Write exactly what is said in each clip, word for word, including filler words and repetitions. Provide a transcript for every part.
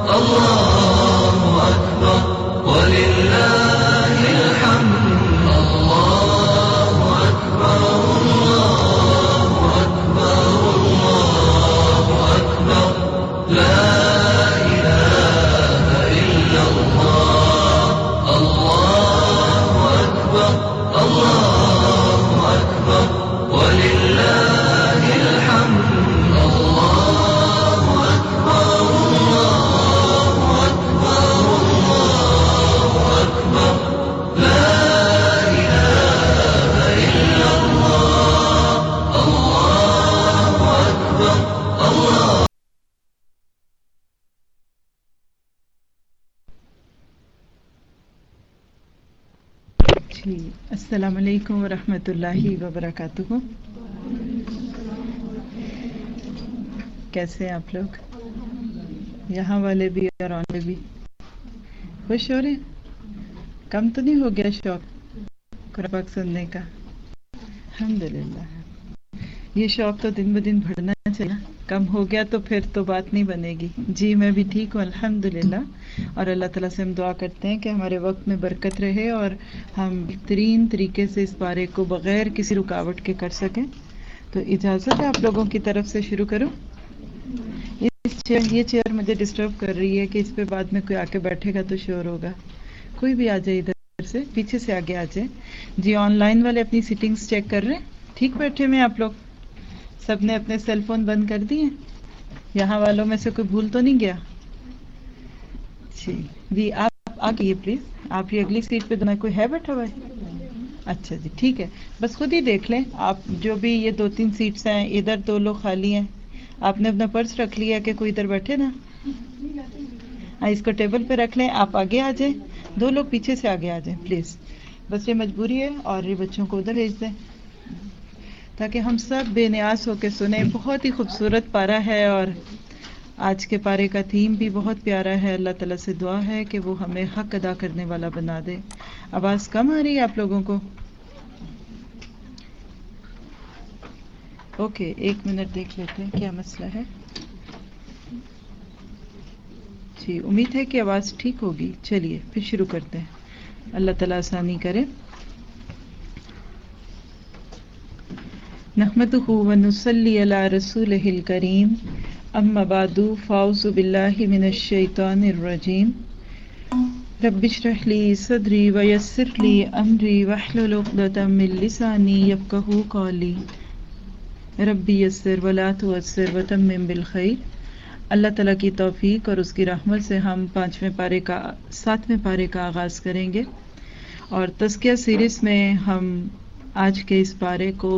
الله أكبر ولله الحمد الله أكبر الله أكبر الله أكبر لا إله إلا الله الله أكبر الله أكبر ولله الحمد الله أكبر الله أكبر الله أكبر لا إله إلا الله الله أكبر الله. جی السلام علیکم ورحمۃ اللہ وبرکاتہ. کیسے ہیں آپ لوگ؟ یہاں والے بھی اور آنے بھی خوش ہو رہے ہیں؟ کم تو نہیں ہو گیا شوق قرآن پاک سننے کا؟ الحمدللہ. یہ شوق تو دن بدن بڑھنا چاہیے. کم ہو گیا تو پھر تو بات نہیں بنے گی. جی میں بھی ٹھیک ہوں الحمدللہ. اور اللہ تعالیٰ سے ہم دعا کرتے ہیں کہ ہمارے وقت میں برکت رہے اور ہم بہترین طریقے سے اس بارے کو بغیر کسی رکاوٹ کے کر سکیں. تو اجازت ہے آپ لوگوں کی طرف سے شروع کروں؟ اس چیئر یہ چیئر مجھے ڈسٹرب کر رہی ہے کہ اس پہ بعد میں کوئی آ کے بیٹھے گا تو شور ہوگا. کوئی بھی آ جائے ادھر سے، پیچھے سے آگے آ جائے. جی آن لائن والے اپنی سیٹنگز چیک کر رہے ہیں؟ ٹھیک بیٹھے میں آپ لوگ سب نے اپنے سیل فون بند کر دیے؟ یہاں والوں میں سے کوئی بھول تو نہیں گیا؟ جی جی آپ آگئیے پلیز. آپ یہ اگلی سیٹ پہ دونوں کوئی ہے بیٹھا ہوا ہے؟ اچھا جی ٹھیک ہے. بس خود ہی دیکھ لیں آپ. جو بھی یہ دو تین سیٹس ہیں ادھر دو لوگ خالی ہیں. آپ نے اپنا پرس رکھ لیا کہ کوئی ادھر بیٹھے نا؟ اس کو ٹیبل پہ رکھ لیں. آپ آگے آ جائیں. دو لوگ پیچھے سے آگے آ جائیں پلیز. بس یہ مجبوری ہے اور یہ بچوں کو ادھر بھیج دیں تاکہ ہم سب بے نیاز ہو کے سنیں. بہت ہی خوبصورت پارہ ہے اور آج کے پارے کا تھیم بھی بہت پیارا ہے. اللہ تعالیٰ سے دعا ہے کہ وہ ہمیں حق ادا کرنے والا بنا دے. آواز کم آ رہی ہے آپ لوگوں کو؟ اوکے ایک منٹ دیکھ لیتے ہیں کیا مسئلہ ہے. جی امید ہے کہ آواز ٹھیک ہوگی. چلیے پھر شروع کرتے ہیں. اللہ تعالیٰ آسانی کرے. نحمدہ ونصلی علی رسولہ الکریم. اما بعد فاعوذ باللہ من الشیطان الرجیم. رب اشرح لی صدری ویسر لی امری واحلل عقدۃ من لسانی یفقہوا قولی. رب یسر ولا تعسر وتمم بالخیر. اللہ تعالیٰ کی توفیق اور اس کی رحمت سے ہم پانچویں پارے کا ساتویں پارے کا آغاز کریں گے اور تزکیہ سیریز میں ہم آج کے اس پارے کو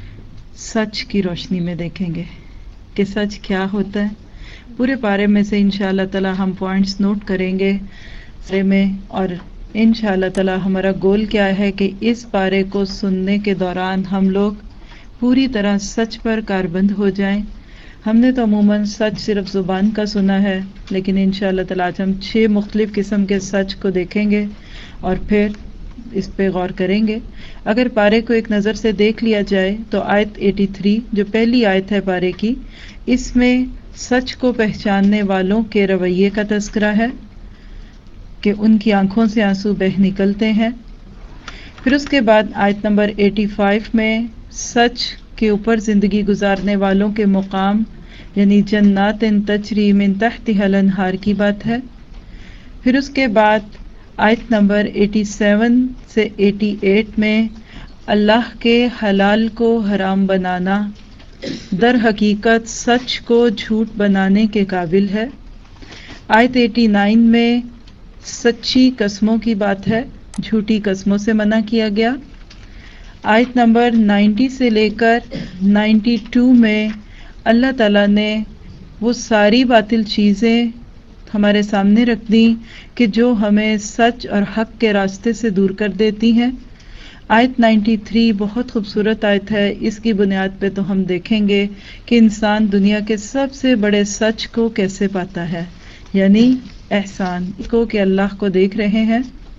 سچ کی روشنی میں دیکھیں گے کہ سچ کیا ہوتا ہے. پورے پارے میں سے انشاءاللہ تعالی ہم پوائنٹس نوٹ کریں گے پارے میں اور انشاءاللہ تعالی ہمارا گول کیا ہے کہ اس پارے کو سننے کے دوران ہم لوگ پوری طرح سچ پر کاربند ہو جائیں. ہم نے تو عموماً سچ صرف زبان کا سنا ہے لیکن انشاءاللہ تعالی آج ہم چھ مختلف قسم کے سچ کو دیکھیں گے اور پھر اس پہ غور کریں گے. اگر پارے کو ایک نظر سے دیکھ لیا جائے تو آیت اٹھاسی جو پہلی آیت ہے پارے کی، اس میں سچ کو پہچاننے والوں کے رویے کا تذکرہ ہے کہ ان کی آنکھوں سے آنسو بہہ نکلتے ہیں. پھر اس کے بعد آیت نمبر پچاسی میں سچ کے اوپر زندگی گزارنے والوں کے مقام یعنی جنات تجری من تحتها الانہار کی بات ہے. پھر اس کے بعد آیت نمبر ستاسی سے اٹھاسی میں اللہ کے حلال کو حرام بنانا در حقیقت سچ کو جھوٹ بنانے کے قابل ہے. آیت نناسی میں سچی قسموں کی بات ہے، جھوٹی قسموں سے منع کیا گیا. آیت نمبر نوے سے لے کر بانوے میں اللہ تعالیٰ نے وہ ساری باطل چیزیں ہمارے سامنے رکھ دیں کہ جو ہمیں سچ اور حق کے راستے سے دور کر دیتی ہیں. آیت ترانوے بہت خوبصورت آیت ہے. اس کی بنیاد پہ تو ہم دیکھیں گے کہ انسان دنیا کے سب سے بڑے سچ کو کیسے پاتا ہے، یعنی احسان کو کہ اللہ کو دیکھ رہے ہیں.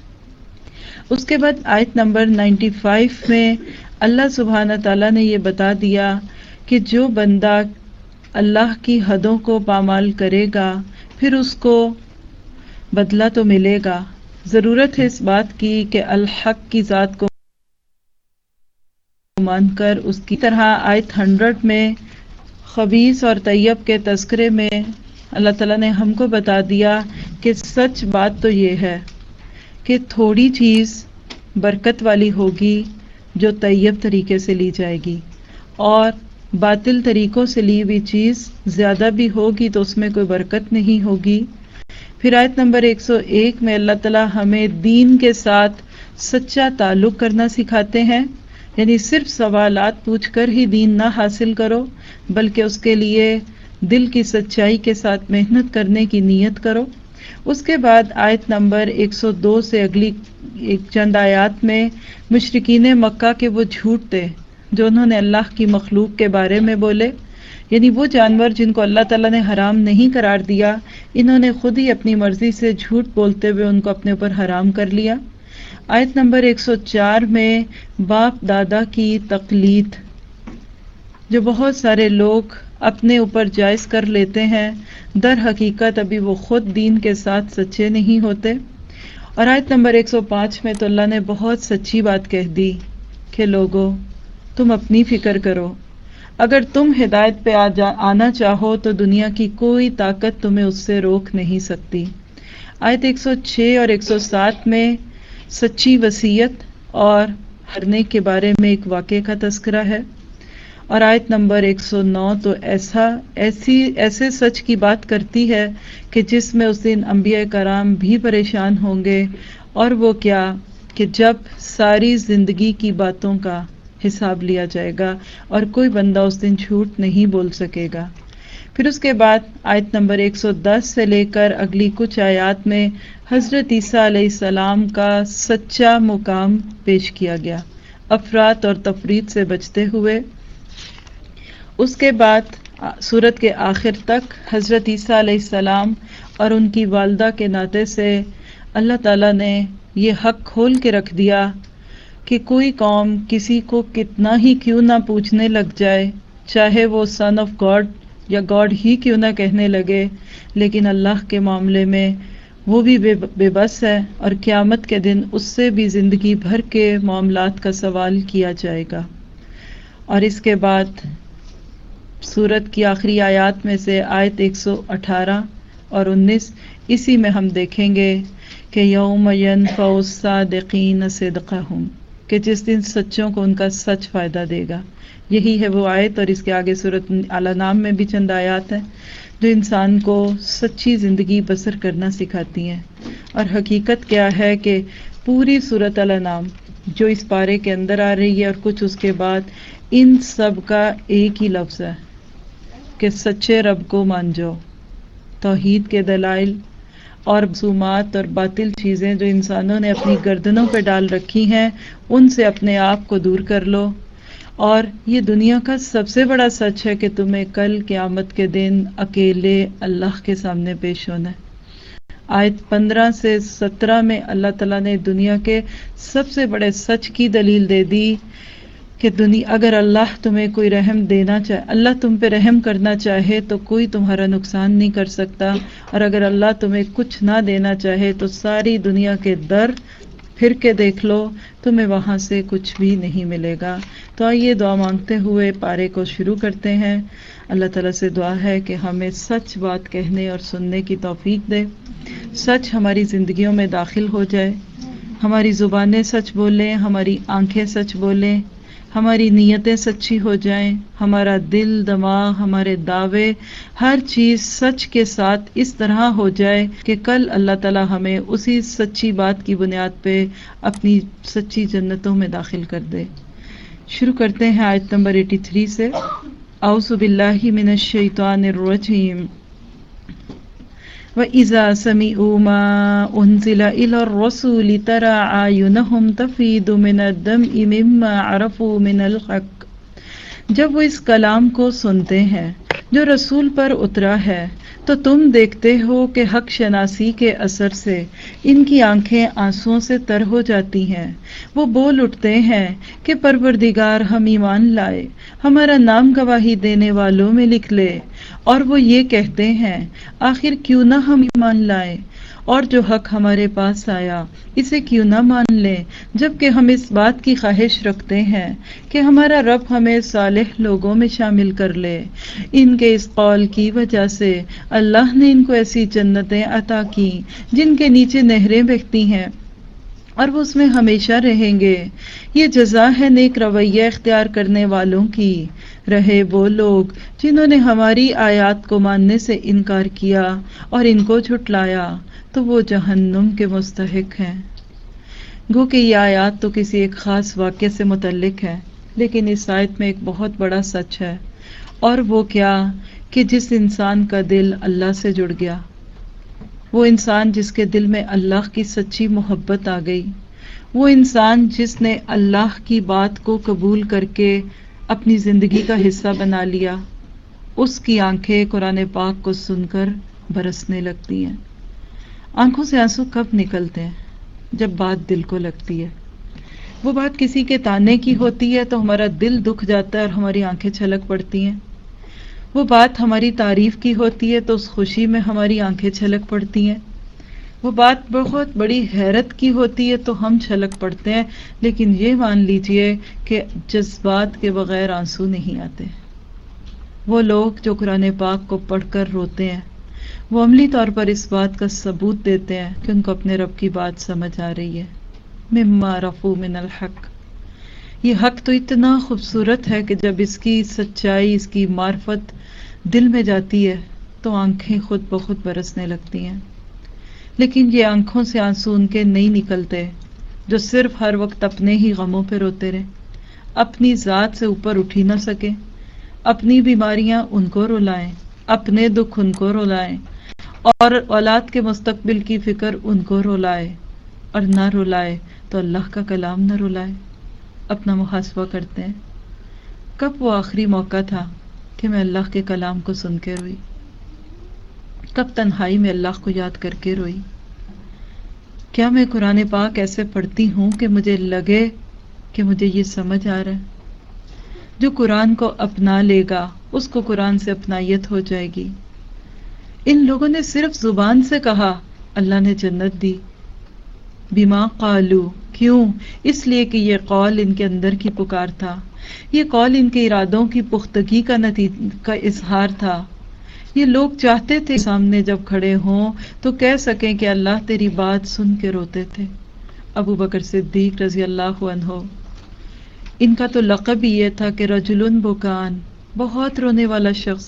اس کے بعد آیت نمبر پچانوے میں اللہ سبحانہ تعالیٰ نے یہ بتا دیا کہ جو بندہ اللہ کی حدوں کو پامال کرے گا پھر اس کو بدلہ تو ملے گا۔ ضرورت ہے اس بات کی کہ الحق کی ذات کو مان کر اس کی طرح آیت ہنڈریڈ میں خبیث اور طیب کے تذکرے میں اللہ تعالیٰ نے ہم کو بتا دیا کہ سچ بات تو یہ ہے کہ تھوڑی چیز برکت والی ہوگی جو طیب طریقے سے لی جائے گی، اور باطل طریقوں سے لی ہوئی چیز زیادہ بھی ہوگی تو اس میں کوئی برکت نہیں ہوگی۔ پھر آیت نمبر ایک سو ایک میں اللہ تعالیٰ ہمیں دین کے ساتھ سچا تعلق کرنا سکھاتے ہیں، یعنی صرف سوالات پوچھ کر ہی دین نہ حاصل کرو بلکہ اس کے لیے دل کی سچائی کے ساتھ محنت کرنے کی نیت کرو۔ اس کے بعد آیت نمبر ایک سو دو سے اگلی ایک چند آیات میں مشرکین مکہ کے وہ جھوٹ تھے جو انہوں نے اللہ کی مخلوق کے بارے میں بولے، یعنی وہ جانور جن کو اللہ تعالیٰ نے حرام نہیں قرار دیا، انہوں نے خود ہی اپنی مرضی سے جھوٹ بولتے ہوئے ان کو اپنے اوپر حرام کر لیا۔ آیت نمبر ایک سو چار میں باپ دادا کی تقلید جو بہت سارے لوگ اپنے اوپر جائز کر لیتے ہیں، در حقیقت ابھی وہ خود دین کے ساتھ سچے نہیں ہوتے۔ اور آیت نمبر ایک سو پانچ میں تو اللہ نے بہت سچی بات کہہ دی کہ لوگو تم اپنی فکر کرو، اگر تم ہدایت پہ آ جا آنا چاہو تو دنیا کی کوئی طاقت تمہیں اس سے روک نہیں سکتی۔ آیت ایک سو چھ اور ایک سو سات میں سچی وصیت اور ہرنے کے بارے میں ایک واقعے کا تذکرہ ہے، اور آیت نمبر ایک سو نو تو ایسا ایسی ایسے سچ کی بات کرتی ہے کہ جس میں اس دن انبیاء کرام بھی پریشان ہوں گے، اور وہ کیا کہ جب ساری زندگی کی باتوں کا حساب لیا جائے گا اور کوئی بندہ اس دن جھوٹ نہیں بول سکے گا۔ پھر اس کے بعد آیت نمبر ایک سو دس سے لے کر اگلی کچھ آیات میں حضرت عیسیٰ علیہ السلام کا سچا مقام پیش کیا گیا، افراط اور تفریط سے بچتے ہوئے۔ اس کے بعد سورت کے آخر تک حضرت عیسیٰ علیہ السلام اور ان کی والدہ کے ناطے سے اللہ تعالیٰ نے یہ حق کھول کے رکھ دیا کہ کوئی قوم کسی کو کتنا ہی کیوں نہ پوچھنے لگ جائے، چاہے وہ سن آف گاڈ یا گاڈ ہی کیوں نہ کہنے لگے، لیکن اللہ کے معاملے میں وہ بھی بے بے بس ہے، اور قیامت کے دن اس سے بھی زندگی بھر کے معاملات کا سوال کیا جائے گا۔ اور اس کے بعد سورت کی آخری آیات میں سے آیت ایک سو اٹھارہ اور انیس، اسی میں ہم دیکھیں گے کہ یوم ینفع الصادقین صدقہم، کہ جس دن سچوں کو ان کا سچ فائدہ دے گا۔ یہی ہے وہ آیت، اور اس کے آگے سورت الانعام میں بھی چند آیات ہیں جو انسان کو سچی زندگی بسر کرنا سکھاتی ہیں۔ اور حقیقت کیا ہے کہ پوری سورت الانعام جو اس پارے کے اندر آ رہی ہے اور کچھ اس کے بعد، ان سب کا ایک ہی لفظ ہے کہ سچے رب کو مان جاؤ، توحید کے دلائل اور معصومات اور باطل چیزیں جو انسانوں نے اپنی گردنوں پہ ڈال رکھی ہیں ان سے اپنے آپ کو دور کر لو، اور یہ دنیا کا سب سے بڑا سچ ہے کہ تمہیں کل قیامت کے دن اکیلے اللہ کے سامنے پیش ہونا ہے۔ آیت پندرہ سے سترہ میں اللہ تعالیٰ نے دنیا کے سب سے بڑے سچ کی دلیل دے دی کہ دنیا اگر اللہ تمہیں کوئی رحم دینا چاہے، اللہ تم پہ رحم کرنا چاہے تو کوئی تمہارا نقصان نہیں کر سکتا، اور اگر اللہ تمہیں کچھ نہ دینا چاہے تو ساری دنیا کے در پھر کے دیکھ لو، تمہیں وہاں سے کچھ بھی نہیں ملے گا۔ تو آئیے دعا مانگتے ہوئے پارے کو شروع کرتے ہیں۔ اللہ تعالیٰ سے دعا ہے کہ ہمیں سچ بات کہنے اور سننے کی توفیق دے، سچ ہماری زندگیوں میں داخل ہو جائے، ہماری زبانیں سچ بولیں، ہماری آنکھیں سچ بولیں، ہماری نیتیں سچی ہو جائیں، ہمارا دل، دماغ، ہمارے دعوے، ہر چیز سچ کے ساتھ اس طرح ہو جائے کہ کل اللہ تعالیٰ ہمیں اسی سچی بات کی بنیاد پہ اپنی سچی جنتوں میں داخل کر دے۔ شروع کرتے ہیں آیت نمبر اٹھاسی سے۔ اعوذ باللہ من الشیطان الرجیم۔ وَإِذَا سَمِعُوا مَا أُنزِلَ إِلَى الرَّسُولِ تَرَىٰ أَعْيُنَهُمْ تَفِيضُ مِنَ الدَّمْعِ مِمَّا عَرَفُوا مِنَ الْحَقِّ، جب وہ اس کلام کو سنتے ہیں جو رسول پر اترا ہے تو تم دیکھتے ہو کہ حق شناسی کے اثر سے ان کی آنکھیں آنسوؤں سے تر ہو جاتی ہیں. وہ بول اٹھتے ہیں کہ پروردگار ہم ایمان لائے، ہمارا نام گواہی دینے والوں میں لکھ لے. اور وہ یہ کہتے ہیں آخر کیوں نہ ہم ایمان لائے، اور جو حق ہمارے پاس آیا اسے کیوں نہ مان لیں، جبکہ ہم اس بات کی خواہش رکھتے ہیں کہ ہمارا رب ہمیں صالح لوگوں میں شامل کر لے. ان کے اس قول کی وجہ سے اللہ نے ان کو ایسی جنتیں عطا کی جن کے نیچے نہریں بہتی ہیں اور وہ اس میں ہمیشہ رہیں گے. یہ جزا ہے نیک رویہ اختیار کرنے والوں کی. رہے وہ لوگ جنہوں نے ہماری آیات کو ماننے سے انکار کیا اور ان کو جھٹلایا تو وہ جہنم کے مستحق ہیں. گو کہ یہ آیات تو کسی ایک خاص واقعے سے متعلق ہے، لیکن اس آیت میں ایک بہت بڑا سچ ہے، اور وہ کیا کہ جس انسان کا دل اللہ سے جڑ گیا، وہ انسان جس کے دل میں اللہ کی سچی محبت آ گئی، وہ انسان جس نے اللہ کی بات کو قبول کر کے اپنی زندگی کا حصہ بنا لیا، اس کی آنکھیں قرآن پاک کو سن کر برسنے لگتی ہیں. آنکھوں سے آنسو کب نکلتے ہیں؟ جب بات دل کو لگتی ہے. وہ بات کسی کے تانے کی ہوتی ہے تو ہمارا دل دکھ جاتا ہے اور ہماری آنکھیں چھلک پڑتی ہیں. وہ بات ہماری تعریف کی ہوتی ہے تو اس خوشی میں ہماری آنکھیں چھلک پڑتی ہیں. وہ بات بہت بڑی حیرت کی ہوتی ہے تو ہم چھلک پڑتے ہیں. لیکن یہ مان لیجئے کہ جذبات کے بغیر آنسو نہیں آتے. وہ لوگ جو قرآن پاک کو پڑھ کر روتے ہیں، وہ عملی طور پر اس بات کا ثبوت دیتے ہیں کہ ان کو اپنے رب کی بات سمجھ آ رہی ہے. مما رفو من الحق. یہ حق تو اتنا خوبصورت ہے کہ جب اس کی سچائی، اس کی معرفت دل میں جاتی ہے تو آنکھیں خود بخود برسنے لگتی ہیں. لیکن یہ آنکھوں سے آنسو ان کے نہیں نکلتے جو صرف ہر وقت اپنے ہی غموں پہ روتے رہے، اپنی ذات سے اوپر اٹھ ہی نہ سکے، اپنی بیماریاں ان کو رلائیں، اپنے دکھ ان کو رلائیں، اور اولاد کے مستقبل کی فکر ان کو رلائے، اور نہ رلائے تو اللہ کا کلام نہ رلائے. اپنا محاسبہ کرتے ہیں، کب وہ آخری موقع تھا کہ میں اللہ کے کلام کو سن کے روئی؟ کب تنہائی میں اللہ کو یاد کر کے روئی؟ کیا میں قرآن پاک ایسے پڑھتی ہوں کہ مجھے لگے کہ مجھے یہ سمجھ آ رہا ہے؟ جو قرآن کو اپنا لے گا اس کو قرآن سے اپنائیت ہو جائے گی. ان لوگوں نے صرف زبان سے کہا اللہ نے جنت دی. بما قالو، کیوں؟ اس لیے کہ یہ قول ان کے اندر کی پکار تھا، یہ قول ان کے ارادوں کی پختگی کا نتیجہ کا اظہار تھا. یہ لوگ چاہتے تھے سامنے جب کھڑے ہوں تو کہہ سکیں کہ اللہ تیری بات سن کے روتے تھے. ابو بکر صدیق رضی اللہ عنہ، ان کا تو لقب ہی یہ تھا کہ رجل بکان، بہت رونے والا شخص.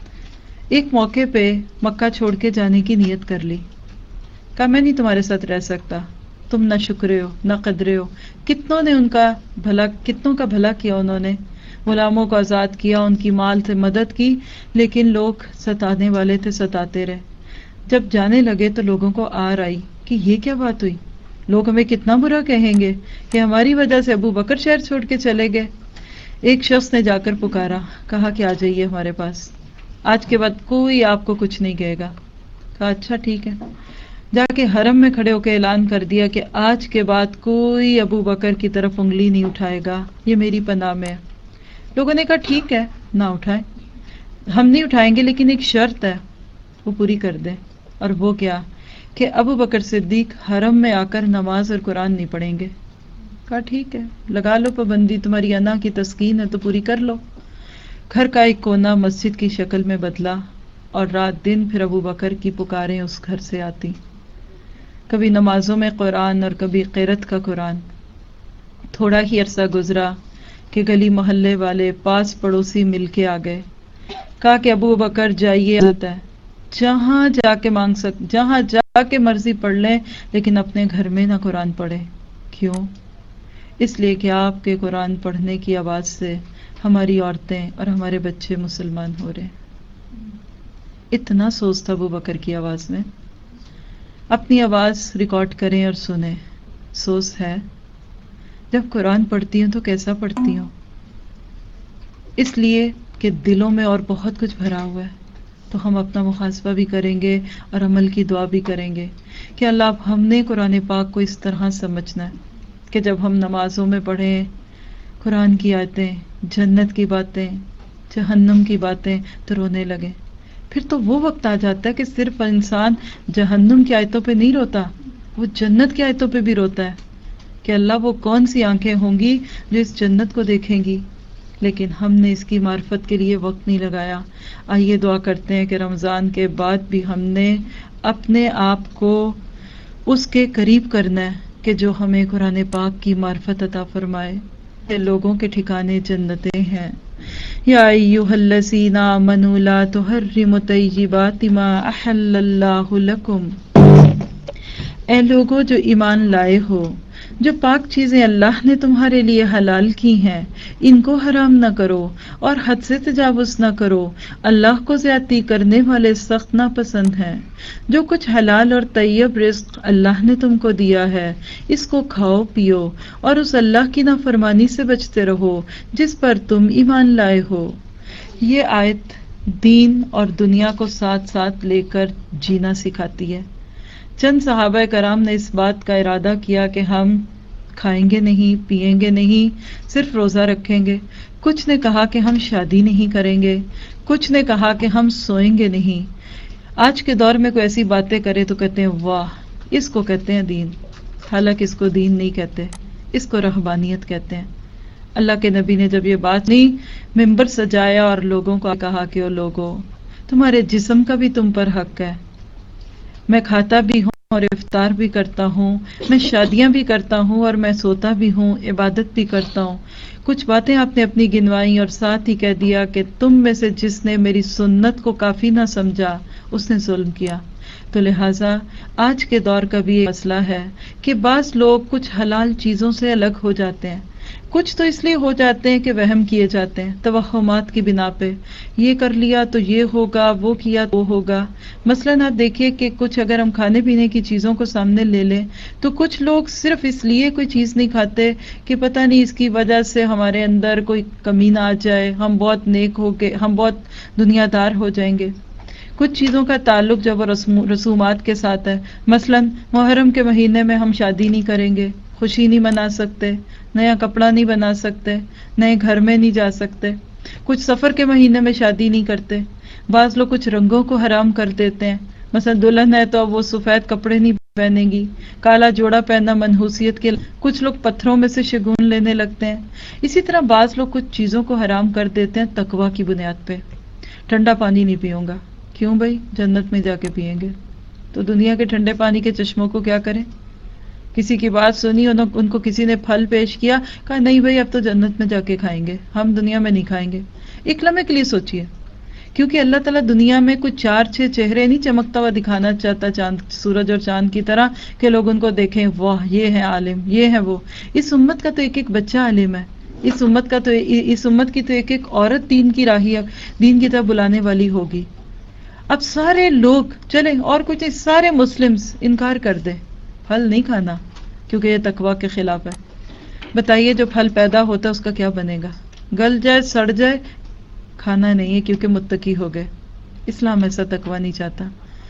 ایک موقع پہ مکہ چھوڑ کے جانے کی نیت کر لی. کہا میں نہیں تمہارے ساتھ رہ سکتا، تم نہ شکرے ہو نہ قدرے ہو. کتنوں نے ان کا بھلا کتنوں کا بھلا کیا، انہوں نے غلاموں کو آزاد کیا، ان کی مال سے مدد کی، لیکن لوگ ستانے والے تھے، ستاتے رہے. جب جانے لگے تو لوگوں کو آر آئی کہ یہ کیا بات ہوئی، لوگ ہمیں کتنا برا کہیں گے کہ ہماری وجہ سے ابو بکر شہر چھوڑ کے چلے گئے. ایک شخص نے جا کر پکارا، کہا کہ آ جائیے ہمارے پاس، آج کے بعد کوئی آپ کو کچھ نہیں کہے گا. کہا اچھا ٹھیک ہے. جا کے حرم میں کھڑے ہو کے اعلان کر دیا کہ آج کے بعد کوئی ابو بکر کی طرف انگلی نہیں اٹھائے گا، یہ میری پناہ میں ہے. لوگوں نے کہا ٹھیک ہے نہ اٹھائیں، ہم نہیں اٹھائیں گے، لیکن ایک شرط ہے وہ پوری کر دیں. اور وہ کیا کہ ابو بکر صدیق حرم میں آ کر نماز اور قرآن نہیں پڑھیں گے. کہا ٹھیک ہے لگا لو پابندی، تمہاری انا کی تسکین ہے تو پوری کر لو. گھر کا ایک کونا مسجد کی شکل میں بدلا، اور رات دن پھر ابو بکر کی پکاریں اس گھر سے آتی. کبھی نمازوں میں قرآن اور کبھی قرات کا قرآن. تھوڑا ہی عرصہ گزرا کہ گلی محلے والے پاس پڑوسی مل کے آ گئے. کہا کہ ابو بکر جائیے، ہے جہاں جا کے مانگ سک جہاں جا کے مرضی پڑھ لیں، لیکن اپنے گھر میں نہ قرآن پڑھیں. کیوں؟ اس لیے کہ آپ کے قرآن پڑھنے کی آواز سے ہماری عورتیں اور ہمارے بچے مسلمان ہو رہے. اتنا سوز تھا ابو بکر کی آواز میں. اپنی آواز ریکارڈ کریں اور سنیں. سوز ہے. جب قرآن پڑھتی ہوں تو کیسا پڑھتی ہوں؟ اس لیے کہ دلوں میں اور بہت کچھ بھرا ہوا ہے. تو ہم اپنا محاسبہ بھی کریں گے اور عمل کی دعا بھی کریں گے کہ اللہ اب ہم نے قرآن پاک کو اس طرح سمجھنا ہے کہ جب ہم نمازوں میں پڑھیں قرآن کی آیتیں، جنت کی باتیں، جہنم کی باتیں تو رونے لگے. پھر تو وہ وقت آ جاتا ہے کہ صرف انسان جہنم کی آیتوں پہ نہیں روتا، وہ جنت کی آیتوں پہ بھی روتا ہے کہ اللہ وہ کون سی آنکھیں ہوں گی جو اس جنت کو دیکھیں گی. لیکن ہم نے اس کی معرفت کے لیے وقت نہیں لگایا. آئیے دعا کرتے ہیں کہ رمضان کے بعد بھی ہم نے اپنے آپ کو اس کے قریب کرنا ہے کہ جو ہمیں قرآن پاک کی معرفت عطا فرمائے. لوگوں کے ٹھکانے جنتیں ہیں. یا ایھا الذین آمنوا لا تحرموا طیبات ما احل اللہ لکم. اے لوگوں جو ایمان لائے ہو، جو پاک چیزیں اللہ نے تمہارے لیے حلال کی ہیں ان کو حرام نہ کرو اور حد سے تجاوز نہ کرو. اللہ کو زیادتی کرنے والے سخت ناپسند ہیں. جو کچھ حلال اور طیب رزق اللہ نے تم کو دیا ہے اس کو کھاؤ پیو اور اس اللہ کی نافرمانی سے بچتے رہو جس پر تم ایمان لائے ہو. یہ آیت دین اور دنیا کو ساتھ ساتھ لے کر جینا سکھاتی ہے. چند صحابہ کرام نے اس بات کا ارادہ کیا کہ ہم کھائیں گے نہیں، پیئیں گے نہیں، صرف روزہ رکھیں گے. کچھ نے کہا کہ ہم شادی نہیں کریں گے، کچھ نے کہا کہ ہم سوئیں گے نہیں. آج کے دور میں کوئی ایسی باتیں کرے تو کہتے ہیں واہ، اس کو کہتے ہیں دین. حالانکہ اس کو دین نہیں کہتے، اس کو رہبانیت کہتے ہیں. اللہ کے نبی نے جب یہ بات نہیں ممبر سجایا اور لوگوں کو کہا کہ او لوگوں، تمہارے جسم کا بھی تم پر حق ہے. میں کھاتا بھی ہوں اور افطار بھی کرتا ہوں، میں شادیاں بھی کرتا ہوں اور میں سوتا بھی ہوں، عبادت بھی کرتا ہوں. کچھ باتیں آپ نے اپنی گنوائی اور ساتھ ہی کہہ دیا کہ تم میں سے جس نے میری سنت کو کافی نہ سمجھا اس نے ظلم کیا. تو لہٰذا آج کے دور کا بھی یہ مسئلہ ہے کہ بعض لوگ کچھ حلال چیزوں سے الگ ہو جاتے ہیں. کچھ تو اس لیے ہو جاتے ہیں کہ وہم کیے جاتے ہیں توہمات کی بنا پہ، یہ کر لیا تو یہ ہوگا، وہ کیا تو وہ ہوگا. مثلاً آپ دیکھیے کہ کچھ اگر ہم کھانے پینے کی چیزوں کو سامنے لے لیں تو کچھ لوگ صرف اس لیے کوئی چیز نہیں کھاتے کہ پتہ نہیں اس کی وجہ سے ہمارے اندر کوئی کمی نہ آ جائے، ہم بہت نیک ہو کے ہم بہت دنیا دار ہو جائیں گے. کچھ چیزوں کا تعلق جب وہ رسم رسومات کے ساتھ ہے. مثلاً محرم کے مہینے میں ہم شادی نہیں کریں گے، خوشی نہیں منا سکتے، نیا کپڑا نہیں بنا سکتے، نئے گھر میں نہیں جا سکتے. کچھ سفر کے مہینے میں شادی نہیں کرتے. بعض لوگ کچھ رنگوں کو حرام کر دیتے ہیں. مثلا دلہن ہے تو اب وہ سفید کپڑے نہیں پہنے گی، کالا جوڑا پہننا منحوسیت کے. کچھ لوگ پتھروں میں سے شگون لینے لگتے ہیں. اسی طرح بعض لوگ کچھ چیزوں کو حرام کر دیتے ہیں تقویٰ کی بنیاد پہ. ٹھنڈا پانی نہیں پیوں گا، کیوں بھائی؟ جنت میں جا کے پئیں گے. تو دنیا کے ٹھنڈے پانی کے چشموں کو کیا کریں؟ کسی کی بات سنی، ان کو کسی نے پھل پیش کیا، کہا نہیں بھائی اب تو جنت میں جا کے کھائیں گے، ہم دنیا میں نہیں کھائیں گے. ایک لمحے کے لیے سوچئے، کیونکہ اللہ تعالیٰ دنیا میں کچھ چار چھ چہرے نہیں چمکتا ہوا دکھانا چاہتا چاند سورج اور چاند کی طرح کہ لوگ ان کو دیکھیں واہ یہ ہے عالم، یہ ہے وہ. اس امت کا تو ایک ایک بچہ عالم ہے. اس امت کا تو اس امت کی تو ایک ایک عورت دین کی راہی دین کی طرف بلانے والی ہوگی. اب سارے لوگ چلیں اور کچھ سارے مسلمز انکار کر دیں پھل نہیں کھانا کیونکہ یہ تقویٰ کے خلاف ہے. بتائیے جو پھل پیدا ہوتا ہے اس کا کیا بنے گا؟ گل جائے، سڑ جائے، کھانا نہیں ہے کیونکہ متقی ہو گئے. اسلام ایسا تقویٰ نہیں چاہتا.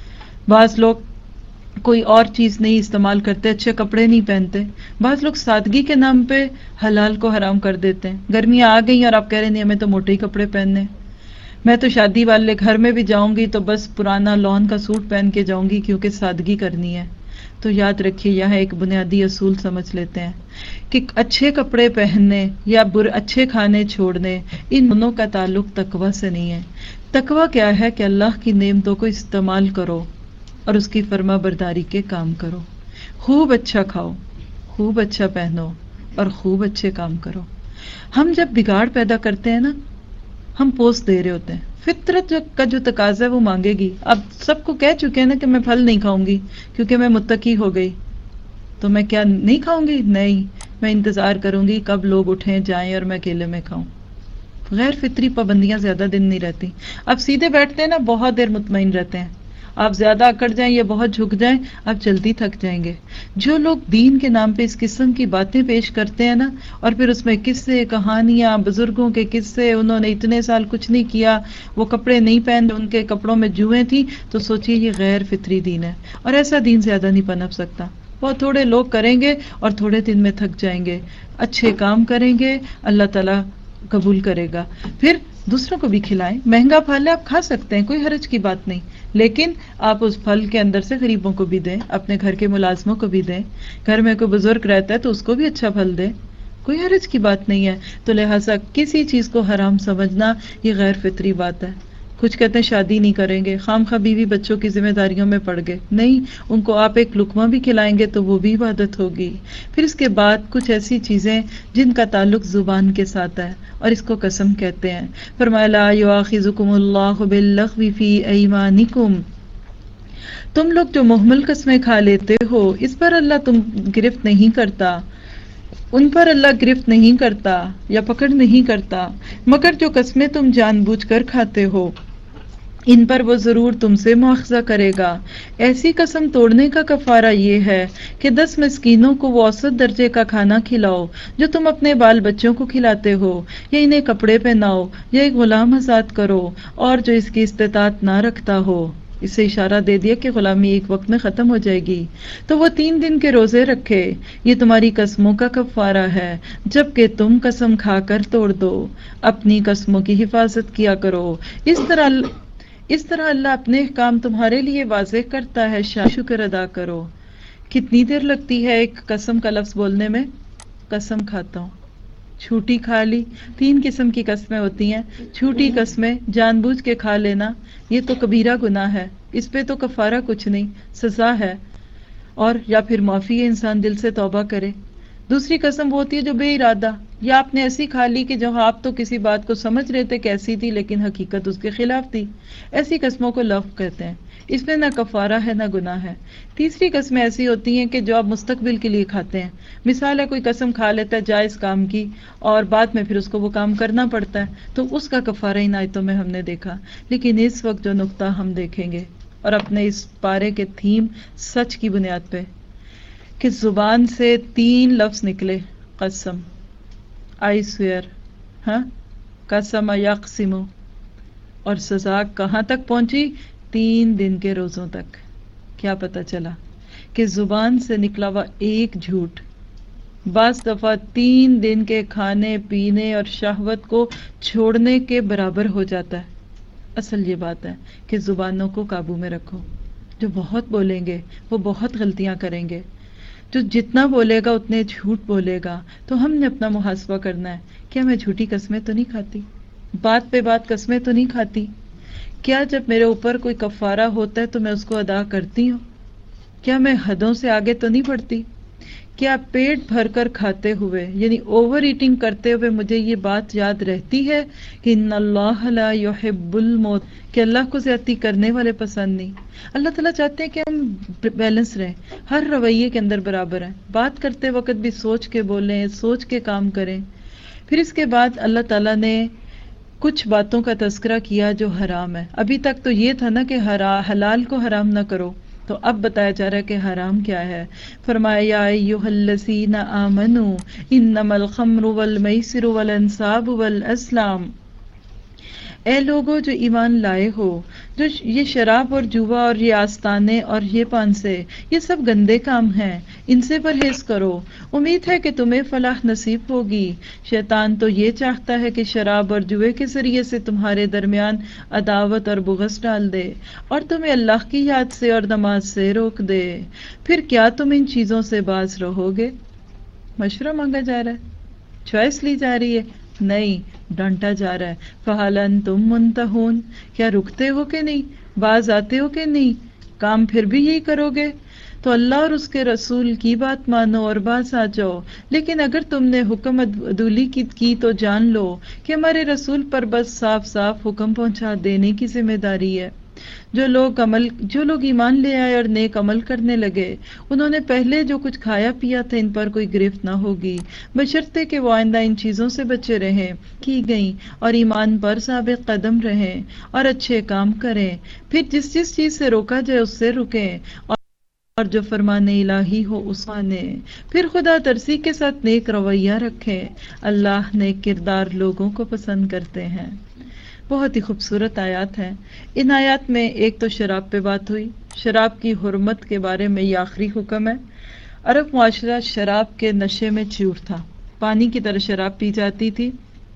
بعض لوگ کوئی اور چیز نہیں استعمال کرتے، اچھے کپڑے نہیں پہنتے. بعض لوگ سادگی کے نام پہ حلال کو حرام کر دیتے ہیں. گرمیاں آ گئیں اور آپ کہہ رہے نہیں ہمیں تو موٹے ہی کپڑے پہننے، میں تو شادی والے گھر میں بھی جاؤں گی تو بس پرانا لون کا سوٹ پہن کے جاؤں گی کیونکہ سادگی کرنی ہے. تو یاد رکھیے یہاں ایک بنیادی اصول سمجھ لیتے ہیں کہ اچھے کپڑے پہننے یا برے اچھے کھانے چھوڑنے ان دونوں کا تعلق تقویٰ سے نہیں ہے. تقویٰ کیا ہے کہ اللہ کی نعمتوں کو استعمال کرو اور اس کی فرما برداری کے کام کرو. خوب اچھا کھاؤ، خوب اچھا پہنو اور خوب اچھے کام کرو. ہم جب بگاڑ پیدا کرتے ہیں نا، ہم پوسٹ دے رہے ہوتے ہیں. فطرت کا جو تقاضا ہے وہ مانگے گی. اب سب کو کہہ چکے ہیں نا کہ میں پھل نہیں کھاؤں گی کیونکہ میں متقی ہو گئی، تو میں کیا نہیں کھاؤں گی؟ نہیں، میں انتظار کروں گی کب لوگ اٹھیں جائیں اور میں اکیلے میں کھاؤں. غیر فطری پابندیاں زیادہ دن نہیں رہتی. اب سیدھے بیٹھتے ہیں نا بہت دیر مطمئن رہتے ہیں آپ زیادہ اکڑ جائیں یا بہت جھک جائیں آپ جلدی تھک جائیں گے. جو لوگ دین کے نام پہ اس قسم کی باتیں پیش کرتے ہیں نا، اور پھر اس میں قصے کہانیاں بزرگوں کے قصے، انہوں نے اتنے سال کچھ نہیں کیا، وہ کپڑے نہیں پہن، ان کے کپڑوں میں جوئیں تھیں، تو سوچئے یہ غیر فطری دین ہے. اور ایسا دین زیادہ نہیں پنپ سکتا. بہت تھوڑے لوگ کریں گے اور تھوڑے دن میں تھک جائیں گے. اچھے کام کریں گے اللہ تعالیٰ قبول کرے گا. پھر دوسروں کو بھی کھلائیں. مہنگا پھل ہے آپ کھا سکتے ہیں، کوئی حرج کی بات نہیں، لیکن آپ اس پھل کے اندر سے غریبوں کو بھی دیں، اپنے گھر کے ملازموں کو بھی دیں. گھر میں کوئی بزرگ رہتا ہے تو اس کو بھی اچھا پھل دیں، کوئی حرج کی بات نہیں ہے. تو لہٰذا کسی چیز کو حرام سمجھنا یہ غیر فطری بات ہے. کچھ کہتے ہیں شادی نہیں کریں گے، خام خواہ بیوی بچوں کی ذمہ داریوں میں پڑ گئے. نہیں، ان کو آپ ایک لقمہ بھی کھلائیں گے تو وہ بھی عبادت ہوگی. پھر اس کے بعد کچھ ایسی چیزیں جن کا تعلق زبان کے ساتھ ہے، اور اس کو قسم کہتے ہیں. فرمایا لا یؤاخذکم اللہ باللغو فی ایمانکم، تم لوگ جو محمل قسمیں کھا لیتے ہو اس پر اللہ تم گرفت نہیں کرتا، ان پر اللہ گرفت نہیں کرتا یا پکڑ نہیں کرتا، مگر جو قسمیں تم جان بوجھ کر کھاتے ہو ان پر وہ ضرور تم سے مواخذہ کرے گا. ایسی قسم توڑنے کا کفارہ یہ ہے کہ دس مسکینوں کو وہ اوسط درجے کا کھانا کھلاؤ جو تم اپنے بال بچوں کو کھلاتے ہو، یا انہیں کپڑے پہناؤ، یا ایک غلام آزاد کرو، اور جو اس کی استطاعت نہ رکھتا ہو. اس سے اشارہ دے دیا کہ غلامی ایک وقت میں ختم ہو جائے گی. تو وہ تین دن کے روزے رکھے. یہ تمہاری قسموں کا کفارہ ہے جبکہ تم قسم کھا کر توڑ دو. اپنی قسموں کی حفاظت کیا کرو. اس طرح اس طرح اللہ اپنے احکام تمہارے لیے واضح کرتا ہے، شکر ادا کرو. کتنی دیر لگتی ہے ایک قسم کا لفظ بولنے میں؟ قسم کھاتا ہوں، چھوٹی کھا لی. تین قسم کی قسمیں ہوتی ہیں. چھوٹی قسمیں جان بوجھ کے کھا لینا، یہ تو کبیرہ گناہ ہے، اس پہ تو کفارہ کچھ نہیں، سزا ہے، اور یا پھر معافی ہے، انسان دل سے توبہ کرے. دوسری قسم وہ ہوتی ہے جو بے ارادہ، یا آپ نے ایسی کھا لی کہ جو آپ تو کسی بات کو سمجھ رہے تھے کیسی تھی لیکن حقیقت اس کے خلاف تھی. ایسی قسموں کو لغو کہتے ہیں. اس میں نہ کفارہ ہے نہ گناہ ہے. تیسری قسمیں ایسی ہوتی ہیں کہ جو آپ مستقبل کے لیے کھاتے ہیں. مثال ہے کوئی قسم کھا لیتا ہے جائز کام کی اور بعد میں پھر اس کو وہ کام کرنا پڑتا ہے، تو اس کا کفارہ ان آیتوں میں ہم نے دیکھا. لیکن اس وقت جو نقطہ ہم دیکھیں گے اور اپنے اس پارے کے تھیم سچ کی بنیاد پہ، کہ زبان سے تین لفظ نکلے، قسم، آئی سویئر، ہاں، قسم یقسم، اور سزا کہاں تک پہنچی؟ تین دن کے روزوں تک. کیا پتہ چلا کہ زبان سے نکلا ہوا ایک جھوٹ بعض دفعہ تین دن کے کھانے پینے اور شہوت کو چھوڑنے کے برابر ہو جاتا ہے. اصل یہ بات ہے کہ زبانوں کو قابو میں رکھو. جو بہت بولیں گے وہ بہت غلطیاں کریں گے، جو جتنا بولے گا اتنے جھوٹ بولے گا. تو ہم نے اپنا محاسبہ کرنا ہے، کیا میں جھوٹی قسمیں تو نہیں کھاتی، بات پہ بات قسمیں تو نہیں کھاتی، کیا جب میرے اوپر کوئی کفارہ ہوتا ہے تو میں اس کو ادا کرتی ہوں، کیا میں حدوں سے آگے تو نہیں بڑھتی، کیا پیٹ بھر کر کھاتے ہوئے یعنی اوور ایٹنگ کرتے ہوئے مجھے یہ بات یاد رہتی ہے کہ ان اللہ لا يحب الموت، کہ اللہ کو زیادتی کرنے والے پسند نہیں. اللہ تعالیٰ چاہتے ہیں کہ ہم بیلنس رہیں، ہر رویے کے اندر برابر ہیں، بات کرتے وقت بھی سوچ کے بولیں، سوچ کے کام کریں. پھر اس کے بعد اللہ تعالیٰ نے کچھ باتوں کا تذکرہ کیا جو حرام ہے. ابھی تک تو یہ تھا نا کہ حلال کو حرام نہ کرو، تو اب بتایا جا رہا ہے کہ حرام کیا ہے. فرمایا یا ایھا الذین آمنوا انما الخمر والمیسر والانصاب والازلام، اے لوگو جو ایمان لائے ہو، جو یہ شراب اور جوا اور یہ آستانے اور یہ پانسے، یہ سب گندے کام ہیں، ان سے پرہیز کرو، امید ہے کہ تمہیں فلاح نصیب ہوگی. شیطان تو یہ چاہتا ہے کہ شراب اور جوے کے ذریعے سے تمہارے درمیان عداوت اور بغض ڈال دے اور تمہیں اللہ کی یاد سے اور نماز سے روک دے. پھر کیا تم ان چیزوں سے باز رہو گے؟ مشورہ مانگا جا رہا ہے، چوائس لی جا رہی ہے، نہیں، ڈانٹا جا رہا ہے. فَهَلْ أَنْتُمْ مُنْتَهُونَ، کیا رکتے ہو کہ نہیں، باز آتے ہو کہ نہیں، کام پھر بھی یہی کرو گے؟ تو اللہ اور اس کے رسول کی بات مانو اور باز آ جاؤ. لیکن اگر تم نے حکم عدولی کی, کی تو جان لو کہ ہمارے رسول پر بس صاف صاف حکم پہنچا دینے کی ذمہ داری ہے. جو لوگ عمل جو لوگ ایمان لے آئے اور نیک عمل کرنے لگے انہوں نے پہلے جو کچھ کھایا پیا تھا ان پر کوئی گرفت نہ ہوگی، بشرطے کہ وہ آئندہ ان چیزوں سے بچے رہیں کی گئیں اور ایمان پر ثابت قدم رہیں اور اچھے کام کریں، پھر جس جس چیز سے روکا جائے اس سے رکیں اور جو فرمان الہی ہو اس مانیں، پھر خدا ترسی کے ساتھ نیک رویہ رکھیں، اللہ نیک کردار لوگوں کو پسند کرتے ہیں۔ بہت ہی خوبصورت آیات ہیں۔ ان آیات میں ایک تو شراب پہ بات ہوئی، شراب کی حرمت کے بارے میں یہ آخری حکم ہے۔ عرب معاشرہ شراب کے نشے میں چور تھا، پانی کی طرح شراب پی جاتی تھی۔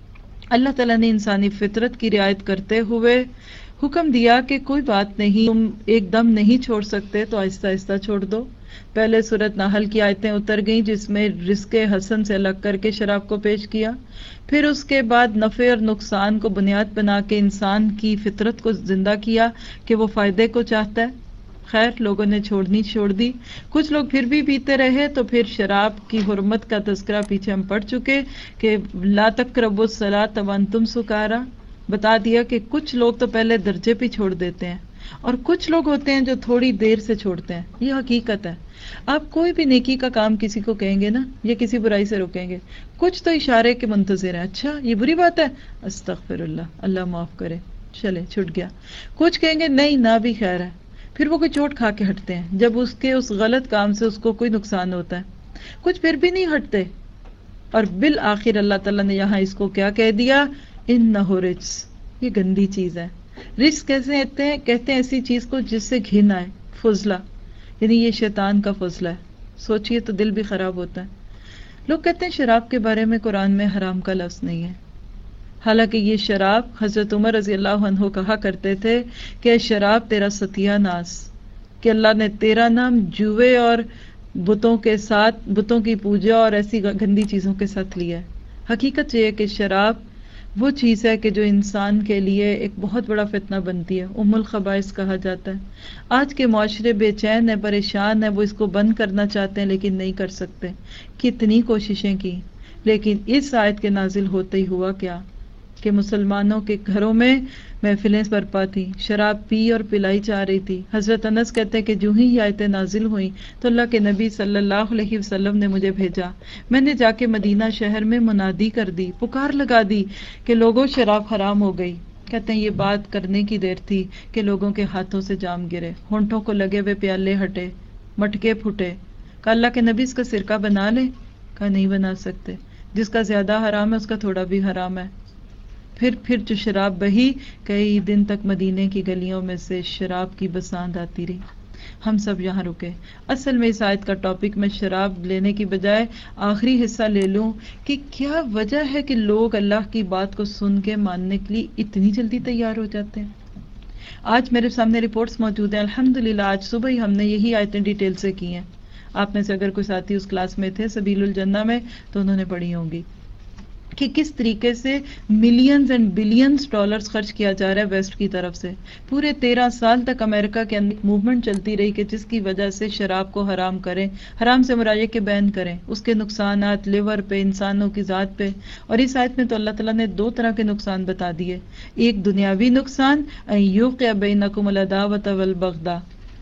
اللہ تعالیٰ نے انسانی فطرت کی رعایت کرتے ہوئے حکم دیا کہ کوئی بات نہیں، تم ایک دم نہیں چھوڑ سکتے تو آہستہ آہستہ چھوڑ دو۔ پہلے سورۃ نحل کی آیتیں اتر گئیں جس میں رزق حسن سے الگ کر کے شراب کو پیش کیا، پھر اس کے بعد نفع اور نقصان کو بنیاد بنا کے انسان کی فطرت کو زندہ کیا کہ وہ فائدے کو چاہتا ہے۔ خیر لوگوں نے چھوڑنی چھوڑ دی، کچھ لوگ پھر بھی پیتے رہے، تو پھر شراب کی حرمت کا تذکرہ پیچھے ہم پڑھ چکے کہ لا تقربوا الصلاۃ وانتم سکارا، بتا دیا کہ کچھ لوگ تو پہلے درجے پہ چھوڑ دیتے ہیں اور کچھ لوگ ہوتے ہیں جو تھوڑی دیر سے چھوڑتے ہیں۔ یہ حقیقت ہے۔ آپ کوئی بھی نیکی کا کام کسی کو کہیں گے نا یا کسی برائی سے روکیں گے، کچھ تو اشارے کے منتظر ہیں، اچھا یہ بری بات ہے، استغفر اللہ، اللہ معاف کرے، چلے چھٹ گیا۔ کچھ کہیں گے نہیں نہ بھی خیر ہے، پھر وہ کوئی چوٹ کھا کے ہٹتے ہیں جب اس کے اس غلط کام سے اس کو کوئی نقصان ہوتا ہے، کچھ پھر بھی نہیں ہٹتے، اور بالآخر اللہ تعالیٰ نے یہاں اس کو کیا کہہ دیا، انہ رجس، یہ گندی چیز ہے۔ رجس کیسے کہتے ہیں؟ کہتے ہیں ایسی چیز کو جس سے گھن آئے، فضلہ، یعنی یہ شیطان کا فضلہ ہے۔ سوچئے تو دل بھی خراب ہوتا ہے۔ لوگ کہتے ہیں شراب کے بارے میں قرآن میں حرام کا لفظ نہیں ہے، حالانکہ یہ شراب حضرت عمر رضی اللہ عنہ کہا کرتے تھے کہ شراب تیرا ستیہ ناس، کہ اللہ نے تیرا نام جوئے اور بتوں کے ساتھ، بتوں کی پوجا اور ایسی گندی چیزوں کے ساتھ لیا ہے۔ حقیقت یہ ہے کہ شراب وہ چیز ہے کہ جو انسان کے لیے ایک بہت بڑا فتنہ بنتی ہے، ام الخبائث کہا جاتا ہے۔ آج کے معاشرے بے چین ہے، پریشان ہے، وہ اس کو بند کرنا چاہتے ہیں لیکن نہیں کر سکتے، کتنی کوششیں کی، لیکن اس آیت کے نازل ہوتے ہی ہوا کیا کہ مسلمانوں کے گھروں میں محفلیں برپا تھی، شراب پی اور پلائی جا رہی تھی۔ حضرت انس کہتے ہیں کہ جو ہی یہ آیتیں نازل ہوئیں تو اللہ کے نبی صلی اللہ علیہ وسلم نے مجھے بھیجا، میں نے جا کے مدینہ شہر میں منادی کر دی، پکار لگا دی کہ لوگوں شراب حرام ہو گئی۔ کہتے ہیں یہ بات کرنے کی دیر تھی کہ لوگوں کے ہاتھوں سے جام گرے، ہونٹوں کو لگے ہوئے پیالے ہٹے، مٹکے پھٹے۔ کہا اللہ کے نبی اس کا سرکہ بنا لے، کہا نہیں بنا سکتے، جس کا زیادہ حرام ہے اس کا تھوڑا بھی حرام ہے۔ پھر پھر جو شراب بہی، کئی دن تک مدینے کی گلیوں میں سے شراب کی بساند آتی رہی۔ ہم سب یہاں رکے۔ اصل میں اس آیت کا ٹاپک میں شراب لینے کی بجائے آخری حصہ لے لوں کہ کیا وجہ ہے کہ لوگ اللہ کی بات کو سن کے ماننے کے لیے اتنی جلدی تیار ہو جاتے ہیں۔ آج میرے سامنے رپورٹس موجود ہیں، الحمدللہ آج صبح ہی ہم نے یہی آیتیں ڈیٹیل سے کی ہیں۔ آپ میں سے اگر کوئی ساتھی اس کلاس میں تھے سبیل الجنہ میں تو انہوں نے پڑھی ہوں گی کہ کس طریقے سے ملینز اینڈ بلینز ڈالرز خرچ کیا جا رہا ہے ویسٹ کی طرف سے۔ پورے تیرہ سال تک امریکہ کے اندر موومنٹ چلتی رہی کہ جس کی وجہ سے شراب کو حرام کریں، حرام سے مراد یہ کہ بین کریں، اس کے نقصانات لیور پہ، انسانوں کی ذات پہ۔ اور اس آیت میں تو اللہ تعالیٰ نے دو طرح کے نقصان بتا دیے، ایک دنیاوی نقصان، ان یوقع بینکم العداوۃ والبغضاء،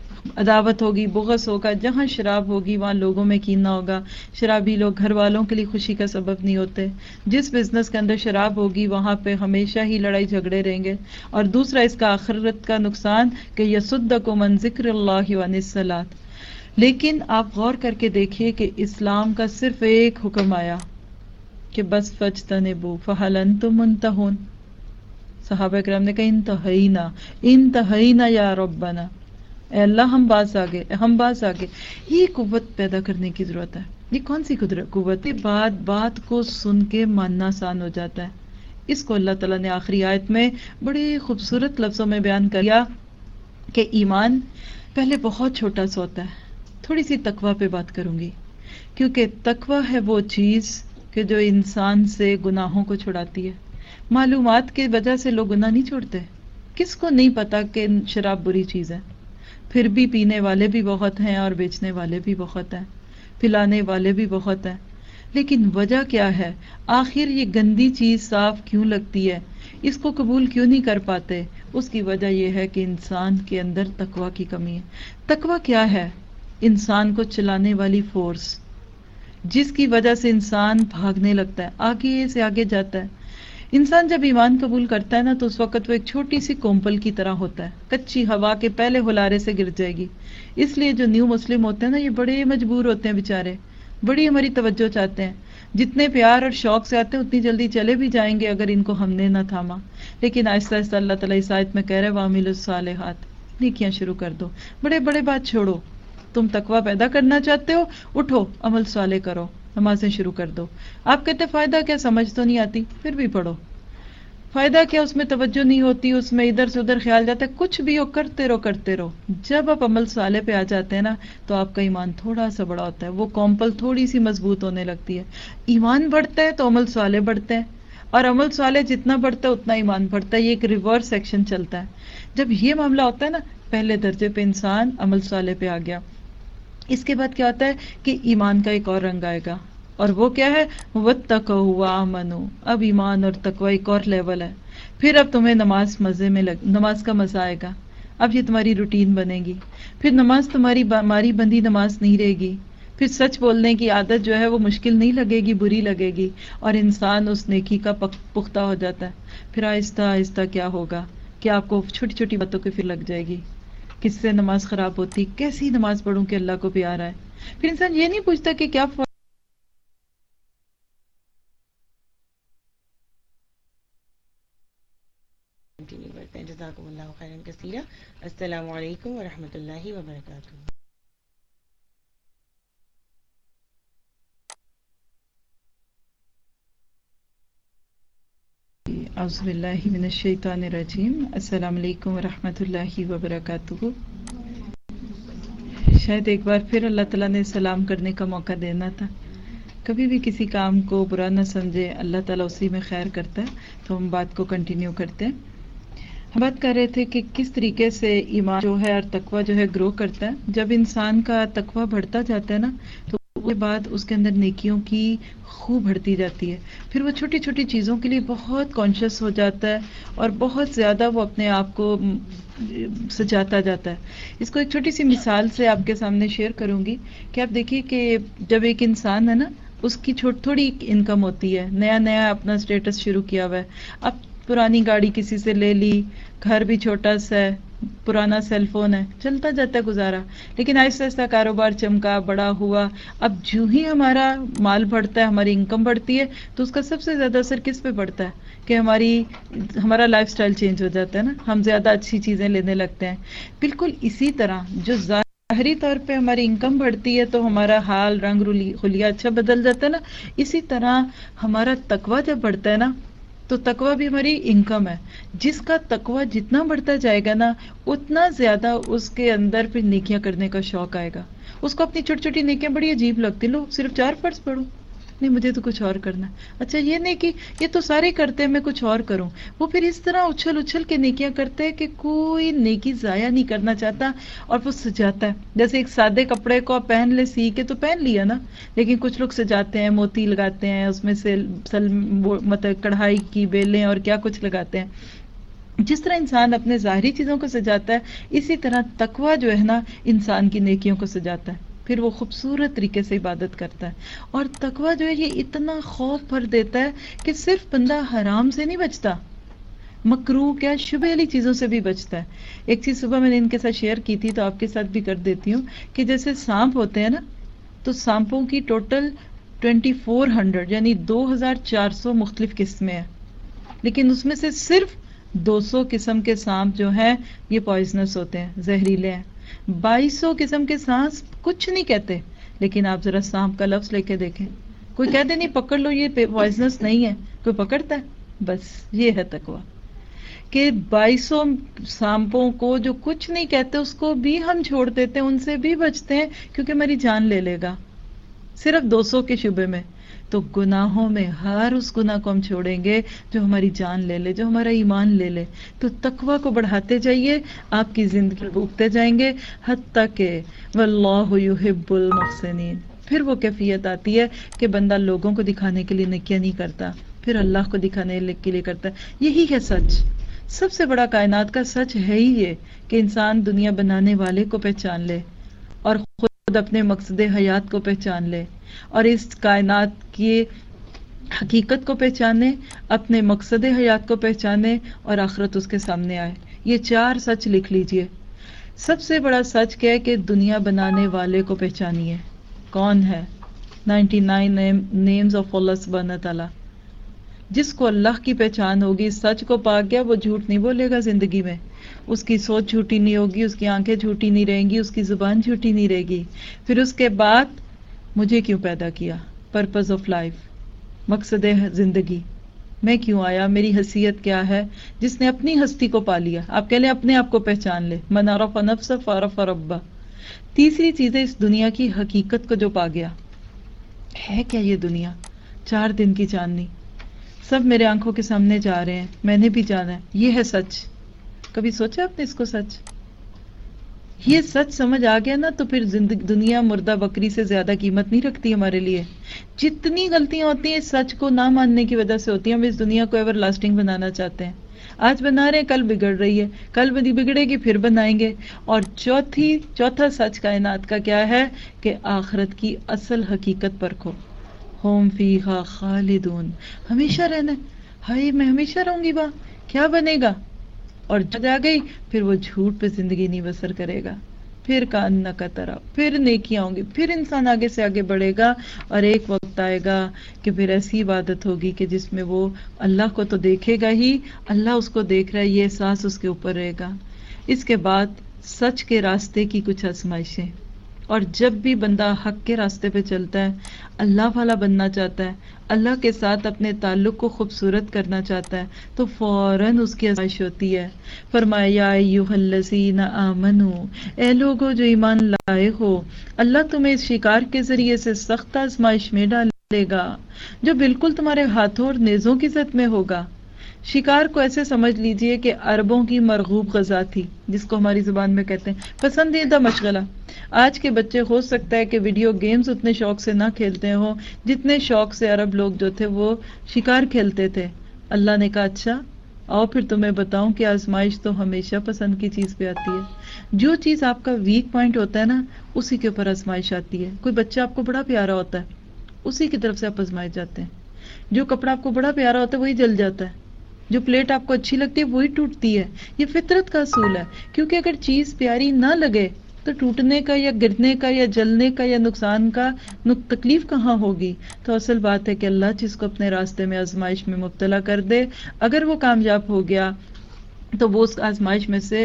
عداوت ہوگی، بغض ہوگا، جہاں شراب ہوگی وہاں لوگوں میں کینہ ہوگا، شرابی لوگ گھر والوں کے لیے خوشی کا سبب نہیں ہوتے، جس بزنس کے اندر شراب ہوگی وہاں پہ ہمیشہ ہی لڑائی جھگڑے رہیں گے۔ اور دوسرا اس کا آخرت کا نقصان کہ یصدکم عن ذکر اللہ وعن الصلاۃ۔ لیکن آپ غور کر کے دیکھیے کہ اسلام کا صرف ایک حکم آیا کہ بس فاجتنبوا فہل انتم منتہون۔ صحابہ کرام نے کہا انتہینا انتہینا یا ربنا، اے اللہ ہم باز آگے، ہم باز آگے۔ یہ قوت پیدا کرنے کی ضرورت ہے۔ یہ کون سی قوت؟ بات بات کو سن کے ماننا آسان ہو جاتا ہے۔ اس کو اللہ تعالیٰ نے آخری آیت میں بڑے خوبصورت لفظوں میں بیان کیا کہ ایمان پہلے بہت چھوٹا سا ہوتا ہے۔ تھوڑی سی تقویٰ پہ بات کروں گی، کیونکہ تقویٰ ہے وہ چیز کہ جو انسان سے گناہوں کو چھڑاتی ہے۔ معلومات کی وجہ سے لوگ گناہ نہیں چھوڑتے۔ کس کو نہیں پتا کہ شراب بری چیز ہے؟ پھر بھی پینے والے بھی بہت ہیں اور بیچنے والے بھی بہت ہیں، پلانے والے بھی بہت ہیں۔ لیکن وجہ کیا ہے؟ آخر یہ گندی چیز صاف کیوں لگتی ہے؟ اس کو قبول کیوں نہیں کر پاتے؟ اس کی وجہ یہ ہے کہ انسان کے اندر تقویٰ کی کمی ہے۔ تقویٰ کیا ہے؟ انسان کو چلانے والی فورس، جس کی وجہ سے انسان بھاگنے لگتا ہے، آگے سے آگے جاتا ہے۔ انسان جب ایمان قبول کرتا ہے نا تو اس وقت وہ ایک چھوٹی سی کومپل کی طرح ہوتا ہے، کچی ہوا کے پہلے ہلارے سے گر جائے گی۔ اس لیے جو نیو مسلم ہوتے ہیں نا، یہ بڑے مجبور ہوتے ہیں بیچارے، بڑی ہماری توجہ چاہتے ہیں، جتنے پیار اور شوق سے آتے ہیں اتنی جلدی چلے بھی جائیں گے اگر ان کو ہم نے نہ تھاما۔ لیکن آہستہ آہستہ اللہ تعالیٰ اس آیت میں کہہ رہے وَعَمِلُوا الصَّالِحَاتِ، نیکیاں شروع کر دو، بڑے بڑے بات چھوڑو۔ تم تقویٰ پیدا کرنا چاہتے ہو، اٹھو عمل صالح کرو، نمازیں شروع کر دو۔ آپ کہتے فائدہ کیا؟ سمجھ تو نہیں آتی، پھر بھی پڑھو۔ فائدہ کیا؟ اس میں توجہ نہیں ہوتی، اس میں ادھر سے ادھر خیال جاتا ہے، کچھ بھی ہو کرتے رہو کرتے رہو۔ جب آپ عمل صالح پہ آ جاتے ہیں نا تو آپ کا ایمان تھوڑا سا بڑا ہوتا ہے، وہ کومپل تھوڑی سی مضبوط ہونے لگتی ہے۔ ایمان بڑھتا ہے تو عمل صالح بڑھتے ہیں، اور عمل صالح جتنا بڑھتا ہے اتنا ایمان بڑھتا ہے۔ یہ ایک ریورس سیکشن چلتا ہے۔ جب یہ معاملہ ہوتا ہے نا، پہلے درجے پہ انسان عمل صالح پہ آ گیا، اس کے بعد کیا ہوتا ہے کہ ایمان کا ایک اور رنگ آئے گا، اور وہ کیا ہے؟ وَاتَّقَوْا وَآمَنُوا۔ اب ایمان اور تقوی ایک اور لیول ہے۔ پھر اب تمہیں نماز مزے میں لگ نماز کا مزہ آئے گا، اب یہ تمہاری روٹین بنے گی۔ پھر نماز تمہاری ماری بندی نماز نہیں رہے گی، پھر سچ بولنے کی عادت جو ہے وہ مشکل نہیں لگے گی، بری لگے گی، اور انسان اس نیکی کا پختہ ہو جاتا ہے۔ پھر آہستہ آہستہ کیا ہوگا کہ آپ کو چھوٹی چھوٹی باتوں کی پھر لگ جائے گی، کس سے نماز خراب ہوتی، کیسی نماز پڑھوں کہ اللہ کو پیارا ہے۔ پھر انسان یہ نہیں پوچھتا کہ کیا کنٹینیو کرتے ہیں۔ جزاکم اللہ خیرا کثیرا۔ السلام علیکم ورحمۃ اللہ وبرکاتہ۔ اعوذ باللہ من الشیطان الرجیم۔ السلام علیکم ورحمۃ اللہ وبرکاتہ۔ شاید ایک بار پھر اللہ تعالیٰ نے سلام کرنے کا موقع دینا تھا۔ کبھی بھی کسی کام کو برا نہ سمجھے، اللہ تعالیٰ اسی میں خیر کرتا ہے۔ تو ہم بات کو کنٹینیو کرتے ہیں۔ ہم بات کر رہے تھے کہ کس طریقے سے ایمان جو ہے اور تقویٰ جو ہے گرو کرتا ہے۔ جب انسان کا تقویٰ بڑھتا جاتا ہے نا تو اس کے بعد اس کے اندر نیکیوں کی خوب بڑھتی جاتی ہے۔ پھر وہ چھوٹی چھوٹی چیزوں کے لیے بہت کانشیس ہو جاتا ہے اور بہت زیادہ وہ اپنے آپ کو سجاتا جاتا ہے۔ اس کو ایک چھوٹی سی مثال سے آپ کے سامنے شیئر کروں گی کہ آپ دیکھیے کہ جب ایک انسان ہے نا، اس کی چھوٹی تھوڑی انکم ہوتی ہے، نیا نیا اپنا سٹیٹس شروع کیا ہوا ہے، اب پرانی گاڑی کسی سے لے لی، گھر بھی چھوٹا سا ہے، پرانا سیل فون ہے، چلتا جاتا ہے گزارا۔ لیکن آہستہ آہستہ کاروبار چمکا، بڑا ہوا۔ اب جو ہی ہمارا مال بڑھتا ہے، ہماری انکم بڑھتی ہے، تو اس کا سب سے زیادہ اثر کس پہ پڑتا ہے کہ ہماری ہمارا لائف سٹائل چینج ہو جاتا ہے نا، ہم زیادہ اچھی چیزیں لینے لگتے ہیں۔ بالکل اسی طرح جو ظاہری طور پہ ہماری انکم بڑھتی ہے تو ہمارا حال، رنگ خلیہ اچھا بدل جاتا ہے نا، اسی طرح ہمارا تقویٰ جب بڑھتا ہے نا تو تقویٰ بھی ہماری انکم ہے۔ جس کا تقویٰ جتنا بڑھتا جائے گا نا، اتنا زیادہ اس کے اندر پھر نیکیاں کرنے کا شوق آئے گا۔ اس کو اپنی چھوٹی چھوٹی نیکیاں بڑی عجیب لگتی، لو صرف چار فرض پڑھو، نہیں مجھے تو کچھ اور کرنا ہے، اچھا یہ نیکی یہ تو سارے کرتے ہیں، میں کچھ اور کروں۔ وہ پھر اس طرح اچھل اچھل کے نیکیاں کرتے ہیں کہ کوئی نیکی ضائع نہیں کرنا چاہتا، اور وہ سجاتا ہے۔ جیسے ایک سادے کپڑے کو آپ پہن لے، سی کے تو پہن لیا نا، لیکن کچھ لوگ سجاتے ہیں، موتی لگاتے ہیں، اس میں سے سل مطلب کڑھائی کی بیلیں اور کیا کچھ لگاتے ہیں۔ جس طرح انسان اپنے ظاہری چیزوں کو سجاتا ہے، اسی طرح تقویٰ جو ہے نا انسان کی نیکیوں کو سجاتا ہے، پھر وہ خوبصورت طریقے سے عبادت کرتا ہے۔ اور تقویٰ جو ہے یہ اتنا خوف بھر دیتا ہے کہ صرف بندہ حرام سے نہیں بچتا، مکروہ کیا شبہ والی چیزوں سے بھی بچتا ہے۔ ایک چیز صبح میں نے ان کے ساتھ شیئر کی تھی تو آپ کے ساتھ بھی کر دیتی ہوں کہ جیسے سانپ ہوتے ہیں نا، تو سانپوں کی ٹوٹل ٹوینٹی فور ہنڈریڈ یعنی دو ہزار چار سو مختلف قسمیں ہیں، لیکن اس میں سے صرف دو سو قسم کے سانپ جو ہیں یہ پوائزنس ہوتے ہیں، زہریلے ہیں۔ بائیس سو قسم کے سانپ کچھ نہیں کہتے، لیکن آپ ذرا سانپ کا لفظ لے کے دیکھیں، کوئی کہتے نہیں پکڑ لو یہ پوائزنس نہیں ہے، کوئی پکڑتا ہے؟ بس یہ ہے تقویٰ کہ بائیس سو سانپوں کو جو کچھ نہیں کہتے اس کو بھی ہم چھوڑ دیتے ہیں، ان سے بھی بچتے ہیں کیونکہ ہماری جان لے لے گا صرف دو سو کے شبے میں۔ تو گناہوں میں ہر اس گناہ کو ہم چھوڑیں گے جو ہماری جان لے لے، جو ہمارا ایمان لے لے۔ تو تقویٰ کو بڑھاتے جائیے، آپ کی زندگی بھوگتے جائیں گے حتیٰ کہ واللہ یحب المحسنین۔ پھر وہ کیفیت آتی ہے کہ بندہ لوگوں کو دکھانے کے لیے نیکیاں نہیں کرتا، پھر پھر اللہ کو دکھانے کے لیے کرتا ہے. یہی ہے سچ. سب سے بڑا کائنات کا سچ ہے ہی یہ کہ انسان دنیا بنانے والے کو پہچان لے اور خود اپنے مقصد حیات کو پہچان لے اور اس کائنات کی حقیقت کو پہچانے, اپنے مقصد حیات کو پہچانے اور آخرت اس کے سامنے آئے. یہ چار سچ لکھ لیجئے. سب سے بڑا سچ کیا ہے کہ دنیا بنانے والے کو پہچانیے. کون ہے؟ نائنٹی نائن نیمز آف اللہ سبحانہ تعالیٰ. جس کو اللہ کی پہچان ہوگی, سچ کو پا گیا, وہ جھوٹ نہیں بولے گا زندگی میں. اس کی سوچ جھوٹی نہیں ہوگی, اس کی آنکھیں جھوٹی نہیں رہیں گی, اس کی زبان جھوٹی نہیں رہے گی. پھر اس کے بعد مجھے کیوں پیدا کیا, پرپز آف لائف, مقصد زندگی, میں کیوں آیا, میری حیثیت کیا ہے. جس نے اپنی ہستی کو پا لیا, آپ کہہ لیں اپنے آپ کو پہچان لے, من عرف نفسہ فعرف ربہ. تیسری چیز ہے اس دنیا کی حقیقت کو جو پا گیا. ہے کیا یہ دنیا؟ چار دن کی چاندنی, سب میرے آنکھوں کے سامنے جا رہے ہیں, میں نے بھی جانا ہے. یہ ہے سچ. کبھی سوچا آپ نے اس کو سچ؟ یہ سچ سمجھ آ گیا نا تو پھر زندگی دنیا مردہ بکری سے زیادہ قیمت نہیں رکھتی ہمارے لیے. جتنی غلطیاں ہوتی ہیں سچ کو نہ ماننے کی وجہ سے ہوتی ہیں. ہم اس دنیا کو ایور لاسٹنگ بنانا چاہتے ہیں. آج بنا رہے ہیں, کل بگڑ رہی ہے, کل بگڑے گی پھر بنائیں گے. اور چوتھی چوتھا سچ کائنات کا کیا ہے کہ آخرت کی اصل حقیقت پرکھو. ہوم فیہا خالدون, ہمیشہ رہنا. ہائے میں ہمیشہ رہوں گی وہاں, کیا بنے گا؟ اور جب آ گئی پھر وہ جھوٹ پہ زندگی نہیں بسر کرے گا. پھر کان کا طرح پھر نیکیاں ہوں گی, پھر انسان آگے سے آگے بڑھے گا. اور ایک وقت آئے گا کہ پھر ایسی عبادت ہوگی کہ جس میں وہ اللہ کو تو دیکھے گا ہی, اللہ اس کو دیکھ رہا ہے, یہ احساس اس کے اوپر رہے گا. اس کے بعد سچ کے راستے کی کچھ آزمائشیں. اور جب بھی بندہ حق کے راستے پہ چلتا ہے, اللہ والا بننا چاہتا ہے, اللہ کے ساتھ اپنے تعلق کو خوبصورت کرنا چاہتا ہے, تو فوراً اس کی آزمائش ہوتی ہے. فرمایا یا ایھا الذین آمنو, اے لوگو جو ایمان لائے ہو, اللہ تمہیں اس شکار کے ذریعے سے سخت آزمائش میں ڈالے گا جو بالکل تمہارے ہاتھوں اور نیزوں کی زد میں ہوگا. شکار کو ایسے سمجھ لیجئے کہ عربوں کی مرغوب غذا تھی, جس کو ہماری زبان میں کہتے ہیں پسندیدہ مشغلہ. آج کے بچے ہو سکتا ہے کہ ویڈیو گیمز اتنے شوق سے نہ کھیلتے ہوں جتنے شوق سے عرب لوگ جو تھے وہ شکار کھیلتے تھے. اللہ نے کہا اچھا آؤ پھر تمہیں بتاؤں کہ آزمائش تو ہمیشہ پسند کی چیز پہ آتی ہے. جو چیز آپ کا ویک پوائنٹ ہوتا ہے نا, اسی کے اوپر آزمائش آتی ہے. کوئی بچہ آپ کو بڑا پیارا ہوتا ہے, اسی کی طرف سے آپ آزمائے جاتے ہیں. جو کپڑا آپ کو بڑا پیارا ہوتا ہے وہی جل جاتا ہے. جو پلیٹ آپ کو اچھی لگتی ہے وہی ٹوٹتی ہے. یہ فطرت کا اصول ہے, کیونکہ اگر چیز پیاری نہ لگے تو ٹوٹنے کا یا گرنے کا یا جلنے کا یا نقصان کا تکلیف کہاں ہوگی. تو اصل بات ہے کہ اللہ جس کو اپنے راستے میں آزمائش میں مبتلا کر دے, اگر وہ کامیاب ہو گیا تو وہ اس آزمائش میں سے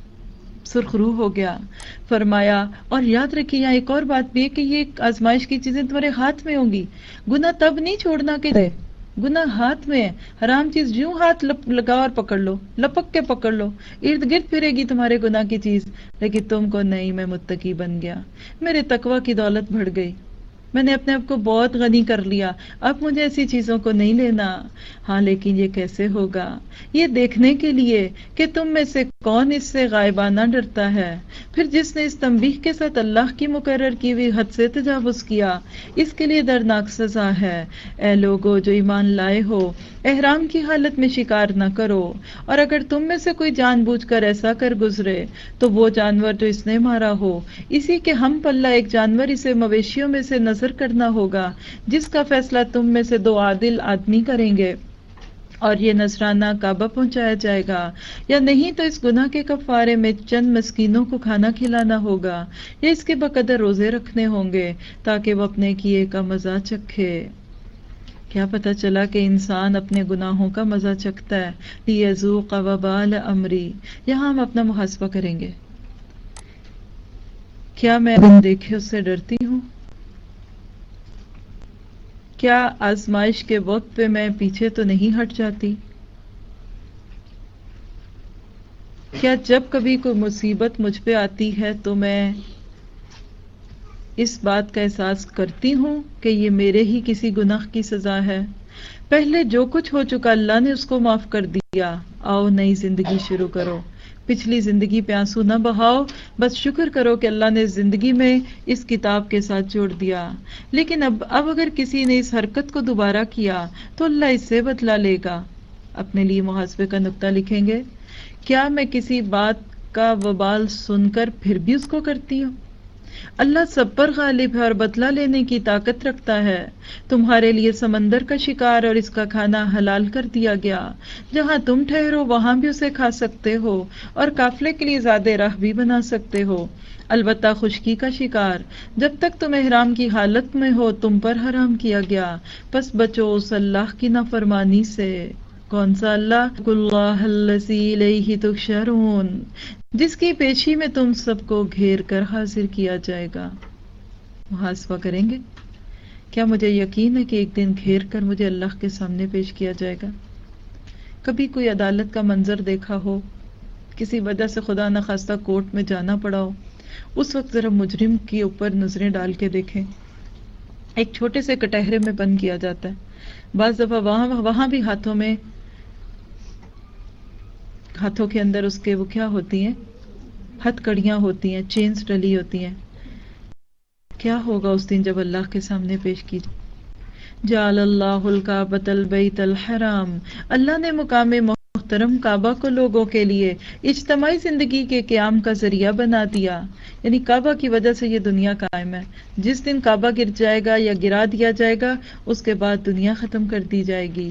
سرخرو ہو گیا. فرمایا اور یاد رکھیے یہاں ایک اور بات بھی ہے کہ یہ آزمائش کی چیزیں تمہارے ہاتھ میں ہوں گی. گناہ تب نہیں چھوڑنا کہ گناہ ہاتھ میں ہے. حرام چیز جوں ہاتھ لگا اور پکڑ لو, لپک کے پکڑ لو, ارد گرد پھرے گی تمہارے گناہ کی چیز, لیکن تم کو نہیں میں متقی بن گیا, میرے تقوی کی دولت بڑھ گئی, میں نے اپنے آپ کو بہت غنی کر لیا, اب مجھے ایسی چیزوں کو نہیں لینا. ہاں لیکن یہ کیسے ہوگا؟ یہ دیکھنے کے لیے کہ تم میں سے کون اس سے غائبانہ ڈرتا ہے. پھر جس نے اس تنبیہ کے ساتھ اللہ کی مقرر کی ہوئی حد سے تجاوز کیا, اس کے لیے دردناک سزا ہے. اے لوگو جو ایمان لائے ہو, احرام کی حالت میں شکار نہ کرو, اور اگر تم میں سے کوئی جان بوجھ کر ایسا کر گزرے تو وہ جانور جو اس نے مارا ہو, اسی کے ہم پلہ ایک جانور اسے مویشیوں میں سے نظر کرنا ہوگا, جس کا فیصلہ تم میں سے دو عادل آدمی کریں گے, اور یہ نذرانہ کعبہ پہنچایا جائے گا, یا نہیں تو اس گناہ کے کفارے میں چند مسکینوں کو کھانا کھلانا ہوگا, یا اس کے بقدر روزے رکھنے ہوں گے تاکہ وہ اپنے کیے کا مزہ چکھے. کیا پتہ چلا کہ انسان اپنے گناہوں کا مزہ چکھتا ہے. لیذوق وبال امری, یہاں ہم اپنا محاسبہ کریں گے. کیا میں بن دیکھے اس سے ڈرتی ہوں؟ کیا آزمائش کے وقت پہ میں پیچھے تو نہیں ہٹ جاتی؟ کیا جب کبھی کوئی مصیبت مجھ پہ آتی ہے تو میں اس بات کا احساس کرتی ہوں کہ یہ میرے ہی کسی گناہ کی سزا ہے؟ پہلے جو کچھ ہو چکا اللہ نے اس کو معاف کر دیا, آؤ نئی زندگی شروع کرو. پچھلی زندگی پہ آنسو نہ بہاؤ، بس شکر کرو کہ اللہ نے زندگی میں اس کتاب کے ساتھ جوڑ دیا۔ لیکن اب اب اگر کسی نے اس حرکت کو دوبارہ کیا تو اللہ اس سے بدلہ لے گا۔ اپنے لیے محاسبے کا نقطہ لکھیں گے، کیا میں کسی بات کا وبال سن کر پھر بھی اس کو کرتی ہوں؟ اللہ سب پر غالب ہے اور بدلہ لینے کی طاقت رکھتا ہے۔ تمہارے لیے سمندر کا شکار اور اس کا کھانا حلال کر دیا گیا، جہاں تم ٹھہرو وہاں بھی اسے کھا سکتے ہو اور قافلے کے لیے زیادہ راہ بھی بنا سکتے ہو۔ البتہ خشکی کا شکار جب تک تم احرام کی حالت میں ہو تم پر حرام کیا گیا، پس بچو اس اللہ کی نافرمانی سے۔ کون سا اللہ؟ اللہ الذی الیہ تحشرون، جس کی پیشی میں تم سب کو گھیر کر حاضر کیا جائے گا۔ محاسبہ کریں گے، کیا مجھے یقین ہے کہ ایک دن گھیر کر مجھے اللہ کے سامنے پیش کیا جائے گا؟ کبھی کوئی عدالت کا منظر دیکھا ہو، کسی وجہ سے خدا نخواستہ کورٹ میں جانا پڑا ہو، اس وقت ذرا مجرم کے اوپر نظریں ڈال کے دیکھیں۔ ایک چھوٹے سے کٹہرے میں بند کیا جاتا ہے، بعض دفعہ وہاں وہاں بھی ہاتھوں میں ہاتھوں کے اندر اس کے وہ کیا ہوتی ہیں، ہتھ کڑیاں ہوتی ہیں، چینز ڈلی ہوتی ہیں۔ کیا ہوگا اس دن جب اللہ کے سامنے پیش کی جعل اللہ الکعبۃ البیت الحرام، اللہ نے مقام محترم کعبہ کو لوگوں کے لیے اجتماعی زندگی کے قیام کا ذریعہ بنا دیا، یعنی کعبہ کی وجہ سے یہ دنیا قائم ہے۔ جس دن کعبہ گر جائے گا یا گرا دیا جائے گا اس کے بعد دنیا ختم کر دی جائے گی۔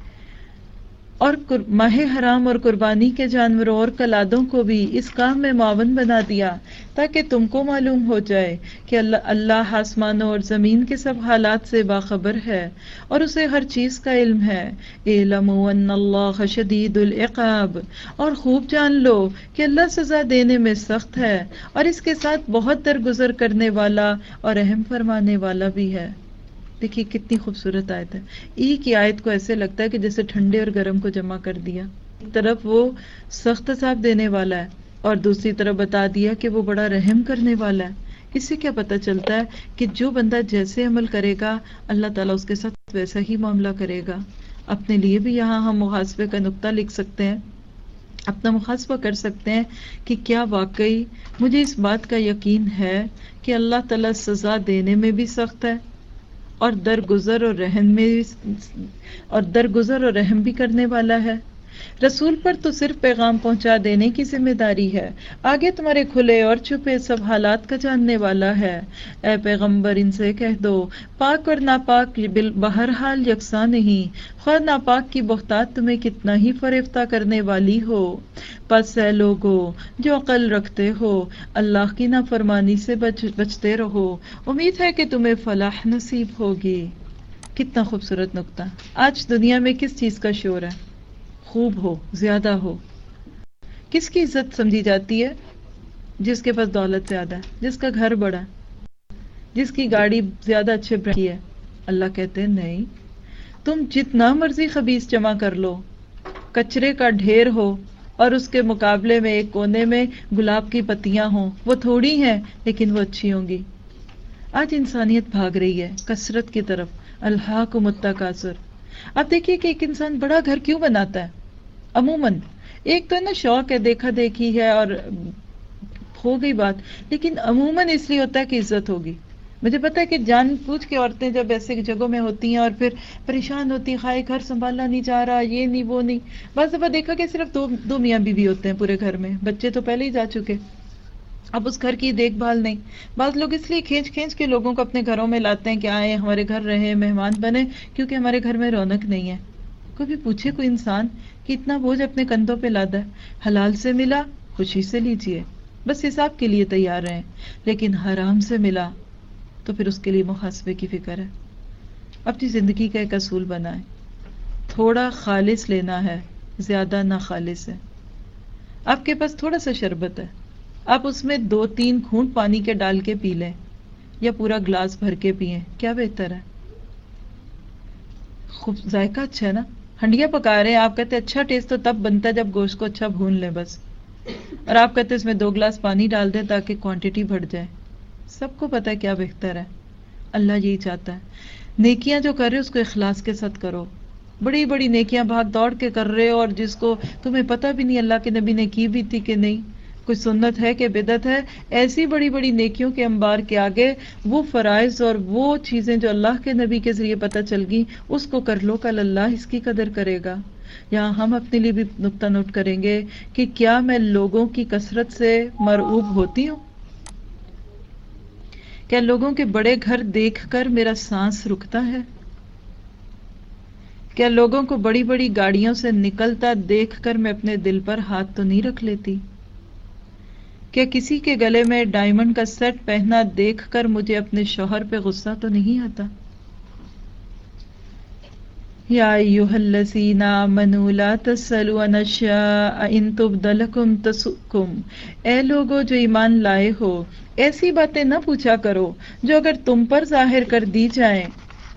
اور ماہ حرام اور قربانی کے جانوروں اور کلادوں کو بھی اس کام میں معاون بنا دیا تاکہ تم کو معلوم ہو جائے کہ اللہ اللہ آسمانوں اور زمین کے سب حالات سے باخبر ہے اور اسے ہر چیز کا علم ہے۔ اعلموا ان اللہ شدید العقاب، اور خوب جان لو کہ اللہ سزا دینے میں سخت ہے اور اس کے ساتھ بہت درگزر کرنے والا اور رحم فرمانے والا بھی ہے۔ دیکھیے کتنی خوبصورت آیت ہے۔ ایک ہی آیت کو ایسے لگتا ہے کہ جیسے ٹھنڈے اور گرم کو جمع کر دیا۔ ایک طرف وہ سخت عذاب دینے والا ہے اور دوسری طرف بتا دیا کہ وہ بڑا رحم کرنے والا ہے۔ اس سے کیا پتہ چلتا ہے کہ جو بندہ جیسے عمل کرے گا اللہ تعالیٰ اس کے ساتھ ویسا ہی معاملہ کرے گا۔ اپنے لیے بھی یہاں ہم محاسبے کا نقطہ لکھ سکتے ہیں، اپنا محاسبہ کر سکتے ہیں کہ کیا واقعی مجھے اس بات کا یقین ہے کہ اللہ تعالیٰ سزا دینے میں بھی سخت ہے اور درگزر اور رحم میں اور درگزر اور رحم بھی کرنے والا ہے۔ رسول پر تو صرف پیغام پہنچا دینے کی ذمہ داری ہے، آگے تمہارے کھلے اور چھپے سب حالات کا جاننے والا ہے۔ اے پیغمبر ان سے کہہ دو پاک اور ناپاک بہرحال یکساں نہیں، خواہ ناپاک کی بہتات تمہیں کتنا ہی فریفتہ کرنے والی ہو۔ پس اے لوگو جو عقل رکھتے ہو اللہ کی نافرمانی سے بچ بچتے رہو، امید ہے کہ تمہیں فلاح نصیب ہوگی۔ کتنا خوبصورت نقطہ۔ آج دنیا میں کس چیز کا شور ہے؟ خوب ہو، زیادہ ہو۔ کس کی عزت سمجھی جاتی ہے؟ جس کے پاس دولت زیادہ ہے، جس کا گھر بڑا ہے، جس کی گاڑی زیادہ اچھے برانڈ کی ہے۔ اللہ کہتے ہیں نہیں، تم جتنا مرضی خبیث جمع کر لو، کچرے کا ڈھیر ہو اور اس کے مقابلے میں ایک کونے میں گلاب کی پتیاں ہوں، وہ تھوڑی ہیں لیکن وہ اچھی ہوں گی۔ آج انسانیت بھاگ رہی ہے کثرت کی طرف، الہاکم التکاثر۔ اب دیکھیے کہ ایک انسان بڑا گھر کیوں بناتا ہے؟ عموماً ایک تو ہے نا شوق ہے، دیکھا دیکھی ہے اور ہو گئی بات، لیکن عموماً اس لیے ہوتا ہے کہ عزت ہوگی۔ مجھے پتا ہے کہ جان پوچھ کے عورتیں جب ایسے جگہوں میں ہوتی ہیں اور پھر پریشان ہوتی ہیں، خواہ گھر سنبھالنا نہیں جا رہا، یہ نہیں وہ نہیں۔ بعض دفعہ دیکھا کہ صرف دو دو میاں بیوی ہوتے ہیں پورے گھر میں، بچے تو پہلے ہی جا چکے، اب اس گھر کی دیکھ بھال نہیں۔ بعض لوگ اس لیے کھینچ کھینچ کے لوگوں کو اپنے گھروں میں لاتے ہیں کہ آئے ہمارے گھر رہے، مہمان بنے، کیونکہ ہمارے گھر میں رونق نہیں ہے۔ کوئی بھی پوچھے کوئی انسان کہ اتنا بوجھ اپنے کندھوں پہ لادا ہے؟ حلال سے ملا خوشی سے لیجئے، بس حساب کے لیے تیار رہیں، لیکن حرام سے ملا تو پھر اس کے لیے محاسبے کی فکر ہے۔ اپنی زندگی کا ایک اصول بنائیں، تھوڑا خالص لینا ہے، زیادہ نہ خالص ہے۔ آپ کے پاس تھوڑا سا شربت ہے، آپ اس میں دو تین گھونٹ پانی کے ڈال کے پی لیں یا پورا گلاس بھر کے پئیں، کیا بہتر ہے؟ خوب ذائقہ اچھا ہے نا، ہنڈیا پکا رہے ہیں، آپ کہتے ہیں اچھا ٹیسٹ تو تب بنتا ہے جب گوشت کو اچھا بھون لیں بس، اور آپ کہتے ہیں اس میں دو گلاس پانی ڈال دیں تاکہ کوانٹٹی بڑھ جائے۔ سب کو پتا ہے کیا بہتر ہے، اللہ یہی چاہتا ہے۔ نیکیاں جو کر رہے اس کو اخلاص کے ساتھ کرو، بڑی بڑی نیکیاں بھاگ دوڑ کے کر رہے ہو، اور جس کو تمہیں پتہ بھی نہیں اللہ کے نبی نے کی بھی تھی کہ نہیں، کوئی سنت ہے کہ بدعت ہے، ایسی بڑی بڑی نیکیوں کے انبار کے آگے وہ فرائض اور وہ چیزیں جو اللہ کے نبی کے ذریعے پتہ چل گئی اس کو کر لو، کل اللہ اس کی قدر کرے گا۔ یہاں ہم اپنے لیے بھی نقطہ نوٹ کریں گے کہ کیا میں لوگوں کی کثرت سے مرعوب ہوتی ہوں؟ کیا لوگوں کے بڑے گھر دیکھ کر میرا سانس رکتا ہے؟ کیا لوگوں کو بڑی بڑی گاڑیوں سے نکلتا دیکھ کر میں اپنے دل پر ہاتھ تو نہیں رکھ لیتی؟ کیا کسی کے گلے میں ڈائمنڈ کا سیٹ پہنا دیکھ کر مجھے اپنے شوہر پہ غصہ تو نہیں آتا؟ یا ایھا الذین آمنوا لا تسألوا عن اشیاء ان تبد لکم تسؤکم، اے لوگو جو ایمان لائے ہو ایسی باتیں نہ پوچھا کرو جو اگر تم پر ظاہر کر دی جائیں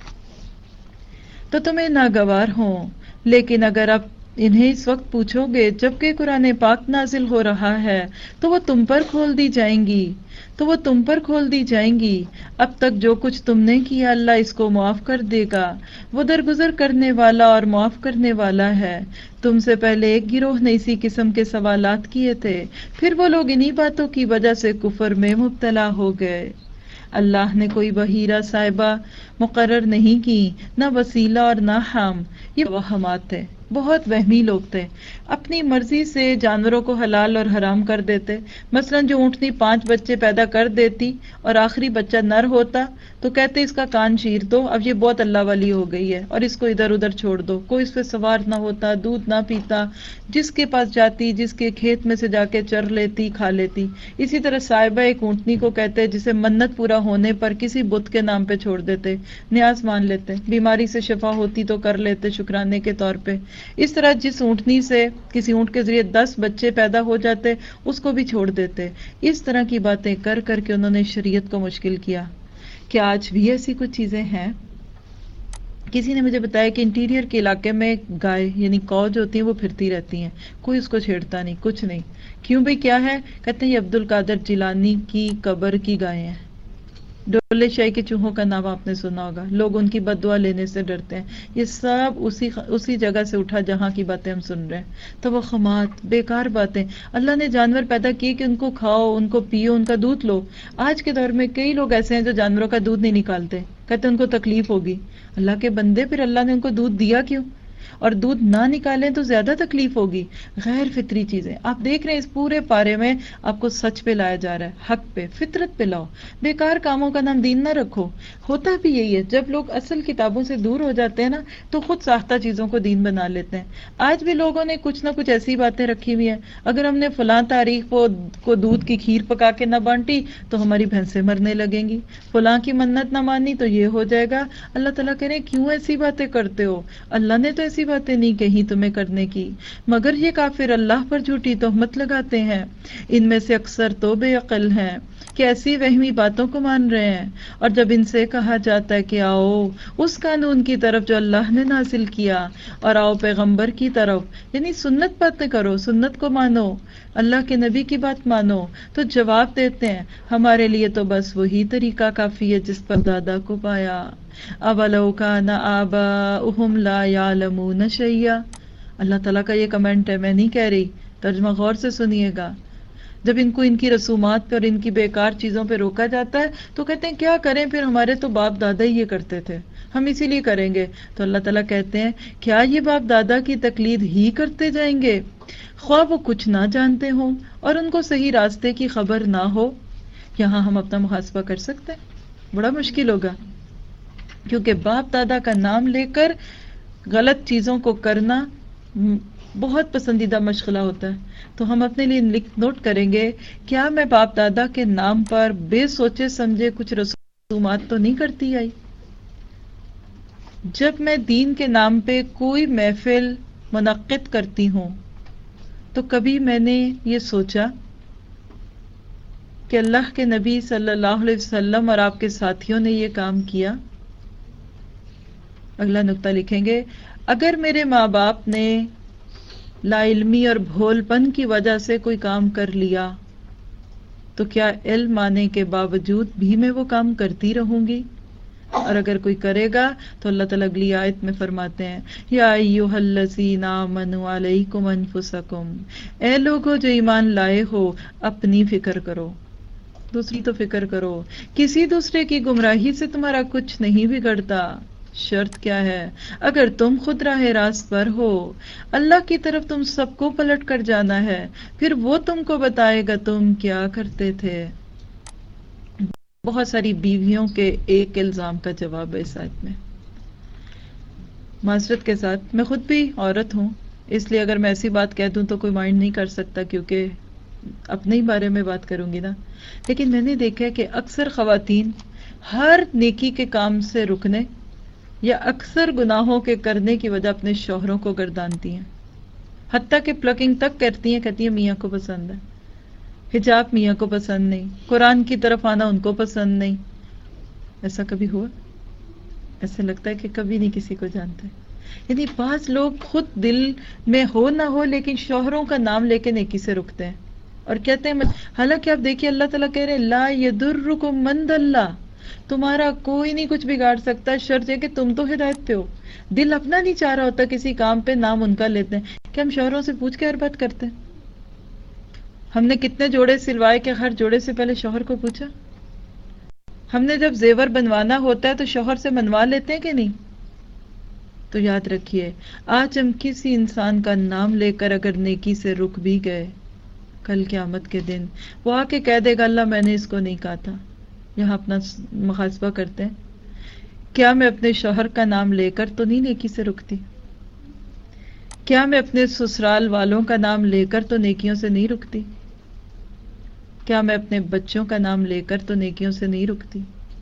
تو تمہیں ناگوار ہوں، لیکن اگر اب انہیں اس وقت پوچھو گے جبکہ قرآن پاک نازل ہو رہا ہے تو وہ تم پر کھول دی جائیں گی تو وہ تم پر کھول دی جائیں گی اب تک جو کچھ تم نے کیا اللہ اس کو معاف کر دے گا، وہ درگزر کرنے والا اور معاف کرنے والا ہے۔ تم سے پہلے ایک گروہ نے اسی قسم کے سوالات کیے تھے، پھر وہ لوگ انہی باتوں کی وجہ سے کفر میں مبتلا ہو گئے۔ اللہ نے کوئی بحیرہ صاحبہ مقرر نہیں کی، نہ وسیلہ اور نہ حام، یہ وہمات تھے، بہت وہمی لوگ تھے، اپنی مرضی سے جانوروں کو حلال اور حرام کر دیتے۔ مثلا جو اونٹنی پانچ بچے پیدا کر دیتی اور آخری بچہ نر ہوتا تو کہتے اس کا کان چیر دو، اب یہ بہت اللہ والی ہو گئی ہے اور اس کو ادھر ادھر چھوڑ دو، کوئی اس پہ سوار نہ ہوتا، دودھ نہ پیتا، جس کے پاس جاتی جس کے کھیت میں سے جا کے چر لیتی کھا لیتی۔ اسی طرح صاحبہ ایک اونٹنی کو کہتے جسے منت پورا ہونے پر کسی بت کے نام پہ چھوڑ دیتے، نیاز مان لیتے، بیماری سے شفا ہوتی تو کر لیتے شکرانے کے طور پہ۔ اس طرح جس اونٹنی سے کسی اونٹ کے ذریعے دس بچے پیدا ہو جاتے اس کو بھی چھوڑ دیتے۔ اس طرح کی باتیں کر کر کے انہوں نے شریعت کو مشکل کیا۔ کیا آج بھی ایسی کچھ چیزیں ہیں؟ کسی نے مجھے بتایا کہ انٹیریئر کے علاقے میں گائے یعنی کو جو ہوتی ہیں وہ پھرتی رہتی ہیں، کوئی اس کو چھیڑتا نہیں، کچھ نہیں۔ کیوں بھئی کیا ہے؟ کہتے ہیں یہ عبد القادر جیلانی کی قبر کی گائے ہیں۔ ڈولے شاہی کے چوہوں کا نام آپ نے سنا ہوگا، لوگ ان کی بد دعا لینے سے ڈرتے ہیں۔ یہ سب اسی اسی جگہ سے اٹھا جہاں کی باتیں ہم سن رہے ہیں، توہمات، بیکار باتیں۔ اللہ نے جانور پیدا کیے کہ ان کو کھاؤ، ان کو پیو، ان کا دودھ لو۔ آج کے دور میں کئی لوگ ایسے ہیں جو جانوروں کا دودھ نہیں نکالتے، کہتے ہیں ان کو تکلیف ہوگی۔ اللہ کے بندے، پھر اللہ نے ان کو دودھ دیا کیوں؟ اور دودھ نہ نکالیں تو زیادہ تکلیف ہوگی۔ غیر فطری چیزیں آپ دیکھ رہے ہیں، اس پورے پارے میں آپ کو سچ پہ لایا جا رہا ہے، حق پہ، فطرت پہ لاؤ، بیکار کاموں کا نام دین نہ رکھو۔ ہوتا بھی یہی ہے، جب لوگ اصل کتابوں سے دور ہو جاتے ہیں نا تو خود ساختہ چیزوں کو دین بنا لیتے ہیں۔ آج بھی لوگوں نے کچھ نہ کچھ ایسی باتیں رکھی ہوئی ہیں، اگر ہم نے فلاں تاریخ کو کو دودھ کی کھیر پکا کے نہ بانٹی تو ہماری بھینسیں مرنے لگیں گی، فلاں کی منت نہ مانی تو یہ ہو جائے گا۔ اللہ تعالیٰ کہہ رہے ہیں کیوں ایسی باتیں کرتے ہو؟ اللہ نے تو ایسی باتیں نہیں کہیں تمہیں کرنے کی، مگر یہ کافر اللہ پر جھوٹی تہمت لگاتے ہیں۔ ان میں سے اکثر تو بے عقل ہیں کہ ایسی وہمی باتوں کو مان رہے ہیں، اور جب ان سے کہا جاتا ہے کہ آؤ اس قانون کی طرف جو اللہ نے نازل کیا، اور آؤ پیغمبر کی طرف، یعنی سنت باتیں کرو، سنت کو مانو، اللہ کے نبی کی بات مانو، تو جواب دیتے ہیں ہمارے لیے تو بس وہی طریقہ کافی ہے جس پر دادا کو پایا۔ اولو کان آباؤہم لا یعلمون شیئا۔ اللہ تعالیٰ کا یہ کمنٹ ہے، میں نہیں کہہ رہی، ترجمہ غور سے سنیے گا۔ جب ان کو ان کی رسومات پہ اور ان کی بیکار چیزوں پہ روکا جاتا ہے تو کہتے ہیں کیا کریں، پھر ہمارے تو باپ دادا ہی یہ کرتے تھے، ہم اسی لیے کریں گے۔ تو اللہ تعالیٰ کہتے ہیں کیا یہ باپ دادا کی تقلید ہی کرتے جائیں گے خواہ وہ کچھ نہ جانتے ہوں اور ان کو صحیح راستے کی خبر نہ ہو؟ یہاں ہم اپنا محاسبہ کر سکتے ہیں، بڑا مشکل ہوگا، کیونکہ باپ دادا کا نام لے کر غلط چیزوں کو کرنا بہت پسندیدہ مشغلہ ہوتا ہے۔ تو ہم اپنے لیے نوٹ کریں گے، کیا میں باپ دادا کے نام پر بے سوچے سمجھے کچھ رسومات تو نہیں کرتی آئی؟ جب میں دین کے نام پہ کوئی محفل منعقد کرتی ہوں تو کبھی میں نے یہ سوچا کہ اللہ کے نبی صلی اللہ علیہ وسلم اور آپ کے ساتھیوں نے یہ کام کیا؟ اگلا نقطہ لکھیں گے، اگر میرے ماں باپ نے لا علمی اور بھول پن کی وجہ سے کوئی کام کر لیا تو کیا علم آنے کے باوجود بھی میں وہ کام کرتی رہوں گی؟ اور اگر کوئی کرے گا تو اللہ تعالیٰ اگلی آیت میں فرماتے ہیں یا ایھا الذین آمنوا علیکم انفسکم، اے لوگو جو ایمان لائے ہو اپنی فکر کرو، دوسری تو فکر کرو، کسی دوسرے کی گمراہی سے تمہارا کچھ نہیں بگڑتا۔ شرط کیا ہے؟ اگر تم خود راہ راست پر ہو، اللہ کی طرف تم سب کو پلٹ کر جانا ہے، پھر وہ تم کو بتائے گا تم کیا کرتے تھے۔ بہت ساری بیویوں کے ایک الزام کا جواب ہے اس آیت میں۔ معذرت کے ساتھ میں خود بھی عورت ہوں، اس لیے اگر میں ایسی بات کہہ دوں تو کوئی مائنڈ نہیں کر سکتا، کیونکہ اپنے ہی بارے میں بات کروں گی نا۔ لیکن میں نے دیکھا ہے کہ اکثر خواتین ہر نیکی کے کام سے رکنے یا اکثر گناہوں کے کرنے کی وجہ اپنے شوہروں کو گردانتی ہیں، حتیٰ کہ پلکنگ تک کرتی ہیں، کہتی ہیں میاں کو پسند ہے، حجاب میاں کو پسند نہیں، قرآن کی طرف آنا ان کو پسند نہیں۔ ایسا کبھی ہوا؟ ایسے لگتا ہے کہ کبھی نہیں کسی کو جانتے۔ یعنی بعض لوگ خود دل میں ہو نہ ہو لیکن شوہروں کا نام لے کے نیکی سے رکتے ہیں اور کہتے ہیں، حالانکہ آپ دیکھیے اللہ تعالیٰ کہہ رہے ہیں لا یضرکم من ضل، تمہارا کوئی نہیں کچھ بگاڑ سکتا، شرط ہے کہ تم تو ہدایت پہ ہو۔ دل اپنا نہیں چاہ رہا ہوتا کسی کام پہ، نام ان کا لیتے ہیں۔ کہ ہم شوہروں سے پوچھ کے ہر بات کرتے ہیں؟ ہم نے کتنے جوڑے سلوائے کہ ہر جوڑے سے پہلے شوہر کو پوچھا؟ ہم نے جب زیور بنوانا ہوتا ہے تو شوہر سے منوا لیتے ہیں کہ نہیں؟ تو یاد رکھیے، آج ہم کسی انسان کا نام لے کر اگر نیکی سے رک بھی گئے، کل قیامت کے دن وہ آ کے کہہ دے گا اللہ میں نے اس کو نہیں کہا تھا۔ یہاں اپنا محاسبہ کرتے ہیں، کیا میں اپنے شوہر کا نام لے کر تو نہیں نیکی سے رکتی؟ کیا میں اپنے سسرال والوں کا نام لے کر تو نیکیوں سے نہیں رکتی؟ کیا میں اپنے بچوں کا نام لے کر تو نیکیوں سے نہیں رکتی؟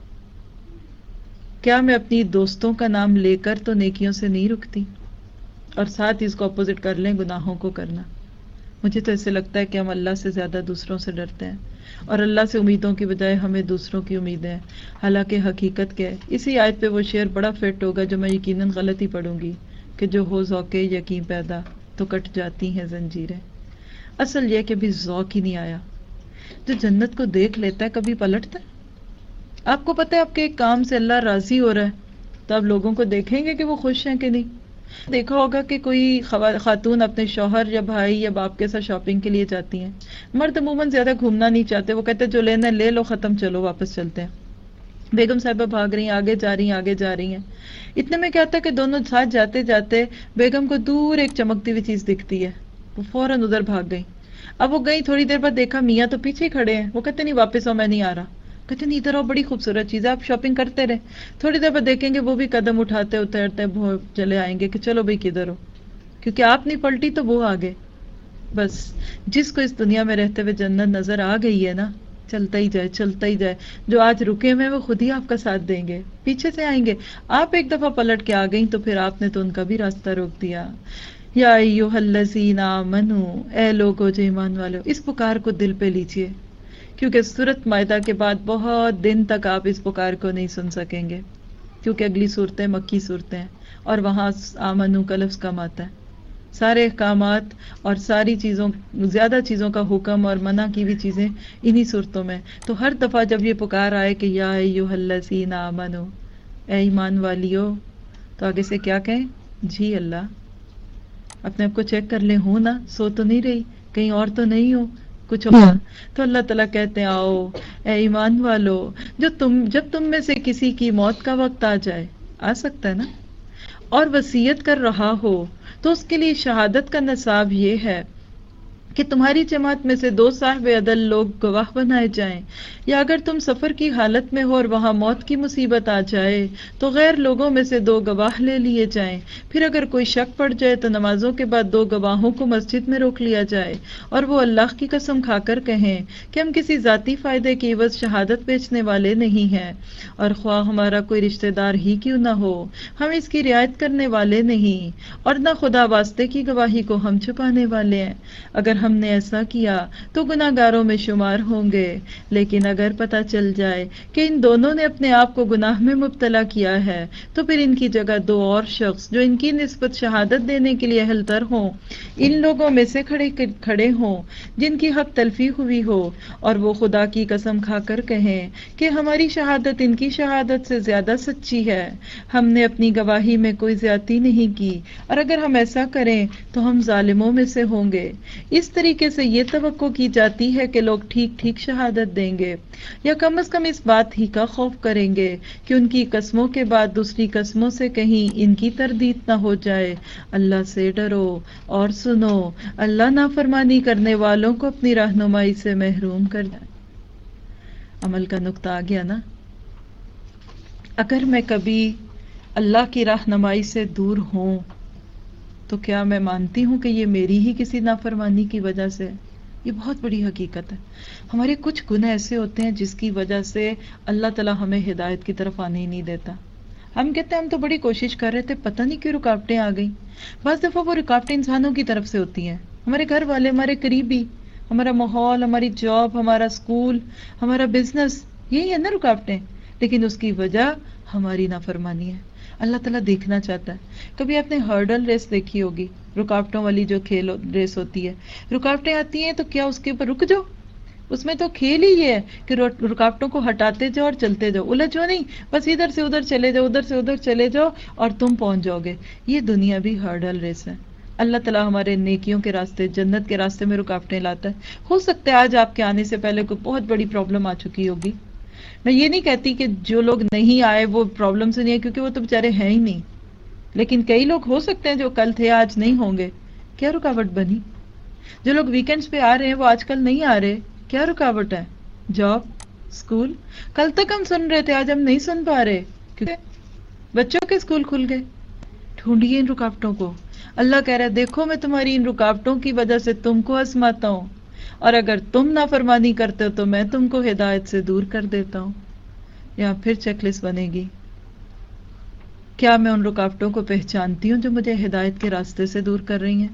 کیا میں اپنی دوستوں کا نام لے کر تو نیکیوں سے نہیں رکتی؟ اور ساتھ اس کو اپوزٹ کر لیں، گناہوں کو کرنا۔ مجھے تو ایسے لگتا ہے کہ ہم اللہ سے زیادہ دوسروں سے ڈرتے ہیں، اور اللہ سے امیدوں کی بجائے ہمیں دوسروں کی امیدیں ہیں۔ حالانکہ حقیقت کیا ہے؟ اسی آیت پہ وہ شعر بڑا فٹ ہوگا جو میں یقیناً غلط ہی پڑھوں گی کہ جو ہو ذوق یقین پیدا تو کٹ جاتی ہیں زنجیریں۔ اصل یہ کہ بھی ذوق ہی نہیں آیا۔ جو جنت کو دیکھ لیتا ہے کبھی پلٹتا ہے؟ آپ کو پتہ ہے آپ کے ایک کام سے اللہ راضی ہو رہا ہے تو آپ لوگوں کو دیکھیں گے کہ وہ خوش ہیں کہ نہیں؟ دیکھا ہوگا کہ کوئی خاتون اپنے شوہر یا بھائی یا باپ کے ساتھ شاپنگ کے لیے جاتی ہیں، مرد عموماً زیادہ گھومنا نہیں چاہتے، وہ کہتے ہیں جو لینا ہے لے لو، ختم، چلو واپس چلتے ہیں۔ بیگم صاحبہ بھاگ رہی ہیں، آگے جا رہی ہیں آگے جا رہی ہیں، اتنے میں کیا ہوتا ہے کہ دونوں ساتھ جاتے جاتے بیگم کو دور ایک چمکتی ہوئی چیز دکھتی ہے، وہ فوراً ادھر بھاگ گئی۔ اب وہ گئی، تھوڑی دیر بعد دیکھا میاں تو پیچھے کھڑے ہیں، وہ کہتے نہیں واپس آؤ میں نہیں آ رہا، کہتے نہیں ادھر آؤ بڑی خوبصورت چیز ہے، آپ شاپنگ کرتے رہے۔ تھوڑی دیر بعد دیکھیں گے وہ بھی قدم اٹھاتے اترتے چلے آئیں گے کہ چلو بھائی کدھر ہو، کیونکہ آپ نہیں پلٹی تو وہ آگے۔ بس جس کو اس دنیا میں رہتے ہوئے جنت نظر آ گئی ہے نا، چلتا ہی جائے چلتا ہی جائے، جو آج رکے ہوئے وہ خود ہی آپ کا ساتھ دیں گے، پیچھے سے آئیں گے۔ آپ ایک دفعہ پلٹ کے آ گئیں تو پھر آپ نے تو ان کا بھی راستہ روک دیا۔ یا ایھا الذین آمنوا، اے لوگو جو ایمان والو، اس پکار کو دل پہ لیجئے، کیونکہ سورۃ مائدہ کے بعد بہت دن تک آپ اس پکار کو نہیں سن سکیں گے، کیونکہ اگلی صورتیں مکی صورتیں ہیں اور وہاں آمنو کا لفظ کم آتا ہے۔ سارے احکامات اور ساری چیزوں، زیادہ چیزوں کا حکم اور منع کی بھی چیزیں انہی صورتوں میں۔ تو ہر دفعہ جب یہ پکار آئے کہ یا ایھا الذین آمنو، اے ایمان والیو، تو آگے سے کیا کہیں؟ جی اللہ، اپنے آپ کو چیک کر لیں، ہوں نا، سو تو نہیں رہی، کہیں اور تو نہیں ہو، کچھ اور۔ تو اللہ تعالیٰ کہتے ہیں آؤ اے ایمان والو، جو تم جب تم میں سے کسی کی موت کا وقت آ جائے، آ سکتا ہے نا، اور وصیت کر رہا ہو، تو اس کے لیے شہادت کا نصاب یہ ہے کہ تمہاری جماعت میں سے دو صاحب عدل لوگ گواہ بنائے جائیں، یا اگر تم سفر کی حالت میں ہو اور وہاں موت کی مصیبت آ جائے تو غیر لوگوں میں سے دو گواہ لے لیے جائیں۔ پھر اگر کوئی شک پڑ جائے تو نمازوں کے بعد دو گواہوں کو مسجد میں روک لیا جائے، اور وہ اللہ کی قسم کھا کر کہیں کہ ہم کسی ذاتی فائدے کی عوض شہادت بیچنے والے نہیں ہیں، اور خواہ ہمارا کوئی رشتہ دار ہی کیوں نہ ہو، ہم اس کی رعایت کرنے والے نہیں، اور نہ خدا واسطے کی گواہی کو ہم چھپانے والے ہیں۔ اگر ہم نے ایسا کیا تو گناہگاروں میں شمار ہوں گے، لیکن اگر پتہ چل جائے کہ ان دونوں نے اپنے آپ کو گناہ میں مبتلا کیا ہے تو پھر ان کی جگہ دو اور شخص جو ان کی نسبت شہادت دینے کے لیے اہل تر ہوں ان لوگوں میں سے کھڑے کھڑے ہوں جن کی حق تلفی ہوئی ہو، اور وہ خدا کی قسم کھا کر کہیں کہ ہماری شہادت ان کی شہادت سے زیادہ سچی ہے، ہم نے اپنی گواہی میں کوئی زیادتی نہیں کی، اور اگر ہم ایسا کریں تو ہم ظالموں میں سے ہوں گے۔ اس طریقے سے یہ توقع کی جاتی ہے کہ لوگ ٹھیک ٹھیک شہادت دیں گے، یا کم از کم اس بات ہی کا خوف کریں گے کہ ان کی قسموں کے بعد دوسری قسموں سے کہیں ان کی تردید نہ ہو جائے۔ اللہ سے ڈرو اور سنو، اللہ نافرمانی کرنے والوں کو اپنی رہنمائی سے محروم کر جائے۔ عمل کا نقطہ آ گیا نا۔ اگر میں کبھی اللہ کی رہنمائی سے دور ہوں تو کیا میں مانتی ہوں کہ یہ میری ہی کسی نافرمانی کی وجہ سے؟ یہ بہت بڑی حقیقت ہے۔ ہمارے کچھ گناہ ایسے ہوتے ہیں جس کی وجہ سے اللہ تعالیٰ ہمیں ہدایت کی طرف آنے ہی نہیں دیتا۔ ہم کہتے ہیں ہم تو بڑی کوشش کر رہے تھے، پتہ نہیں کیوں رکاوٹیں آ گئیں۔ بعض دفعہ وہ رکاوٹیں انسانوں کی طرف سے ہوتی ہیں، ہمارے گھر والے، ہمارے قریبی، ہمارا ماحول، ہماری جاب، ہمارا اسکول، ہمارا بزنس، یہی ہے نا رکاوٹیں، لیکن اس کی وجہ ہماری نافرمانی ہے۔ اللہ تعالیٰ دیکھنا چاہتا ہے۔ کبھی آپ نے ہرڈل ریس دیکھی ہوگی، رکاوٹوں والی جو کھیل ریس ہوتی ہے، رکاوٹیں آتی ہیں تو کیا اس کے اوپر رک جاؤ؟ اس میں تو کھیل ہی یہ ہے کہ رکاوٹوں کو ہٹاتے جاؤ اور چلتے جاؤ، الجھو نہیں، بس ادھر سے ادھر چلے جاؤ، ادھر سے ادھر چلے جاؤ اور تم پہنچ جاؤ گے۔ یہ دنیا بھی ہرڈل ریس ہے۔ اللہ تعالیٰ ہمارے نیکیوں کے راستے، جنت کے راستے میں رکاوٹیں لاتا ہے۔ ہو سکتا ہے آج آپ کے آنے سے پہلے کوئی بہت بڑی پرابلم آ چکی ہوگی۔ میں یہ نہیں کہتی کہ جو لوگ نہیں آئے وہ پرابلم سے نہیں آئے، کیونکہ وہ تو بیچارے ہیں ہی نہیں، لیکن کئی لوگ ہو سکتے ہیں جو کل تھے آج نہیں ہوں گے۔ کیا رکاوٹ بنی؟ جو لوگ ویکینڈز پہ آ رہے ہیں وہ آج کل نہیں آ رہے، کیا رکاوٹ ہے؟ جاب، اسکول، کل تک ہم سن رہے تھے آج ہم نہیں سن پا رہے کیونکہ بچوں کے اسکول کھل گئے۔ ڈھونڈیے ان رکاوٹوں کو۔ اللہ کہہ رہا ہے دیکھو میں تمہاری ان رکاوٹوں کی وجہ سے تم کو آزماتا ہوں، اور اگر تم نافرمانی کرتے ہو تو میں تم کو ہدایت سے دور کر دیتا ہوں۔ یا پھر چیک لسٹ بنے گی، کیا میں ان رکاوٹوں کو پہچانتی ہوں جو مجھے ہدایت کے راستے سے دور کر رہی ہیں؟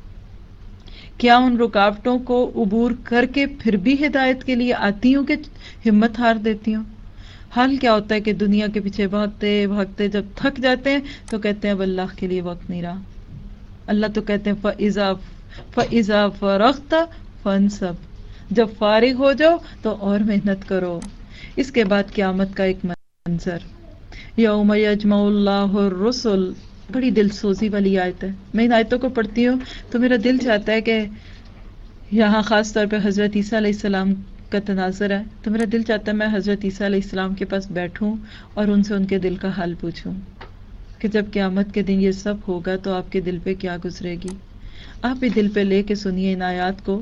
کیا ان رکاوٹوں کو عبور کر کے پھر بھی ہدایت کے لیے آتی ہوں کہ ہمت ہار دیتی ہوں؟ حال کیا ہوتا ہے کہ دنیا کے پیچھے بھاگتے بھاگتے جب تھک جاتے ہیں تو کہتے ہیں اب اللہ کے لیے وقت نہیں رہا۔ اللہ تو کہتے ہیں فَإِذَا فَإِذَا فَرَغْتَ فَانْصَبْ، جب فارغ ہو جاؤ تو اور محنت کرو۔ اس کے بعد قیامت کا ایک منظر، یوم یجمع اللہ الرسل، بڑی دل سوزی والی آیت ہے۔ میں ان آیتوں کو پڑھتی ہوں تو میرا دل چاہتا ہے کہ یہاں خاص طور پہ حضرت عیسیٰ علیہ السلام کا تناظر ہے، تو میرا دل چاہتا ہے میں حضرت عیسیٰ علیہ السلام کے پاس بیٹھوں اور ان سے ان کے دل کا حال پوچھوں کہ جب قیامت کے دن یہ سب ہوگا تو آپ کے دل پہ کیا گزرے گی۔ آپ بھی دل پہ لے کے سنیے ان آیات کو۔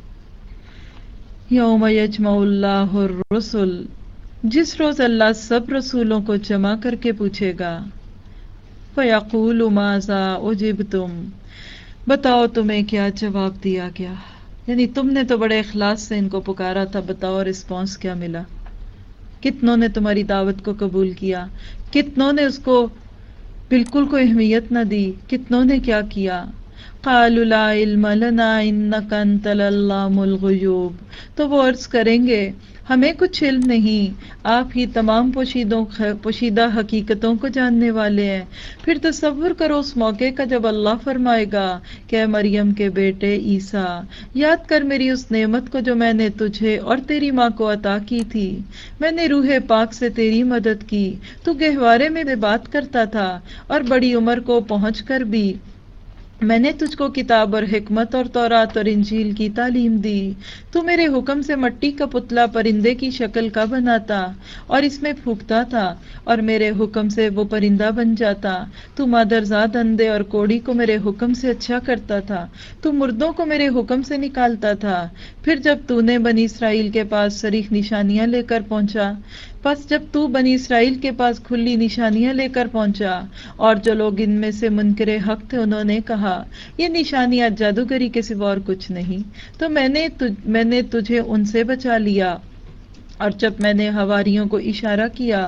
یوم یجمع اللہ الرسل، جس روز اللہ سب رسولوں کو جمع کر کے پوچھے گا، فَيَقُولُ مَاذَا أُجِبْتُمْ، بتاؤ تمہیں کیا جواب دیا گیا۔ یعنی تم نے تو بڑے اخلاص سے ان کو پکارا تھا، بتاؤ رسپانس کیا ملا؟ کتنوں نے تمہاری دعوت کو قبول کیا، کتنوں نے اس کو بالکل کوئی اہمیت نہ دی، کتنوں نے کیا کیا؟ قَالُوا لَا عِلْمَ لَنَا إِنَّكَ أَنْتَ الْعَلَّامُ الْغُيُوبُ، تو وہ عرض کریں گے ہمیں کچھ علم نہیں، آپ ہی تمام پوشیدوں پوشیدہ حقیقتوں کو جاننے والے ہیں۔ پھر تصور کرو اس موقع کا جب اللہ فرمائے گا کہ اے مریم کے بیٹے عیسیٰ، یاد کر میری اس نعمت کو جو میں نے تجھے اور تیری ماں کو عطا کی تھی۔ میں نے روح پاک سے تیری مدد کی، تو گہوارے میں بات کرتا تھا اور بڑی عمر کو پہنچ کر بھی میں نے تجھ کو کتاب اور حکمت اور تورات اور انجیل کی تعلیم دی۔ تو میرے حکم سے مٹی کا پتلا پرندے کی شکل کا بناتا اور اس میں پھونکتا تھا اور میرے حکم سے وہ پرندہ بن جاتا۔ تو مادرزاد اندھے اور کوڑی کو میرے حکم سے اچھا کرتا تھا۔ تو مردوں کو میرے حکم سے نکالتا تھا۔ پھر جب تو نے بنی اسرائیل کے پاس صریح نشانیاں لے کر پہنچا، پس جب تو بنی اسرائیل کے پاس کھلی نشانیاں لے کر پہنچا اور جو لوگ ان میں سے منکر حق تھے انہوں نے کہا یہ نشانیاں جادوگری کے سوا اور کچھ نہیں، تو میں نے تجھ میں نے تجھے ان سے بچا لیا۔ اور جب میں نے حواریوں کو اشارہ کیا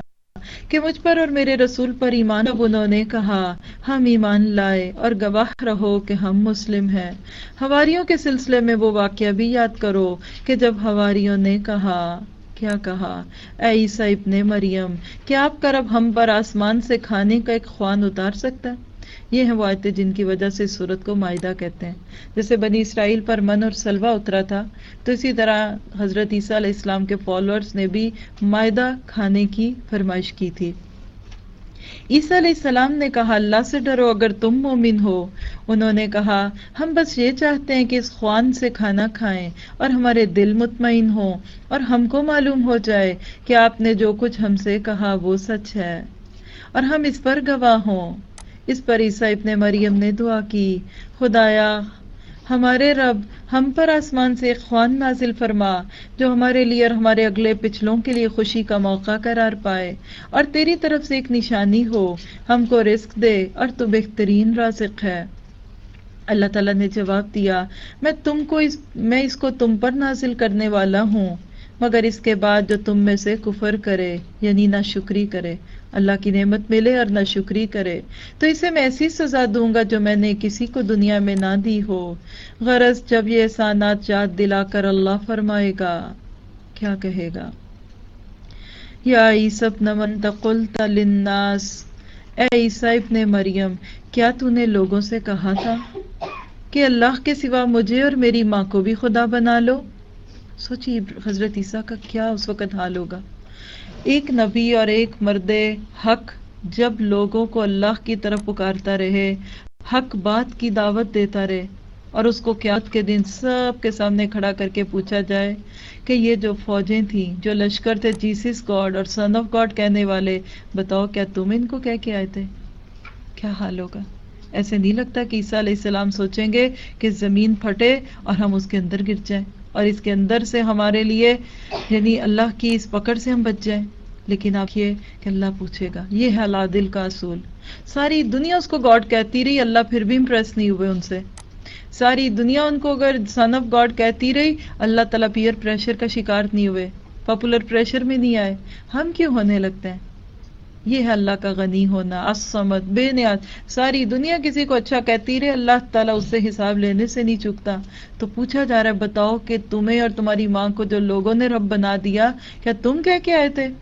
کہ مجھ پر اور میرے رسول پر ایمان، اب انہوں نے کہا ہم ایمان لائے اور گواہ رہو کہ ہم مسلم ہیں۔ حواریوں کے سلسلے میں وہ واقعہ بھی یاد کرو کہ جب حواریوں نے کہا، کیا کہا، اے عیسیٰ ابن مریم، کیا آپ کا رب ہم پر آسمان سے کھانے کا ایک خوان اتار سکتا ہے؟ یہ ہیں وہ آیتیں جن کی وجہ سے اس سورت کو مائدہ کہتے ہیں۔ جیسے بنی اسرائیل پر من اور سلوہ اترا تھا، تو اسی طرح حضرت عیسیٰ علیہ السلام کے فالوورز نے بھی مائدہ کھانے کی فرمائش کی تھی۔ عیسیٰ علیہ السلام نے کہا اللہ سے ڈرو اگر تم مومن ہو۔ انہوں نے کہا ہم بس یہ چاہتے ہیں کہ اس خوان سے کھانا کھائیں اور ہمارے دل مطمئن ہوں اور ہم کو معلوم ہو جائے کہ آپ نے جو کچھ ہم سے کہا وہ سچ ہے اور ہم اس پر گواہ ہوں۔ اس پر عیسیٰ ابن مریم نے دعا کی، خدایا ہمارے رب ہم پر آسمان سے ایک خوان نازل فرما جو ہمارے لیے اور ہمارے اگلے پچھلوں کے لیے خوشی کا موقع قرار پائے، اور تیری طرف سے ایک نشانی ہو، ہم کو رزق دے اور تو بہترین رازق ہے۔ اللہ تعالیٰ نے جواب دیا میں تم کو اس میں اس کو تم پر نازل کرنے والا ہوں، مگر اس کے بعد جو تم میں سے کفر کرے یعنی ناشکری کرے، اللہ کی نعمت ملے اور ناشکری کرے، تو اسے میں ایسی سزا دوں گا جو میں نے کسی کو دنیا میں نہ دی ہو۔ غرض جب یہ احسانات یاد دلا کر اللہ فرمائے گا، کیا کہے گا؟ یا عیسیٰ ابن من قلت للناس، اے عیسیٰ ابن مریم کیا تو نے لوگوں سے کہا تھا کہ اللہ کے سوا مجھے اور میری ماں کو بھی خدا بنا لو؟ سوچیے حضرت عیسیٰ کا کیا اس وقت حال ہوگا۔ ایک نبی اور ایک مرد حق جب لوگوں کو اللہ کی طرف پکارتا رہے، حق بات کی دعوت دیتا رہے، اور اس کو قیامت کے دن سب کے سامنے کھڑا کر کے پوچھا جائے کہ یہ جو فوجیں تھیں، جو لشکر تھے جیسس گاڈ اور سن آف گاڈ کہنے والے، بتاؤ کیا تم ان کو کہہ کے آئے تھے؟ کیا حال ہوگا؟ ایسے نہیں لگتا کہ عیسیٰ علیہ السلام سوچیں گے کہ زمین پھٹے اور ہم اس کے اندر گر جائیں اور اس کے اندر سے ہمارے لیے یعنی اللہ کی اس پکڑ سے ہم بچ جائیں۔ لیکن آپ یہ کہ اللہ پوچھے گا، یہ ہے العادل کا اصول۔ ساری دنیا اس کو گاڈ کہتی رہی، اللہ پھر بھی امپریس نہیں ہوئے ان سے۔ ساری دنیا ان کو اگر سن آف گاڈ کہتی رہی، اللہ تعالیٰ پیئر پریشر کا شکار نہیں ہوئے، پاپولر پریشر میں نہیں آئے۔ ہم کیوں ہونے لگتے ہیں؟ یہ ہے اللہ کا غنی ہونا، الصمد، بے نیاز۔ ساری دنیا کسی کو اچھا کہتی رہے، اللہ تعالیٰ اس سے حساب لینے سے نہیں چکتا۔ تو پوچھا جا رہا ہے بتاؤ کہ تمہیں اور تمہاری ماں کو جو لوگوں نے رب بنا دیا، کیا تم کہہ کے آئے تھے؟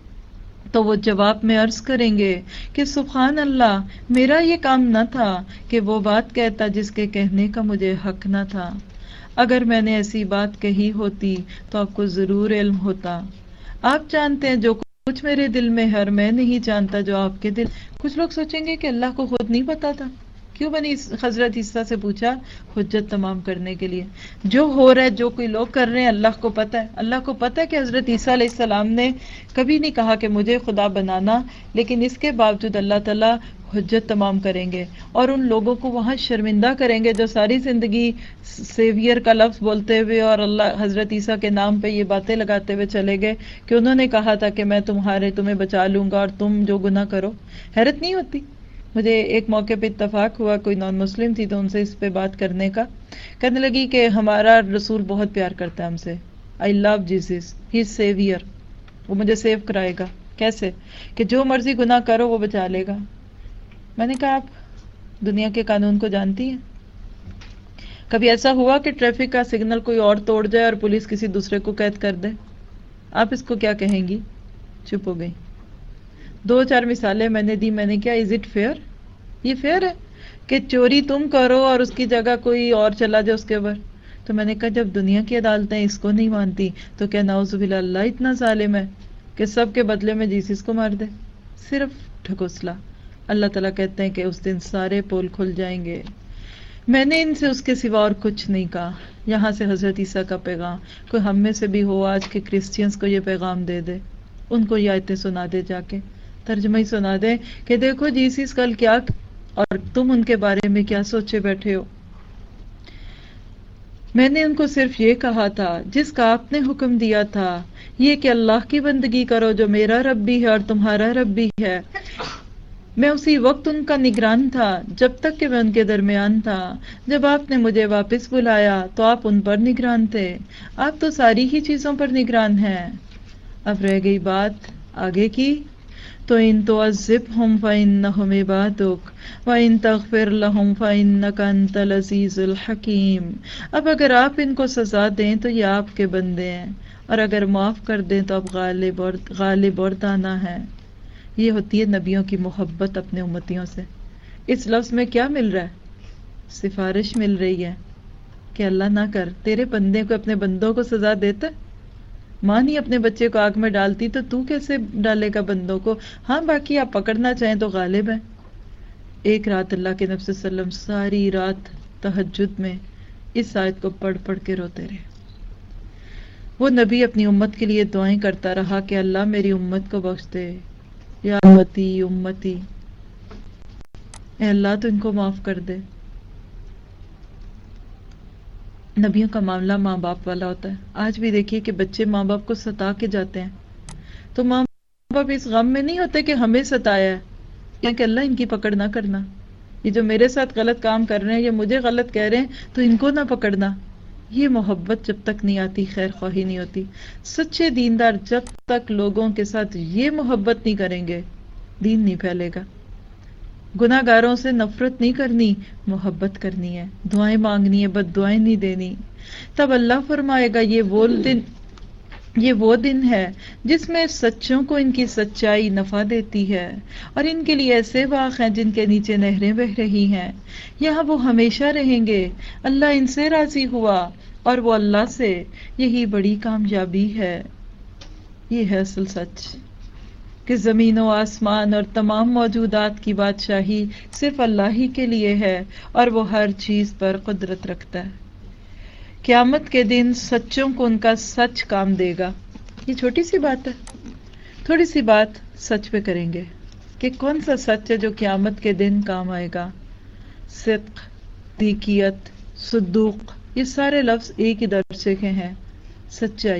تو وہ جواب میں عرض کریں گے کہ سبحان اللہ، میرا یہ کام نہ تھا کہ وہ بات کہتا جس کے کہنے کا مجھے حق نہ تھا۔ اگر میں نے ایسی بات کہی ہوتی تو آپ کو ضرور علم ہوتا۔ آپ جانتے ہیں جو کچھ میرے دل میں ہے اور میں نہیں جانتا جو آپ کے دل۔ کچھ لوگ سوچیں گے کہ اللہ کو خود نہیں پتا تھا۔ کیوں بنی حضرت عیسیٰ سے پوچھا؟ حجت تمام کرنے کے لیے۔ جو ہو رہا ہے، جو کوئی لوگ کر رہے ہیں، اللہ کو پتا ہے۔ اللہ کو پتا ہے کہ حضرت عیسیٰ علیہ السلام نے کبھی نہیں کہا کہ مجھے خدا بنانا، لیکن اس کے باوجود اللہ تعالیٰ حجت تمام کریں گے اور ان لوگوں کو وہاں شرمندہ کریں گے جو ساری زندگی سیویئر کا لفظ بولتے ہوئے اور اللہ حضرت عیسیٰ کے نام پہ یہ باتیں لگاتے ہوئے چلے گئے کہ انہوں نے کہا تھا کہ میں تمہارے تمہیں بچا لوں گا اور تم جو گناہ کرو۔ حیرت نہیں ہوتی؟ مجھے ایک موقع پہ اتفاق ہوا، کوئی نان مسلم تھی تو ان سے اس پہ بات کرنے کا، کہنے لگی کہ ہمارا رسول بہت پیار کرتا ہے ہم سے، آئی لو جیسس، ہی از سیویئر، وہ مجھے سیو کرائے گا۔ کیسے؟ کہ جو مرضی گناہ کرو وہ بچا لے گا۔ میں نے کہا آپ دنیا کے قانون کو جانتی ہیں؟ کبھی ایسا ہوا کہ ٹریفک کا سگنل کوئی اور توڑ جائے اور پولیس کسی دوسرے کو قید کر دے؟ آپ اس کو کیا کہیں گی؟ چپ ہو گئی۔ دو چار مثالیں میں نے دی، میں نے کیا از اٹ فیئر؟ یہ فیئر ہے کہ چوری تم کرو اور اس کی جگہ کوئی اور چلا جائے اس کے اوپر؟ تو میں نے کہا جب دنیا کی عدالتیں اس کو نہیں مانتی تو کیا نعوذ باللہ اللہ اتنا ظالم ہے کہ سب کے بدلے میں جیسس کو مار دے؟ صرف ٹھکوسلا۔ اللہ تعالیٰ کہتے ہیں کہ اس دن سارے پول کھل جائیں گے۔ میں نے ان سے اس کے سوا اور کچھ نہیں کہا۔ یہاں سے حضرت عیسیٰ کا پیغام، کوئی ہم میں سے بھی ہو آج کے کرسچینس کو یہ پیغام دے دے، ان کو یہ آیتیں سنا دے، جا کے ترجمہ ہی سنا دے کہ دیکھو جیسس کل کیا اور تم ان کے بارے میں کیا سوچے بیٹھے ہو۔ میں نے ان کو صرف یہ کہا تھا جس کا آپ نے حکم دیا تھا، یہ کہ اللہ کی بندگی کرو جو میرا رب بھی ہے اور تمہارا رب بھی ہے۔ میں اسی وقت ان کا نگران تھا جب تک کہ میں ان کے درمیان تھا۔ جب آپ نے مجھے واپس بلایا تو آپ ان پر نگران تھے۔ آپ تو ساری ہی چیزوں پر نگران ہیں۔ اب رہ گئی بات آگے کی۔ تو ان تعذبہم فإنہم عبادک وإن تغفر لہم فإنک انت العزیز الحکیم. اب اگر آپ ان کو سزا دیں تو یہ آپ کے بندے ہیں، اور اگر معاف کر دیں تو آپ غالب اور غالب اور دانا ہیں. یہ ہوتی ہے نبیوں کی محبت اپنے امتیوں سے. اس لفظ میں کیا مل رہا ہے؟ سفارش مل رہی ہے کہ اللہ نہ کر، تیرے بندے کو اپنے بندوں کو سزا دیتا. ماں نہیں اپنے بچے کو آگ میں ڈالتی تو تو کیسے ڈالے گا بندوں کو؟ ہاں باقی آپ پکڑنا چاہیں تو غالب ہیں. ایک رات اللہ کے نبی صلی اللہ علیہ وسلم ساری رات تہجد میں اس آیت کو پڑھ پڑھ کے روتے رہے. وہ نبی اپنی امت کے لیے دعائیں کرتا رہا کہ اللہ میری امت کو بخش دے، یا امتی امتی، اے اللہ تو ان کو معاف کر دے. نبیوں کا معاملہ ماں باپ والا ہوتا ہے. آج بھی دیکھیے کہ بچے ماں باپ کو ستا کے جاتے ہیں تو ماں باپ اس غم میں نہیں ہوتے کہ ہمیں ستایا ہے، یا کہ اللہ ان کی پکڑ نہ کرنا، یہ جو میرے ساتھ غلط کام کر رہے ہیں یا مجھے غلط کہہ رہے ہیں تو ان کو نہ پکڑنا. یہ محبت جب تک نہیں آتی خیر خواہی نہیں ہوتی. سچے دیندار جب تک لوگوں کے ساتھ یہ محبت نہیں کریں گے دین نہیں پھیلے گا. گناہ گاروں سے نفرت نہیں کرنی، محبت کرنی ہے، دعائیں مانگنی ہے، بد دعائیں نہیں دینی. تب اللہ فرمائے گا یہ وہ دن یہ وہ دن ہے جس میں سچوں کو ان کی سچائی نفع دیتی ہے، اور ان کے لیے ایسے باغ ہیں جن کے نیچے نہریں بہہ رہی ہیں، یہاں وہ ہمیشہ رہیں گے. اللہ ان سے راضی ہوا اور وہ اللہ سے. یہی بڑی کامیابی ہے. یہ ہے اصل سچ کہ زمین و آسمان اور تمام موجودات کی بادشاہی صرف اللہ ہی کے لیے ہے، اور وہ ہر چیز پر قدرت رکھتا ہے. قیامت کے دن سچوں کو ان کا سچ کام دے گا. یہ چھوٹی سی بات ہے، تھوڑی سی بات سچ پہ کریں گے کہ کون سا سچ ہے جو قیامت کے دن کام آئے گا. صدق، صدیقیت، صدوق، یہ سارے لفظ ایک ہی درجے کے ہیں. سچائی.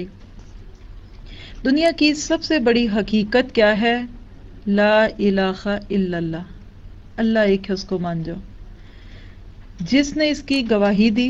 دنیا کی سب سے بڑی حقیقت کیا ہے؟ لا الہ الا اللہ. اللہ ایک ہے، اس کو مان جاؤ. جس نے اس کی گواہی دی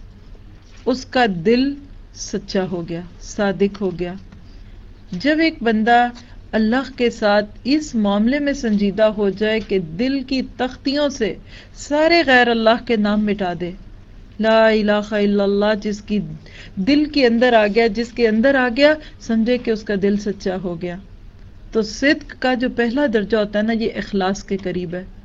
اس کا دل سچا ہو گیا، صادق ہو گیا. جب ایک بندہ اللہ کے ساتھ اس معاملے میں سنجیدہ ہو جائے کہ دل کی تختیوں سے سارے غیر اللہ کے نام مٹا دے، لا الہ الا اللہ جس کی دل کے اندر آ گیا جس کے اندر آ گیا سمجھے کہ اس کا دل سچا ہو گیا. تو صدق کا جو پہلا درجہ ہوتا ہے نا، یہ اخلاص کے قریب ہے.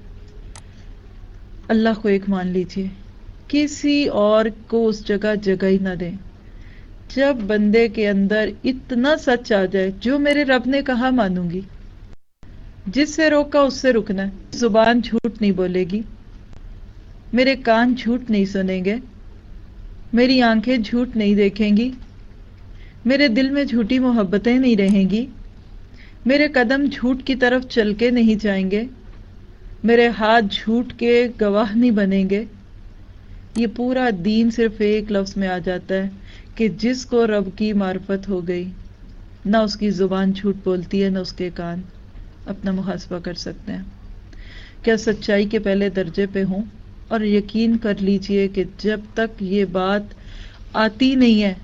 اللہ کو ایک مان لیجئے، کسی اور کو اس جگہ جگہ ہی نہ دیں. جب بندے کے اندر اتنا سچ آ جائے، جو میرے رب نے کہا مانوں گی، جس سے روکا اس سے رکنا ہے، زبان جھوٹ نہیں بولے گی، میرے کان جھوٹ نہیں سنیں گے، میری آنکھیں جھوٹ نہیں دیکھیں گی، میرے دل میں جھوٹی محبتیں نہیں رہیں گی، میرے قدم جھوٹ کی طرف چل کے نہیں جائیں گے، میرے ہاتھ جھوٹ کے گواہ نہیں بنیں گے. یہ پورا دین صرف ایک لفظ میں آ جاتا ہے کہ جس کو رب کی معرفت ہو گئی، نہ اس کی زبان جھوٹ بولتی ہے نہ اس کے کان. اپنا محاسبہ کر سکتے ہیں. کیا سچائی کے پہلے درجے پہ ہوں؟ اور یقین کر لیجئے کہ جب تک یہ بات آتی نہیں ہے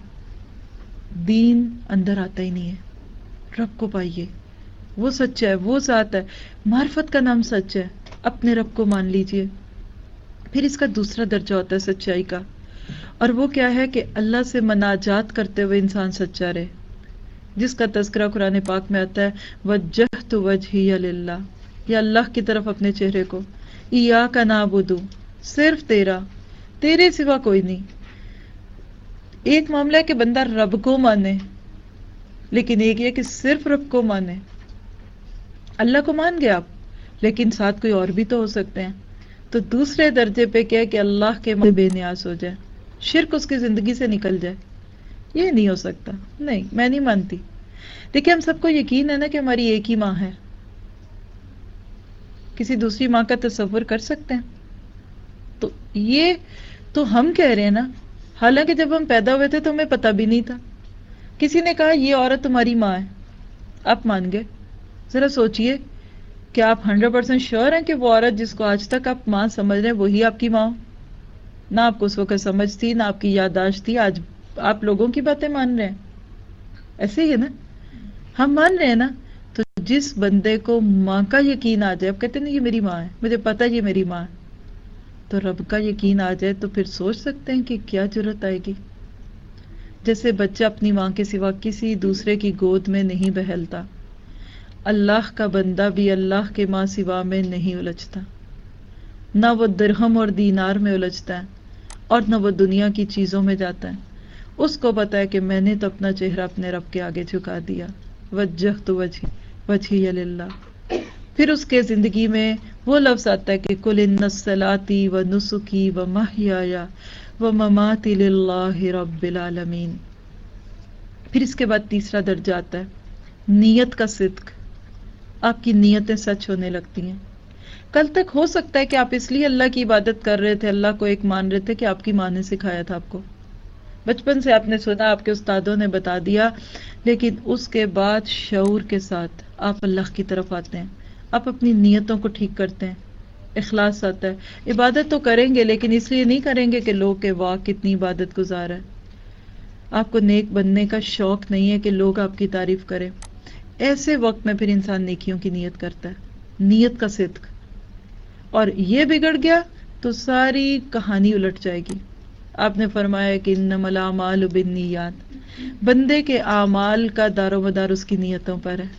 دین اندر آتا ہی نہیں ہے. رب کو پائیے، وہ سچا ہے، وہ ذات ہے. معرفت کا نام سچ ہے. اپنے رب کو مان لیجئے. پھر اس کا دوسرا درجہ ہوتا ہے سچائی کا، اور وہ کیا ہے کہ اللہ سے مناجات کرتے ہوئے انسان سچا رہے، جس کا تذکرہ قرآن پاک میں آتا ہے وجہت وجہی للہ، یا اللہ کی طرف اپنے چہرے کو. ایاک نعبد، صرف تیرا، تیرے سوا کوئی نہیں. ایک معاملہ ہے کہ بندہ رب کو مانے، لیکن ایک یہ کہ صرف رب کو مانے. اللہ کو مان گیا آپ، لیکن ساتھ کوئی اور بھی تو ہو سکتے ہیں. تو دوسرے درجے پہ کیا کہ اللہ کے ماں بے نیاز ہو جائے، شرک اس کی زندگی سے نکل جائے. یہ نہیں ہو سکتا. نہیں، میں نہیں مانتی. دیکھیں ہم سب کو یقین ہے نا کہ ہماری ایک ہی ماں ہے. کسی دوسری ماں کا تصور کر سکتے ہیں؟ تو یہ تو ہم کہہ رہے ہیں نا، حالانکہ جب ہم پیدا ہوئے تھے تو ہمیں پتہ بھی نہیں تھا. کسی نے کہا یہ عورت تمہاری ماں ہے، آپ مان گئے. ذرا سوچئے، کیا آپ ہنڈریڈ پرسینٹ شیور ہیں کہ وہ عورت جس کو آج تک آپ ماں سمجھ رہے ہیں وہی آپ کی ماں؟ نہ آپ کو اس وقت سمجھ تھی، نہ آپ کی یادداشت تھی، آج آپ لوگوں کی باتیں مان رہے ہیں. ایسے ہی ہے نا، ہم مان رہے ہیں نا. تو جس بندے کو ماں کا یقین آ جائے، اب کہتے ہیں نا یہ میری ماں ہے، مجھے پتہ ہے یہ میری ماں ہے، تو رب کا یقین آ جائے تو پھر سوچ سکتے ہیں کہ کیا جرت آئے گی. جیسے بچہ اپنی ماں کے سوا کسی دوسرے کی گود میں نہیں بہلتا، اللہ کا بندہ بھی اللہ کے ماں سوا میں نہیں الجھتا، نہ وہ درہم اور دینار میں الجھتا ہے اور نہ وہ دنیا کی چیزوں میں جاتا ہے. اس کو پتا ہے کہ میں نے تو اپنا چہرہ اپنے رب کے آگے جھکا دیا، وجہت وجہی وجہی للہ. پھر اس کے زندگی میں وہ لفظ آتا ہے کہ قل ان صلاتی و نسکی و محیایا و مماتی للہ رب العالمین. پھر اس کے بعد تیسرا درجہ آتا ہے نیت کا صدق. آپ کی نیتیں سچ ہونے لگتی ہیں. کل تک ہو سکتا ہے کہ آپ اس لیے اللہ کی عبادت کر رہے تھے، اللہ کو ایک مان رہے تھے کہ آپ کی ماں نے سکھایا تھا، آپ کو بچپن سے آپ نے سنا، آپ کے استادوں نے بتا دیا، لیکن اس کے بعد شعور کے ساتھ آپ اللہ کی طرف آتے ہیں، آپ اپنی نیتوں کو ٹھیک کرتے ہیں، اخلاص آتا ہے. عبادت تو کریں گے لیکن اس لیے نہیں کریں گے کہ لوگ کہ واہ کتنی عبادت گزار ہے. آپ کو نیک بننے کا شوق نہیں ہے کہ لوگ آپ کی تعریف کریں. ایسے وقت میں پھر انسان نیکیوں کی نیت کرتا ہے، نیت کا صدق. اور یہ بگڑ گیا تو ساری کہانی الٹ جائے گی. آپ نے فرمایا کہ انما الاعمال بالنیات، بندے کے اعمال کا دار و مدار اس کی نیتوں پر ہے.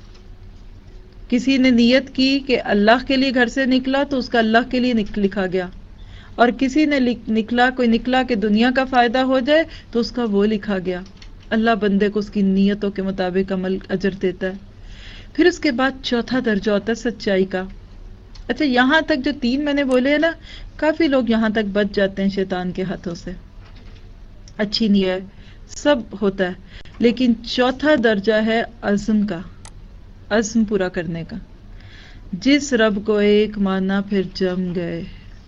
کسی نے نیت کی کہ اللہ کے لیے گھر سے نکلا تو اس کا اللہ کے لیے لکھا گیا، اور کسی نے نکلا کوئی نکلا کہ دنیا کا فائدہ ہو جائے تو اس کا وہ لکھا گیا. اللہ بندے کو اس کی نیتوں کے مطابق عمل اجر دیتا ہے. پھر اس کے بعد چوتھا درجہ ہوتا ہے سچائی کا. اچھا یہاں تک جو تین میں نے بولے ہیں نا، کافی لوگ یہاں تک بچ جاتے ہیں شیطان کے ہاتھوں سے. اچھی نیت سب ہوتا ہے، لیکن چوتھا درجہ ہے عزم کا، عزم پورا کرنے کا. جس رب کو ایک مانا پھر جم گئے،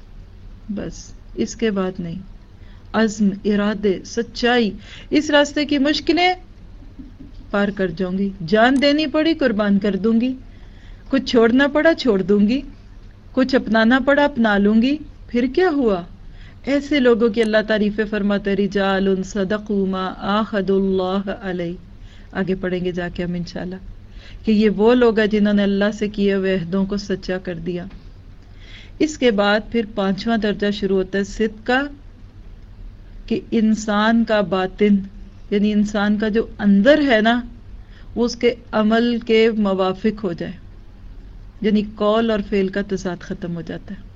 بس اس کے بعد نہیں. عزم، ارادے، سچائی. اس راستے کی مشکلیں پار کر جاؤں گی، جان دینی پڑی قربان کر دوں گی، کچھ چھوڑنا پڑا چھوڑ دوں گی، کچھ اپنانا پڑا اپنا لوں گی. پھر کیا ہوا؟ ایسے لوگوں کی اللہ تعریفیں فرماتے رجال صدقوا ما عاهدوا اللہ علیہ. آگے پڑھیں گے جا کے ہم انشاءاللہ کہ یہ وہ لوگ ہیں جنہوں نے اللہ سے کیے ہوئے عہدوں کو سچا کر دیا. اس کے بعد پھر پانچواں درجہ شروع ہوتا ہے صدق کا، کہ انسان کا باطن یعنی انسان کا جو اندر ہے نا وہ اس کے عمل کے موافق ہو جائے، یعنی قول اور فعل کا تضاد ختم ہو جاتا ہے.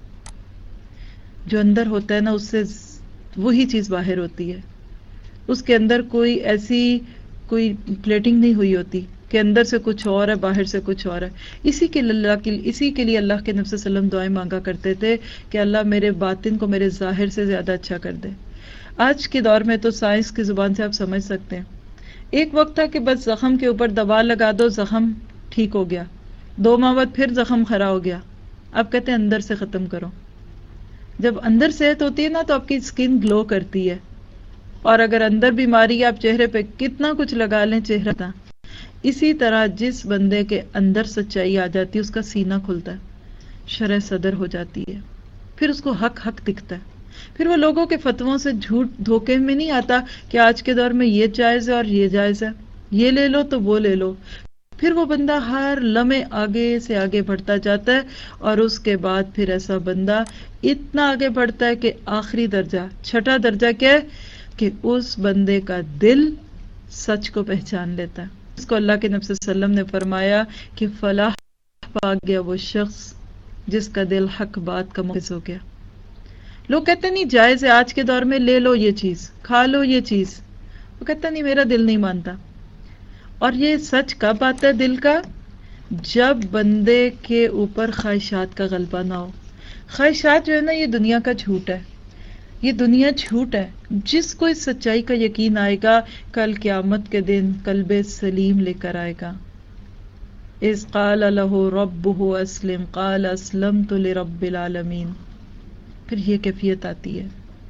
جو اندر ہوتا ہے نا اس سے وہی چیز باہر ہوتی ہے. اس کے اندر کوئی ایسی کوئی پلیٹنگ نہیں ہوئی ہوتی کہ اندر سے کچھ اور ہے باہر سے کچھ اور ہے. اسی کے اللہ کے اسی کے لیے اللہ کے نبی صلی اللہ علیہ وسلم دعائیں مانگا کرتے تھے کہ اللہ میرے باطن کو میرے ظاہر سے زیادہ اچھا کر دے. آج کے دور میں تو سائنس کی زبان سے آپ سمجھ سکتے ہیں، ایک وقت تھا کہ بس زخم کے اوپر دوا لگا دو زخم ٹھیک ہو گیا، دو ماہ بعد پھر زخم کھڑا ہو گیا. اب کہتے ہیں اندر سے ختم کرو. جب اندر صحت ہوتی ہے نا تو آپ کی اسکن گلو کرتی ہے، اور اگر اندر بیماری ہے آپ چہرے پہ کتنا کچھ لگا لیں چہرہ تھا. اسی طرح جس بندے کے اندر سچائی آ جاتی ہے اس کا سینہ کھلتا ہے، شرح صدر ہو جاتی ہے، پھر اس کو حق حق دکھتا ہے. پھر وہ لوگوں کے فتووں سے جھوٹ دھوکے میں نہیں آتا کہ آج کے دور میں یہ جائز ہے اور یہ جائز ہے، یہ لے لو تو وہ لے لو. پھر وہ بندہ ہر لمحے آگے سے آگے بڑھتا جاتا ہے، اور اس کے بعد پھر ایسا بندہ اتنا آگے بڑھتا ہے کہ آخری درجہ چھٹا درجہ کیا ہے کہ اس بندے کا دل سچ کو پہچان لیتا ہے. اس کو اللہ کے نبی صلی اللہ علیہ وسلم نے فرمایا کہ فلاح پا گیا وہ شخص جس کا دل حق بات کا محافظ ہو گیا. لوگ کہتے نہیں جائز ہے آج کے دور میں، لے لو یہ چیز، کھا لو یہ چیز. وہ کہتا نہیں میرا دل نہیں مانتا. اور یہ سچ کب آتا ہے دل کا؟ جب بندے کے اوپر خواہشات کا غلبہ نہ ہو. خواہشات جو ہے نا یہ دنیا کا جھوٹ ہے، یہ دنیا جھوٹ ہے. جس کو اس سچائی کا یقین آئے گا کل قیامت کے دن قلب سلیم لے کر آئے گا. اذ قال له ربه اسلم قال اسلمت لرب العالمین. پھر یہ کیفیت آتی ہے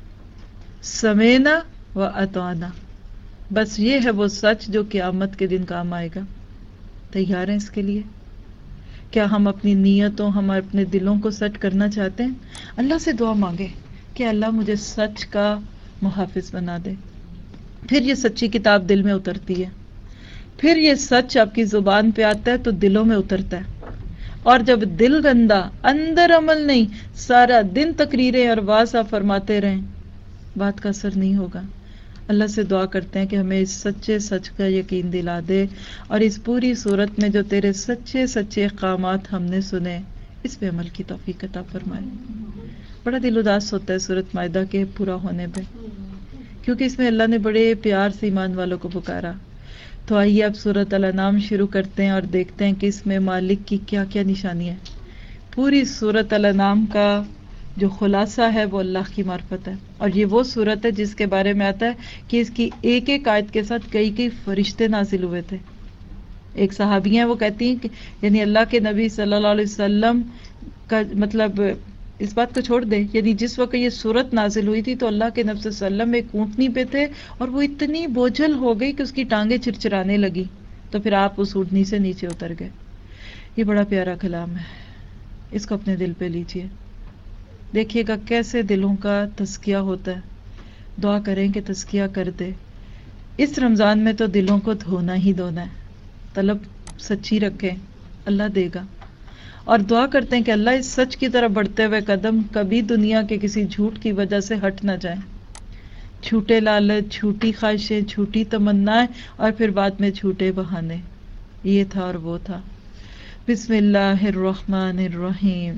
سمینا و اطعنا. بس یہ ہے وہ سچ جو قیامت کے دن کام آئے گا. تیار ہیں اس کے لیے؟ کیا ہم اپنی نیتوں ہم اپنے دلوں کو سچ کرنا چاہتے ہیں؟ اللہ سے دعا مانگے کہ اللہ مجھے سچ کا محافظ بنا دے. پھر یہ سچی کتاب دل میں اترتی ہے. پھر یہ سچ آپ کی زبان پہ آتا ہے تو دلوں میں اترتا ہے، اور جب دل گندا، اندر عمل نہیں، سارا دن تقریریں اور واضح فرماتے رہیں، بات کا اثر نہیں ہوگا۔ اللہ سے دعا کرتے ہیں کہ ہمیں اس سچے سچ کا یقین دلا دے، اور اس پوری صورت میں جو تیرے سچے سچے احکامات ہم نے سنے اس پہ عمل کی توفیق عطا فرمائے۔ بڑا دل اداس ہوتا ہے سورۃ مائدہ کے پورا ہونے پہ، کیونکہ اس میں اللہ نے بڑے پیار سے ایمان والوں کو پکارا۔ تو آئیے اب سورۃ الانعام شروع کرتے ہیں اور دیکھتے ہیں کہ اس میں مالک کی کیا کیا نشانی ہے۔ پوری سورۃ الانعام کا جو خلاصہ ہے وہ اللہ کی معرفت ہے، اور یہ وہ سورت ہے جس کے بارے میں آتا ہے کہ اس کی ایک ایک آیت کے ساتھ کئی کئی فرشتے نازل ہوئے تھے۔ ایک صحابی ہیں وہ کہتی ہیں کہ یعنی اللہ کے نبی صلی اللہ علیہ وسلم کا مطلب اس بات کو چھوڑ دیں، یعنی جس وقت یہ سورت نازل ہوئی تھی تو اللہ کے نبی صلی اللہ علیہ وسلم ایک اونٹنی پہ تھے اور وہ اتنی بوجھل ہو گئی کہ اس کی ٹانگیں چرچرانے لگی، تو پھر آپ اس اونٹنی سے نیچے اتر گئے۔ یہ بڑا پیارا کلام ہے، اس کو اپنے دل پہ لیجئے، دیکھیے گا کیسے دلوں کا تزکیہ ہوتا ہے۔ دعا کریں کہ تزکیہ کر دے۔ اس رمضان میں تو دلوں کو دھونا ہی دھونا ہے، طلب سچی رکھیں، اللہ دے گا، اور دعا کرتے ہیں کہ اللہ اس سچ کی طرف بڑھتے ہوئے قدم کبھی دنیا کے کسی جھوٹ کی وجہ سے ہٹ نہ جائیں۔ جھوٹے لالچ، جھوٹی خواہشیں، جھوٹی تمنائیں، اور پھر بعد میں جھوٹے بہانے، یہ تھا اور وہ تھا۔ بسم اللہ الرحمن الرحیم۔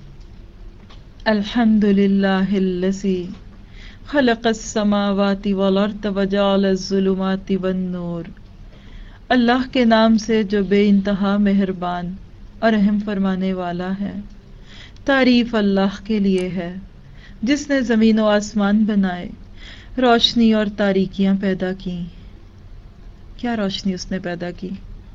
الحمد للہ الذی خلق السماوات والارض وجعل الظلمات والنور۔ اللہ کے نام سے جو بے انتہا مہربان اور رحم فرمانے والا ہے۔ تعریف اللہ کے لیے ہے جس نے زمین و آسمان بنائے، روشنی اور تاریکیاں پیدا کی۔ کیا روشنی اس نے پیدا کی؟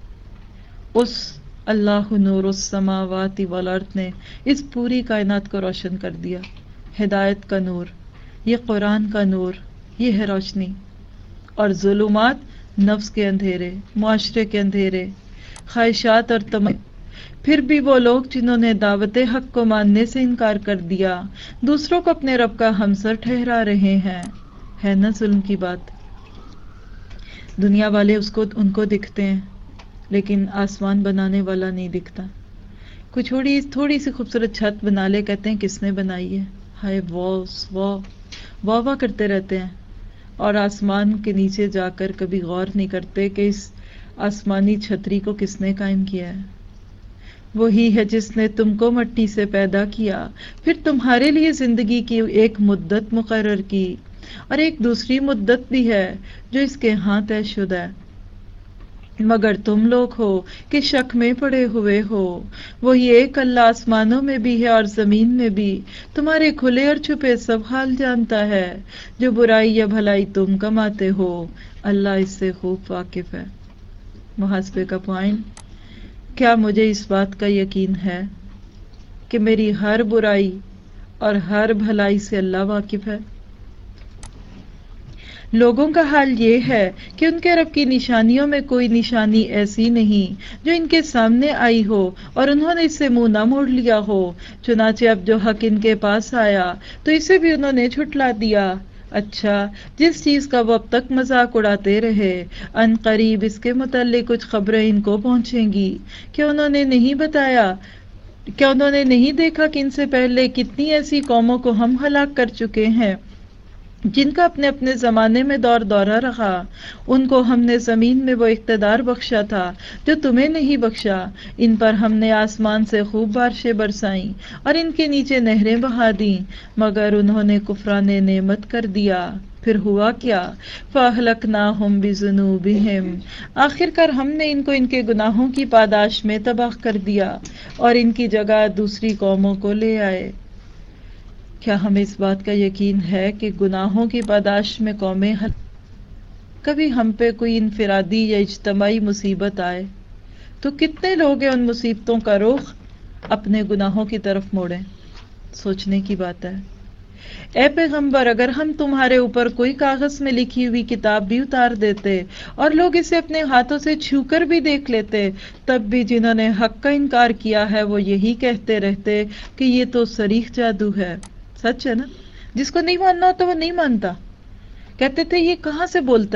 اس اللہ نور السماوات والارض نے اس پوری کائنات کو روشن کر دیا۔ ہدایت کا نور، یہ قرآن کا نور، یہ ہے روشنی۔ اور ظلمات، نفس کے اندھیرے، معاشرے کے اندھیرے، خواہشات اور تم پھر بھی وہ لوگ جنہوں نے دعوت حق کو ماننے سے انکار کر دیا، دوسروں کو اپنے رب کا ہمسر ٹھہرا رہے ہیں۔ ہے نا ظلم کی بات؟ دنیا والے اس کو ان کو دکھتے ہیں، لیکن آسمان بنانے والا نہیں دکھتا۔ کوئی چھوڑی تھوڑی سی خوبصورت چھت بنا لے، کہتے ہیں کس نے بنائی ہے؟ ہائے واس واہ واہ واہ کرتے رہتے ہیں، اور آسمان کے نیچے جا کر کبھی غور نہیں کرتے کہ اس آسمانی چھتری کو کس نے قائم کیا ہے۔ وہی ہے جس نے تم کو مٹی سے پیدا کیا، پھر تمہارے لیے زندگی کی ایک مدت مقرر کی، اور ایک دوسری مدت بھی ہے جو اس کے ہاں طے شدہ ہے، مگر تم لوگ ہو کہ شک میں پڑے ہوئے ہو۔ وہی ایک اللہ آسمانوں میں بھی ہے اور زمین میں بھی، تمہارے کھلے اور چھپے سب حال جانتا ہے۔ جو برائی یا بھلائی تم کماتے ہو، اللہ اس سے خوب واقف ہے۔ محاسبے کا پوائنٹ، کیا مجھے اس بات کا یقین ہے کہ میری ہر برائی اور ہر بھلائی سے اللہ واقف ہے؟ لوگوں کا حال یہ ہے کہ ان کے رب کی نشانیوں میں کوئی نشانی ایسی نہیں جو ان کے سامنے آئی ہو اور انہوں نے اس سے منہ نہ موڑ لیا ہو۔ چنانچہ اب جو حق ان کے پاس آیا تو اسے بھی انہوں نے جھٹلا دیا۔ اچھا، جس چیز کا وہ اب تک مذاق اڑاتے رہے، ان قریب اس کے متعلق کچھ خبریں ان کو پہنچیں گی۔ کیا انہوں نے نہیں بتایا کیا انہوں نے نہیں دیکھا کہ ان سے پہلے کتنی ایسی قوموں کو ہم ہلاک کر چکے ہیں جن کا اپنے اپنے زمانے میں دور دورہ رہا؟ ان کو ہم نے زمین میں وہ اقتدار بخشا تھا جو تمہیں نہیں بخشا۔ ان پر ہم نے آسمان سے خوب بارشیں برسائیں اور ان کے نیچے نہریں بہا دیں، مگر انہوں نے کفران نعمت کر دیا۔ پھر ہوا کیا؟ فَأَهْلَكْنَاهُمْ بِذُنُوبِهِمْ، آخر کار ہم نے ان کو ان کے گناہوں کی پاداش میں تباہ کر دیا اور ان کی جگہ دوسری قوموں کو لے آئے۔ کیا ہمیں اس بات کا یقین ہے کہ گناہوں کی پاداش میں قومیں حل... کبھی ہم پہ کوئی انفرادی یا اجتماعی مصیبت آئے تو کتنے لوگ ہیں ان مصیبتوں کا رخ اپنے گناہوں کی طرف موڑیں؟ سوچنے کی بات ہے۔ اے پیغمبر، اگر ہم تمہارے اوپر کوئی کاغذ میں لکھی ہوئی کتاب بھی اتار دیتے اور لوگ اسے اپنے ہاتھوں سے چھو کر بھی دیکھ لیتے، تب بھی جنہوں نے حق کا انکار کیا ہے وہ یہی کہتے رہتے کہ یہ تو صریح جادو ہے۔ سچ ہے نا؟ جس کو نہیں ماننا ہوتا وہ نہیں مانتا، کہتے تھے یہ کہاں سے بولتا ہے،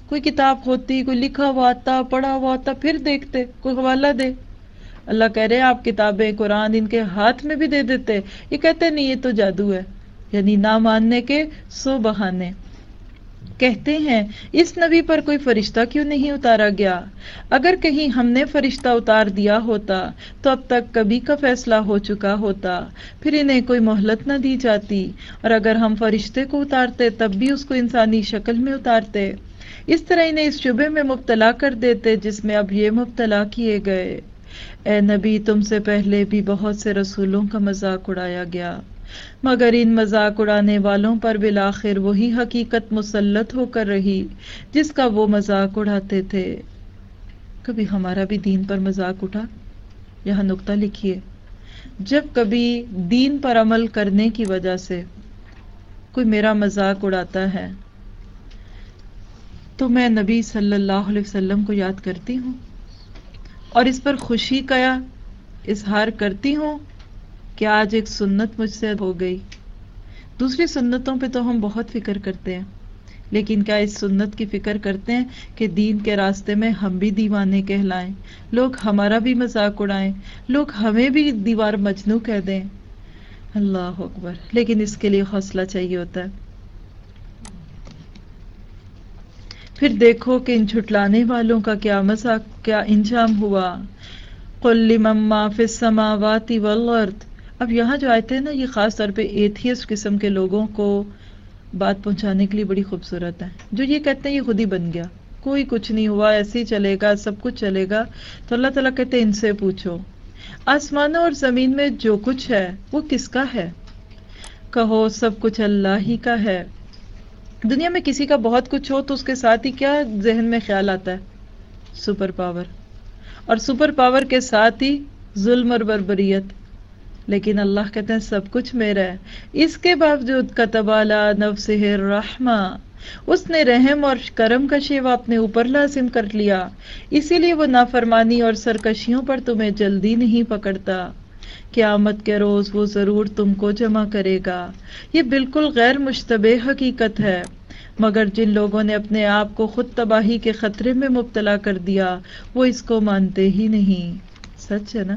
کوئی کتاب ہوتی، کوئی لکھا ہوا آتا، پڑھا ہوا آتا، پھر دیکھتے، کوئی حوالہ دے. اللہ کہہ رہے ہیں آپ کتابیں قرآن ان کے ہاتھ میں بھی دے دیتے، یہ کہتے نہیں یہ تو جادو ہے. یعنی نہ ماننے کے سو بہانے. کہتے ہیں اس نبی پر کوئی فرشتہ کیوں نہیں اتارا گیا؟ اگر کہیں ہم نے فرشتہ اتار دیا ہوتا تو اب تک کبھی کا فیصلہ ہو چکا ہوتا، پھر انہیں کوئی مہلت نہ دی جاتی. اور اگر ہم فرشتے کو اتارتے تب بھی اس کو انسانی شکل میں اتارتے. اس طرح انہیں اس شبے میں مبتلا کر دیتے جس میں اب یہ مبتلا کیے گئے. اے نبی تم سے پہلے بھی بہت سے رسولوں کا مذاق اڑایا گیا، مگر ان مذاق اڑانے والوں پر بالآخر وہی حقیقت مسلط ہو کر رہی جس کا وہ مذاق اڑاتے تھے. کبھی ہمارا بھی دین پر مذاق اٹھا؟ یہاں نقطہ لکھیے، جب کبھی دین پر عمل کرنے کی وجہ سے کوئی میرا مذاق اڑاتا ہے تو میں نبی صلی اللہ علیہ وسلم کو یاد کرتی ہوں اور اس پر خوشی کا اظہار کرتی ہوں کہ آج ایک سنت مجھ سے ہو گئی. دوسری سنتوں پہ تو ہم بہت فکر کرتے ہیں، لیکن کیا اس سنت کی فکر کرتے ہیں کہ دین کے راستے میں ہم بھی دیوانے کہلائیں، لوگ ہمارا بھی مذاق اڑائیں، لوگ ہمیں بھی دیوار مجنوں کہہ دیں؟ اللہ اکبر. لیکن اس کے لیے حوصلہ چاہیے ہوتا ہے. پھر دیکھو کہ ان جھٹلانے والوں کا کیا مذاق، کیا انجام ہوا. قل لمن ما فی السماوات والارض. اب یہاں جو آیتیں نا یہ خاص طور پہ ایتھیسٹ قسم کے لوگوں کو بات پہنچانے کے لیے بڑی خوبصورت ہے، جو یہ کہتے ہیں یہ خود ہی بن گیا، کوئی کچھ نہیں ہوا، ایسے ہی چلے گا، سب کچھ چلے گا. تو اللہ تعالیٰ کہتے ہیں ان سے پوچھو آسمانوں اور زمین میں جو کچھ ہے وہ کس کا ہے؟ کہو سب کچھ اللہ ہی کا ہے. دنیا میں کسی کا بہت کچھ ہو تو اس کے ساتھ ہی کیا ذہن میں خیال آتا ہے؟ Super power. اور سپر پاور کے ساتھ ہی ظلم اور بربریت. لیکن اللہ کہتے ہیں سب کچھ میرا ہے. اس کے باوجود کتب علی نفسہ الرحمہ، اس نے رحم اور کرم کا شیوا اپنے اوپر لازم کر لیا، اسی لیے وہ نافرمانی اور سرکشیوں پر تمہیں جلدی نہیں پکڑتا. قیامت کے روز وہ ضرور تم کو جمع کرے گا. یہ بالکل غیر مشتبہ حقیقت ہے، مگر جن لوگوں نے اپنے آپ کو خود تباہی کے خطرے میں مبتلا کر دیا وہ اس کو مانتے ہی نہیں. سچ ہے نا؟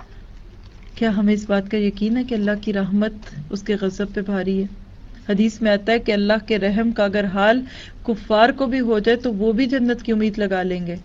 کیا ہمیں اس بات کا یقین ہے کہ اللہ کی رحمت اس کے غضب پہ بھاری ہے؟ حدیث میں آتا ہے کہ اللہ کے رحم کا اگر حال کفار کو بھی ہو جائے تو وہ بھی جنت کی امید لگا لیں گے،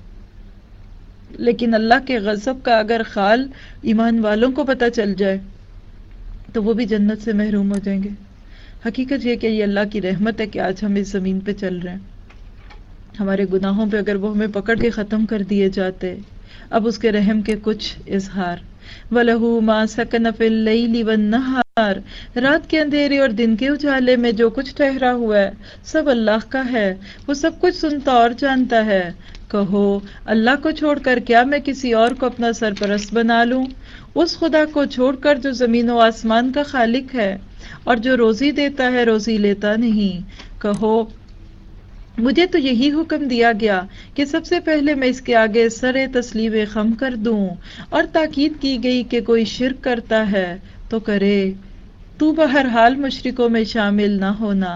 لیکن اللہ کے غضب کا اگر حال ایمان والوں کو پتہ چل جائے تو وہ بھی جنت سے محروم ہو جائیں گے. حقیقت یہ کہ یہ اللہ کی رحمت ہے کہ آج ہم اس زمین پہ چل رہے ہیں. ہمارے گناہوں پہ اگر وہ ہمیں پکڑ کے ختم کر دیے جاتے. اب اس کے رحم کے کچھ اظہار. وَلَهُ مَا سَكَنَ فِي اللَّيْلِ وَالنَّهَارِ، رات کے اندھیرے اور دن کے اجالے میں جو کچھ ٹھہرا ہوا ہے سب اللہ کا ہے، وہ سب کچھ سنتا اور جانتا ہے. کہو اللہ کو چھوڑ کر کیا میں کسی اور کو اپنا سرپرست بنا لوں؟ اس خدا کو چھوڑ کر جو زمین و آسمان کا خالق ہے اور جو روزی دیتا ہے روزی لیتا نہیں. کہو مجھے تو یہی حکم دیا گیا کہ سب سے پہلے میں اس کے آگے سر تسلیم خم کر دوں، اور تاکید کی گئی کہ کوئی شرک کرتا ہے تو کرے، تو بہرحال مشرکوں میں شامل نہ ہونا.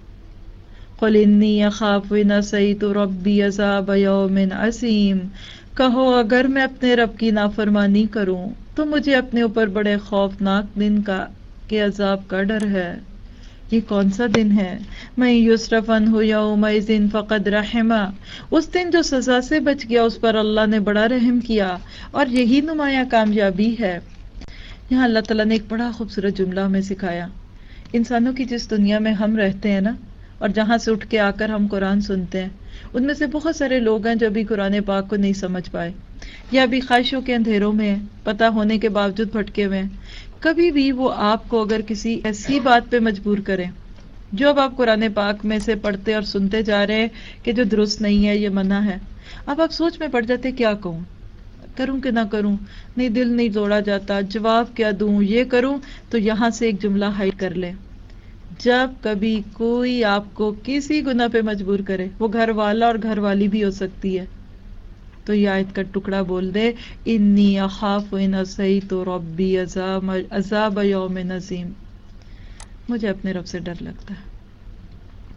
قل انی اخاف ان عصیت ربی عذاب یوم عظیم. کہو اگر میں اپنے رب کی نافرمانی کروں تو مجھے اپنے اوپر بڑے خوفناک دن کا کے عذاب کا ڈر ہے. یہ کون سا دن ہے؟ من یصرف عنہ یومئذ فقد رحمہ، اس دن جو سزا سے بچ گیا اس پر اللہ نے بڑا رحم کیا، اور یہی نمایاں کامیابی ہے. یہاں اللہ تعالیٰ نے ایک بڑا خوبصورت جملہ ہمیں سکھایا. انسانوں کی جس دنیا میں ہم رہتے ہیں نا، اور جہاں سے اٹھ کے آ کر ہم قرآن سنتے ہیں، ان میں سے بہت سارے لوگ ہیں جو ابھی قرآن پاک کو نہیں سمجھ پائے، یا ابھی خواہشوں کے اندھیروں میں ہیں، پتہ ہونے کے باوجود بھٹکے ہوئے ہیں. کبھی بھی وہ آپ کو اگر کسی ایسی بات پہ مجبور کریں جو اب آپ قرآن پاک میں سے پڑھتے اور سنتے جا رہے ہیں کہ جو درست نہیں ہے، یہ منع ہے، اب آپ سوچ میں پڑ جاتے کیا کہوں، کروں کہ نہ کروں، نہیں دل نہیں توڑا جاتا، جواب کیا دوں، یہ کروں. تو یہاں سے ایک جملہ ہائڈ کر لیں. جب کبھی کوئی آپ کو کسی گناہ پہ مجبور کرے، وہ گھر والا اور گھر والی بھی ہو سکتی ہے، تو یہ آیت کا ٹکڑا بول دے، انی اخاف ان عصیت ربی عذاب یوم عظیم. مجھے اپنے رب سے ڈر لگتا ہے.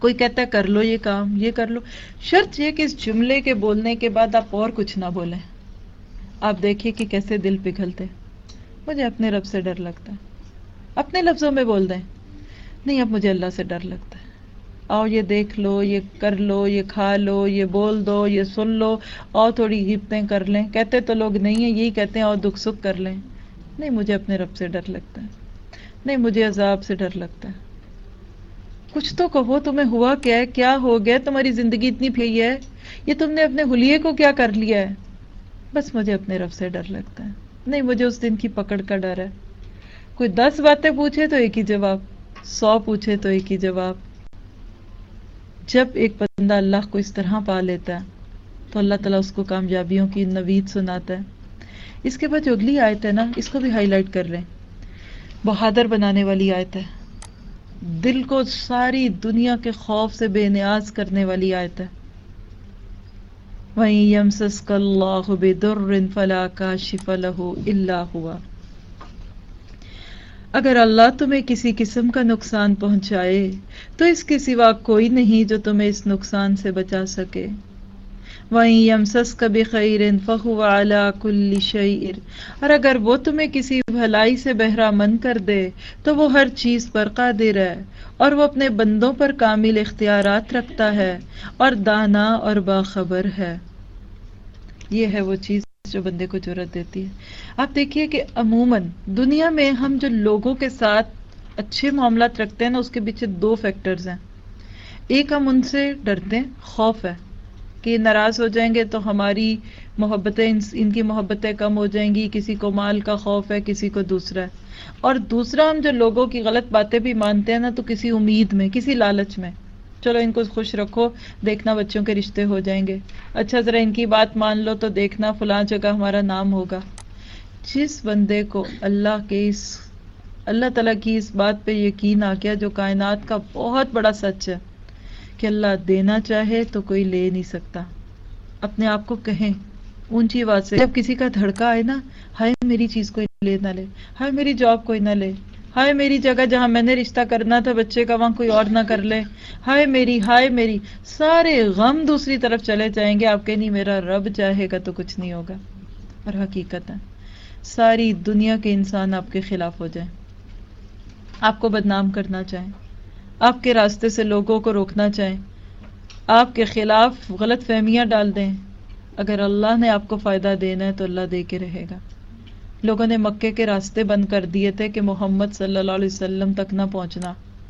کوئی کہتا ہے کر لو یہ کام، یہ کر لو، شرط یہ کہ اس جملے کے بولنے کے بعد آپ اور کچھ نہ بولیں. آپ دیکھیے کہ کیسے دل پگھلتے. مجھے اپنے رب سے ڈر لگتا ہے. اپنے لفظوں میں بول دیں، نہیں اب مجھے اللہ سے ڈر لگتا ہے. آؤ یہ دیکھ لو، یہ کر لو، یہ کھا لو، یہ بول دو، یہ سن لو، اور تھوڑی غیبتیں کر لیں. کہتے تو لوگ نہیں ہیں، یہی کہتے ہیں اور دکھ سکھ کر لیں. نہیں، مجھے اپنے رب سے ڈر لگتا ہے. نہیں، مجھے عذاب سے ڈر لگتا ہے. کچھ تو کہو، تمہیں ہوا کیا ہے؟ کیا ہو گیا؟ تمہاری زندگی اتنی پھیئی ہے، یہ تم نے اپنے حلیے کو کیا کر لیا ہے؟ بس مجھے اپنے رب سے ڈر لگتا ہے. نہیں، مجھے اس دن کی پکڑ کا ڈر ہے. کوئی دس باتیں پوچھے تو ایک ہی جواب، سو پوچھے تو ایک ہی جواب. جب ایک بندہ اللہ کو اس طرح پا لیتا ہے تو اللہ تعالیٰ اس کو کامیابیوں کی نوید سناتا ہے. اس کے بعد جو اگلی آیت ہے نا، اس کو بھی ہائی لائٹ کر رہے ہیں. بہادر بنانے والی آیت ہے، دل کو ساری دنیا کے خوف سے بے نیاز کرنے والی آیت ہے. وَإِن يَمْسَسْكَ اللَّهُ بِضُرٍّ فَلَا كَاشِفَ لَهُ إِلَّا هُوَ. اگر اللہ تمہیں کسی قسم کا نقصان پہنچائے تو اس کے سوا کوئی نہیں جو تمہیں اس نقصان سے بچا سکے. وَإِن يَمْسَسْكَ بِخَيْرٍ فَهُوَ عَلَى كُلِّ شَيْءٍ. اور اگر وہ تمہیں کسی بھلائی سے بہرہ مند کر دے تو وہ ہر چیز پر قادر ہے، اور وہ اپنے بندوں پر کامل اختیارات رکھتا ہے، اور دانا اور باخبر ہے. یہ ہے وہ چیز جو بندے کو جرأت دیتی ہے. آپ دیکھیے کہ عموماً دنیا میں ہم جو لوگوں کے ساتھ اچھے معاملات رکھتے ہیں نا، اس کے پیچھے دو فیکٹرز ہیں. ایک، ہم ان سے ڈرتے ہیں، خوف ہے کہ یہ ناراض ہو جائیں گے تو ہماری محبتیں، ان کی محبتیں کم ہو جائیں گی. کسی کو مال کا خوف ہے، کسی کو دوسرا ہے. اور دوسرا، ہم جو لوگوں کی غلط باتیں بھی مانتے ہیں نا، تو کسی امید میں، کسی لالچ میں، چلو ان کو خوش رکھو، دیکھنا بچوں کے رشتے ہو جائیں گے. اچھا ذرا ان کی بات مان لو تو دیکھنا فلاں جگہ ہمارا نام ہوگا. جس بندے کو اللہ کے اس اللہ تعالیٰ کی اس بات پہ یقین آ گیا، جو کائنات کا بہت بڑا سچ ہے کہ اللہ دینا چاہے تو کوئی لے نہیں سکتا. اپنے آپ کو کہیں اونچی آواز سے، جب کسی کا دھڑکا آئے نا، ہائے میری چیز کوئی لے نہ لے، ہائے میری جاب کوئی نہ لے، ہائے میری جگہ جہاں میں نے رشتہ کرنا تھا بچے کا وہاں کوئی اور نہ کر لے، ہائے میری، ہائے میری، سارے غم دوسری طرف چلے جائیں گے. آپ کہ نہیں میرا رب چاہے گا تو کچھ نہیں ہوگا. اور حقیقت ہے ساری دنیا کے انسان آپ کے خلاف ہو جائیں، آپ کو بدنام کرنا چاہیں، آپ کے راستے سے لوگوں کو روکنا چاہیں، آپ کے خلاف غلط فہمیاں ڈال دیں، اگر اللہ نے آپ کو فائدہ دینا ہے تو اللہ دے کے رہے گا. لوگوں نے مکے کے راستے بند کر دیے تھے کہ محمد صلی اللہ علیہ وسلم تک نہ پہنچنا،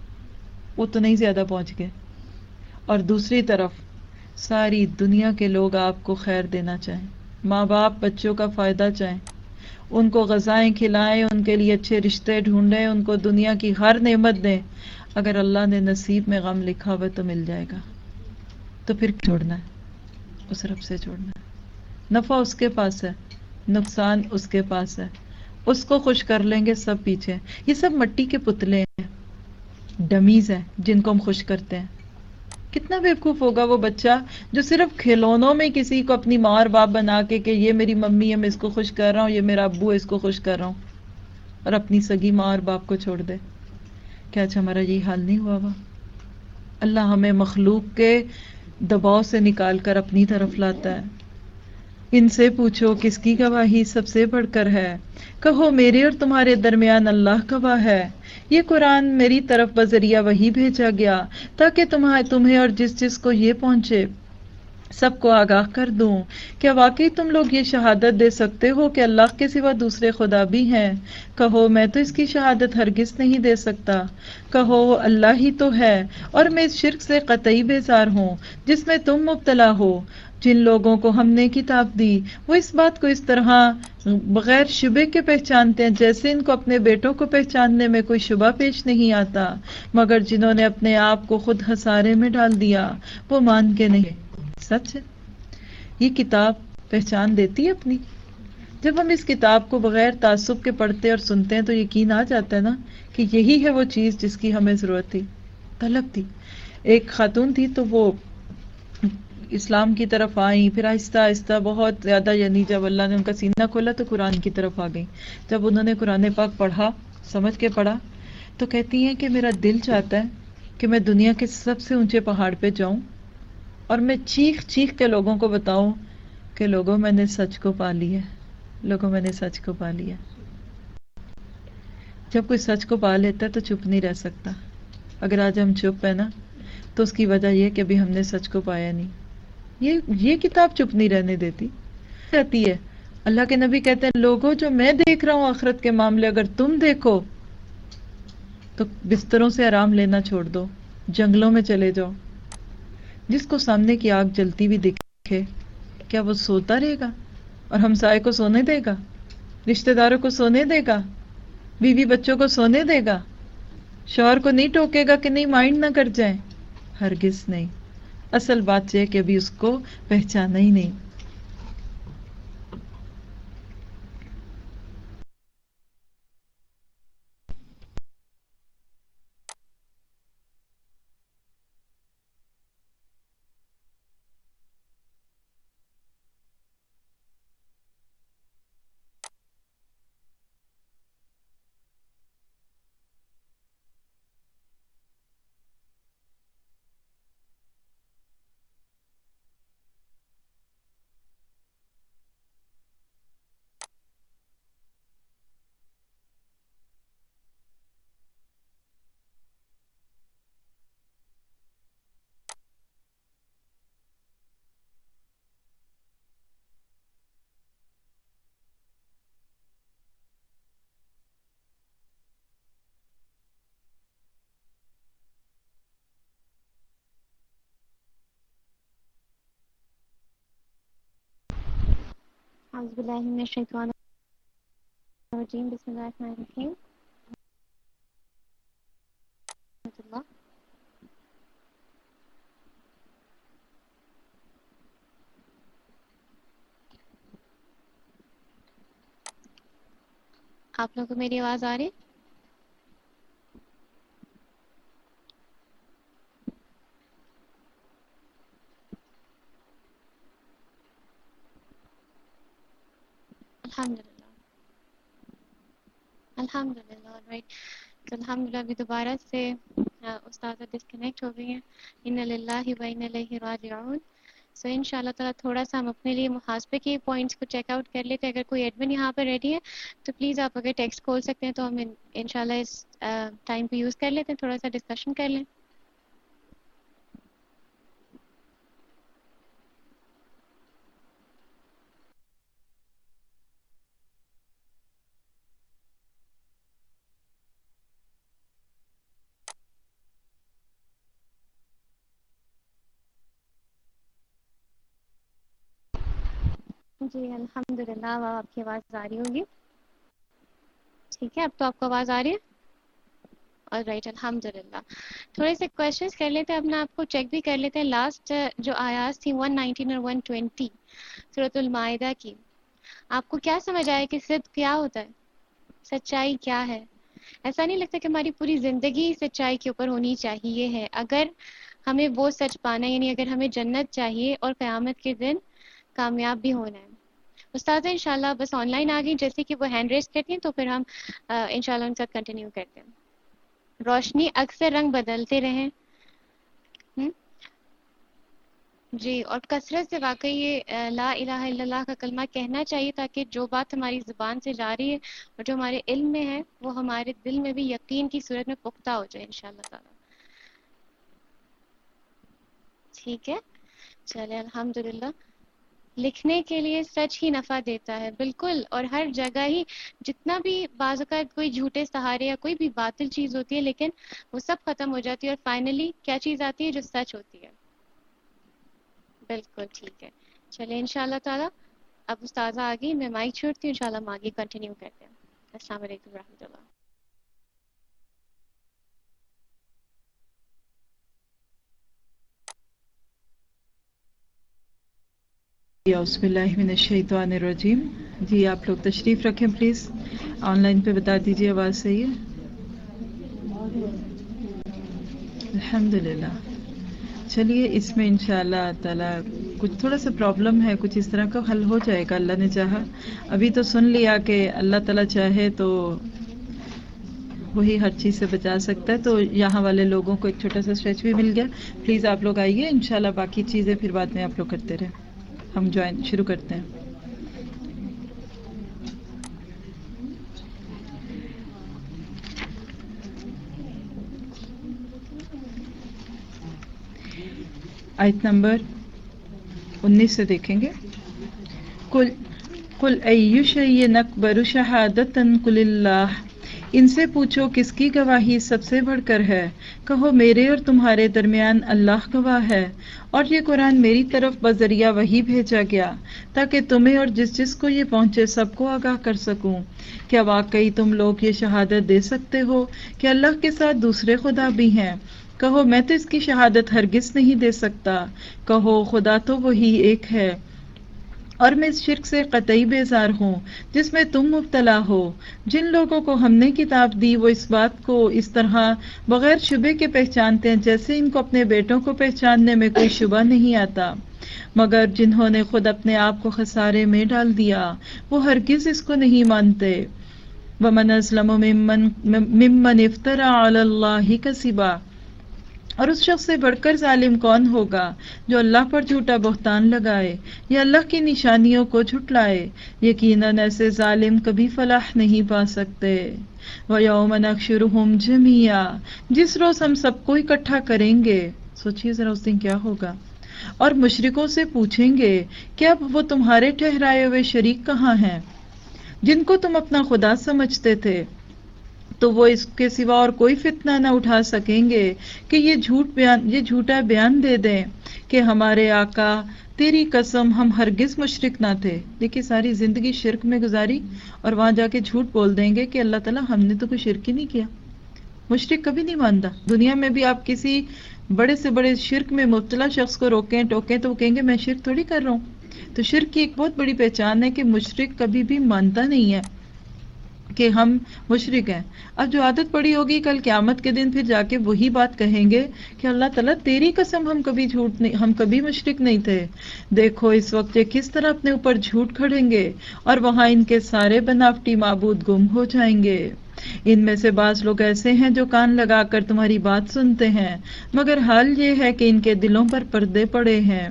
وہ تو نہیں زیادہ پہنچ گئے. اور دوسری طرف ساری دنیا کے لوگ آپ کو خیر دینا چاہیں، ماں باپ بچوں کا فائدہ چاہیں، ان کو غذائیں کھلائیں، ان کے لیے اچھے رشتے ڈھونڈیں، ان کو دنیا کی ہر نعمت دیں. اگر اللہ نے نصیب میں غم لکھا ہوا تو مل جائے گا. تو پھر چھوڑنا ہے، اس رب سے چھوڑنا ہے. نفع اس کے پاس ہے، نقصان اس کے پاس ہے. اس کو خوش کر لیں گے سب پیچھے. یہ سب مٹی کے پتلے ہیں، ڈمیز ہیں جن کو ہم خوش کرتے ہیں. کتنا بیوقوف ہوگا وہ بچہ جو صرف کھلونوں میں کسی کو اپنی ماں اور باپ بنا کے کہ یہ میری ممی ہے میں اس کو خوش کر رہا ہوں، یہ میرا ابو ہے اس کو خوش کر رہا ہوں، اور اپنی سگی ماں اور باپ کو چھوڑ دے. کیا اچھا ہمارا یہی حال نہیں ہوا ہوا؟ اللہ ہمیں مخلوق کے دباؤ سے نکال کر اپنی طرف لاتا ہے. ان سے پوچھو کس کی گواہی سب سے بڑھ کر ہے، کہو میرے اور تمہارے درمیان اللہ گواہ ہے. یہ قرآن میری طرف بذریعہ وحی بھیجا گیا تاکہ تمہیں تمہیں اور جس جس کو یہ پہنچے سب کو آگاہ کر دوں. کیا واقعی تم لوگ یہ شہادت دے سکتے ہو کہ اللہ کے سوا دوسرے خدا بھی ہیں؟ کہو میں تو اس کی شہادت ہرگز نہیں دے سکتا. کہو اللہ ہی تو ہے، اور میں اس شرک سے قطعی بیزار ہوں جس میں تم مبتلا ہو. جن لوگوں کو ہم نے کتاب دی وہ اس بات کو اس طرح بغیر شبہ کے پہچانتے ہیں جیسے ان کو اپنے بیٹوں کو پہچاننے میں کوئی شبہ پیش نہیں آتا، مگر جنہوں نے اپنے آپ کو خود خسارے میں ڈال دیا وہ مان کے نہیں. سچ ہے، یہ کتاب پہچان دیتی ہے اپنی. جب ہم اس کتاب کو بغیر تعصب کے پڑھتے اور سنتے ہیں تو یقین آ جاتا ہے نا کہ یہی ہے وہ چیز جس کی ہمیں ضرورت تھی، طلب تھی. ایک خاتون تھی تو وہ اسلام کی طرف آئیں، پھر آہستہ آہستہ بہت زیادہ، یعنی جب اللہ نے ان کا سینہ کھولا تو قرآن کی طرف آ گئی. جب انہوں نے قرآن پاک پڑھا، سمجھ کے پڑھا، تو کہتی ہیں کہ میرا دل چاہتا ہے کہ کہ میں دنیا کے سب سے اونچے پہاڑ پہ جاؤں اور میں چیخ چیخ کے لوگوں کو بتاؤں کہ لوگوں میں نے سچ کو پا لیا، لوگوں میں نے سچ کو پا لیا۔ جب کوئی سچ کو پا لیتا ہے تو چپ نہیں رہ سکتا۔ اگر آج ہم چپ ہیں نا تو اس کی وجہ یہ کہ ابھی ہم نے سچ کو پایا نہیں۔ یہ یہ کتاب چپ نہیں رہنے دیتی، کہتی ہے اللہ کے نبی کہتے ہیں لوگوں جو میں دیکھ رہا ہوں آخرت کے معاملے اگر تم دیکھو تو بستروں سے آرام لینا چھوڑ دو، جنگلوں میں چلے جاؤ۔ جس کو سامنے کی آگ جلتی ہوئی دکھے کیا وہ سوتا رہے گا اور ہمسائے کو سونے دے گا، رشتہ داروں کو سونے دے گا، بیوی بچوں کو سونے دے گا، شوہر کو نہیں ٹوکے گا کہ نہیں مائنڈ نہ کر جائیں؟ ہرگز نہیں۔ اصل بات یہ کہ ابھی اس کو پہچانا ہی نہیں۔ اعوذ باللہ من الشیطان الرجیم، بسم اللہ الرحمن الرحیم۔ اللہ آپ لوگوں کو میری آواز آ رہی؟ الحمد للہ الحمد للہ رائٹ۔ تو الحمد للہ ابھی دوبارہ سے استاذہ ڈسکنیکٹ ہو گئی ہیں۔ ان للہ و انا الیہ راجعون۔ سو ان شاء اللہ تعالیٰ تھوڑا سا ہم اپنے لیے محاسبے کے پوائنٹس کو چیک آؤٹ کر لیتے ہیں۔ اگر کوئی ایڈمن یہاں پہ ریڈی ہے تو پلیز آپ اگر ٹیکسٹ کھول سکتے ہیں تو ہم ان شاء اللہ اس ٹائم پہ یوز کر لیتے ہیں، تھوڑا سا ڈسکشن کر لیں۔ جی الحمد للہ، اب آپ کی آواز آ رہی ہوگی؟ ٹھیک ہے، اب تو آپ کو آواز آ رہی ہے؟ اور رائٹ الحمد للہ۔ تھوڑے سے کوشچنس کر لیتے ہیں، اپنا آپ کو چیک بھی کر لیتے ہیں۔ لاسٹ جو آیات تھی ون نائنٹین اور ون ٹوینٹی سورۃ المائدہ کی، آپ کو کیا سمجھ آیا کہ صدق کیا ہوتا ہے؟ سچائی کیا ہے؟ ایسا نہیں لگتا کہ ہماری پوری زندگی سچائی کے اوپر ہونی چاہیے ہے؟ اگر ہمیں وہ سچ پانا ہے، یعنی اگر ہمیں جنت چاہیے اور قیامت کے دن کامیاب بھی ہونا ہے۔ استاد انشاءاللہ بس آن لائن آ گئی، جیسے کہ وہ ہینڈ ریز کرتی ہیں تو پھر ہم انشاءاللہ ان کے ساتھ کنٹینیو کرتے ہیں۔ روشنی اکثر رنگ بدلتے رہیں جی، اور کثرت سے واقعی یہ لا الہ الا اللہ کا کلمہ کہنا چاہیے، تاکہ جو بات ہماری زبان سے جا رہی ہے اور جو ہمارے علم میں ہے وہ ہمارے دل میں بھی یقین کی صورت میں پختہ ہو جائے انشاءاللہ تعالی۔ ٹھیک ہے، چلے الحمدللہ۔ لکھنے کے لیے سچ ہی نفع دیتا ہے، بالکل، اور ہر جگہ ہی جتنا بھی بعض اوقات کوئی جھوٹے سہارے یا کوئی بھی باطل چیز ہوتی ہے لیکن وہ سب ختم ہو جاتی ہے اور فائنلی کیا چیز آتی ہے؟ جو سچ ہوتی ہے۔ بالکل ٹھیک ہے، چلے انشاءاللہ تعالی اب استاذہ آ گئی، میں مائک چھوڑتی ہوں، انشاءاللہ ہم آگے کنٹینیو کرتے ہیں۔ السلام علیکم ورحمۃ اللہ۔ اعوذ باللہ من الشیطان الرجیم۔ جی آپ لوگ تشریف رکھیں پلیز، آن لائن پہ بتا دیجیے آواز صحیح ہے؟ الحمدللہ۔ چلیے اس میں انشاءاللہ تعالی کچھ تھوڑا سا پرابلم ہے، کچھ اس طرح کا حل ہو جائے گا اللہ نے چاہا۔ ابھی تو سن لیا کہ اللہ تعالی چاہے تو وہی ہر چیز سے بچا سکتا ہے. تو یہاں والے لوگوں کو ایک چھوٹا سا اسٹریچ بھی مل گیا. پلیز آپ لوگ آئیے، انشاءاللہ باقی چیزیں پھر بعد میں آپ لوگ کرتے رہیں. ہم جوائن شروع کرتے ہیں. آیت نمبر انیس سے دیکھیں گے. کل قل ای شیء اکبر شہادۃ قل اللہ، ان سے پوچھو کس کی گواہی سب سے بڑھ کر ہے، کہو میرے اور تمہارے درمیان اللہ گواہ ہے، اور یہ قرآن میری طرف بذریعہ وحی بھیجا گیا تاکہ تمہیں اور جس جس کو یہ پہنچے سب کو آگاہ کر سکوں. کیا واقعی تم لوگ یہ شہادت دے سکتے ہو کہ اللہ کے ساتھ دوسرے خدا بھی ہیں؟ کہو میں تو اس کی شہادت ہرگز نہیں دے سکتا. کہو خدا تو وہی ایک ہے، اور میں اس شرک سے قطعی بیزار ہوں جس میں تم مبتلا ہو. جن لوگوں کو ہم نے کتاب دی وہ اس بات کو اس طرح بغیر شبے کے پہچانتے ہیں جیسے ان کو اپنے بیٹوں کو پہچاننے میں کوئی شبہ نہیں آتا، مگر جنہوں نے خود اپنے آپ کو خسارے میں ڈال دیا وہ ہرگز اس کو نہیں مانتے. وَمَنْ أَظْلَمُ مِمَّنْ مِمَّنِ افْتَرَى عَلَى اللَّهِ كَذِبًا، اور اس شخص سے بڑھ کر ظالم کون ہوگا جو اللہ پر جھوٹا بہتان لگائے یا اللہ کی نشانیوں کو جھٹلائے. یقیناً ایسے ظالم کبھی فلاح نہیں پا سکتے. وَيَوْمَ نَحْشُرُهُمْ جَمِيعًا، جس روز ہم سب کو اکٹھا کریں گے. سوچیے ذرا اس دن کیا ہوگا. اور مشرکوں سے پوچھیں گے کہ اب وہ تمہارے ٹھہرائے ہوئے شریک کہاں ہیں جن کو تم اپنا خدا سمجھتے تھے؟ تو وہ اس کے سوا اور کوئی فتنہ نہ اٹھا سکیں گے کہ یہ جھوٹ بیان یہ جھوٹا بیان دے دیں کہ ہمارے آقا تیری قسم ہم ہرگز مشرک نہ تھے. دیکھیے ساری زندگی شرک میں گزاری اور وہاں جا کے جھوٹ بول دیں گے کہ اللہ تعالیٰ ہم نے تو کوئی شرک ہی نہیں کیا. مشرک کبھی نہیں مانتا. دنیا میں بھی آپ کسی بڑے سے بڑے شرک میں مبتلا شخص کو روکیں ٹوکیں تو وہ کہیں گے میں شرک تھوڑی کر رہا ہوں. تو شرک کی ایک بہت بڑی پہچان ہے کہ مشرک کبھی بھی مانتا نہیں ہے کہ ہم مشرک ہیں. اب جو عادت پڑی ہوگی کل قیامت کے دن پھر جا کے وہی بات کہیں گے کہ اللہ تعالیٰ تیری قسم ہم کبھی جھوٹ نہیں ہم کبھی مشرک نہیں تھے. دیکھو اس وقت یہ کس طرح اپنے اوپر جھوٹ کھڑیں گے اور وہاں ان کے سارے بناوٹی معبود گم ہو جائیں گے. ان میں سے بعض لوگ ایسے ہیں جو کان لگا کر تمہاری بات سنتے ہیں، مگر حال یہ ہے کہ ان کے دلوں پر پردے پڑے ہیں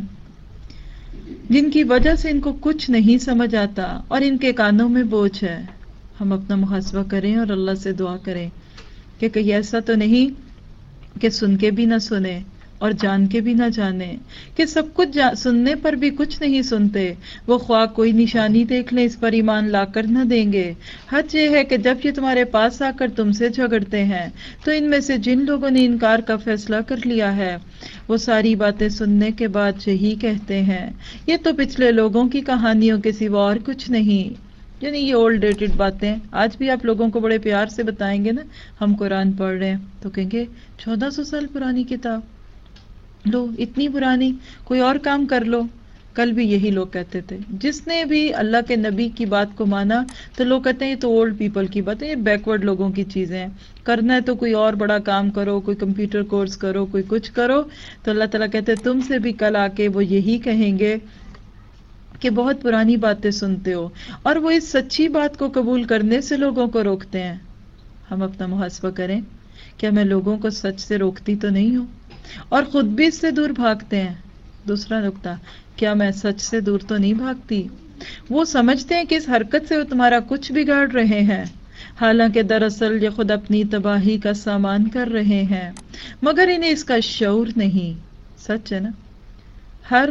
جن کی وجہ سے ان کو کچھ نہیں سمجھ آتا اور ان کے کانوں میں بوجھ ہے. ہم اپنا محاسبہ کریں اور اللہ سے دعا کریں کہ کہیں ایسا تو نہیں کہ سن کے بھی نہ سنیں اور جان کے بھی نہ جانیں، کہ سب کچھ سننے پر بھی کچھ نہیں سنتے. وہ خواہ کوئی نشانی دیکھ لیں اس پر ایمان لا کر نہ دیں گے. حد یہ ہے کہ جب یہ تمہارے پاس آ کر تم سے جھگڑتے ہیں تو ان میں سے جن لوگوں نے انکار کا فیصلہ کر لیا ہے وہ ساری باتیں سننے کے بعد یہی کہتے ہیں یہ تو پچھلے لوگوں کی کہانیوں کے سوا اور کچھ نہیں. یعنی یہ اولڈ ڈیٹڈ باتیں آج بھی آپ لوگوں کو بڑے پیار سے بتائیں گے نا. ہم قرآن پڑھ رہے ہیں تو کہیں گے چودہ سو سال پرانی کتاب، لو اتنی پرانی، کوئی اور کام کر لو. کل بھی یہی لوگ کہتے تھے. جس نے بھی اللہ کے نبی کی بات کو مانا تو لوگ کہتے ہیں یہ تو اولڈ پیپل کی بات ہے، یہ بیکورڈ لوگوں کی چیزیں ہیں. کرنا ہے تو کوئی اور بڑا کام کرو، کوئی کمپیوٹر کورس کرو، کوئی کچھ کرو. تو اللہ تعالیٰ کہتے ہیں تم سے بھی کل آ کے وہ یہی کہیں گے کہ بہت پرانی باتیں سنتے ہو، اور وہ اس سچی بات کو قبول کرنے سے لوگوں کو روکتے ہیں. ہم اپنا محاسبہ کریں، کیا میں لوگوں کو سچ سے روکتی تو نہیں ہوں اور خود بھی اس سے دور بھاگتے ہیں؟ دوسرا نقطہ، کیا میں سچ سے دور تو نہیں بھاگتی؟ وہ سمجھتے ہیں کہ اس حرکت سے وہ تمہارا کچھ بگاڑ رہے ہیں، حالانکہ دراصل یہ خود اپنی تباہی کا سامان کر رہے ہیں، مگر انہیں اس کا شعور نہیں. سچ ہے نا؟ ہر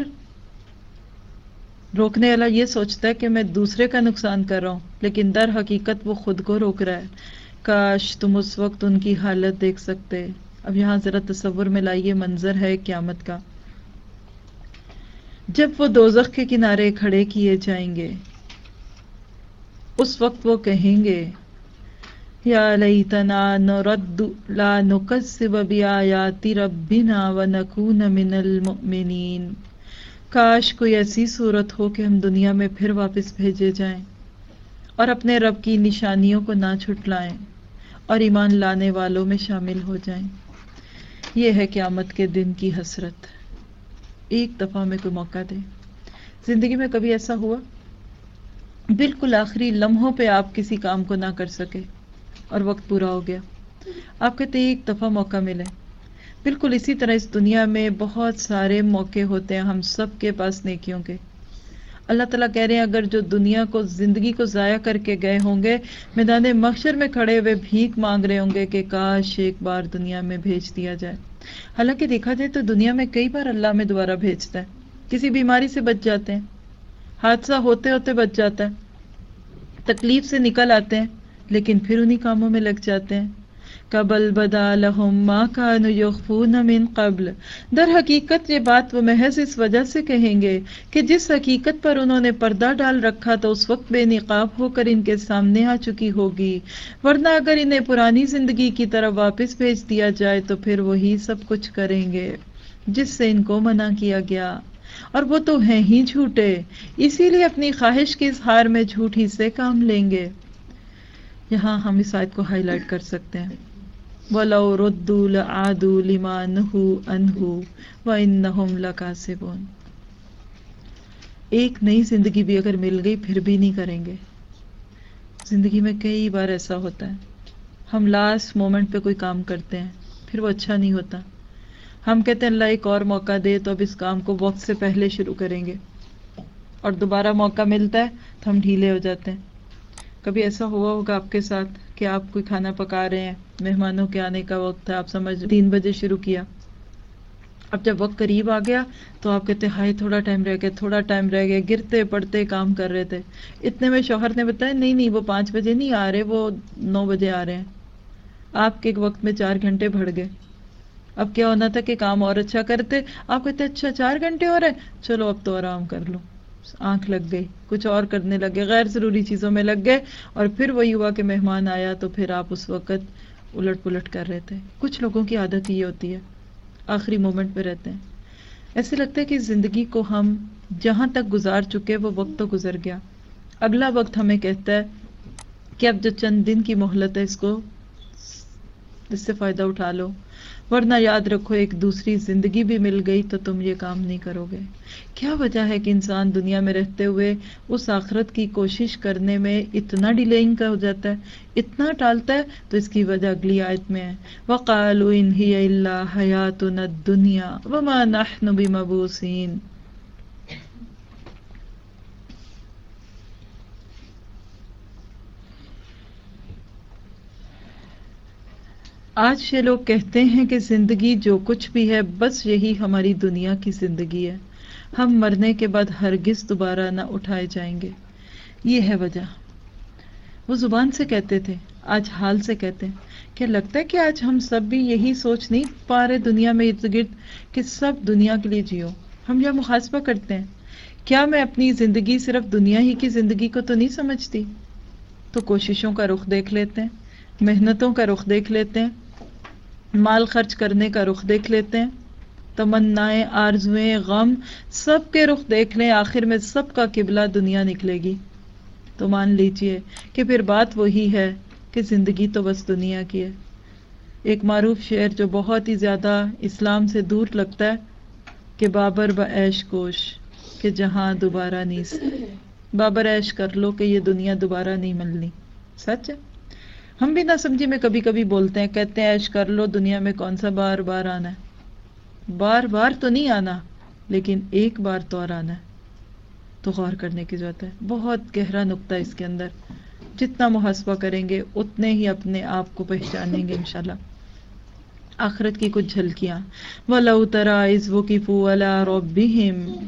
روکنے والا یہ سوچتا ہے کہ میں دوسرے کا نقصان کر رہا ہوں، لیکن در حقیقت وہ خود کو روک رہا ہے. کاش تم اس وقت ان کی حالت دیکھ سکتے. اب یہاں ذرا تصور میں لائیے، منظر ہے قیامت کا جب وہ دوزخ کے کنارے کھڑے کیے جائیں گے. اس وقت وہ کہیں گے یا لیتنا نرد لا نکذب بآیات ربنا ونکون من المؤمنین. کاش کوئی ایسی صورت ہو کہ ہم دنیا میں پھر واپس بھیجے جائیں اور اپنے رب کی نشانیوں کو نہ چھٹلائیں اور ایمان لانے والوں میں شامل ہو جائیں. یہ ہے قیامت کے دن کی حسرت. ایک دفعہ میں کوئی موقع دے. زندگی میں کبھی ایسا ہوا بالکل آخری لمحوں پہ آپ کسی کام کو نہ کر سکے اور وقت پورا ہو گیا؟ آپ کہتے ہیں ایک دفعہ موقع ملے. بالکل اسی طرح اس دنیا میں بہت سارے موقع ہوتے ہیں ہم سب کے پاس نیکیوں کے. اللہ تعالیٰ کہہ رہے ہیں اگر جو دنیا کو زندگی کو ضائع کر کے گئے ہوں گے میدان محشر میں کھڑے ہوئے بھیک مانگ رہے ہوں گے کہ کاش ایک بار دنیا میں بھیج دیا جائے. حالانکہ دیکھا جائے تو دنیا میں کئی بار اللہ میں دوبارہ بھیجتا ہے. کسی بیماری سے بچ جاتے ہیں, حادثہ ہوتے ہوتے بچ جاتا ہے, تکلیف سے نکل آتے ہیں, لیکن پھر انہی کاموں میں لگ جاتے ہیں. قبل بدا لہم ما کانوا یخفون من قبل. در حقیقت یہ بات وہ محض اس وجہ سے کہیں گے کہ جس حقیقت پر انہوں نے پردہ ڈال رکھا تو اس وقت بے نقاب ہو کر ان کے سامنے آ چکی ہوگی, ورنہ اگر انہیں پرانی زندگی کی طرف واپس بھیج دیا جائے تو پھر وہی سب کچھ کریں گے جس سے ان کو منع کیا گیا, اور وہ تو ہیں ہی جھوٹے, اسی لیے اپنی خواہش کے اظہار میں جھوٹ ہی سے کام لیں گے. یہاں ہم اس آیت کو ہائی لائٹ کر سکتے ہیں. وَلَوْ رُدُّوا لَعَادُوا لِمَا نُهُوا عَنْهُ وَإِنَّهُمْ لَكَاذِبُونَ. ایک نئی زندگی بھی اگر مل گئی پھر بھی نہیں کریں گے. زندگی میں کئی بار ایسا ہوتا ہے ہم لاسٹ مومنٹ پہ کوئی کام کرتے ہیں پھر وہ اچھا نہیں ہوتا. ہم کہتے ہیں اللہ ایک اور موقع دے تو اب اس کام کو وقت سے پہلے شروع کریں گے, اور دوبارہ موقع ملتا ہے تو ہم ڈھیلے ہو جاتے ہیں. کبھی ایسا ہوا ہوگا آپ کے ساتھ کہ آپ کوئی کھانا پکا رہے ہیں, مہمانوں کے آنے کا وقت ہے, آپ سمجھ تین بجے شروع کیا, اب جب وقت قریب آ گیا تو آپ کہتے ہیں ہائے تھوڑا ٹائم رہ گیا تھوڑا ٹائم رہ گیا گرتے پڑتے کام کر رہے تھے. اتنے میں شوہر نے بتایا نہیں نہیں وہ پانچ بجے نہیں آ رہے, وہ نو بجے آ رہے ہیں. آپ کے وقت میں چار گھنٹے بڑھ گئے. اب کیا ہونا تھا کہ کام اور اچھا کرتے, آپ کہتے اچھا چار گھنٹے ہو رہے, چلو اب تو آرام کر لو. آنکھ لگ گئی, کچھ اور کرنے لگے, غیر ضروری چیزوں میں لگ گئے, اور پھر وہی ہوا کہ مہمان آیا تو پھر آپ اس وقت الٹ پلٹ کر رہے تھے. کچھ لوگوں کی عادت یہ ہوتی ہے آخری مومنٹ پہ رہتے ہیں. ایسے لگتا ہے کہ زندگی کو ہم جہاں تک گزار چکے وہ وقت تو گزر گیا, اگلا وقت ہمیں کہتا ہے کہ اب جو چند دن کی مہلت ہے اس کو اس سے فائدہ اٹھا لو, ورنہ یاد رکھو ایک دوسری زندگی بھی مل گئی تو تم یہ کام نہیں کرو گے. کیا وجہ ہے کہ انسان دنیا میں رہتے ہوئے اس آخرت کی کوشش کرنے میں اتنا ڈیلینگ کا ہو جاتا ہے, اتنا ٹالتا ہے؟ تو اس کی وجہ اگلی آیت میں ہے وَقَالُوا إِنْ هِيَ إِلَّا حَيَاتُنَا الدُّنْيَا وَمَا نَحْنُ بِمَبْعُوثِينَ. آج یہ لوگ کہتے ہیں کہ زندگی جو کچھ بھی ہے بس یہی ہماری دنیا کی زندگی ہے, ہم مرنے کے بعد ہرگز دوبارہ نہ اٹھائے جائیں گے. یہ ہے وجہ. وہ زبان سے کہتے تھے, آج حال سے کہتے ہیں. کیا لگتا ہے کہ آج ہم سب بھی یہی سوچ نہیں پا رہے دنیا میں ارد گرد کہ سب دنیا کے لیے جیو؟ ہم یہ محاسبہ کرتے ہیں, کیا میں اپنی زندگی صرف دنیا ہی کی زندگی کو تو نہیں سمجھتی؟ تو کوششوں کا رخ دیکھ لیتے ہیں, محنتوں کا رخ دیکھ لیتے ہیں, مال خرچ کرنے کا رخ دیکھ لیتے ہیں, تمنائیں آرزویں غم سب کے رخ دیکھ لیں, آخر میں سب کا قبلہ دنیا نکلے گی. تو مان لیجئے کہ پھر بات وہی ہے کہ زندگی تو بس دنیا کی ہے. ایک معروف شعر جو بہت ہی زیادہ اسلام سے دور لگتا ہے کہ بابر با عیش کوش کہ جہاں دوبارہ نیست. بابر عیش کر لو کہ یہ دنیا دوبارہ نہیں ملنی. سچ ہے. ہم بھی نہ سمجھی میں کبھی کبھی بولتے ہیں, کہتے ہیں عیش کر لو, دنیا میں کون سا بار بار آنا ہے. بار بار تو نہیں آنا, لیکن ایک بار تو اور آنا ہے. تو غور کرنے کی ضرورت ہے. بہت گہرا نقطہ اس کے اندر. جتنا محاسبہ کریں گے اتنے ہی اپنے آپ کو پہچانیں گے انشاءاللہ. آخرت کی کچھ جھلکیاں. وَلَوْ تَرَىٰ إِذْ وُقِفُوا عَلَىٰ رَبِّهِمْ,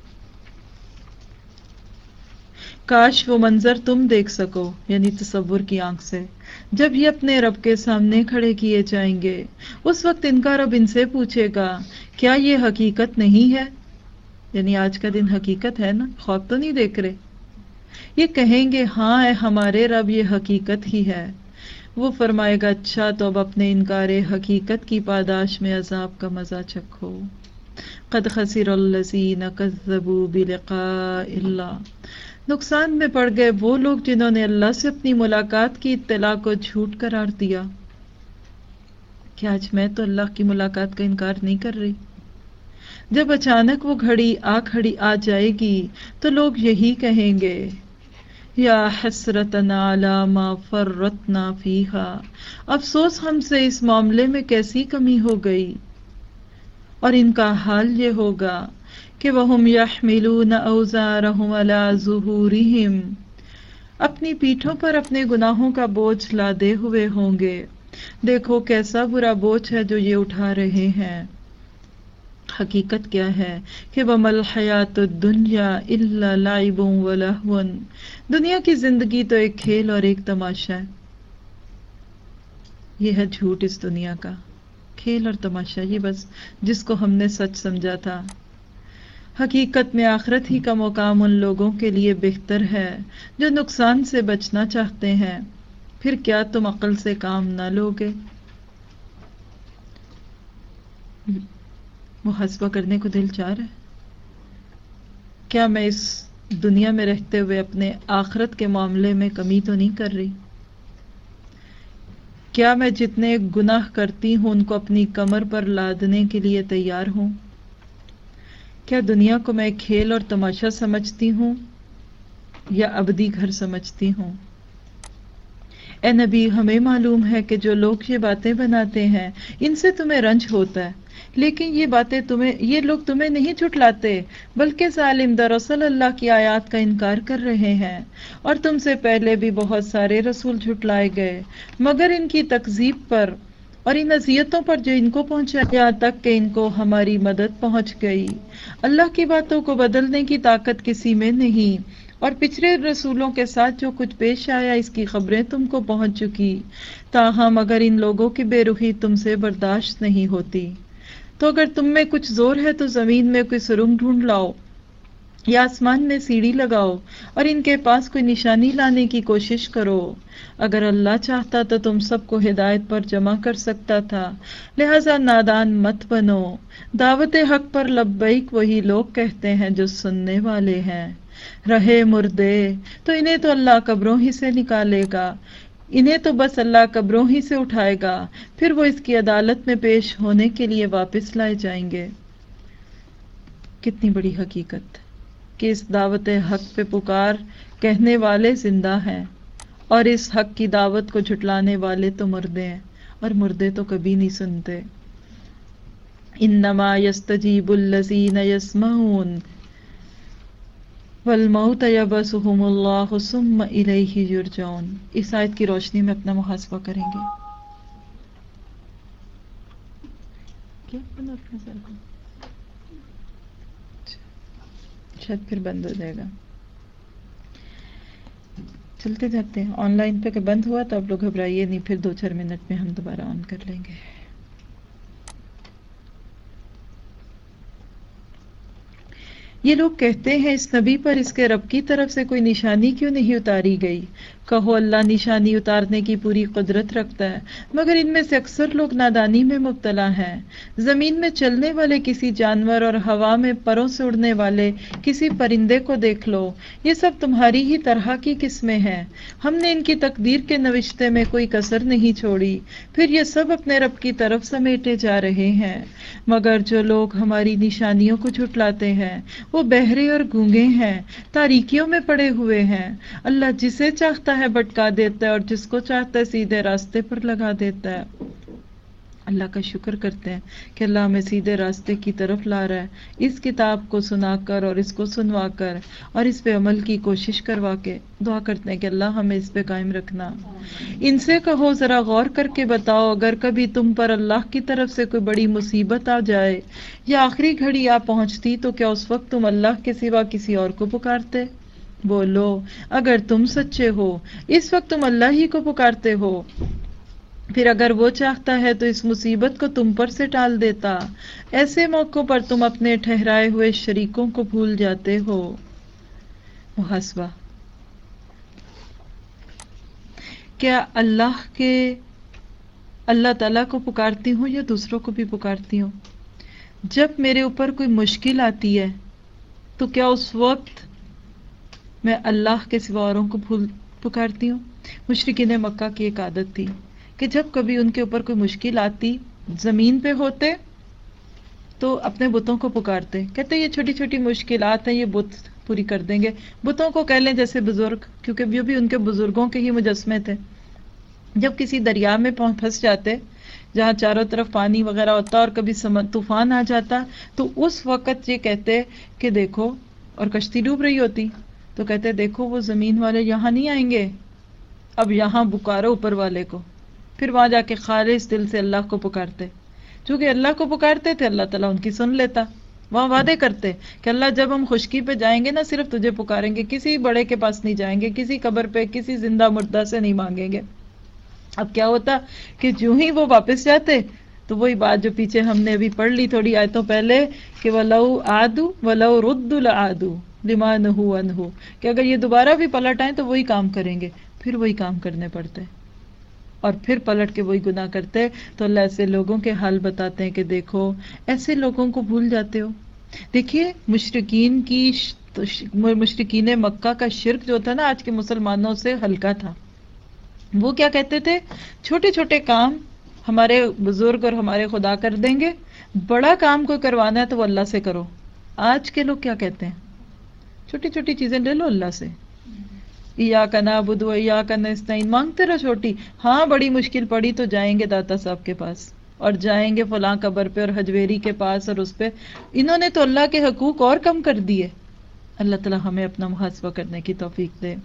کاش وہ منظر تم دیکھ سکو, یعنی تصور کی آنکھ سے, جب یہ اپنے رب کے سامنے کھڑے کیے جائیں گے. اس وقت ان کا رب ان سے پوچھے گا کیا یہ حقیقت نہیں ہے, یعنی آج کا دن حقیقت ہے نا, خواب تو نہیں دیکھ رہے. یہ کہیں گے ہاں اے ہمارے رب یہ حقیقت ہی ہے. وہ فرمائے گا اچھا تو اب اپنے انکار حقیقت کی پاداش میں عذاب کا مزہ چکھو. قد خسر الذین کذبوا بلقاء اللہ, نقصان میں پڑ گئے وہ لوگ جنہوں نے اللہ سے اپنی ملاقات کی اطلاع کو جھوٹ قرار دیا. کہ آج میں تو اللہ کی ملاقات کا انکار نہیں کر رہی. جب اچانک وہ گھڑی آ کھڑی آ جائے گی تو لوگ یہی کہیں گے, یا حسرتنا علی ما فرطنا فیہا، افسوس ہم سے اس معاملے میں کیسی کمی ہو گئی. اور ان کا حال یہ ہوگا کہ وہم یحملون اوزارہم علی ظہورہم، اپنی پیٹھوں پر اپنے گناہوں کا بوجھ لادے ہوئے ہوں گے. دیکھو کیسا برا بوجھ ہے جو یہ اٹھا رہے ہیں. حقیقت کیا ہے کہ وَمَا الْحَيَاةُ الدُّنْيَا إِلَّا لَعِبٌ وَلَهْوٌ، دنیا کی زندگی تو ایک کھیل اور ایک تماشا ہے. یہ ہے جھوٹ اس دنیا کا، کھیل اور تماشا، یہ بس جس کو ہم نے سچ سمجھا تھا. حقیقت میں آخرت ہی کا مقام ان لوگوں کے لیے بہتر ہے جو نقصان سے بچنا چاہتے ہیں. پھر کیا تم عقل سے کام نہ لوگے؟ محاسبہ کرنے کو دل چاہ رہا ہے. کیا میں اس دنیا میں رہتے ہوئے اپنے آخرت کے معاملے میں کمی تو نہیں کر رہی؟ کیا میں جتنے گناہ کرتی ہوں ان کو اپنی کمر پر لادنے کے لیے تیار ہوں؟ کیا دنیا کو میں کھیل اور تماشا سمجھتی ہوں یا ابدی گھر سمجھتی ہوں؟ اے نبی، ہمیں معلوم ہے کہ جو لوگ یہ باتیں بناتے ہیں ان سے تمہیں رنج ہوتا ہے، لیکن یہ باتیں تمہیں یہ لوگ تمہیں نہیں جھٹلاتے، بلکہ ظالم دراصل اللہ کی آیات کا انکار کر رہے ہیں. اور تم سے پہلے بھی بہت سارے رسول جھٹلائے گئے مگر ان کی تکذیب پر اور ان اذیتوں پر جو ان کو پہنچا، یہاں تک کہ ان کو ہماری مدد پہنچ گئی. اللہ کی باتوں کو بدلنے کی طاقت کسی میں نہیں، اور پچھلے رسولوں کے ساتھ جو کچھ پیش آیا اس کی خبریں تم کو پہنچ چکی. تاہم اگر ان لوگوں کی بے رخی تم سے برداشت نہیں ہوتی تو اگر تم میں کچھ زور ہے تو زمین میں کوئی سرنگ ڈھونڈ لاؤ یا آسمان میں سیڑھی لگاؤ اور ان کے پاس کوئی نشانی لانے کی کوشش کرو. اگر اللہ چاہتا تو تم سب کو ہدایت پر جمع کر سکتا تھا، لہذا نادان مت بنو. دعوت حق پر لبیک وہی لوگ کہتے ہیں جو سننے والے ہیں. رہے مردے تو انہیں تو اللہ قبروں ہی سے نکالے گا، انہیں تو بس اللہ قبروں ہی سے اٹھائے گا، پھر وہ اس کی عدالت میں پیش ہونے کے لیے واپس لائے جائیں گے. کتنی بڑی حقیقت کہ اس دعوت حق پہ پکار کہنے والے زندہ ہیں اور اس حق کی دعوت کو جھٹلانے والے تو مردے ہیں، اور مردے تو کبھی نہیں سنتے. انما یستجیب الذین یسمعون والموت یبعثهم اللہ ثم الیہ یرجعون. اس آیت کی روشنی میں اپنا محاسبہ کریں گے. کیا بنا اپنا سر کو؟ شاید پھر بند ہو جائے گا. چلتے جاتے ہیں. آن لائن پہ کہ بند ہوا تو آپ لوگ گھبرائیے نہیں، پھر دو چار منٹ میں ہم دوبارہ آن کر لیں گے. یہ لوگ کہتے ہیں اس نبی پر اس کے رب کی طرف سے کوئی نشانی کیوں نہیں اتاری گئی؟ کہو اللہ نشانی اتارنے کی پوری قدرت رکھتا ہے، مگر ان میں سے اکثر لوگ نادانی میں مبتلا ہیں. زمین میں چلنے والے کسی جانور اور ہوا میں پروں سے اڑنے والے کسی پرندے کو دیکھ لو، یہ سب تمہاری ہی طرح کی قسمیں ہیں. ہم نے ان کی تقدیر کے نوشتے میں کوئی کسر نہیں چھوڑی، پھر یہ سب اپنے رب کی طرف سمیٹے جا رہے ہیں. مگر جو لوگ ہماری نشانیوں کو جھٹلاتے ہیں وہ بہرے اور گونگے ہیں، تاریکیوں میں پڑے ہوئے ہیں. اللہ جسے چاہتا ہے بھٹکا دیتا ہے اور جس کو چاہتا ہے سیدھے راستے پر لگا دیتا ہے. اللہ کا شکر کرتے ہیں کہ اللہ ہمیں سیدھے راستے کی طرف لا رہا ہے، اس کتاب کو سنا کر اور اس کو سنوا کر اور اس پہ عمل کی کوشش کروا کے. دعا کرتے ہیں کہ اللہ ہمیں اس پہ قائم رکھنا. ان سے کہو ذرا غور کر کے بتاؤ، اگر کبھی تم پر اللہ کی طرف سے کوئی بڑی مصیبت آ جائے یا آخری گھڑی آ پہنچتی تو کیا اس وقت تم اللہ کے سوا کسی اور کو پکارتے؟ بولو اگر تم سچے ہو اس وقت تم اللہ ہی کو پکارتے ہو. پھر اگر وہ چاہتا ہے تو اس مصیبت کو تم پر سے ٹال دیتا. ایسے موقعوں پر تم اپنے ٹھہرائے ہوئے شریکوں کو بھول جاتے ہو. محاسبہ. کیا اللہ کے اللہ تعالیٰ کو پکارتی ہوں یا دوسروں کو بھی پکارتی ہوں؟ جب میرے اوپر کوئی مشکل آتی ہے تو کیا اس وقت میں اللہ کے سوا اوروں کو بھول پکارتی ہوں؟ مشرکین مکہ کی ایک عادت تھی کہ جب کبھی ان کے اوپر کوئی مشکل آتی، زمین پہ ہوتے تو اپنے بتوں کو پکارتے، کہتے یہ چھوٹی چھوٹی مشکلات ہیں، یہ بت پوری کر دیں گے. بتوں کو کہہ لیں جیسے بزرگ، کیونکہ وہ بھی ان کے بزرگوں کے ہی مجسمے تھے. جب کسی دریا میں پھنس جاتے جہاں چاروں طرف پانی وغیرہ ہوتا اور کبھی طوفان آ جاتا تو اس وقت یہ کہتے کہ دیکھو، اور کشتی ڈوب رہی ہوتی تو کہتے دیکھو وہ زمین والے یہاں نہیں آئیں گے، اب یہاں پکارو اوپر والے کو. پھر وہاں جا کے خالص دل سے اللہ کو پکارتے. چونکہ اللہ کو پکارتے تھے اللہ تعالیٰ ان کی سن لیتا. وہاں وعدے کرتے کہ اللہ جب ہم خشکی پہ جائیں گے نا صرف تجھے پکاریں گے، کسی بڑے کے پاس نہیں جائیں گے، کسی قبر پہ کسی زندہ مردہ سے نہیں مانگیں گے. اب کیا ہوتا کہ جو ہی وہ واپس جاتے تو وہی بات جو پیچھے ہم نے ابھی پڑھ لی تھوڑی آیتوں پہلے کہ وَلَوْ عَادُوا وَلَوْ رُدُّوا لَعَادُوا لِمَا نُهُوا عَنْهُ، کہ اگر یہ دوبارہ بھی پلٹ آئیں تو وہی کام کریں گے. پھر وہی کام کرنے پڑتے اور پھر پلٹ کے وہی گناہ کرتے. تو اللہ ایسے لوگوں کے حال بتاتے ہیں کہ دیکھو ایسے لوگوں کو بھول جاتے ہو. دیکھیے مشرکین کی مشرکین مکہ کا شرک جو تھا نا آج کے مسلمانوں سے ہلکا تھا. وہ کیا کہتے تھے، چھوٹے چھوٹے کام ہمارے بزرگ اور ہمارے خدا کر دیں گے، بڑا کام کوئی کروانا ہے تو وہ اللہ سے کرو. آج کے لوگ کیا کہتے ہیں، چھوٹی چھوٹی چیزیں لے لو اللہ سے، ایاک نعبد و ایاک نستعین مانگتے رہو چھوٹی. ہاں بڑی مشکل پڑی تو جائیں گے داتا صاحب کے پاس اور جائیں گے فلاں قبر پہ اور حجویری کے پاس، اور اس پہ انہوں نے تو اللہ کے حقوق اور کم کر دیے. اللہ تعالی ہمیں اپنا محاسبہ کرنے کی توفیق دے.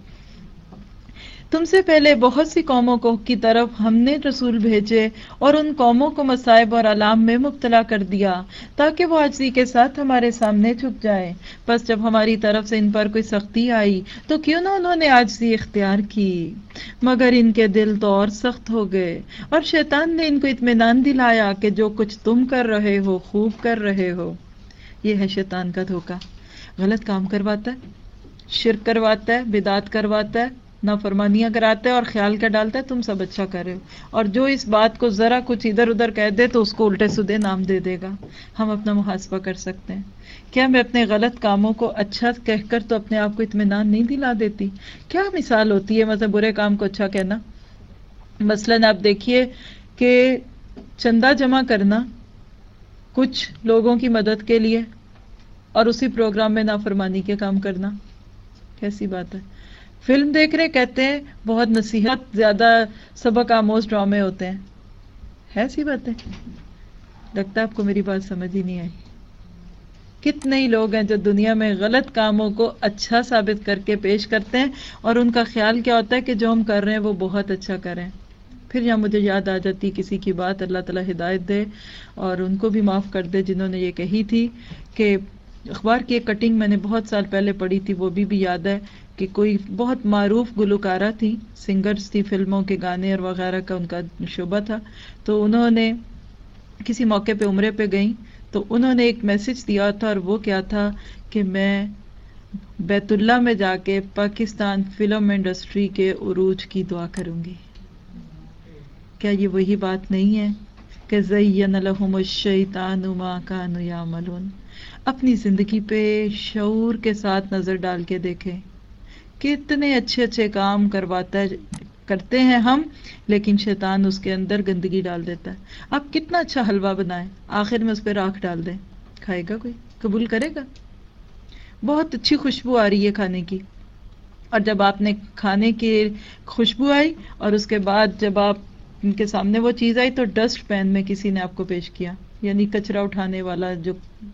تم سے پہلے بہت سی قوموں کو کی طرف ہم نے رسول بھیجے اور ان قوموں کو مصائب اور علام میں مبتلا کر دیا تاکہ وہ عاجزی کے ساتھ ہمارے سامنے جھک جائیں. بس جب ہماری طرف سے ان پر کوئی سختی آئی تو کیوں نہ انہوں نے عاجزی اختیار کی، مگر ان کے دل تو اور سخت ہو گئے اور شیطان نے ان کو اطمینان دلایا کہ جو کچھ تم کر رہے ہو خوب کر رہے ہو. یہ ہے شیطان کا دھوکہ. غلط کام کرواتا ہے، شرک کرواتا ہے، بدعت کرواتا ہے، نافرمانیاں کراتا ہے اور خیال کر ڈالتا ہے تم سب اچھا کر رہے ہو. اور جو اس بات کو ذرا کچھ ادھر ادھر کہہ دے تو اس کو الٹے سدھے نام دے دے گا. ہم اپنا محاسبہ کر سکتے ہیں. کیا میں اپنے غلط کاموں کو اچھا کہہ کر تو اپنے آپ کو اطمینان نہیں دلا دیتی؟ کیا مثال ہوتی ہے مطلب برے کام کو اچھا کہنا. مثلاً آپ دیکھیے کہ چندہ جمع کرنا کچھ لوگوں کی مدد کے لیے اور اسی پروگرام میں نافرمانی کے کام کرنا، کیسی بات ہے. فلم دیکھ رہے کہتے ہیں بہت نصیحت زیادہ سبق آموز ڈرامے ہوتے ہیں، ایسی باتیں. لگتا ہے آپ کو میری بات سمجھ ہی نہیں آئی. کتنے ہی لوگ ہیں جو دنیا میں غلط کاموں کو اچھا ثابت کر کے پیش کرتے ہیں اور ان کا خیال کیا ہوتا ہے کہ جو ہم کر رہے ہیں وہ بہت اچھا کریں. پھر یہاں مجھے یاد آ جاتی کسی کی بات، اللہ تعالیٰ ہدایت دے اور ان کو بھی معاف کر دے جنہوں نے یہ کہی تھی کہ اخبار کی ایک کٹنگ میں نے بہت سال پہلے پڑھی تھی، وہ بھی بھی یاد ہے کہ کوئی بہت معروف گلوکارہ تھی، سنگرز تھی، فلموں کے گانے اور وغیرہ کا ان کا شعبہ تھا. تو انہوں نے کسی موقع پہ عمرے پہ گئیں تو انہوں نے ایک میسج دیا تھا اور وہ کیا تھا کہ میں بیت اللہ میں جا کے پاکستان فلم انڈسٹری کے عروج کی دعا کروں گی. کیا یہ وہی بات نہیں ہے کہ زین لہم الشیطان ما کانوا یعملون؟ اپنی زندگی پہ شعور کے ساتھ نظر ڈال کے دیکھیں کتنے اچھے اچھے کام کرواتا ہے کرتے ہیں ہم، لیکن شیطان اس کے اندر گندگی ڈال دیتا ہے. آپ کتنا اچھا حلوہ بنائیں، آخر میں اس پہ راکھ ڈال دیں، کھائے گا کوئی؟ قبول کرے گا؟ بہت اچھی خوشبو آ رہی ہے کھانے کی، اور جب آپ نے کھانے کی خوشبو آئی اور اس کے بعد جب آپ ان کے سامنے وہ چیز آئی تو ڈسٹ پین میں کسی نے آپ کو پیش کیا، یعنی کچرا اٹھانے والا، جو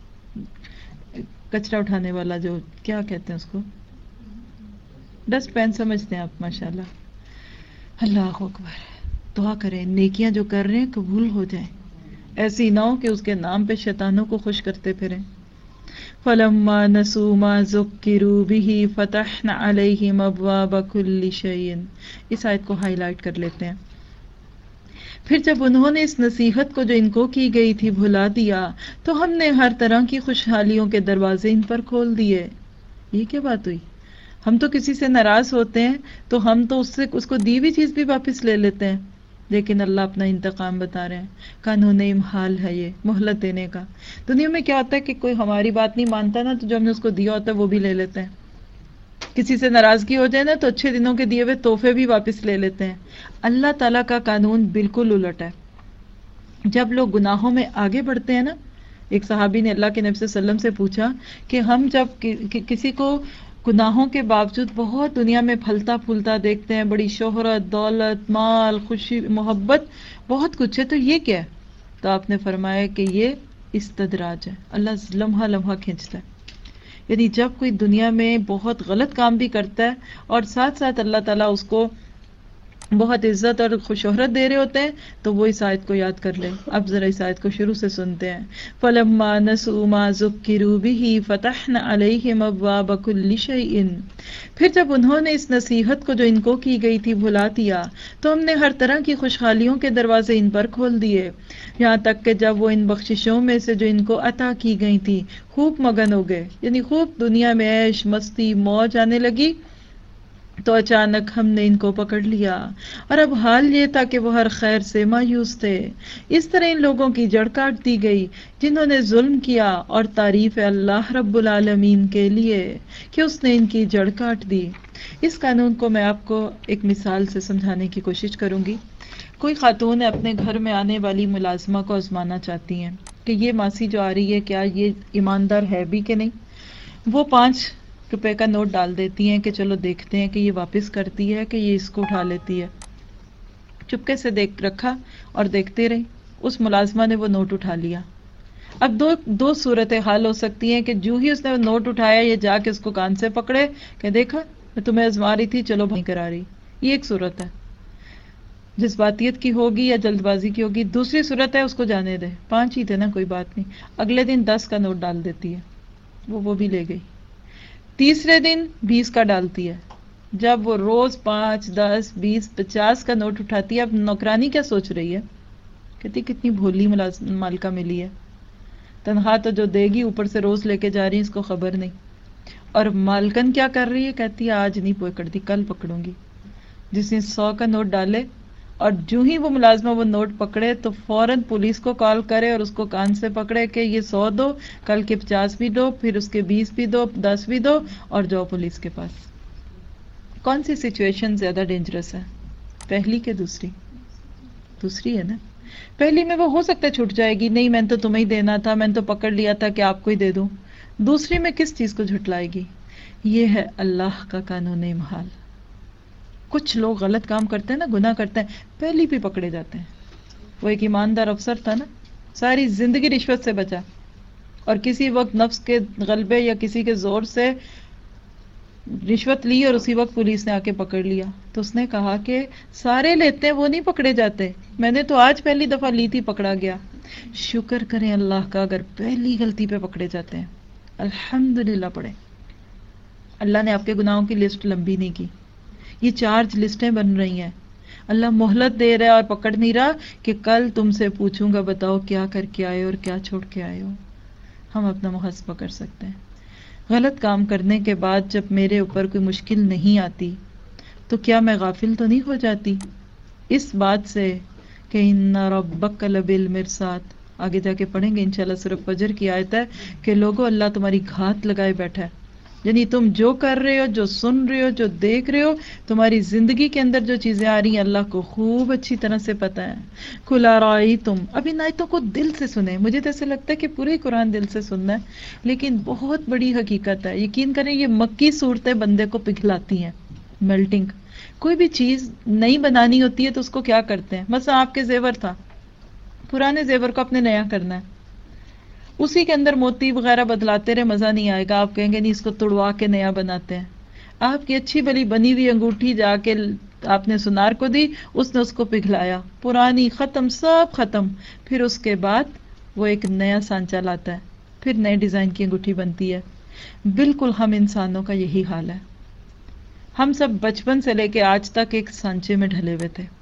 کچرا اٹھانے والا جو کیا کہتے ہیں اس کو، ڈسٹ پین سمجھتے ہیں آپ. ماشاءاللہ، اللہ اکبر. دعا کریں نیکیاں جو کر رہے ہیں قبول ہو جائیں، ایسی نہ ہو کہ اس کے نام پہ شیطانوں کو خوش کرتے پھریں. فَلَمَّا نَسُوا مَا ذُكِّرُوا بِهِ فَتَحْنَا عَلَيْهِمْ أَبْوَابَ كُلِّ شَيْءٍ. اس آیت کو ہائی لائٹ کر لیتے ہیں. پھر جب انہوں نے اس نصیحت کو جو ان کو کی گئی تھی بھلا دیا تو ہم نے ہر طرح کی خوشحالیوں کے دروازے ان پر کھول دیے. یہ کیا بات ہوئی؟ ہم تو کسی سے ناراض ہوتے ہیں تو ہم تو اس سے اس کو دی ہوئی چیز بھی واپس لے لیتے ہیں، لیکن اللہ اپنا انتقام بتا رہے ہیں. قانون امحال ہے یہ، مہلت دینے کا. دنیا میں کیا ہوتا ہے کہ کوئی ہماری بات نہیں مانتا نا تو جو ہم نے اس کو دیا ہوتا ہے وہ بھی لے لیتے ہیں. کسی سے ناراضگی ہو جائے نا تو اچھے دنوں کے دیے ہوئے تحفے بھی واپس لے لیتے ہیں. اللہ تعالیٰ کا قانون بالکل الٹ ہے. جب لوگ گناہوں میں آگے بڑھتے ہیں نا ایک صحابی نے اللہ کے نبی صلی اللہ علیہ وسلم سے پوچھا کہ ہم جب کسی کو گناہوں کے باوجود بہت دنیا میں پھلتا پھولتا دیکھتے ہیں، بڑی شہرت، دولت، مال، خوشی، محبت، بہت کچھ ہے، تو یہ کیا ہے؟ تو آپ نے فرمایا کہ یہ استدراج ہے، اللہ لمحہ لمحہ کھینچتا ہے. یعنی جب کوئی دنیا میں بہت غلط کام بھی کرتا ہے اور ساتھ ساتھ اللہ تعالیٰ اس کو بہت عزت اور شہرت دے رہے ہوتے ہیں تو وہ اس آیت کو یاد کر لیں. اب ذرا اس آیت کو شروع سے سنتے ہیں. فَلَمَّا نَسُوا مَا ذُكِّرُوا بِهِ فَتَحْنَا عَلَيْهِمْ أَبْوَابَ كُلِّ شَيْءٍ. پھر جب انہوں نے اس نصیحت کو جو ان کو کی گئی تھی بھلا دیا تو ہم نے ہر طرح کی خوشحالیوں کے دروازے ان پر کھول دیے، یہاں تک کہ جب وہ ان بخششوں میں سے جو ان کو عطا کی گئی تھی خوب مگن ہو گئے، یعنی خوب دنیا میں عیش مستی موج آنے لگی، تو اچانک ہم نے ان کو پکڑ لیا. اور اب حال یہ تھا کہ وہ ہر خیر سے مایوس تھے. اس طرح ان لوگوں کی جڑ کاٹ دی گئی جنہوں نے ظلم کیا، اور تعریف ہے اللہ رب العالمین کے لیے کہ اس نے ان کی جڑ کاٹ دی. اس قانون کو میں آپ کو ایک مثال سے سمجھانے کی کوشش کروں گی. کوئی خاتون اپنے گھر میں آنے والی ملازمہ کو آزمانا چاہتی ہیں کہ یہ ماسی جو آ رہی ہے کیا یہ ایماندار ہے بھی کہ نہیں. وہ پانچ روپے کا نوٹ ڈال دیتی ہیں کہ چلو دیکھتے ہیں کہ یہ واپس کرتی ہے کہ یہ اس کو اٹھا لیتی ہے. چپکے سے دیکھ رکھا اور دیکھتے رہی. اس ملازمہ نے وہ نوٹ اٹھا لیا. اب دو دو صورتیں حال ہو سکتی ہیں کہ جو ہی اس نے وہ نوٹ اٹھایا یہ جا کے اس کو کان سے پکڑے کہ دیکھا میں تمہیں آزما رہی تھی، چلو بھائی کرا رہی. یہ ایک صورت ہے، جذباتیت کی ہوگی یا جلد بازی کی ہوگی. دوسری صورت ہے اس کو جانے دے، پانچ ہی تھے نا کوئی بات نہیں. اگلے دن دس کا نوٹ ڈال دیتی ہے، وہ وہ بھی لے گئی. تیسرے دن بیس کا ڈالتی ہے. جب وہ روز پانچ دس بیس پچاس کا نوٹ اٹھاتی ہے، اب نوکرانی کیا سوچ رہی ہے؟ کہتی کتنی بھولی مالکہ ملی ہے، تنخواہ تو جو دے گی اوپر سے روز لے کے جا رہی ہے، اس کو خبر نہیں. اور مالکن کیا کر رہی ہے؟ کہتی ہے آج نہیں پکڑتی، کل پکڑوں گی. جس نے سو کا نوٹ ڈالے اور جو ہی وہ ملازمہ وہ نوٹ پکڑے تو فوراً پولیس کو کال کرے اور اس کو کان سے پکڑے کہ یہ سو دو، کل کے پچاس بھی دو، پھر اس کے بیس بھی دو، دس بھی دو، اور جاؤ پولیس کے پاس. کون سی سچویشن زیادہ ڈینجرس ہے، پہلی کہ دوسری؟ دوسری ہے نا. پہلی میں وہ ہو سکتا ہے چھوٹ جائے گی، نہیں میں نے تو تمہیں ہی دینا تھا، میں نے تو پکڑ لیا تھا کہ آپ کو ہی دے دوں. دوسری میں کس چیز کو جھٹلائے گی؟ یہ ہے اللہ کا قانون محال. کچھ لوگ غلط کام کرتے ہیں نا، گناہ کرتے ہیں، پہلی بھی پکڑے جاتے ہیں. وہ ایک ایماندار افسر تھا نا، ساری زندگی رشوت سے بچا، اور کسی وقت نفس کے غلبے یا کسی کے زور سے رشوت لی اور اسی وقت پولیس نے آ کے پکڑ لیا. تو اس نے کہا کہ سارے لیتے ہیں وہ نہیں پکڑے جاتے، میں نے تو آج پہلی دفعہ لی تھی پکڑا گیا. شکر کریں اللہ کا اگر پہلی غلطی پہ پکڑے جاتے ہیں، الحمدللہ پڑھیں. اللہ نے آپ کے گناہوں کی لسٹ لمبی نہیں کی، یہ چارج لسٹیں بن رہی ہیں. اللہ مہلت دے رہا ہے اور پکڑ نہیں رہا کہ کل تم سے پوچھوں گا بتاؤ کیا کر کے آئے ہو اور کیا چھوڑ کے آئے ہو. ہم اپنا محاسبہ کر سکتے ہیں. غلط کام کرنے کے بعد جب میرے اوپر کوئی مشکل نہیں آتی تو کیا میں غافل تو نہیں ہو جاتی اس بات سے کہ ان ربک لبالمرصاد. آگے جا کے پڑھیں گے انشاءاللہ، سورۃ فجر کی آیت ہے کہ لوگوں اللہ تمہاری گھات لگائے بیٹھا ہے. یعنی تم جو کر رہے ہو، جو سن رہے ہو، جو دیکھ رہے ہو، تمہاری زندگی کے اندر جو چیزیں آ رہی ہیں اللہ کو خوب اچھی طرح سے پتہ ہے. قُلْ أَرَأَيْتُمْ، اب ان آیتوں کو دل سے سنیں. مجھے تو ایسے لگتا ہے کہ پورے قرآن دل سے سننا ہے، لیکن بہت بڑی حقیقت ہے. یقین کریں یہ مکی صورتیں بندے کو پگھلاتی ہیں. میلٹنگ، کوئی بھی چیز نئی بنانی ہوتی ہے تو اس کو کیا کرتے ہیں؟ مثلا آپ کے زیور تھا، پرانے زیور کو اپنے نیا کرنا ہے، اسی کے اندر موتی وغیرہ بدلاتے رہے، مزہ نہیں آئے گا. آپ کہیں گے نہیں اس کو توڑوا کے نیا بناتے ہیں. آپ کی اچھی بلی بنی ہوئی انگوٹھی جا کے آپ نے سنار کو دی، اس نے اس کو پگھلایا، پرانی ختم، سب ختم. پھر اس کے بعد وہ ایک نیا سانچہ لاتا ہے، پھر نئے ڈیزائن کی انگوٹھی بنتی ہے. بالکل ہم انسانوں کا یہی حال ہے. ہم سب بچپن سے لے کے آج تک ایک سانچے میں ڈھلے ہوئے تھے.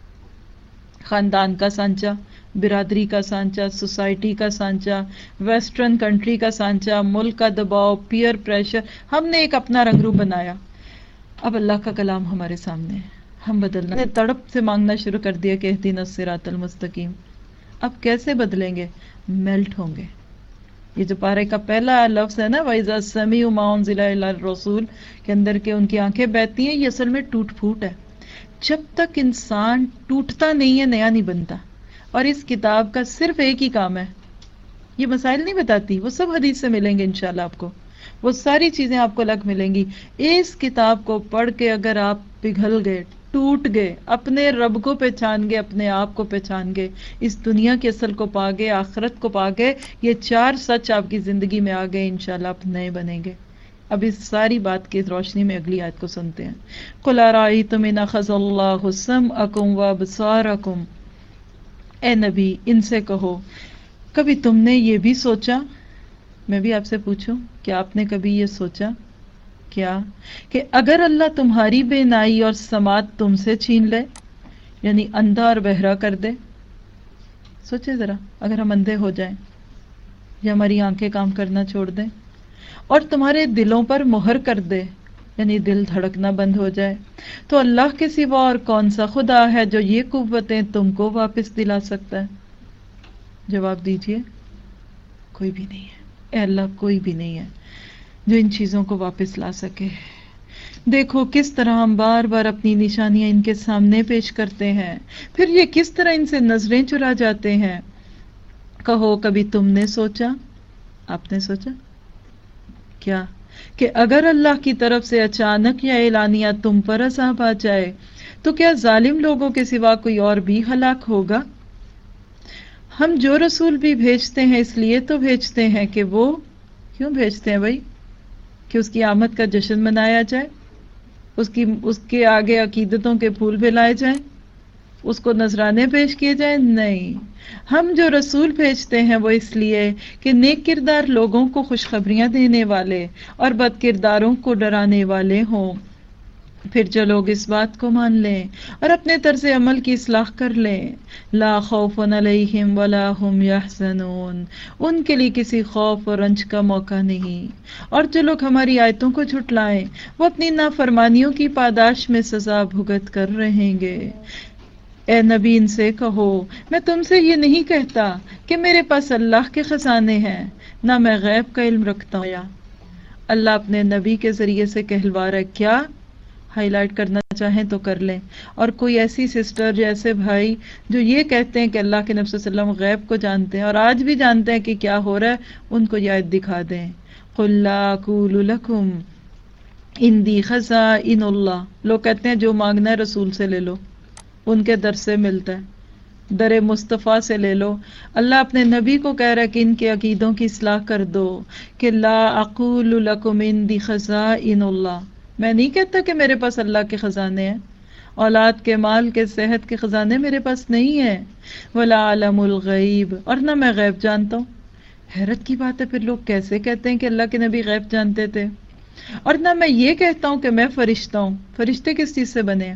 خاندان کا سانچہ، برادری کا سانچہ، سوسائٹی کا سانچہ، ویسٹرن کنٹری کا سانچہ، ملک کا دباؤ، پیئر پریشر، ہم نے ایک اپنا رنگ روپ بنایا. اب اللہ کا کلام ہمارے سامنے ہے، ہم بدلنا، تڑپ سے مانگنا شروع کر دیا کہ اہدنا الصراط المستقیم. اب کیسے بدلیں گے؟ میلٹ ہوں گے. یہ جو پارے کا پہلا لفظ ہے نا وَإِذَا سَمِعُوا مَا أُنزِلَ إِلَى الرَّسُولِ کے اندر کے ان کی آنکھیں بہتی ہیں، یہ اصل میں ٹوٹ پھوٹ ہے. جب تک انسان ٹوٹتا نہیں ہے نیا نہیں بنتا. اور اس کتاب کا صرف ایک ہی کام ہے یہ مسائل نہیں بتاتی، وہ سب حدیث سے ملیں گے انشاءاللہ آپ کو، وہ ساری چیزیں آپ کو الگ ملیں گی. اس کتاب کو پڑھ کے اگر آپ پگھل گئے، ٹوٹ گئے، اپنے رب کو پہچان گئے، اپنے آپ کو پہچان گئے، اس دنیا کی اصل کو پا گئے، آخرت کو پا گئے، یہ چار سچ آپ کی زندگی میں آ گئے، انشاءاللہ آپ نئے بنیں گے. اب اس ساری بات کی روشنی میں اگلی آیت کو سنتے ہیں. قُلْ أَرَأَيْتُمْ إِنْ أَخَذَ اللَّهُ سَمْعَكُمْ وَأَبْصَارَكُمْ، اے نبی ان سے کہو کبھی تم نے یہ بھی سوچا، میں بھی آپ سے پوچھوں کہ آپ نے کبھی یہ سوچا کیا کہ اگر اللہ تمہاری بینائی اور سماعت تم سے چھین لے، یعنی اندھا اور بہرا کر دے. سوچے ذرا، اگر ہم اندھے ہو جائیں یا ہماری آنکھیں کام کرنا چھوڑ دیں اور تمہارے دلوں پر مہر کر دے، یعنی دل دھڑکنا بند ہو جائے، تو اللہ کے سوا اور کون سا خدا ہے جو یہ قوتیں تم کو واپس دلا سکتا ہے؟ جواب دیجئے، کوئی بھی نہیں ہے. اے اللہ، کوئی بھی نہیں ہے جو ان چیزوں کو واپس لا سکے. دیکھو کس طرح ہم بار بار اپنی نشانیاں ان کے سامنے پیش کرتے ہیں، پھر یہ کس طرح ان سے نظریں چرا جاتے ہیں. کہو کبھی تم نے سوچا، آپ نے سوچا کیا کہ اگر اللہ کی طرف سے اچانک یا اعلانیہ تم پر عذاب آ جائے تو کیا ظالم لوگوں کے سوا کوئی اور بھی ہلاک ہوگا؟ ہم جو رسول بھی بھیجتے ہیں اس لیے تو بھیجتے ہیں کہ وہ، کیوں بھیجتے ہیں بھائی؟ کہ اس کی آمد کا جشن منایا جائے، اس کی اس کے آگے عقیدتوں کے پھول پھیلائے جائیں، اس کو نذرانے پیش کیے جائیں؟ نہیں، ہم جو رسول بھیجتے ہیں وہ اس لیے کہ نیک کردار لوگوں کو خوشخبریاں دینے والے اور بد کرداروں کو ڈرانے والے ہوں. پھر جو لوگ اس بات کو مان لیں اور اپنے طرز عمل کی اصلاح کر لیں، لا خوف علیہم ولا هم یحزنون، ان کے لیے کسی خوف اور رنج کا موقع نہیں. اور جو لوگ ہماری آیتوں کو جھٹلائیں وہ اپنی نافرمانیوں کی پاداش میں سزا بھگت کر رہیں گے. اے نبی ان سے کہو میں تم سے یہ نہیں کہتا کہ میرے پاس اللہ کے خزانے ہیں، نہ میں غیب کا علم رکھتا ہوں. یا اللہ اپنے نبی کے ذریعے سے کہلوا رہا ہے، کیا ہائی لائٹ کرنا چاہیں تو کر لیں. اور کوئی ایسی سسٹر جیسے بھائی جو یہ کہتے ہیں کہ اللہ کے نبی صلی اللہ علیہ وسلم غیب کو جانتے ہیں اور آج بھی جانتے ہیں کہ کیا ہو رہا ہے، ان کو یہ آیت دکھا دیں. قُلْ لَا أَقُولُ لَكُمْ عِنْدِي خَزَائِنُ اللَّهِ، لوگ کہتے ہیں جو مانگنا ہے رسول سے لے لو، ان کے در سے ملتا ہے، در مصطفیٰ سے لے لو. اللہ اپنے نبی کو کہہ رہا ہے کہ ان کے عقیدوں کی اصلاح کر دو کہ لا اقول لکم عندی خزائن اللہ، میں نہیں کہتا کہ میرے پاس اللہ کے خزانے ہیں، اولاد کے، مال کے، صحت کے خزانے میرے پاس نہیں ہیں. ولا عالم الغیب، اور نہ میں غیب جانتا ہوں. حیرت کی بات ہے، پھر لوگ کیسے کہتے ہیں کہ اللہ کے نبی غیب جانتے تھے؟ اور نہ میں یہ کہتا ہوں کہ میں فرشتہ ہوں. فرشتے کس چیز سے بنے ہیں؟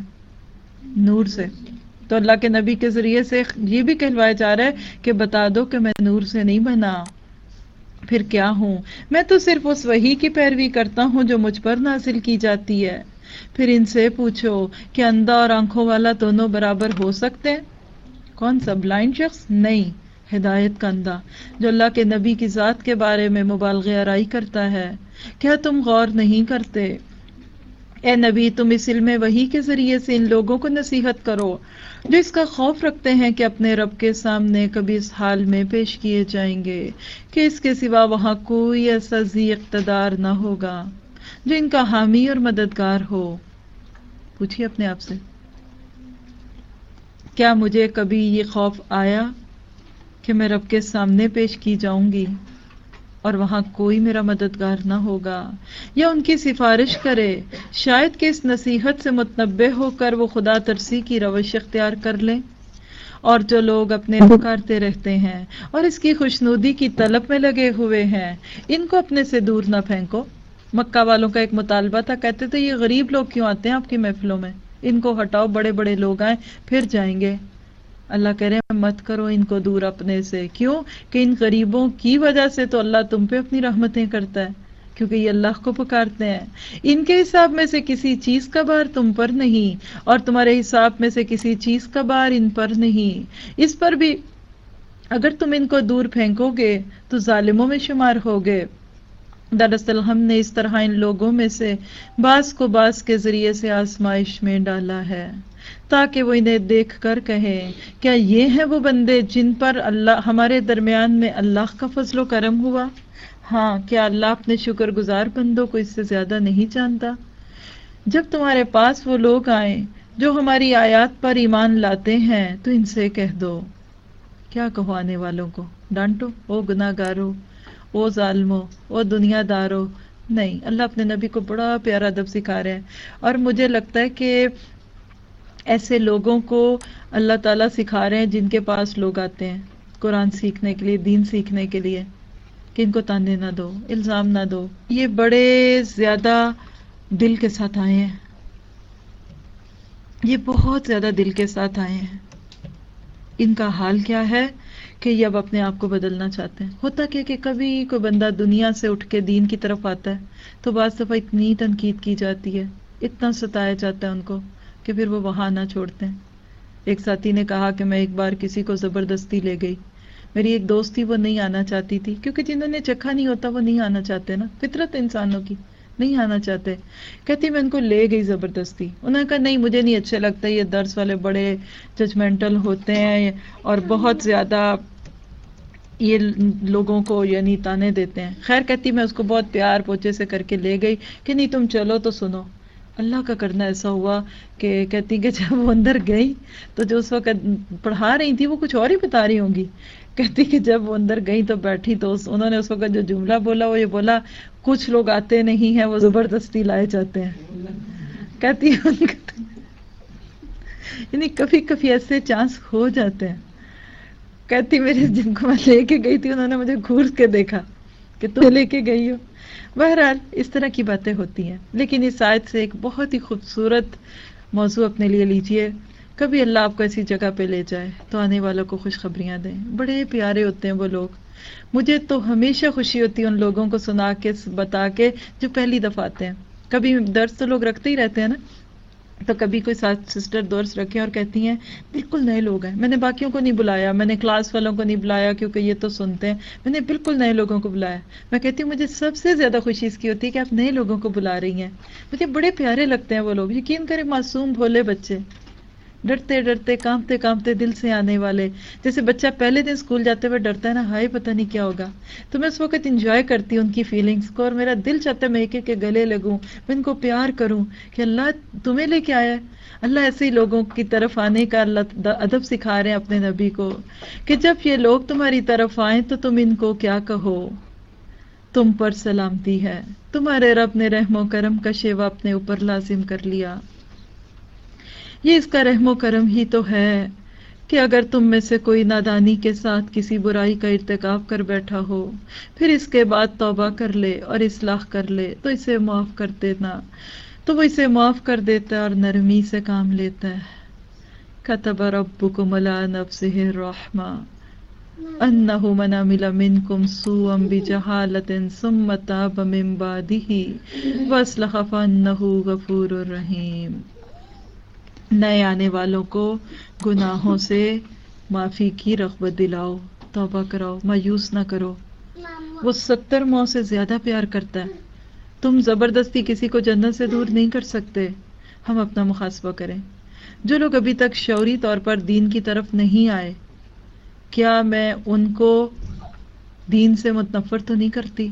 نور سے. تو اللہ کے نبی کے ذریعے سے یہ بھی کہلوایا جا رہا ہے کہ بتا دو کہ میں نور سے نہیں بنا. پھر کیا ہوں؟ میں تو صرف اس وحی کی پیروی کرتا ہوں جو مجھ پر نازل کی جاتی ہے. پھر ان سے پوچھو کہ اندھا اور آنکھوں والا دونوں برابر ہو سکتے ہیں؟ کون سا بلائنڈ شخص؟ نہیں، ہدایت کا اندھا جو اللہ کے نبی کی ذات کے بارے میں مبالغہ آرائی کرتا ہے. کیا تم غور نہیں کرتے؟ اے نبی تم اس علم وحی کے ذریعے سے ان لوگوں کو نصیحت کرو جو اس کا خوف رکھتے ہیں کہ اپنے رب کے سامنے کبھی اس حال میں پیش کیے جائیں گے کہ اس کے سوا وہاں کوئی ایسا ذی اقتدار نہ ہوگا جو ان کا حامی اور مددگار ہو. پوچھیے اپنے آپ سے، کیا مجھے کبھی یہ خوف آیا کہ میں رب کے سامنے پیش کی جاؤں گی اور وہاں کوئی میرا مددگار نہ ہوگا یا ان کی سفارش کرے؟ شاید کہ اس نصیحت سے متنبہ ہو کر وہ خدا ترسی کی روش اختیار کر لیں. اور جو لوگ اپنے پکارتے رہتے ہیں اور اس کی خوشنودی کی طلب میں لگے ہوئے ہیں، ان کو اپنے سے دور نہ پھینکو. مکہ والوں کا ایک مطالبہ تھا، کہتے تھے یہ غریب لوگ کیوں آتے ہیں آپ کی محفلوں میں، ان کو ہٹاؤ، بڑے بڑے لوگ آئیں پھر جائیں گے. اللہ کہہ رہے ہیں مت کرو ان کو دور اپنے سے. کیوں؟ کہ ان غریبوں کی وجہ سے تو اللہ تم پہ اپنی رحمتیں کرتا ہے، کیونکہ یہ اللہ کو پکارتے ہیں. ان کے حساب میں سے کسی چیز کا بار تم پر نہیں اور تمہارے حساب میں سے کسی چیز کا بار ان پر نہیں. اس پر بھی اگر تم ان کو دور پھینکو گے تو ظالموں میں شمار ہوگے. دراصل ہم نے اس طرح ان لوگوں میں سے بعض کو بعض کے ذریعے سے آزمائش میں ڈالا ہے تاکہ وہ انہیں دیکھ کر کہیں کیا یہ ہیں وہ بندے جن پر اللہ ہمارے درمیان میں اللہ کا فضل و کرم ہوا؟ ہاں، کیا اللہ اپنے شکر گزار بندوں کو اس سے زیادہ نہیں جانتا؟ جب تمہارے پاس وہ لوگ آئیں جو ہماری آیات پر ایمان لاتے ہیں تو ان سے کہہ دو، کیا کہو آنے والوں کو؟ ڈانٹو، او گناہ گارو، او ظالمو، او دنیا دارو؟ نہیں، اللہ اپنے نبی کو بڑا پیارا ادب سکھا رہے ہیں، اور مجھے لگتا ہے کہ ایسے لوگوں کو اللہ تعالیٰ سکھا رہے ہیں جن کے پاس لوگ آتے ہیں قرآن سیکھنے کے لیے، دین سیکھنے کے لیے، کہ ان کو تانے نہ دو، الزام نہ دو۔ یہ بڑے زیادہ دل کے ساتھ آئے ہیں، یہ بہت زیادہ دل کے ساتھ آئے ہیں۔ ان کا حال کیا ہے کہ یہ اب اپنے آپ کو بدلنا چاہتے ہیں۔ ہوتا کیا کہ کبھی کوئی بندہ دنیا سے اٹھ کے دین کی طرف آتا ہے تو بعض دفعہ اتنی تنقید کی جاتی ہے، اتنا ستایا جاتا ہے ان کو کہ پھر وہ وہاں نہ چھوڑتے ہیں۔ ایک ساتھی نے کہا کہ میں ایک بار کسی کو زبردستی لے گئی، میری ایک دوست تھی، وہ نہیں آنا چاہتی تھی، کیونکہ جنہوں نے چکھا نہیں ہوتا وہ نہیں آنا چاہتے نا، فطرت انسانوں کی، نہیں آنا چاہتے۔ کہتی میں ان کو لے گئی زبردستی، انہوں نے کہا نہیں مجھے نہیں اچھے لگتا، یہ درس والے بڑے ججمنٹل ہوتے ہیں اور بہت زیادہ یہ لوگوں کو یعنی تانے دیتے ہیں۔ خیر، کہتی میں اس کو بہت پیار پوچھے سے کر کے لے گئی کہ نہیں تم چلو تو سنو۔ اللہ کا کرنا ایسا ہوا کہ کہتی کہ جب وہ اندر گئی تو جو اس وقت پڑھا رہی تھی وہ کچھ اور ہی بتا رہی ہوں گی۔ کہتی کہ جب وہ اندر گئی تو بیٹھی تو انہوں نے اس وقت جو جملہ بولا وہ یہ بولا، کچھ لوگ آتے نہیں ہیں وہ زبردستی لائے جاتے ہیں۔ کہتی یعنی کبھی کبھی ایسے چانس ہو جاتے ہیں۔ کہتی میرے جن کو میں لے کے گئی تھی انہوں نے مجھے گھور کے دیکھا کہ تم لے کے گئی ہو۔ بہرحال اس طرح کی باتیں ہوتی ہیں، لیکن اس آیت سے ایک بہت ہی خوبصورت موضوع اپنے لیے لیجئے۔ کبھی اللہ آپ کو ایسی جگہ پہ لے جائے تو آنے والوں کو خوشخبریاں دیں۔ بڑے پیارے ہوتے ہیں وہ لوگ، مجھے تو ہمیشہ خوشی ہوتی ہے ان لوگوں کو سنا کے بتا کے جو پہلی دفعہ آتے ہیں۔ کبھی درس تو لوگ رکھتے ہی رہتے ہیں نا، تو کبھی کوئی ساتھ سسٹر درس رکھے اور کہتی ہیں بالکل نئے لوگ ہیں، میں نے باقیوں کو نہیں بلایا، میں نے کلاس والوں کو نہیں بلایا کیونکہ یہ تو سنتے ہیں، میں نے بالکل نئے لوگوں کو بلایا۔ میں کہتی ہوں مجھے سب سے زیادہ خوشی اس کی ہوتی ہے کہ آپ نئے لوگوں کو بلا رہی ہیں، مجھے بڑے پیارے لگتے ہیں وہ لوگ۔ یقین کریں معصوم بھولے بچے، ڈرتے ڈرتے کانپتے کانپتے دل سے آنے والے، جیسے بچہ پہلے دن اسکول جاتے ہوئے ڈرتا ہے نا، ہائے پتہ نہیں کیا ہوگا، تو میں اس وقت انجوائے کرتی ہوں ان کی فیلنگز کو، اور میرا دل چاہتا ہے میں ایک ایک کے گلے لگوں، میں ان کو پیار کروں کہ اللہ تمہیں لے کے آیا ہے۔ اللہ ایسے ہی لوگوں کی طرف آنے کا اللہ ادب سکھا رہے ہیں اپنے نبی کو کہ جب یہ لوگ تمہاری طرف آئیں تو تم ان کو کیا کہو، تم پر سلامتی ہے، تمہارے رب نے رحم و کرم کا شیوا اپنے اوپر لازم کر لیا۔ یہ اس کا رحم و کرم ہی تو ہے کہ اگر تم میں سے کوئی نادانی کے ساتھ کسی برائی کا ارتکاب کر بیٹھا ہو، پھر اس کے بعد توبہ کر لے اور اصلاح کر لے تو اسے معاف کر دینا، تو وہ اسے معاف کر دیتا ہے اور نرمی سے کام لیتا ہے۔ کتب ربکم علی نفسہ الرحمہ انہ من عمل منکم سوءا بجہالۃ ثم تاب من بعدہ واصلح فانہ غفور رحیم۔ نئے آنے والوں کو گناہوں سے معافی کی رغبت دلاؤ، توبہ کراؤ، مایوس نہ کرو۔ وہ ستر ماہ سے زیادہ پیار کرتا ہے، تم زبردستی کسی کو جنت سے دور نہیں کر سکتے۔ ہم اپنا محاسبہ کریں۔ جو لوگ ابھی تک شعوری طور پر دین کی طرف نہیں آئے، کیا میں ان کو دین سے متنفر تو نہیں کرتی؟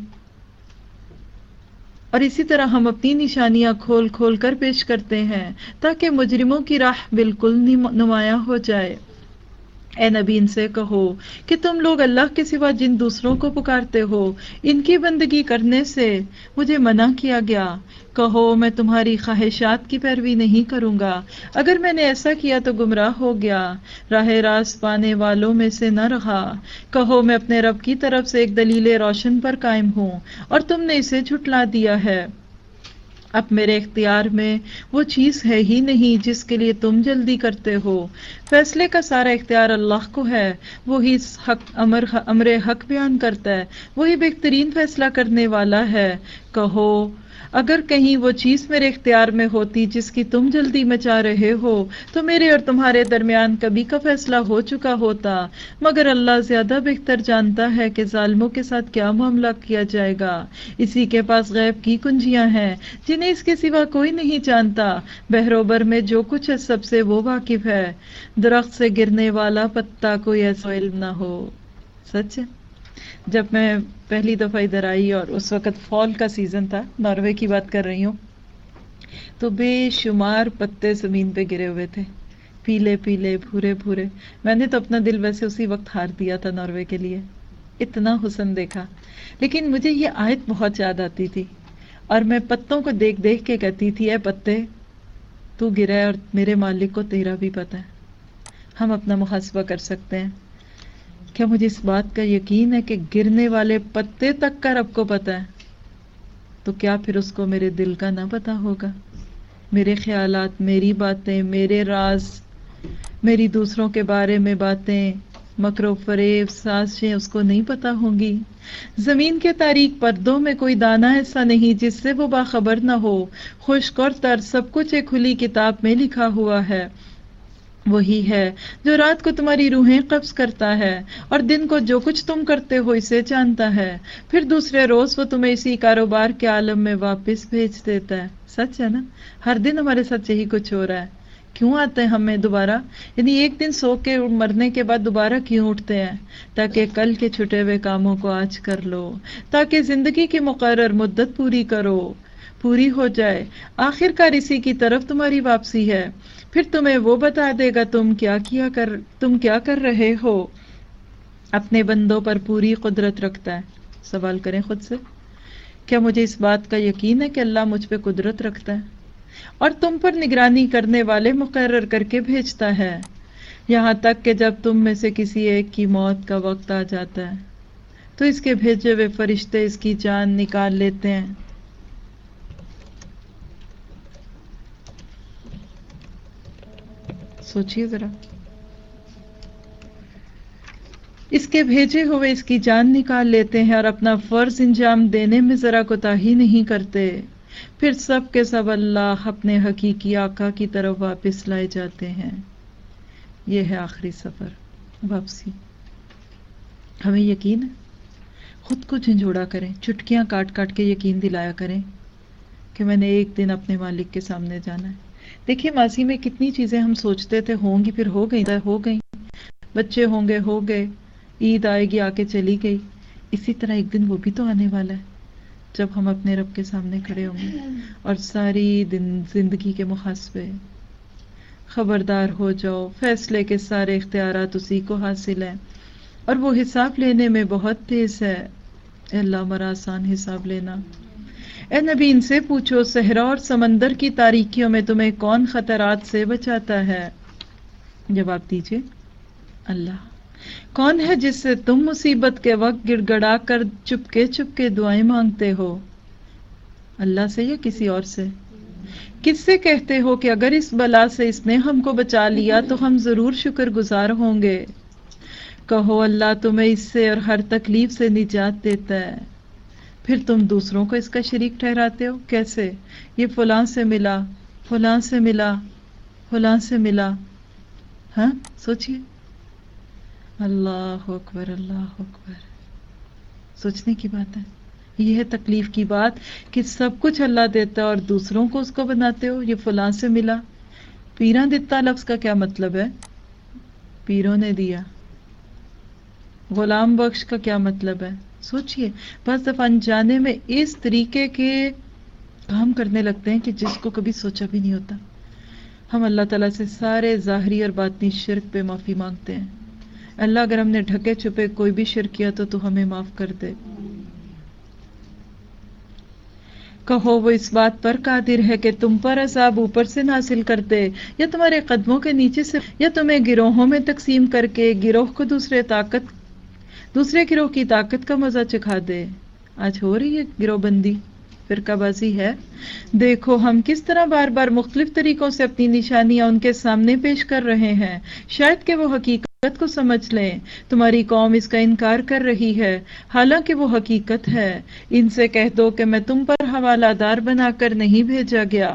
اور اسی طرح ہم اپنی نشانیاں کھول کھول کر پیش کرتے ہیں تاکہ مجرموں کی راہ بالکل نمایاں ہو جائے۔ اے نبی ان سے کہو کہ تم لوگ اللہ کے سوا جن دوسروں کو پکارتے ہو ان کی بندگی کرنے سے مجھے منع کیا گیا۔ کہو میں تمہاری خواہشات کی پیروی نہیں کروں گا، اگر میں نے ایسا کیا تو گمراہ ہو گیا، راہ راست پانے والوں میں سے نہ رہا۔ کہو میں اپنے رب کی طرف سے ایک دلیل روشن پر قائم ہوں اور تم نے اسے جھٹلا دیا ہے۔ اب میرے اختیار میں وہ چیز ہے ہی نہیں جس کے لیے تم جلدی کرتے ہو۔ فیصلے کا سارا اختیار اللہ کو ہے، وہی حق امر امر حق بیان کرتا ہے، وہی بہترین فیصلہ کرنے والا ہے۔ کہو اگر کہیں وہ چیز میرے اختیار میں ہوتی جس کی تم جلدی مچا رہے ہو تو میرے اور تمہارے درمیان کبھی کا فیصلہ ہو چکا ہوتا، مگر اللہ زیادہ بہتر جانتا ہے کہ ظالموں کے ساتھ کیا معاملہ کیا جائے گا۔ اسی کے پاس غیب کی کنجیاں ہیں جنہیں اس کے سوا کوئی نہیں جانتا، بحروبر میں جو کچھ ہے سب سے وہ واقف ہے۔ درخت سے گرنے والا پتا کوئی ایسا علم نہ ہو۔ سچ ہے، جب میں پہلی دفعہ ادھر آئی اور اس وقت فال کا سیزن تھا، ناروے کی بات کر رہی ہوں، تو بے شمار پتے زمین پہ گرے ہوئے تھے، پیلے پیلے بھورے بھورے۔ میں نے تو اپنا دل ویسے اسی وقت ہار دیا تھا ناروے کے لیے، اتنا حسن دیکھا۔ لیکن مجھے یہ آیت بہت یاد آتی تھی اور میں پتوں کو دیکھ دیکھ کے کہتی تھی، اے پتے تو گرا ہے اور میرے مالک کو تیرا بھی پتہ ہے۔ ہم اپنا محاسبہ کر سکتے ہیں۔ کیا مجھے اس بات کا یقین ہے کہ گرنے والے پتے تک کا رب کو پتہ ہے؟ تو کیا پھر اس کو میرے دل کا نہ پتہ ہوگا؟ میرے خیالات، میری باتیں، میرے راز، میری دوسروں کے بارے میں باتیں، مکر و فریب، سازشیں اس کو نہیں پتہ ہوں گی؟ زمین کے تاریک پردوں میں کوئی دانہ ایسا نہیں جس سے وہ باخبر نہ ہو۔ خشک اور تر سب کچھ ایک کھلی کتاب میں لکھا ہوا ہے۔ وہی ہے جو رات کو تمہاری روحیں قبض کرتا ہے اور دن کو جو کچھ تم کرتے ہو اسے جانتا ہے، پھر دوسرے روز وہ تمہیں اسی کاروبار کے عالم میں واپس بھیج دیتا ہے۔ سچ ہے نا؟ ہر دن ہمارے ساتھ یہی کچھ ہو رہا ہے۔ کیوں آتے ہیں ہمیں دوبارہ؟ یعنی ایک دن سو کے مرنے کے بعد دوبارہ کیوں اٹھتے ہیں؟ تاکہ کل کے چھٹے ہوئے کاموں کو آج کر لو، تاکہ زندگی کی مقرر مدت پوری کرو، پوری ہو جائے۔ آخر کار اسی کی طرف تمہاری واپسی ہے۔ پھر تمہیں وہ بتا دے گا تم کیا کیا کر تم کیا کر رہے ہو۔ اپنے بندوں پر پوری قدرت رکھتا ہے۔ سوال کریں خود سے، کیا مجھے اس بات کا یقین ہے کہ اللہ مجھ پہ قدرت رکھتا ہے اور تم پر نگرانی کرنے والے مقرر کر کے بھیجتا ہے، یہاں تک کہ جب تم میں سے کسی ایک کی موت کا وقت آ جاتا ہے تو اس کے بھیجے ہوئے فرشتے اس کی جان نکال لیتے ہیں۔ سوچیے ذرا، اس کے بھیجے ہوئے اس کی جان نکال لیتے ہیں اور اپنا فرض انجام دینے میں ذرا کوتاہی نہیں کرتے، پھر سب کے سب اللہ اپنے حقیقی آقا کی طرف واپس لائے جاتے ہیں۔ یہ ہے آخری سفر، واپسی۔ ہمیں یقین ہے، خود کو جھنجھوڑا کریں، چٹکیاں کاٹ کاٹ کے یقین دلایا کریں کہ میں نے ایک دن اپنے مالک کے سامنے جانا ہے۔ دیکھیے ماضی میں کتنی چیزیں ہم سوچتے تھے ہوں گی، پھر ہو گئی ہو گئی بچے ہوں گے ہو گئے، عید آئے گی آ کے چلی گئی۔ اسی طرح ایک دن وہ بھی تو آنے والا ہے جب ہم اپنے رب کے سامنے کھڑے ہوں گے اور ساری دن زندگی کے محاسبے۔ خبردار ہو جاؤ، فیصلے کے سارے اختیارات اسی کو حاصل ہیں اور وہ حساب لینے میں بہت تیز ہے۔ اے اللہ ہمارا آسان حساب لینا۔ اے نبی ان سے پوچھو صحرا اور سمندر کی تاریکیوں میں تمہیں کون خطرات سے بچاتا ہے؟ جواب دیجئے، اللہ۔ کون ہے جس سے تم مصیبت کے وقت گڑ گڑا کر چپکے چپکے دعائیں مانگتے ہو؟ اللہ سے یا کسی اور سے؟ کس سے کہتے ہو کہ اگر اس بلا سے اس نے ہم کو بچا لیا تو ہم ضرور شکر گزار ہوں گے؟ کہو اللہ تمہیں اس سے اور ہر تکلیف سے نجات دیتا ہے، پھر تم دوسروں کو اس کا شریک ٹھہراتے ہو۔ کیسے؟ یہ فلاں سے ملا، فلاں سے ملا، فلاں سے ملا۔ ہاں سوچئے، اللہ اکبر، اللہ اکبر۔ سوچنے کی بات ہے۔ یہ ہے تکلیف کی بات کہ سب کچھ اللہ دیتا اور دوسروں کو اس کو بناتے ہو۔ یہ فلاں سے ملا۔ پیراں دتا لفظ کا کیا مطلب ہے؟ پیروں نے دیا۔ غلام بخش کا کیا مطلب ہے؟ سوچئے، بعض دفعہ انجانے میں اس طریقے کے کام کرنے لگتے ہیں کہ جس کو کبھی سوچا بھی نہیں ہوتا۔ ہم اللہ تعالیٰ سے سارے ظاہری اور باطنی شرک پہ معافی مانگتے ہیں۔ اللہ اگر ہم نے ڈھکے چھپے کوئی بھی شرک کیا تو تو ہمیں معاف کر دے۔ کہو وہ اس بات پر قادر ہے کہ تم پر عذاب اوپر سے نازل کر دے یا تمہارے قدموں کے نیچے سے، یا تمہیں گروہوں میں تقسیم کر کے گروہ کو دوسرے طاقت دوسرے گروہ کی طاقت کا مزہ چکھا دے۔ آج ہو رہی ہے گروہ بندی، فرقہ بازی ہے۔ دیکھو ہم کس طرح بار بار مختلف طریقوں سے اپنی نشانیاں ان کے سامنے پیش کر رہے ہیں، شاید کہ وہ حقیقت حقیقت کو سمجھ لیں. تمہاری قوم اس کا انکار کر رہی ہے حالانکہ وہ حقیقت ہے. ان سے کہہ دو کہ میں تم پر حوالہ دار بنا کر نہیں بھیجا گیا.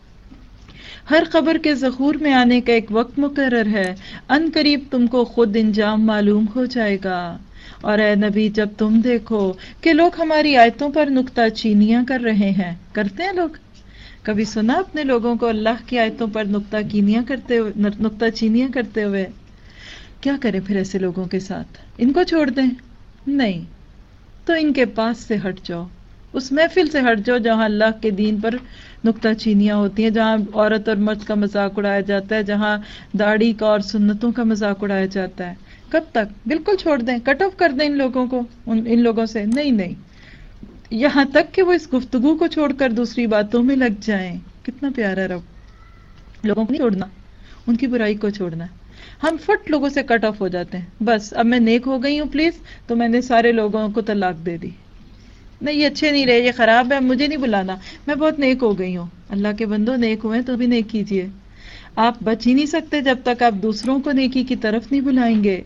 ہر خبر کے ظہور میں آنے کا ایک وقت مقرر ہے. ان قریب تم کو خود انجام معلوم ہو جائے گا. اور اے نبی جب تم دیکھو کہ لوگ ہماری آیتوں پر نکتہ چینیاں کر رہے ہیں. کرتے ہیں لوگ؟ کبھی سنا اپنے لوگوں کو اللہ کی آیتوں پر نکتہ چینیاں کرتے ہوئے نکتہ چینیاں کرتے ہوئے؟ کیا کریں پھر ایسے لوگوں کے ساتھ؟ ان کو چھوڑ دیں؟ نہیں، تو ان کے پاس سے ہٹ جاؤ، اس محفل سے ہٹ جاؤ جہاں اللہ کے دین پر نکتہ چینیاں ہوتی ہیں، جہاں عورت اور مرد کا مذاق اڑایا جاتا ہے، جہاں داڑھی کا اور سنتوں کا مذاق اڑایا جاتا ہے. کب تک؟ بالکل چھوڑ دیں، کٹ آف کر دیں ان لوگوں کو، ان, ان لوگوں سے. نہیں نہیں، یہاں تک کہ وہ اس گفتگو کو چھوڑ کر دوسری باتوں میں لگ جائیں. کتنا پیارا رب. لوگوں کو نہیں چھوڑنا، ان کی برائی کو چھوڑنا. ہم فٹ لوگوں سے کٹ آف ہو جاتے ہیں. بس اب میں نیک ہو گئی ہوں پلیز، تو میں نے سارے لوگوں کو طلاق دے دی. نہیں، یہ اچھے نہیں رہے، یہ خراب ہے، مجھے نہیں بلانا، میں بہت نیک ہو گئی ہوں. اللہ کے بندو، نیک ہوئے تو بھی نیک کیجیے. آپ بچ ہی نہیں سکتے جب تک آپ دوسروں کو نیکی کی طرف نہیں بلائیں گے.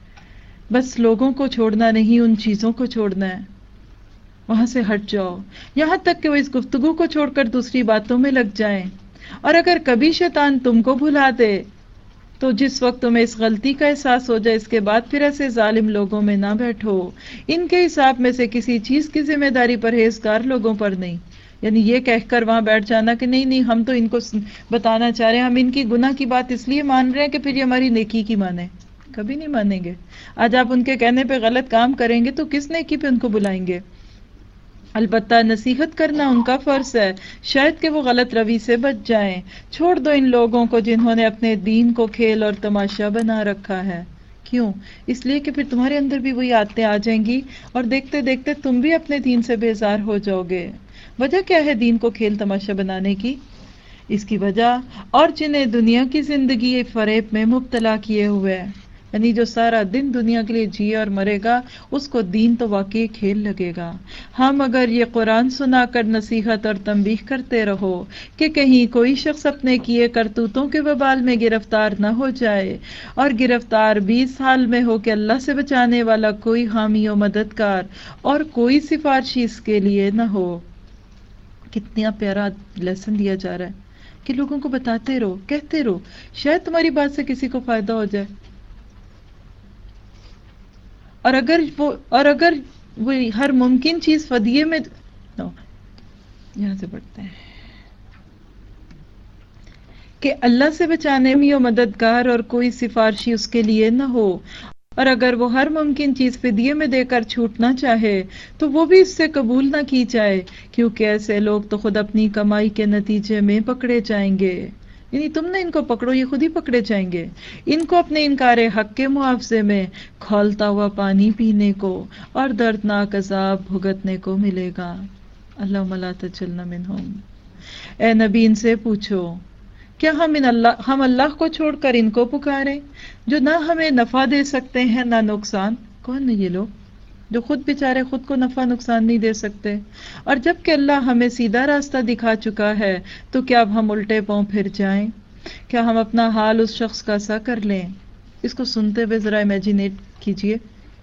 بس لوگوں کو چھوڑنا نہیں، ان چیزوں کو چھوڑنا ہے. وہاں سے ہٹ جاؤ یہاں تک کہ وہ اس گفتگو کو چھوڑ کر دوسری باتوں میں لگ جائیں. اور اگر کبھی شیطان تم کو بھلا دے تو جس وقت تمہیں اس غلطی کا احساس ہو جائے، اس کے بعد پھر ایسے ظالم لوگوں میں نہ بیٹھو. ان کے حساب میں سے کسی چیز کی ذمہ داری پرہیزگار لوگوں پر نہیں. یعنی یہ کہہ کر وہاں بیٹھ جانا کہ نہیں نہیں، ہم تو ان کو بتانا چاہ رہے ہیں، ہم ان کی گناہ کی بات اس لیے مان رہے ہیں کہ پھر یہ ہماری نیکی کی مانیں. کبھی نہیں مانیں گے. آج آپ ان کے کہنے پہ غلط کام کریں گے تو کس نیکی پہ ان کو بلائیں گے؟ البتہ نصیحت کرنا ان کا فرض ہے، شاید کہ وہ غلط روی سے بچ جائیں. چھوڑ دو ان لوگوں کو جنہوں نے اپنے دین کو کھیل اور تماشا بنا رکھا ہے. کیوں؟ اس لیے کہ پھر تمہارے اندر بھی وہی عادتیں آ جائیں گی اور دیکھتے دیکھتے تم بھی اپنے دین سے بیزار ہو جاؤ گے. وجہ کیا ہے دین کو کھیل تماشا بنانے کی؟ اس کی وجہ، اور جنہیں دنیا کی زندگی فریب میں مبتلا کیے ہوئے ہے، یعنی جو سارا دن دنیا کے لیے جیے اور مرے گا، اس کو دین تو واقعی کھیل لگے گا. ہم اگر یہ قرآن سنا کر نصیحت اور تنبیہ کرتے رہو کہ کہیں کوئی شخص اپنے کیے کرتوتوں کے وبال میں گرفتار نہ ہو جائے، اور گرفتار بھی اس حال میں ہو کہ اللہ سے بچانے والا کوئی حامی و مددگار اور کوئی سفارشی اس کے لیے نہ ہو. کتنا پیارا لیسن دیا جا رہا ہے کہ لوگوں کو بتاتے رہو، کہتے رہو، شاید تمہاری بات سے کسی کو فائدہ ہو جائے. اور اگر وہ اور اگر وہ ہر ممکن چیز فدیے میں no, یہاں سے پڑھتے ہیں کہ اللہ سے بچانے میں وہ مددگار اور کوئی سفارشی اس کے لیے نہ ہو، اور اگر وہ ہر ممکن چیز فدیے میں دے کر چھوٹنا چاہے تو وہ بھی اس سے قبول نہ کی جائے، کیونکہ ایسے لوگ تو خود اپنی کمائی کے نتیجے میں پکڑے جائیں گے. یعنی تم نے ان کو پکڑو، یہ خود ہی پکڑے جائیں گے. ان کو اپنے انکار حق کے معاوضے میں کھولتا ہوا پانی پینے کو اور دردناک عذاب بھگتنے کو ملے گا. اللہم لا تجعلنا منہم. اے نبی ان سے پوچھو، کیا ہم ان اللہ ہم اللہ کو چھوڑ کر ان کو پکاریں جو نہ ہمیں نفع دے سکتے ہیں نہ نقصان؟ کون ہے یہ لوگ جو خود بیچارے خود کو نفع نقصان نہیں دے سکتے؟ اور جب کہ اللہ ہمیں سیدھا راستہ دکھا چکا ہے تو کیا اب ہم الٹے پاؤں پھر جائیں؟ کیا ہم اپنا حال اس شخص کا سا کر لیں؟ اس کو سنتے ہوئے ذرا امیجینیٹ کیجئے،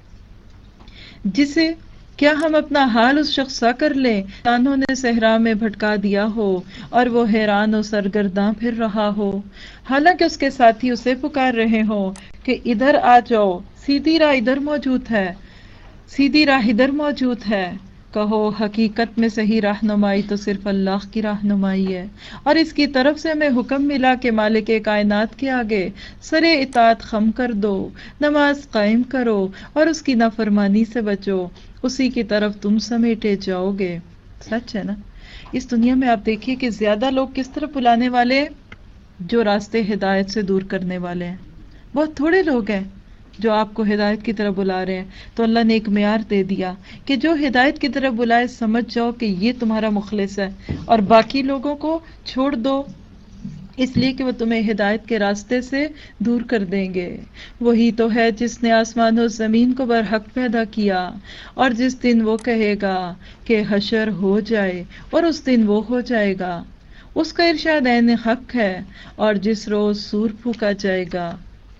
جسے کیا ہم اپنا حال اس شخص سا کر لیں انہوں نے صحرا میں بھٹکا دیا ہو اور وہ حیران و سرگرداں پھر رہا ہو، حالانکہ اس کے ساتھی اسے پکار رہے ہوں کہ ادھر آ جاؤ، سیدھی راہ ادھر موجود ہے، سیدھی راہ ادھر موجود ہے. کہو حقیقت میں صحیح رہنمائی تو صرف اللہ کی رہنمائی ہے، اور اس کی طرف سے ہمیں حکم ملا کہ مالک کائنات کے آگے سر اطاعت خم کر دو، نماز قائم کرو اور اس کی نافرمانی سے بچو، اسی کی طرف تم سمیٹے جاؤ گے. سچ ہے نا؟ اس دنیا میں آپ دیکھیے کہ زیادہ لوگ کس طرف بلانے والے ہیں؟ جو راستے ہدایت سے دور کرنے والے ہیں. بہت تھوڑے لوگ ہیں جو آپ کو ہدایت کی طرف بلا رہے ہیں. تو اللہ نے ایک معیار دے دیا کہ جو ہدایت کی طرف بلائے سمجھ جاؤ کہ یہ تمہارا مخلص ہے، اور باقی لوگوں کو چھوڑ دو اس لیے کہ وہ تمہیں ہدایت کے راستے سے دور کر دیں گے. وہی تو ہے جس نے آسمان و زمین کو برحق پیدا کیا، اور جس دن وہ کہے گا کہ حشر ہو جائے اور اس دن وہ ہو جائے گا، اس کا ارشاد عین حق ہے. اور جس روز سور پھونکا جائے گا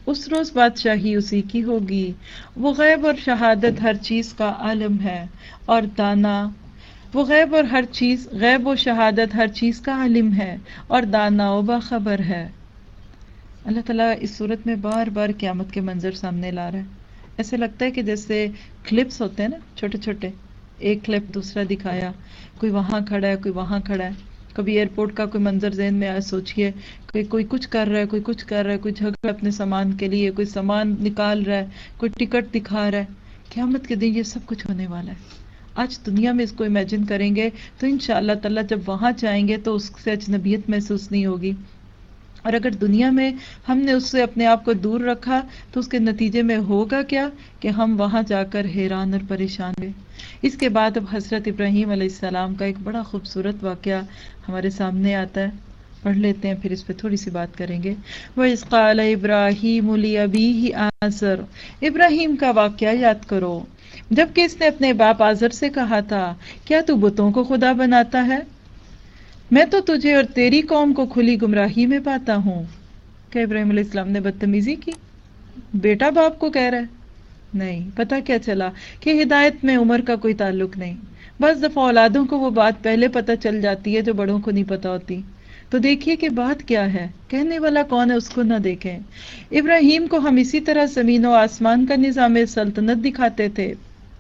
اس روز بادشاہی اسی کی ہوگی. وہ غیب اور شہادت ہر چیز کا عالم ہے اور دانا. وہ غیب اور ہر چیز غیب و شہادت ہر چیز کا عالم ہے اور دانا و باخبر ہے. اللہ تعالیٰ اس صورت میں بار بار قیامت کے منظر سامنے لا رہا ہے. ایسے لگتا ہے کہ جیسے کلپس ہوتے ہیں نا چھوٹے چھوٹے، ایک کلپ دوسرا دکھایا، کوئی وہاں کھڑا ہے کوئی وہاں کھڑا ہے. کبھی ایئرپورٹ کا کوئی منظر ذہن میں آیا، سوچئے کہ کوئی کچھ کر رہا ہے کوئی کچھ کر رہا ہے، کوئی جھگڑا اپنے سامان کے لیے، کوئی سامان نکال رہا ہے، کوئی ٹکٹ دکھا رہا ہے. قیامت کے دن یہ سب کچھ ہونے والا ہے. آج دنیا میں اس کو امیجن کریں گے تو انشاءاللہ تعالیٰ جب وہاں جائیں گے تو اس سے اجنبیت محسوس نہیں ہوگی. اور اگر دنیا میں ہم نے اس سے اپنے آپ کو دور رکھا تو اس کے نتیجے میں ہوگا کیا کہ ہم وہاں جا کر حیران اور پریشان ہوئے. اس کے بعد اب حضرت ابراہیم علیہ السلام کا ایک بڑا خوبصورت واقعہ ہمارے سامنے آتا ہے. پڑھ لیتے ہیں پھر اس پہ تھوڑی سی بات کریں گے. وَإِذْ قَالَ إِبْرَاهِيمُ لِأَبِيهِ آزَرَ، ابراہیم کا واقعہ یاد کرو جبکہ اس نے اپنے باپ آزر سے کہا تھا کیا تو بتوں کو خدا بناتا ہے؟ میں تو تجھے اور تیری قوم کو کھلی گمراہی میں پاتا ہوں. کہ ابراہیم علیہ السلام نے بدتمیزی کی؟ بیٹا باپ کو کہہ رہا ہے؟ نہیں. پتہ کیا چلا کہ ہدایت میں عمر کا کوئی تعلق نہیں. بعض دفعہ اولادوں کو وہ بات پہلے پتہ چل جاتی ہے جو بڑوں کو نہیں پتہ ہوتی. تو دیکھیے کہ بات کیا ہے، کہنے والا کون ہے اس کو نہ دیکھیں. ابراہیم کو ہم اسی طرح زمین و آسمان کا نظام سلطنت دکھاتے تھے،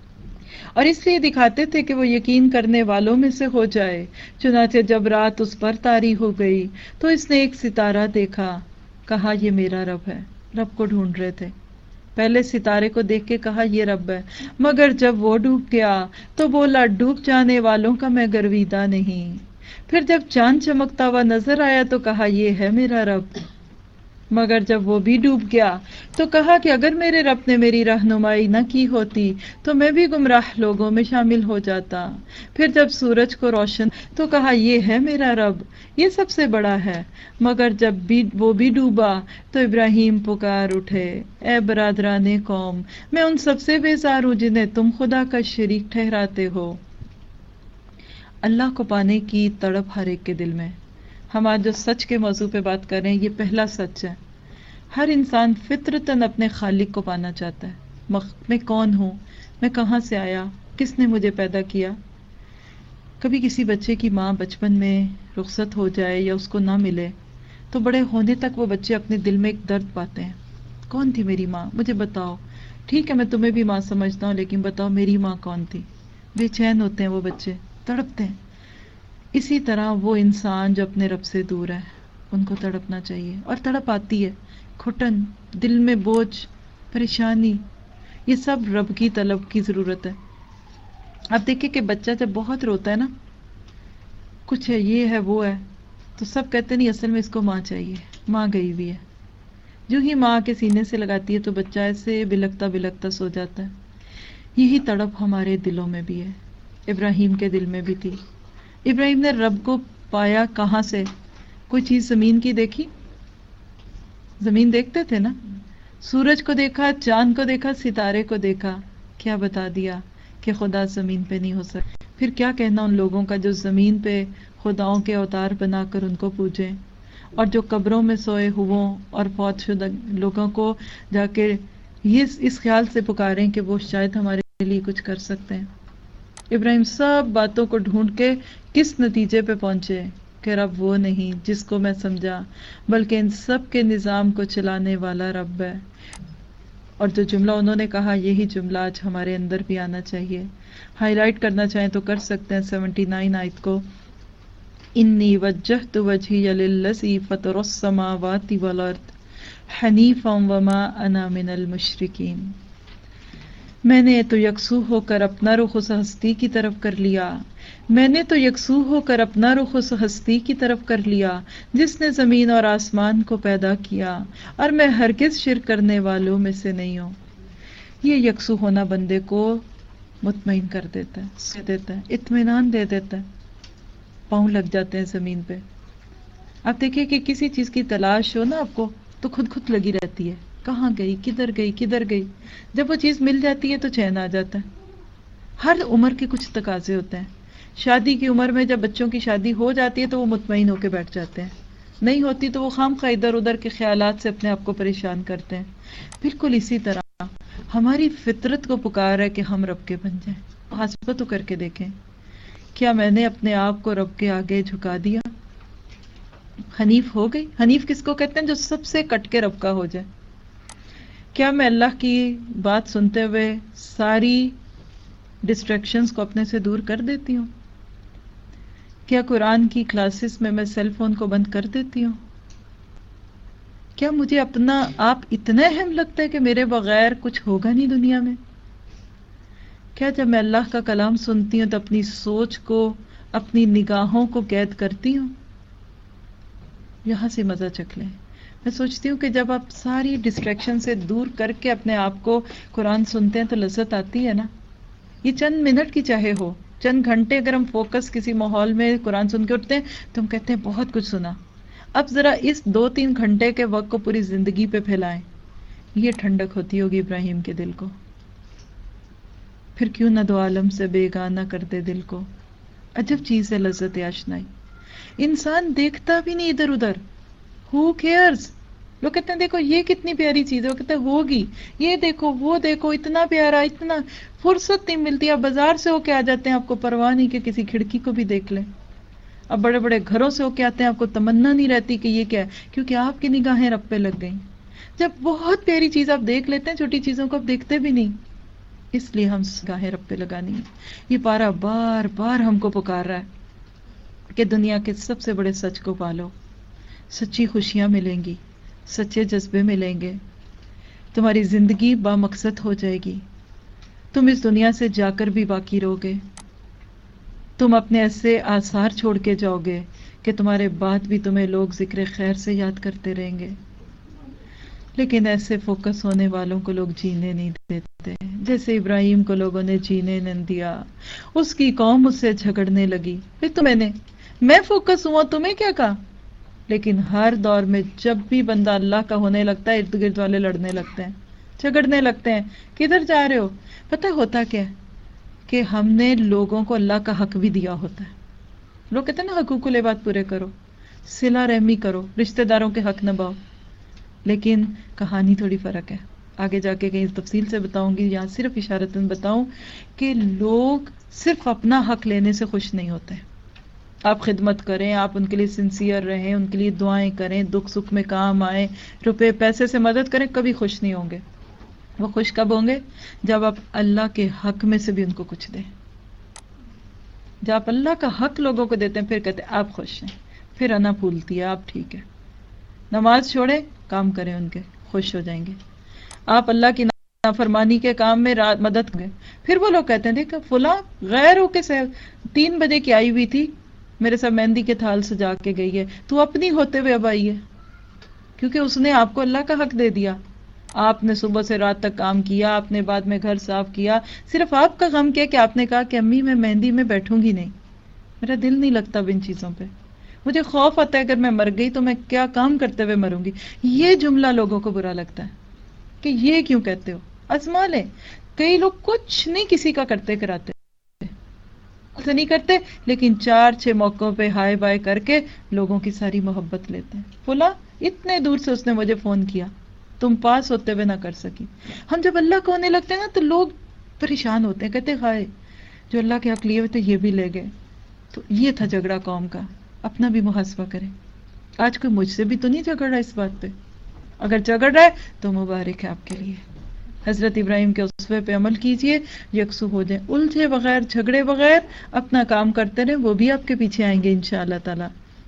اور اس لیے دکھاتے تھے کہ وہ یقین کرنے والوں میں سے ہو جائے. چنانچہ جب رات اس پر طاری ہو گئی تو اس نے ایک ستارہ دیکھا، کہا یہ میرا رب ہے. رب کو ڈھونڈ رہے تھے. پہلے ستارے کو دیکھ کے کہا یہ رب ہے، مگر جب وہ ڈوب گیا تو بولا ڈوب جانے والوں کا میں گرویدہ نہیں. پھر جب چاند چمکتا ہوا نظر آیا تو کہا یہ ہے میرا رب، مگر جب وہ بھی ڈوب گیا تو کہا کہ اگر میرے رب نے میری رہنمائی نہ کی ہوتی تو میں بھی گمراہ لوگوں میں شامل ہو جاتا. پھر جب سورج کو روشن تو کہا یہ ہے میرا رب، یہ سب سے بڑا ہے. مگر جب بھی وہ بھی ڈوبا تو ابراہیم پکار اٹھے اے برادران قوم، میں ان سب سے بیزار ہوں جنہیں تم خدا کا شریک ٹھہراتے ہو. اللہ کو پانے کی تڑپ ہر ایک کے دل میں. ہم آج جو سچ کے موضوع پہ بات کر رہے ہیں یہ پہلا سچ ہے. ہر انسان فطرتاً اپنے خالق کو پانا چاہتا ہے. میں کون ہوں، میں کہاں سے آیا، کس نے مجھے پیدا کیا. کبھی کسی بچے کی ماں بچپن میں رخصت ہو جائے یا اس کو نہ ملے تو بڑے ہونے تک وہ بچے اپنے دل میں ایک درد پاتے ہیں. کون تھی میری ماں، مجھے بتاؤ. ٹھیک ہے میں تمہیں بھی ماں سمجھتا ہوں لیکن بتاؤ میری ماں کون تھی. بے چین ہوتے ہیں وہ بچے، تڑپتے ہیں. اسی طرح وہ انسان جو اپنے رب سے دور ہے ان کو تڑپنا چاہیے، اور تڑپ آتی ہے. گھٹن، دل میں بوجھ، پریشانی، یہ سب رب کی طلب کی ضرورت ہے. آپ دیکھیں کہ بچہ جب بہت روتا ہے نا، کچھ ہے یہ ہے وہ ہے، تو سب کہتے نہیں اصل میں اس کو ماں چاہیے، ماں گئی ہوئی ہے. جو ہی ماں کے سینے سے لگاتی ہے تو بچہ ایسے بلکتا بلکتا سو جاتا ہے. یہی تڑپ ہمارے دلوں میں بھی ہے، ابراہیم کے دل میں بھی تھی. ابراہیم نے رب کو پایا کہاں سے؟ کوئی چیز زمین کی دیکھی؟ زمین دیکھتے تھے نا. سورج کو دیکھا، چاند کو دیکھا، ستارے کو دیکھا، کیا بتا دیا کہ خدا زمین پہ نہیں ہو سکتا. پھر کیا کہنا ان لوگوں کا جو زمین پہ خداؤں کے اوتار بنا کر ان کو پوجیں، اور جو قبروں میں سوئے ہووں اور فوت شدہ لوگوں کو جا کے یہ اس خیال سے پکاریں کہ وہ شاید ہمارے لیے کچھ کر سکتے ہیں. ابراہیم سب باتوں کو ڈھونڈ کے کس نتیجے پہ پہنچے کہ رب وہ نہیں جس کو میں سمجھا، بلکہ ان سب کے نظام کو چلانے والا رب ہے. اور جو جملہ انہوں نے کہا یہی جملہ آج ہمارے اندر بھی آنا چاہیے. ہائی لائٹ کرنا چاہیں تو کر سکتے ہیں سیونٹی نائن آیت کو. انی وجہت وجہی للذی فطر السماوات والارض حنیفا وما انا من المشرکین. میں نے تو یکسو ہو کر اپنا رخ اس ہستی کی طرف کر لیا میں نے تو یکسو ہو کر اپنا رخ اس ہستی کی طرف کر لیا جس نے زمین اور آسمان کو پیدا کیا، اور میں ہرگز شرک کرنے والوں میں سے نہیں ہوں. یہ یکسو ہونا بندے کو مطمئن کر دیتا ہے، سے دیتا ہے، اطمینان دے دیتا ہے. پاؤں لگ جاتے ہیں زمین پہ. آپ دیکھیں کہ کسی چیز کی تلاش ہو نا آپ کو تو خود خود لگی رہتی ہے، کہاں گئی، کدھر گئی کدھر گئی. جب وہ چیز مل جاتی ہے تو چین آ جاتا ہے. ہر عمر کے کچھ تقاضے ہوتے ہیں. شادی کی عمر میں جب بچوں کی شادی ہو جاتی ہے تو وہ مطمئن ہو کے بیٹھ جاتے ہیں، نہیں ہوتی تو وہ خام خواہ ادھر ادھر کے خیالات سے اپنے آپ کو پریشان کرتے ہیں. بالکل اسی طرح ہماری فطرت کو پکار ہے کہ ہم رب کے بن جائیں. محاسبہ تو کر کے دیکھیں, کیا میں نے اپنے آپ کو رب کے آگے جھکا دیا؟ حنیف ہو گئی. حنیف کس کو کہتے ہیں؟ جو سب سے کٹ کے رب کا ہو جائے. کیا میں اللہ کی بات سنتے ہوئے ساری ڈسٹریکشنز کو اپنے سے دور کر دیتی ہوں؟ کیا قرآن کی کلاسز میں میں سیل فون کو بند کر دیتی ہوں؟ کیا مجھے اپنا آپ اتنا اہم لگتا ہے کہ میرے بغیر کچھ ہوگا نہیں دنیا میں؟ کیا جب میں اللہ کا کلام سنتی ہوں تو اپنی سوچ کو، اپنی نگاہوں کو قید کرتی ہوں؟ یہاں سے مزہ چکھ لیں. میں سوچتی ہوں کہ جب آپ ساری ڈسٹریکشن سے دور کر کے اپنے آپ کو قرآن سنتے ہیں تو لذت آتی ہے نا. یہ چند منٹ کی چاہے ہو، چند گھنٹے اگر ہم فوکس کسی ماحول میں قرآن سن کے اٹھتے ہیں تو ہم کہتے ہیں بہت کچھ سنا. اب ذرا اس دو تین گھنٹے کے وقت کو پوری زندگی پہ پھیلائیں. یہ ٹھنڈک ہوتی ہوگی ابراہیم کے دل کو. پھر کیوں نہ دو عالم سے بیگانہ کر دے دل کو. عجب چیز ہے لذت آشنائی. انسان دیکھتا بھی نہیں ادھر ادھر. Who cares؟ لوگ کہتے ہیں دیکھو یہ کتنی پیاری چیز ہے، وہ کہتے ہیں ہوگی، یہ دیکھو وہ دیکھو، اتنا پیارا، اتنا فرصت نہیں ملتی. آپ بازار سے ہو کے آ جاتے ہیں، آپ کو پرواہ نہیں کہ کسی کھڑکی کو بھی دیکھ لیں. اب بڑے بڑے گھروں سے ہو کے آتے ہیں، آپ کو تمنا نہیں رہتی کہ یہ کیا ہے، کیونکہ آپ کی نگاہیں رب پہ لگ گئیں. جب بہت پیاری چیز آپ دیکھ لیتے ہیں، چھوٹی چیزوں کو آپ دیکھتے بھی نہیں. اس لیے ہم نگاہیں رب پہ لگانی ہے. یہ پارا بار بار ہم کو پکار رہا ہے کہ دنیا کے سب سے بڑے سچ کو پالو. سچی خوشیاں ملیں گی، سچے جذبے ملیں گے، تمہاری زندگی با مقصد ہو جائے گی. تم اس دنیا سے جا کر بھی باقی رہو گے. تم اپنے ایسے آثار چھوڑ کے جاؤ گے کہ تمہارے بعد بھی تمہیں لوگ ذکر خیر سے یاد کرتے رہیں گے. لیکن ایسے فوکس ہونے والوں کو لوگ جینے نہیں دیتے. جیسے ابراہیم کو لوگوں نے جینے نہیں دیا. اس کی قوم اس سے جھگڑنے لگی. پھر تو میں نے میں فوکس ہوا، تمہیں کیا کہا؟ لیکن ہر دور میں جب بھی بندہ اللہ کا ہونے لگتا ہے، ارد گرد والے لڑنے لگتے ہیں، جھگڑنے لگتے ہیں. کدھر جا رہے ہو؟ پتہ ہوتا کیا ہے کہ ہم نے لوگوں کو اللہ کا حق بھی دیا ہوتا ہے. لوگ کہتے ہیں نا حقوق العباد پورے کرو، صلہ رحمی کرو، رشتہ داروں کے حق نبھاؤ. لیکن کہانی تھوڑی فرق ہے. آگے جا کے کہیں تفصیل سے بتاؤں گی، یہاں صرف اشارتاً بتاؤں کہ لوگ صرف اپنا حق لینے سے خوش نہیں ہوتے. آپ خدمت کریں، آپ ان کے لیے سنسیئر رہیں، ان کے لیے دعائیں کریں، دکھ سکھ میں کام آئیں، روپے پیسے سے مدد کریں، کبھی خوش نہیں ہوں گے. وہ خوش کب ہوں گے؟ جب آپ اللہ کے حق میں سے بھی ان کو کچھ دیں. جب آپ اللہ کا حق لوگوں کو دیتے ہیں پھر کہتے ہیں آپ خوش ہیں، پھر انا پھولتی ہے، آپ ٹھیک ہے. نماز چھوڑیں، کام کریں ان کے، خوش ہو جائیں گے. آپ اللہ کی نافرمانی کے کام میں مدد کریں، پھر وہ لوگ کہتے ہیں دیکھ فلاں غیر ہو کے تین بجے کی آئی ہوئی تھی، میرے ساتھ مہندی کے تھال سجا کے گئی ہے، تو اپنی ہوتے ہوئے اب آئی ہے. کیونکہ اس نے آپ کو اللہ کا حق دے دیا. آپ نے صبح سے رات تک کام کیا، آپ نے بعد میں گھر صاف کیا. صرف آپ کا غم کیا کہ آپ نے کہا کہ امی میں مہندی میں بیٹھوں گی نہیں، میرا دل نہیں لگتا اب ان چیزوں پہ، مجھے خوف آتا ہے اگر میں مر گئی تو میں کیا کام کرتے ہوئے مروں گی. یہ جملہ لوگوں کو برا لگتا ہے کہ یہ کیوں کہتے ہو. آزما لیں. کئی لوگ کچھ نہیں کسی کا کرتے کراتے سے نہیں کرتے، لیکن چار چھ موقعوں پہ ہائے بائے کر کے لوگوں کی ساری محبت لیتے ہیں. فلاں اتنے دور سے اس نے مجھے فون کیا، تم پاس ہوتے ہوئے نہ کر سکی. ہم جب اللہ کو ہونے لگتے ہیں نا تو لوگ پریشان ہوتے ہیں، کہتے ہائے جو اللہ کے حق لیے ہوئے تو یہ بھی لے گئے. تو یہ تھا جھگڑا قوم کا. اپنا بھی محاسبہ کریں. آج کوئی مجھ سے بھی تو نہیں جھگڑ رہا اس بات پہ. اگر جھگڑ رہا ہے تو مبارک ہے آپ کے لیے. حضرت ابراہیم کے اسوے پہ عمل کیجئے، یکسو ہو جائیں. الجھے بغیر، جھگڑے بغیر اپنا کام کرتے رہیں، وہ بھی آپ کے پیچھے آئیں گے انشاءاللہ تعالی.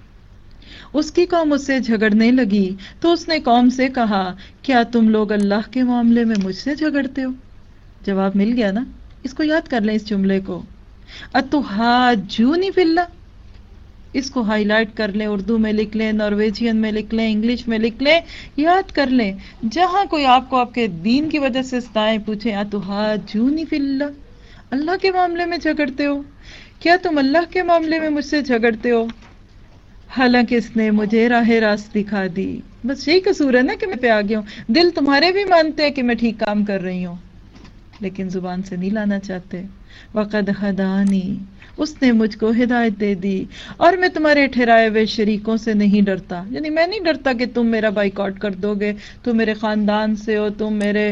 اس کی قوم اس سے جھگڑنے لگی تو اس نے قوم سے کہا کیا تم لوگ اللہ کے معاملے میں مجھ سے جھگڑتے ہو؟ جواب مل گیا نا. اس کو یاد کر لیں اس جملے کو. اتحاجونی فی اللہ. اس کو ہائی لائٹ کر لیں، اردو میں لکھ لیں، نارویجین میں لکھ لیں، انگلش میں لکھ لیں، یاد کر لیں. جہاں کوئی آپ کو آپ کے دین کی وجہ سے ستائیں، پوچھیں اتحاجونی فی اللہ، اللہ کے معاملے میں جھگڑتے ہو؟ کیا تم اللہ کے معاملے میں مجھ سے جھگڑتے ہو؟ حالانکہ اس نے مجھے راہ راست دکھا دی. بس یہی قصور ہے نا کہ میں پہ آ گیا ہوں. دل تمہارے بھی مانتے ہیں کہ میں ٹھیک کام کر رہی ہوں. لیکن زبان سے نہیں لانا چاہتے. وقد ہدانی، اس نے مجھ کو ہدایت دے دی، اور میں تمہارے ٹھہرائے ہوئے شریکوں سے نہیں ڈرتا. یعنی میں نہیں ڈرتا کہ تم میرا بائیکاٹ کر دو گے، تم میرے خاندان سے ہو، تم میرے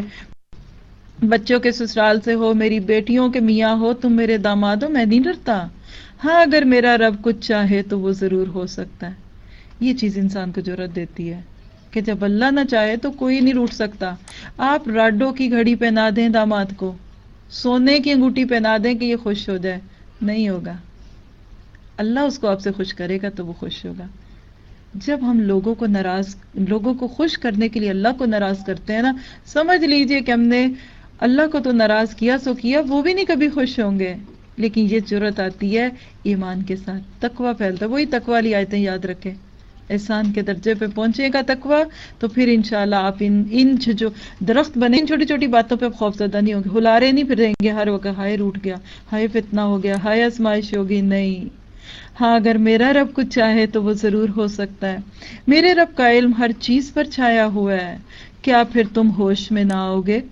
بچوں کے سسرال سے ہو، میری بیٹیوں کے میاں ہو، تم میرے داماد ہو، میں نہیں ڈرتا. ہاں اگر میرا رب کچھ چاہے تو وہ ضرور ہو سکتا ہے. یہ چیز انسان کو جرأت دیتی ہے کہ جب اللہ نہ چاہے تو کوئی نہیں روٹ سکتا. آپ راڈو کی گھڑی پہنا دیں داماد کو، سونے کی انگوٹھی پہنا دیں کہ یہ خوش ہو جائے، نہیں ہوگا. اللہ اس کو آپ سے خوش کرے گا تو وہ خوش ہوگا. جب ہم لوگوں کو ناراض لوگوں کو خوش کرنے کے لیے اللہ کو ناراض کرتے ہیں نا، سمجھ لیجئے کہ ہم نے اللہ کو تو ناراض کیا سو کیا، وہ بھی نہیں کبھی خوش ہوں گے. لیکن یہ جرأت آتی ہے ایمان کے ساتھ، تقویٰ پھیلتا ہے. وہی تقویٰ والی آیتیں یاد رکھیں. احسان کے درجے پہ پہنچے گا تقویٰ تو پھر انشاءاللہ آپ ان ان جو درخت بنے، ان چھوٹی چھوٹی باتوں پہ خوف زدہ نہیں ہوں گے، ہلارے نہیں پھریں گے ہر وقت ہائے روٹ گیا، ہائے فتنہ ہو گیا، ہائے آزمائش ہوگی. نہیں، ہاں اگر میرا رب کچھ چاہے تو وہ ضرور ہو سکتا ہے. میرے رب کا علم ہر چیز پر چھایا ہوا ہے، کیا پھر تم ہوش میں نہ آؤ گے؟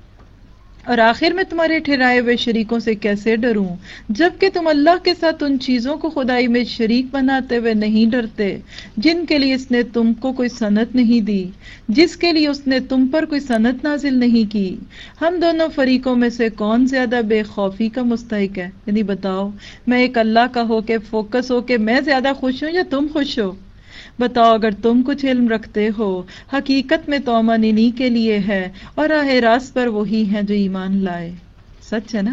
اور آخر میں تمہارے ٹھہرائے ہوئے شریکوں سے کیسے ڈروں، جبکہ تم اللہ کے ساتھ ان چیزوں کو خدائی میں شریک بناتے ہوئے نہیں ڈرتے جن کے لیے اس نے تم کو کوئی سند نہیں دی، جس کے لیے اس نے تم پر کوئی سند نازل نہیں کی. ہم دونوں فریقوں میں سے کون زیادہ بے خوفی کا مستحق ہے؟ یعنی بتاؤ، میں ایک اللہ کا ہو کے فوکس ہو کے میں زیادہ خوش ہوں یا تم خوش ہو؟ بتاؤ اگر تم کچھ علم رکھتے ہو، حقیقت میں تو امن انہی کے لیے ہے، اور راہ راست پر وہی ہیں جو ایمان لائے. سچ ہے نا؟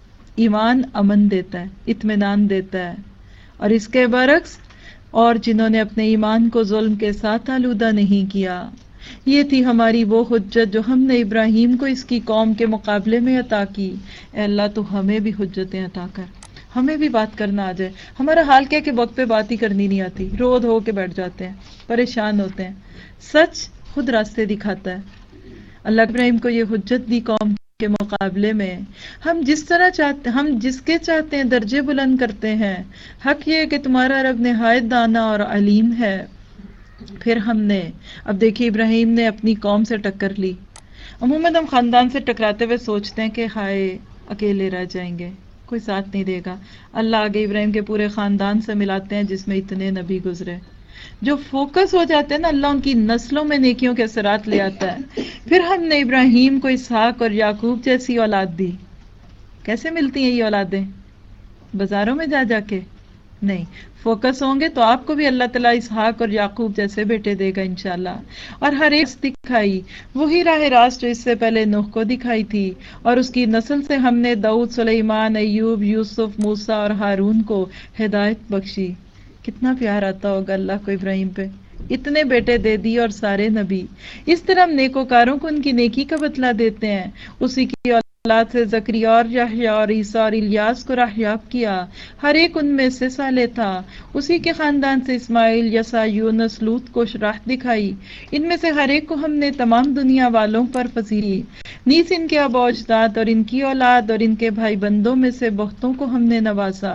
ایمان امن دیتا ہے، اطمینان دیتا ہے. اور اس کے برعکس اور جنہوں نے اپنے ایمان کو ظلم کے ساتھ آلودہ نہیں کیا. یہ تھی ہماری وہ حجت جو ہم نے ابراہیم کو اس کی قوم کے مقابلے میں عطا کی. اے اللہ تو ہمیں بھی حجتیں عطا کر، ہمیں بھی بات کرنا آ جائے. ہمارا حال کیا کہ وقت پہ بات ہی کرنی نہیں آتی، رو دھو کے بیٹھ جاتے ہیں، پریشان ہوتے ہیں. سچ خود راستے دکھاتا ہے. اللہ ابراہیم کو یہ حجت دی قوم کے مقابلے میں. ہم جس طرح چاہتے ہم جس کے چاہتے ہیں درجے بلند کرتے ہیں. حق یہ ہے کہ تمہارا رب نہایت دانا اور علیم ہے. پھر ہم نے اب دیکھیے ابراہیم نے اپنی قوم سے ٹکر لی. عموماً ہم خاندان سے ٹکراتے ہوئے سوچتے ہیں کہ ہائے اکیلے رہ جائیں گے، کوئی ساتھ نہیں دے گا. اللہ آگے ابراہیم کے پورے خاندان سے ملاتے ہیں جس میں اتنے نبی گزرے. جو فوکس ہو جاتے ہیں نا، اللہ ان کی نسلوں میں نیکیوں کے اثرات لے آتا ہے. پھر ہم نے ابراہیم کو اسحاق اور یعقوب جیسی اولاد دی. کیسے ملتی ہیں یہ اولادیں؟ بازاروں میں جا جا کے نہیں. فوکس ہوں گے تو آپ کو بھی اللہ تعالیٰ اسحاق اور یعقوب جیسے بیٹے دے گا انشاءاللہ. اور ہر ایک دکھائی وہی راہ راست جو اس سے پہلے نوح کو دکھائی تھی، اور اس کی نسل سے ہم نے داؤد، سلیمان، ایوب، یوسف، موسیٰ اور ہارون کو ہدایت بخشی. کتنا پیار آتا ہوگا اللہ کو ابراہیم پہ، اتنے بیٹے دے دی اور سارے نبی. اس طرح ہم نیکوکاروں کو ان کی نیکی کا بدلہ دیتے ہیں. اسی کی اولاد سے زکریا اور یحییٰ اور عیسیٰ اور الیاس کو راہیاب کیا، ہر ایک ان میں سے صالح تھا. اسی کے خاندان سے اسماعیل، یسع، یونس، لوط کو راہ دکھائی. ان میں سے ہر ایک کو ہم نے تمام دنیا والوں پر فضیلی. نیز ان کے آباء و اجداد اور ان کی اولاد اور ان کے بھائی بندوں میں سے بہتوں کو ہم نے نوازا.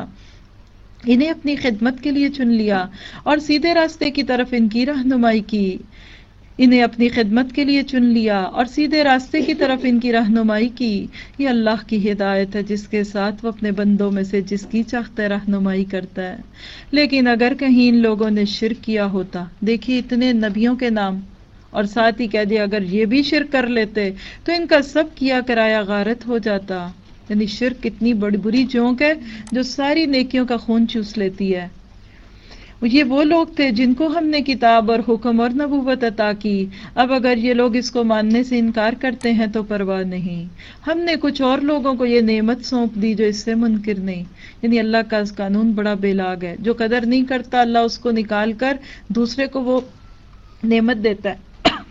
انہیں اپنی خدمت کے لیے چن لیا اور سیدھے راستے کی طرف ان کی رہنمائی کی. انہیں اپنی خدمت کے لیے چن لیا اور سیدھے راستے کی طرف ان کی رہنمائی کی. یہ اللہ کی ہدایت ہے جس کے ساتھ وہ اپنے بندوں میں سے جس کی چاہتا رہنمائی کرتا ہے. لیکن اگر کہیں ان لوگوں نے شرک کیا ہوتا، دیکھیے اتنے نبیوں کے نام، اور ساتھ ہی کہہ دیا اگر یہ بھی شرک کر لیتے تو ان کا سب کیا کرایا غارت ہو جاتا. یعنی شرک اتنی بڑی بری جونک ہے جو ساری نیکیوں کا خون چوس لیتی ہے. یہ وہ لوگ تھے جن کو ہم نے کتاب اور حکم اور نبوت عطا کی. اب اگر یہ لوگ اس کو ماننے سے انکار کرتے ہیں تو پرواہ نہیں، ہم نے کچھ اور لوگوں کو یہ نعمت سونپ دی جو اس سے منکر نہیں. یعنی اللہ کا قانون بڑا بے لاگ ہے. جو قدر نہیں کرتا اللہ اس کو نکال کر دوسرے کو وہ نعمت دیتا ہے.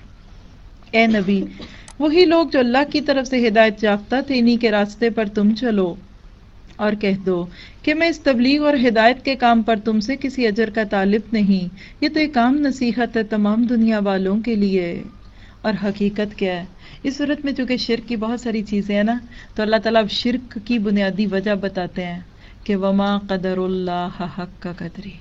اے نبی، وہی لوگ جو اللہ کی طرف سے ہدایت یافتہ تھے انہی کے راستے پر تم چلو، اور کہہ دو کہ میں اس تبلیغ اور ہدایت کے کام پر تم سے کسی اجر کا طالب نہیں. یہ تو ایک عام نصیحت ہے تمام دنیا والوں کے لیے. اور حقیقت کیا ہے؟ اس صورت میں چونکہ شرک کی بہت ساری چیزیں ہیں نا، تو اللہ تعالیٰ اب شرک کی بنیادی وجہ بتاتے ہیں کہ وما قدر اللہ حق کا قدری.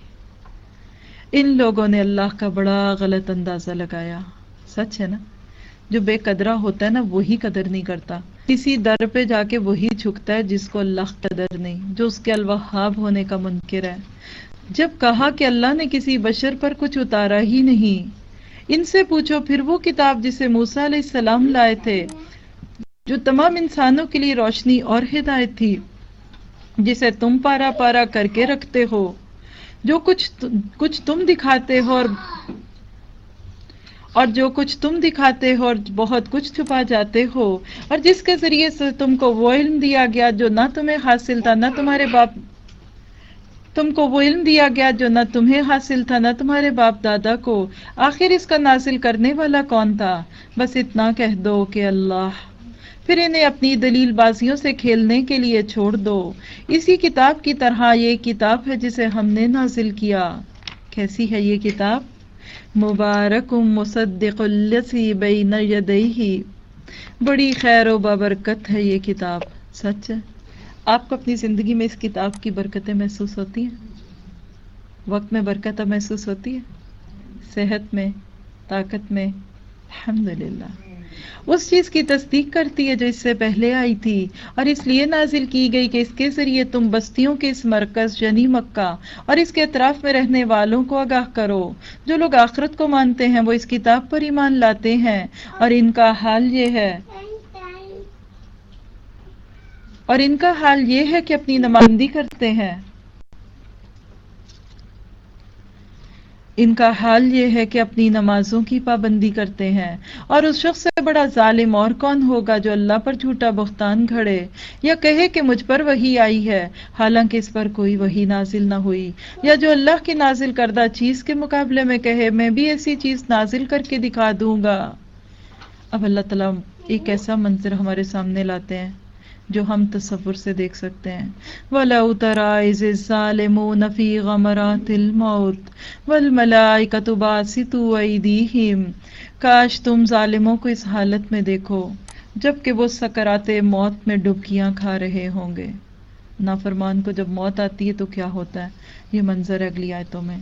ان لوگوں نے اللہ کا بڑا غلط اندازہ لگایا. سچ ہے نا؟ جو بے قدرہ ہوتا ہے نا وہی قدر نہیں کرتا. کسی در پہ جا کے وہی جھکتا ہے جس کو اللہ قدر نہیں، جو اس کے الوہاب ہونے کا منکر ہے۔ جب کہا کہ اللہ نے کسی بشر پر کچھ اتارا ہی نہیں، ان سے پوچھو پھر وہ کتاب جسے موسیٰ علیہ السلام لائے تھے، جو تمام انسانوں کے لیے روشنی اور ہدایت تھی، جسے تم پارا پارا کر کے رکھتے ہو، جو کچھ کچھ تم دکھاتے ہو اور اور جو کچھ تم دکھاتے ہو اور بہت کچھ چھپا جاتے ہو، اور جس کے ذریعے سے تم کو وہ علم دیا گیا جو نہ تمہیں حاصل تھا نہ تمہارے باپ تم کو وہ علم دیا گیا جو نہ تمہیں حاصل تھا نہ تمہارے باپ دادا کو، آخر اس کا نازل کرنے والا کون تھا؟ بس اتنا کہہ دو کہ اللہ، پھر انہیں اپنی دلیل بازیوں سے کھیلنے کے لیے چھوڑ دو۔ اسی کتاب کی طرح یہ کتاب ہے جسے ہم نے نازل کیا۔ کیسی ہے یہ کتاب؟ مبارک مصدق الذی بین یدیہ، بڑی خیر و بابرکت ہے یہ کتاب۔ سچ ہے؟ آپ کو اپنی زندگی میں اس کتاب کی برکتیں محسوس ہوتی ہیں؟ وقت میں برکت محسوس ہوتی ہے؟ صحت میں، طاقت میں؟ الحمدللہ۔ اس چیز کی تصدیق کرتی ہے جو اس سے پہلے آئی تھی، اور اس لیے نازل کی گئی کہ اس کے ذریعے تم بستیوں کے اس مرکز یعنی مکہ اور اس کے اطراف میں رہنے والوں کو آگاہ کرو۔ جو لوگ آخرت کو مانتے ہیں وہ اس کتاب پر ایمان لاتے ہیں، اور ان کا حال یہ ہے اور ان کا حال یہ ہے کہ اپنی نمائندگی کرتے ہیں ان کا حال یہ ہے کہ اپنی نمازوں کی پابندی کرتے ہیں۔ اور اس شخص سے بڑا ظالم اور کون ہوگا جو اللہ پر جھوٹا بہتان گھڑے یا کہے کہ مجھ پر وحی آئی ہے حالانکہ اس پر کوئی وحی نازل نہ ہوئی، یا جو اللہ کی نازل کردہ چیز کے مقابلے میں کہے میں بھی ایسی چیز نازل کر کے دکھا دوں گا۔ اب اللہ تعالیٰ ایک ایسا منظر ہمارے سامنے لاتے ہیں جو ہم تصور سے دیکھ سکتے ہیں۔ وَلَوْ تَرَىٰ إِذِ الظَّالِمُونَ فِي غَمَرَاتِ الْمَوْتِ وَالْمَلَائِكَةُ بَاسِطُو أَيْدِيهِمْ، کاش تم ظالموں کو اس حالت میں دیکھو جبکہ وہ سکرات موت میں ڈبکیاں کھا رہے ہوں گے۔ نافرمان کو جب موت آتی ہے تو کیا ہوتا ہے؟ یہ منظر ہے اگلی آیتوں میں۔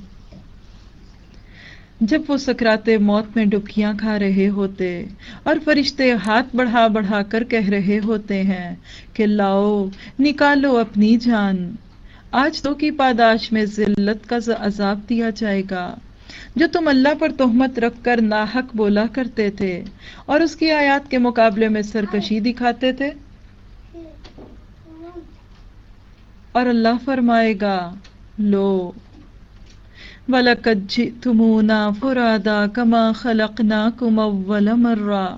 جب وہ سکرات موت میں ڈبکیاں کھا رہے ہوتے اور فرشتے ہاتھ بڑھا بڑھا کر کہہ رہے ہوتے ہیں کہ لاؤ نکالو اپنی جان، آج تو کی پاداش میں ذلت کا عذاب دیا جائے گا جو تم اللہ پر تہمت رکھ کر ناحق بولا کرتے تھے اور اس کی آیات کے مقابلے میں سرکشی دکھاتے تھے۔ اور اللہ فرمائے گا لو وَلَقَدْ جِئْتُمُونَا فُرَادَىٰ كَمَا خَلَقْنَاكُمْ أَوَّلَ مَرَّةٍ،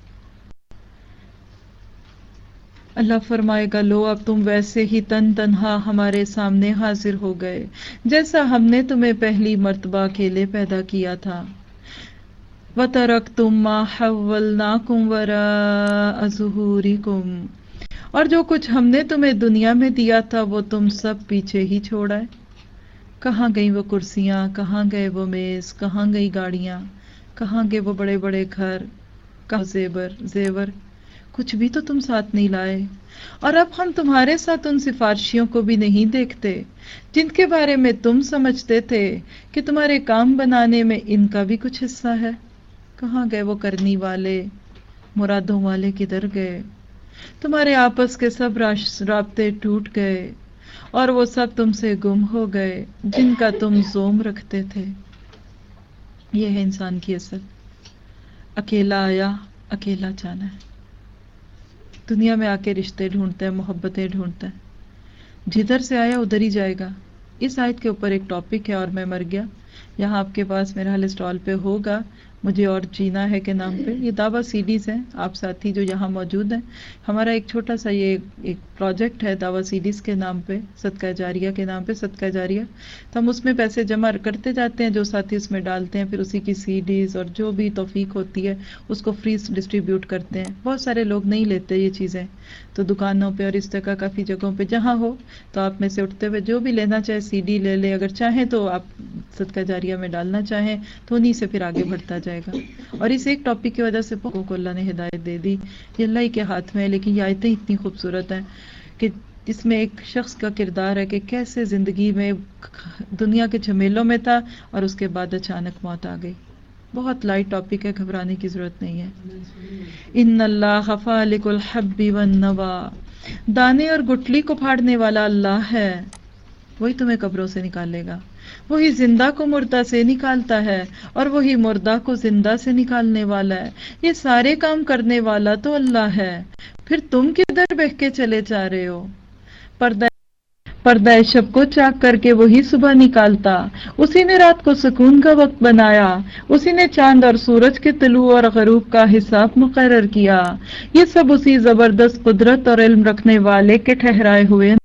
اللہ فرمائے گا لو اب تم ویسے ہی تن تنہا ہمارے سامنے حاضر ہو گئے جیسا ہم نے تمہیں پہلی مرتبہ اکیلے پیدا کیا تھا۔ وَتَرَكْتُم مَّا حَوَّلْنَاكُمْ وَرَاءَ ظُهُورِكُمْ، اور جو کچھ ہم نے تمہیں دنیا میں دیا تھا وہ تم سب پیچھے ہی چھوڑ آئے۔ کہاں گئی وہ کرسیاں، کہاں گئے وہ میز، کہاں گئی گاڑیاں، کہاں گئے وہ بڑے بڑے گھر، کہاں زیور زیور کچھ بھی تو تم ساتھ نہیں لائے۔ اور اب ہم تمہارے ساتھ ان سفارشیوں کو بھی نہیں دیکھتے جن کے بارے میں تم سمجھتے تھے کہ تمہارے کام بنانے میں ان کا بھی کچھ حصہ ہے۔ کہاں گئے وہ کرنی والے، مرادوں والے کدھر گئے؟ تمہارے آپس کے سب رابطے ٹوٹ گئے اور وہ سب تم سے گم ہو گئے جن کا تم زوم رکھتے تھے۔ یہ ہے انسان کی اصل، اکیلا آیا اکیلا جانا ہے۔ دنیا میں آ کے رشتے ڈھونڈتا ہے، محبتیں ڈھونڈتا ہے، جدھر سے آیا ادھر ہی جائے گا۔ اس آیت کے اوپر ایک ٹاپک ہے اور میں مر گیا، یہاں آپ کے پاس میرا حال اسٹال پہ ہوگا، مجھے اور جینا ہے کے نام پہ۔ یہ دعویٰ سیڈیز ہیں، آپ ساتھی جو یہاں موجود ہیں، ہمارا ایک چھوٹا سا یہ ایک پروجیکٹ ہے دعویٰ سیڈیز کے نام پہ، صدقہ جاریہ کے نام پہ، صدقہ جاریہ۔ تو ہم اس میں پیسے جمع کرتے جاتے ہیں، جو ساتھی اس میں ڈالتے ہیں، پھر اسی کی سیڈیز اور جو بھی توفیق ہوتی ہے اس کو فری ڈسٹریبیوٹ کرتے ہیں۔ بہت سارے لوگ نہیں لیتے یہ چیزیں، تو دکانوں پہ اور اس طرح کافی جگہوں پہ جہاں ہو تو آپ میں سے اٹھتے ہوئے جو بھی لینا چاہے سی ڈی لے لے، اگر چاہیں تو آپ صدقہ جاریہ میں ڈالنا چاہیں تو انہیں سے پھر آگے بڑھتا جائے گا۔ اور اس ایک ٹاپک کی وجہ سے بہت کو اللہ نے ہدایت دے دی، یہ اللہ ہی کے ہاتھ میں ہے، لیکن یہ آیتیں اتنی خوبصورت ہیں کہ اس میں ایک شخص کا کردار ہے کہ کیسے زندگی میں دنیا کے جھمیلوں میں تھا اور اس کے بعد اچانک موت آ گئی۔ بہت لائٹ ٹاپک ہے، گھبرانے کی ضرورت نہیں ہے. ان اللہ فالق الحب والنوا، دانے اور گٹلی کو پھاڑنے والا اللہ ہے، وہی تمہیں قبروں سے نکالے گا. وہی زندہ کو مردہ سے نکالتا ہے اور وہی مردہ کو زندہ سے نکالنے والا ہے. یہ سارے کام کرنے والا تو اللہ ہے، پھر تم کدھر بہہ کے چلے جا رہے ہو؟ پردہ پردہ شب کو چاک کر کے وہی صبح نکالتا، اسی نے رات کو سکون کا وقت بنایا، اسی نے چاند اور سورج کے طلوع اور غروب کا حساب مقرر کیا. یہ سب اسی زبردست قدرت اور علم رکھنے والے کے ٹھہرائے ہوئے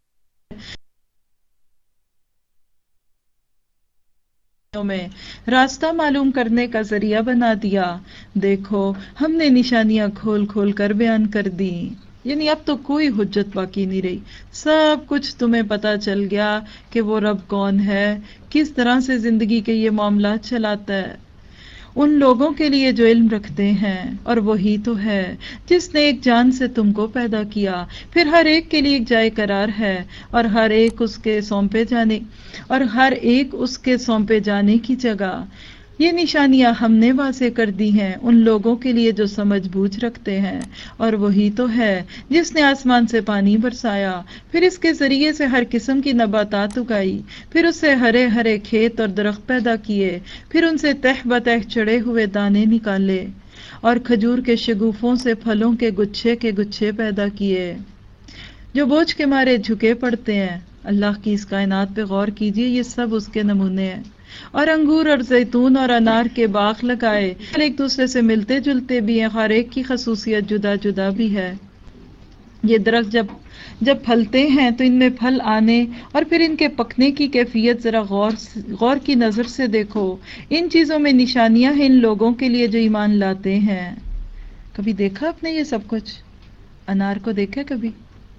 میں راستہ معلوم کرنے کا ذریعہ بنا دیا. دیکھو ہم نے نشانیاں کھول کھول کر بیان کر دی، یعنی اب تو کوئی حجت باقی نہیں رہی، سب کچھ تمہیں پتا چل گیا کہ وہ رب کون ہے، کس طرح سے زندگی کے یہ معاملات چلاتا ہے. ان لوگوں کے لیے جو علم رکھتے ہیں، اور وہی تو ہے جس نے ایک جان سے تم کو پیدا کیا، پھر ہر ایک کے لیے ایک جائے قرار ہے، اور ہر ایک اس کے سونپے جانے اور ہر ایک اس کے سونپے جانے کی جگہ. یہ نشانیاں ہم نے واضح کر دی ہیں ان لوگوں کے لیے جو سمجھ بوجھ رکھتے ہیں، اور وہی تو ہے جس نے آسمان سے پانی برسایا، پھر اس کے ذریعے سے ہر قسم کی نباتات اگائی، پھر اس سے ہرے ہرے کھیت اور درخت پیدا کیے، پھر ان سے تہ بتہ چڑے ہوئے دانے نکالے، اور کھجور کے شگوفوں سے پھلوں کے گچھے کے گچھے پیدا کیے جو بوجھ کے مارے جھکے پڑتے ہیں. اللہ کی اس کائنات پہ غور کیجئے، یہ سب اس کے نمونے ہیں. اور انگور اور زیتون اور انار کے باغ لگائے، ایک دوسرے سے ملتے جلتے بھی ہیں، ہر ایک کی خصوصیت جدا جدا بھی ہے. یہ درخت جب جب پھلتے ہیں تو ان میں پھل آنے اور پھر ان کے پکنے کی کیفیت ذرا غور غور کی نظر سے دیکھو. ان چیزوں میں نشانیاں ہیں ان لوگوں کے لیے جو ایمان لاتے ہیں. کبھی دیکھا آپ نے یہ سب کچھ؟ انار کو دیکھا کبھی؟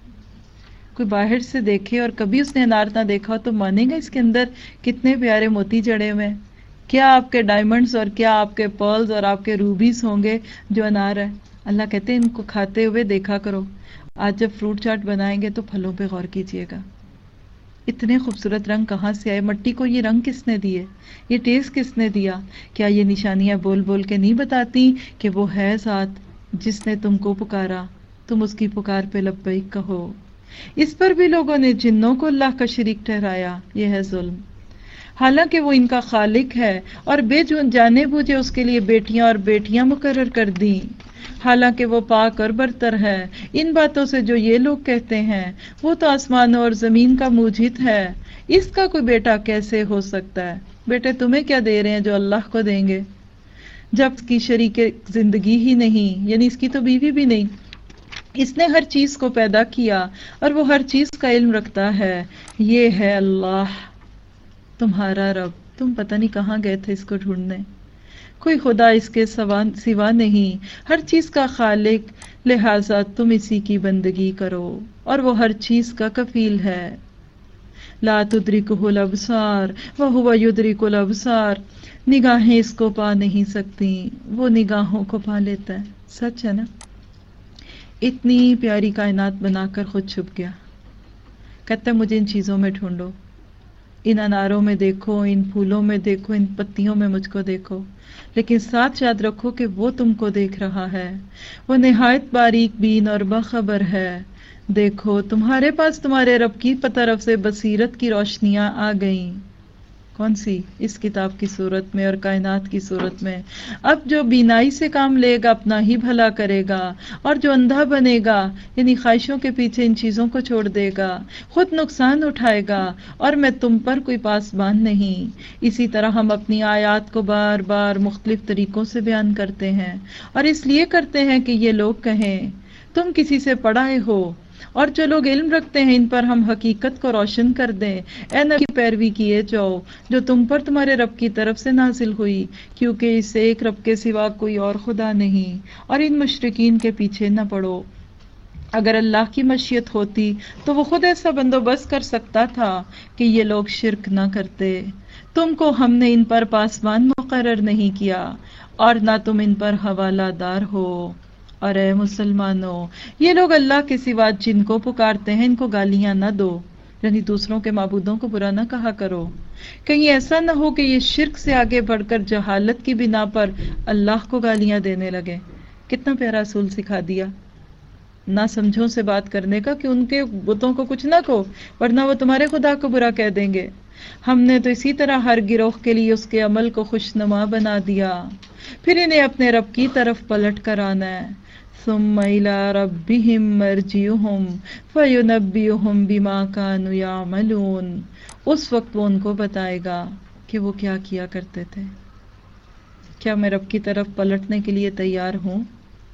کوئی باہر سے دیکھے اور کبھی اس نے انار نہ دیکھا تو مانے گا اس کے اندر کتنے پیارے موتی جڑے ہوئے ہیں؟ کیا آپ کے ڈائمنڈز اور کیا آپ کے پرلز اور آپ کے روبیز ہوں گے جو انار ہے؟ اللہ کہتے ہیں ان کو کھاتے ہوئے دیکھا کرو. آج جب فروٹ چاٹ بنائیں گے تو پھلوں پہ غور کیجئے گا. اتنے خوبصورت رنگ کہاں سے آئے؟ مٹی کو یہ رنگ کس نے دیے؟ یہ ٹیسٹ کس نے دیا؟ کیا یہ نشانیاں بول بول کے نہیں بتاتی کہ وہ ہے ذات جس نے تم کو پکارا، تم اس کی پکار پہ لبیک کہو. اس پر بھی لوگوں نے جنوں کو اللہ کا شریک ٹھہرایا. یہ ہے ظلم، حالانکہ وہ ان کا خالق ہے، اور بے جانے بوجھے اس کے لیے بیٹیاں اور بیٹیاں مقرر کر دیں، حالانکہ وہ پاک اور برتر ہے ان باتوں سے جو یہ لوگ کہتے ہیں. وہ تو آسمانوں اور زمین کا موجد ہے، اس کا کوئی بیٹا کیسے ہو سکتا ہے؟ بیٹے تمہیں کیا دے رہے ہیں جو اللہ کو دیں گے، جب اس کی شریک زندگی ہی نہیں، یعنی اس کی تو بیوی بھی نہیں. اس نے ہر چیز کو پیدا کیا اور وہ ہر چیز کا علم رکھتا ہے. یہ ہے اللہ تمہارا رب. تم پتہ نہیں کہاں گئے تھے اس کو ڈھونڈنے. کوئی خدا اس کے سوا نہیں، ہر چیز کا خالق، لہٰذا تم اسی کی بندگی کرو، اور وہ ہر چیز کا کفیل ہے. لا تدرکہ الابصار وہو یدرک الابصار، نگاہیں اس کو پا نہیں سکتی، وہ نگاہوں کو پا لیتا ہے. سچ ہے نا؟ اتنی پیاری کائنات بنا کر خود چھپ گیا. کہتا ہے مجھے ان چیزوں میں ڈھونڈو، ان اناروں میں دیکھو، ان پھولوں میں دیکھو، ان پتیوں میں مجھ کو دیکھو، لیکن ساتھ یاد رکھو کہ وہ تم کو دیکھ رہا ہے، وہ نہایت باریک بین اور باخبر ہے. دیکھو تمہارے پاس تمہارے رب کی طرف سے بصیرت کی روشنیاں آ گئیں. کون سی؟ اس کتاب کی صورت میں اور کائنات کی صورت میں. اب جو بینائی سے کام لے گا اپنا ہی بھلا کرے گا، اور جو اندھا بنے گا یعنی خواہشوں کے پیچھے ان چیزوں کو چھوڑ دے گا خود نقصان اٹھائے گا، اور میں تم پر کوئی پاسبان نہیں. اسی طرح ہم اپنی آیات کو بار بار مختلف طریقوں سے بیان کرتے ہیں، اور اس لیے کرتے ہیں کہ یہ لوگ کہیں تم کسی سے پڑھائے ہو، اور جو لوگ علم رکھتے ہیں ان پر ہم حقیقت کو روشن کر دیں. اے نبی کی پیروی کیے جاؤ جو تم پر تمہارے رب کی طرف سے نازل ہوئی، کیونکہ اس سے ایک رب کے سوا کوئی اور خدا نہیں، اور ان مشرکین کے پیچھے نہ پڑو. اگر اللہ کی مشیت ہوتی تو وہ خود ایسا بندوبست کر سکتا تھا کہ یہ لوگ شرک نہ کرتے. تم کو ہم نے ان پر پاسبان مقرر نہیں کیا، اور نہ تم ان پر حوالہ دار ہو. اور اے مسلمانوں، یہ لوگ اللہ کے سوا جن کو پکارتے ہیں ان کو گالیاں نہ دو. یعنی دوسروں کے معبودوں کو برا نہ کہا کرو. کہیں ایسا نہ ہو کہ یہ شرک سے آگے بڑھ کر جہالت کی بنا پر اللہ کو گالیاں دینے لگے. کتنا پیارا اصول سکھا دیا نہ سمجھوں سے بات کرنے کا کہ ان کے بتوں کو کچھ نہ کہو ورنہ وہ تمہارے خدا کو برا کہہ دیں گے. ہم نے تو اسی طرح ہر گروہ کے لیے اس کے عمل کو خوشنما بنا دیا، پھر انہیں اپنے رب کی طرف پلٹ کر آنا ہے. ثم إلى ربهم مرجعهم فينبئهم بما كانوا يعملون. اس وقت وہ ان کو بتائے گا کہ وہ کیا کیا کرتے تھے. کیا میں رب کی طرف پلٹنے کے لیے تیار ہوں؟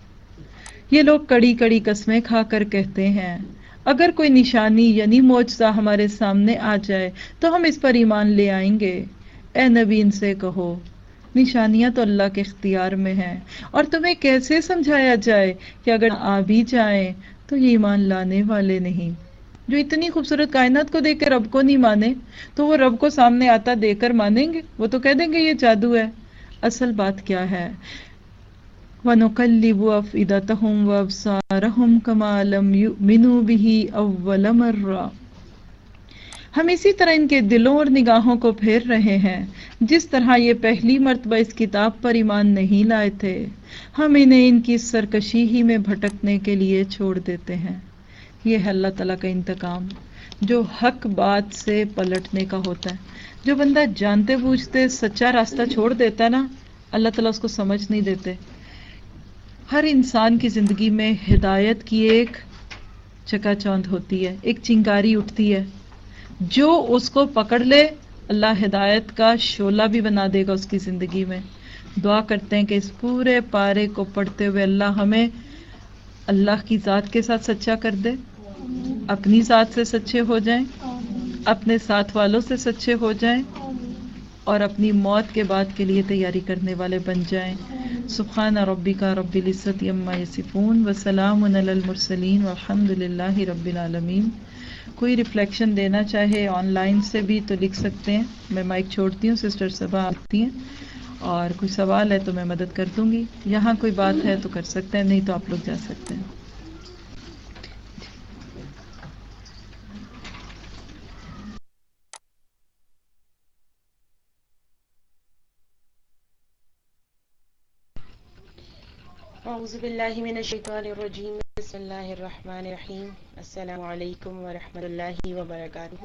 یہ لوگ کڑی کڑی قسمیں کھا کر کہتے ہیں اگر کوئی نشانی یعنی معجزہ ہمارے سامنے آ جائے تو ہم اس پر ایمان لے آئیں گے. اے نبی ان سے کہو نشانیاں تو اللہ کے اختیار میں ہیں، اور تمہیں کیسے سمجھایا جائے کہ اگر آ بھی جائیں تو یہ ایمان لانے والے نہیں. جو اتنی خوبصورت کائنات کو دیکھ کے رب کو نہیں مانے تو وہ رب کو سامنے آتا دیکھ کر مانیں گے؟ وہ تو کہہ دیں گے یہ جادو ہے. اصل بات کیا ہے؟ وَنُقَلِّبُ أَفْئِدَتَهُمْ وَأَبْصَارَهُمْ كَمَا لَمْ يُؤْمِنُوا بِهِ أَوَّلَ مَرَّةٍ. ہم اسی طرح ان کے دلوں اور نگاہوں کو پھیر رہے ہیں جس طرح یہ پہلی مرتبہ اس کتاب پر ایمان نہیں لائے تھے. ہم انہیں ان کی سرکشی ہی میں بھٹکنے کے لیے چھوڑ دیتے ہیں. یہ ہے اللہ تعالیٰ کا انتقام جو حق بات سے پلٹنے کا ہوتا ہے. جو بندہ جانتے بوجھتے سچا راستہ چھوڑ دیتا ہے نا، اللہ تعالیٰ اس کو سمجھ نہیں دیتے. ہر انسان کی زندگی میں ہدایت کی ایک چکا چوند ہوتی ہے، ایک چنگاری اٹھتی ہے. جو اس کو پکڑ لے اللہ ہدایت کا شعلہ بھی بنا دے گا اس کی زندگی میں. دعا کرتے ہیں کہ اس پورے پارے کو پڑھتے ہوئے اللہ ہمیں اللہ کی ذات کے ساتھ سچا کر دے، اپنی ذات سے سچے ہو جائیں، اپنے ساتھ والوں سے سچے ہو جائیں، اور اپنی موت کے بعد کے لیے تیاری کرنے والے بن جائیں. سبحان ربک رب العزت عما یصفون وسلام علی المرسلین والحمد للہ رب العالمین. کوئی ریفلیکشن دینا چاہے آن لائن سے بھی تو لکھ سکتے ہیں. میں مائک چھوڑتی ہوں، سسٹر صبا آتی ہیں، اور کوئی سوال ہے تو میں مدد کر دوں گی. یہاں کوئی بات ہے تو کر سکتے ہیں، نہیں تو آپ لوگ جا سکتے ہیں. اعوذ باللہ من الشیطان الرجیم، بسم اللہ الرحمن الرحیم. السلام علیکم ورحمۃ اللہ وبرکاتہ.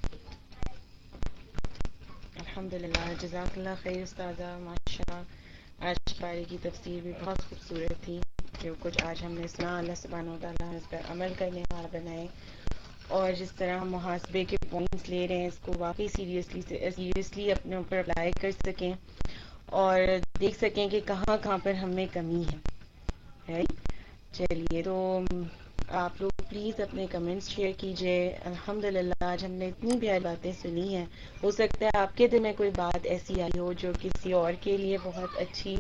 الحمدللہ، جزاک اللہ خیر استاذہ. ماشاء اللہ آج پارے کی تفسیر بھی بہت خوبصورت تھی. جو کچھ آج ہم نے سنا اللہ سبحانہ و تعالیٰ اس پر عمل کرنے والا بنائے، اور جس طرح ہم محاسبے کے پوائنٹس لے رہے ہیں اس کو واقعی سیریسلی سے سیریسلی اپنے اوپر اپلائی کر سکیں اور دیکھ سکیں کہ کہاں کہاں پر ہمیں کمی ہے. رائٹ، چلیے تو آپ لوگ پلیز اپنے کمنٹس شیئر کیجئے. الحمدللہ آج ہم نے اتنی پیاری باتیں سنی ہیں. ہو سکتا ہے آپ کے دل میں کوئی بات ایسی آئی ہو جو کسی اور کے لیے بہت اچھی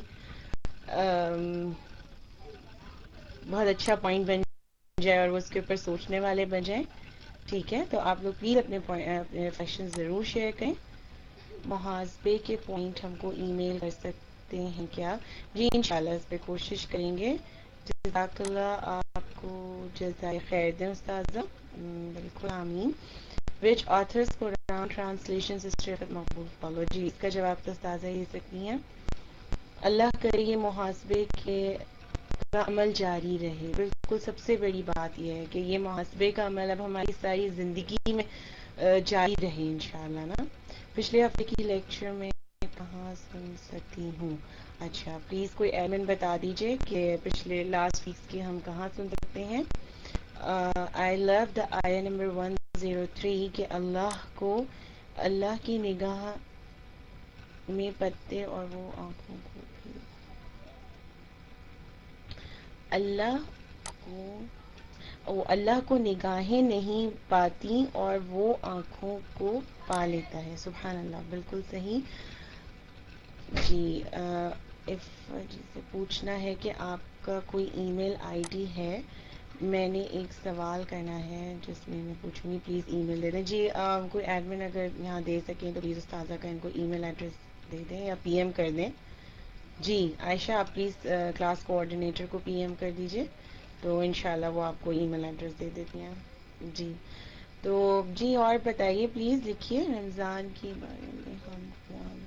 بہت اچھا پوائنٹ بن جائے اور وہ اس کے اوپر سوچنے والے بن جائیں. ٹھیک ہے، تو آپ لوگ پلیز اپنے اپنے ریفلیکشن ضرور شیئر کریں. محاسبے کے پوائنٹ ہم کو ای میل کر سکتے ہیں کیا؟ جی انشاءاللہ اس پہ کوشش کریں گے. جزاک اللہ، آپ کو جزائے خیر دیں استاذہ. بالکل آمین. وچ آتھرز قرآن ٹرانسلیشن سسٹر مقبول فالو؟ جی اس کا جواب تو استاذہ ہی سکتی ہیں. اللہ کرے یہ محاسبے کے کا عمل جاری رہے. بالکل سب سے بڑی بات یہ ہے کہ یہ محاسبے کا عمل اب ہماری ساری زندگی میں جاری رہے انشاءاللہ نا. پچھلے ہفتے کی لیکچر میں کہاں سن سکتی ہوں؟ اچھا پلیز کوئی ایڈمن بتا دیجئے کہ پچھلے لاسٹ ویکس کی ہم کہاں سن سکتے ہیں. آئی لو دا آیا نمبر ون زیرو تھری کہ اللہ کو اللہ کی نگاہ میں پتے اور وہ آنکھوں کو اللہ کو اللہ کو نگاہیں نہیں پاتی اور وہ آنکھوں کو پا لیتا ہے. سبحان اللہ، بالکل صحیح. جی اف جی سے پوچھنا ہے کہ آپ کا کوئی ای میل آئی ڈی ہے. میں نے ایک سوال کرنا ہے جس میں میں پوچھوں گی، پلیز ای میل دے دیں. جی کوئی ایڈمن اگر یہاں دے سکیں تو پلیز استاذہ کا ان کو ای میل ایڈریس دے دیں یا پی ایم کر دیں. جی عائشہ آپ پلیز کلاس کوآرڈینیٹر کو پی ایم کر دیجئے تو انشاءاللہ وہ آپ کو ای میل ایڈریس دے دیتی ہیں. جی تو جی اور بتائیے پلیز، لکھیے رمضان کے بارے میں ہم قرآن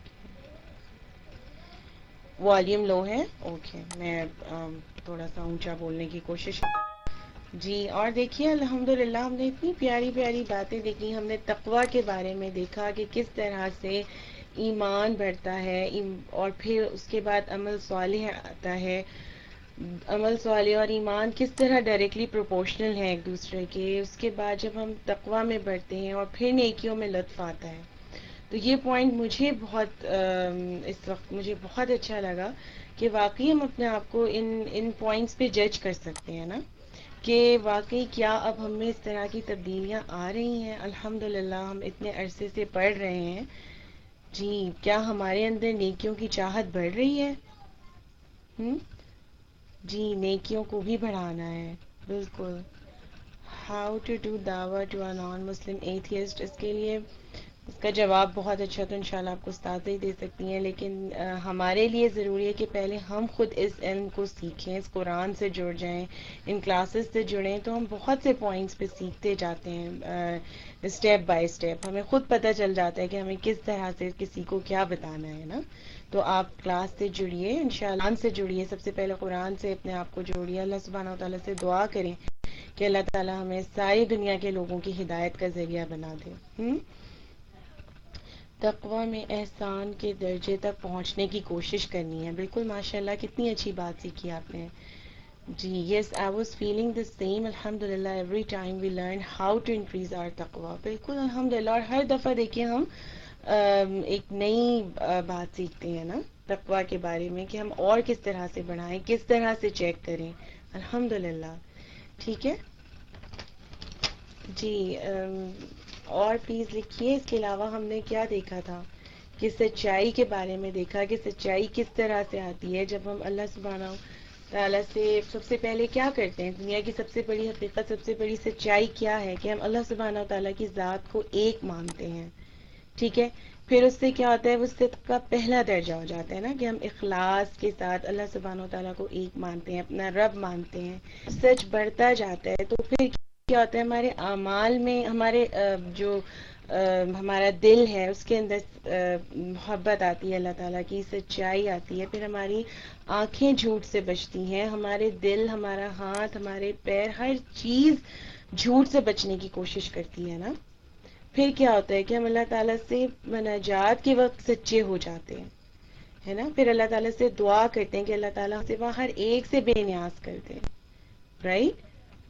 والیوم لو ہے، اوکے میں آم، تھوڑا سا اونچا بولنے کی کوشش. جی اور دیکھیے الحمدللہ ہم نے اتنی پیاری پیاری باتیں دیکھی. ہم نے تقوی کے بارے میں دیکھا کہ کس طرح سے ایمان بڑھتا ہے، اور پھر اس کے بعد عمل صالح آتا ہے. عمل صالح اور ایمان کس طرح ڈائریکٹلی پروپورشنل ہیں ایک دوسرے کے. اس کے بعد جب ہم تقوی میں بڑھتے ہیں اور پھر نیکیوں میں لطف آتا ہے. تو یہ پوائنٹ مجھے بہت اس وقت مجھے بہت اچھا لگا کہ واقعی ہم اپنے آپ کو ان ان پوائنٹس پہ جج کر سکتے ہیں نا، کہ واقعی کیا اب ہم میں اس طرح کی تبدیلیاں آ رہی ہیں. الحمدللہ ہم اتنے عرصے سے پڑھ رہے ہیں. جی کیا ہمارے اندر نیکیوں کی چاہت بڑھ رہی ہے؟ ہم جی نیکیوں کو بھی بڑھانا ہے بالکل. ہاؤ ٹو ڈو دعویٰ to a non Muslim atheist, اس کے لیے اس کا جواب بہت اچھا تو انشاءاللہ آپ کو استاد ہی دے سکتی ہیں، لیکن ہمارے لیے ضروری ہے کہ پہلے ہم خود اس علم کو سیکھیں، اس قرآن سے جڑ جائیں، ان کلاسز سے جڑیں، تو ہم بہت سے پوائنٹس پہ سیکھتے جاتے ہیں اسٹیپ بائی اسٹیپ. ہمیں خود پتہ چل جاتا ہے کہ ہمیں کس طرح سے کسی کو کیا بتانا ہے نا. تو آپ کلاس سے جڑیے، انشاءاللہ قرآن سے جڑیے، سب سے پہلے قرآن سے اپنے آپ کو جوڑیے. اللہ سبحانہ و تعالیٰ سے دعا کریں کہ اللہ تعالیٰ ہمیں ساری دنیا کے لوگوں کی ہدایت کا ذریعہ بنا دے. ہم تقوی میں احسان کے درجے تک پہنچنے کی کوشش کرنی ہے. بالکل ماشاءاللہ کتنی اچھی بات سیکھی آپ نے. جی yes I was feeling the same الحمدللہ every time we learn how to increase our تقوی. بالکل الحمدللہ. اور ہر دفعہ دیکھیے ہم ایک نئی بات سیکھتے ہیں نا تقوی کے بارے میں، کہ ہم اور کس طرح سے بڑھائیں، کس طرح سے چیک کریں. الحمدللہ. ٹھیک ہے جی اور پلیز لکھیے. اس کے علاوہ ہم نے کیا دیکھا تھا کہ سچائی کے بارے میں دیکھا کہ سچائی کس طرح سے آتی ہے. جب ہم اللہ سبحانہ تعالیٰ سے سب سے پہلے کیا کرتے ہیں، دنیا کی سب سے بڑی حقیقت، سب سے بڑی سچائی کیا ہے کہ ہم اللہ سبحانہ تعالیٰ کی ذات کو ایک مانتے ہیں. ٹھیک ہے. پھر اس سے کیا ہوتا ہے، وہ صدق کا پہلا درجہ ہو جاتا ہے نا، کہ ہم اخلاص کے ساتھ اللہ سبحانہ تعالیٰ کو ایک مانتے ہیں، اپنا رب مانتے ہیں. سچ بڑھتا جاتا ہے تو پھر کیا ہوتا ہے، ہمارے اعمال میں ہمارے جو ہمارا دل ہے اس کے اندر محبت آتی ہے اللہ تعالیٰ کی، سچائی آتی ہے. پھر ہماری آنکھیں جھوٹ سے بچتی ہیں، ہمارے دل، ہمارا ہاتھ، ہمارے پیر، ہر چیز جھوٹ سے بچنے کی کوشش کرتی ہے نا. پھر کیا ہوتا ہے کہ ہم اللہ تعالیٰ سے مناجات کے وقت سچے ہو جاتے ہیں، ہے نا. پھر اللہ تعالیٰ سے دعا کرتے ہیں کہ اللہ تعالیٰ سے وہ ہر ایک سے بے نیاز کرتے ہیں. رائٹ.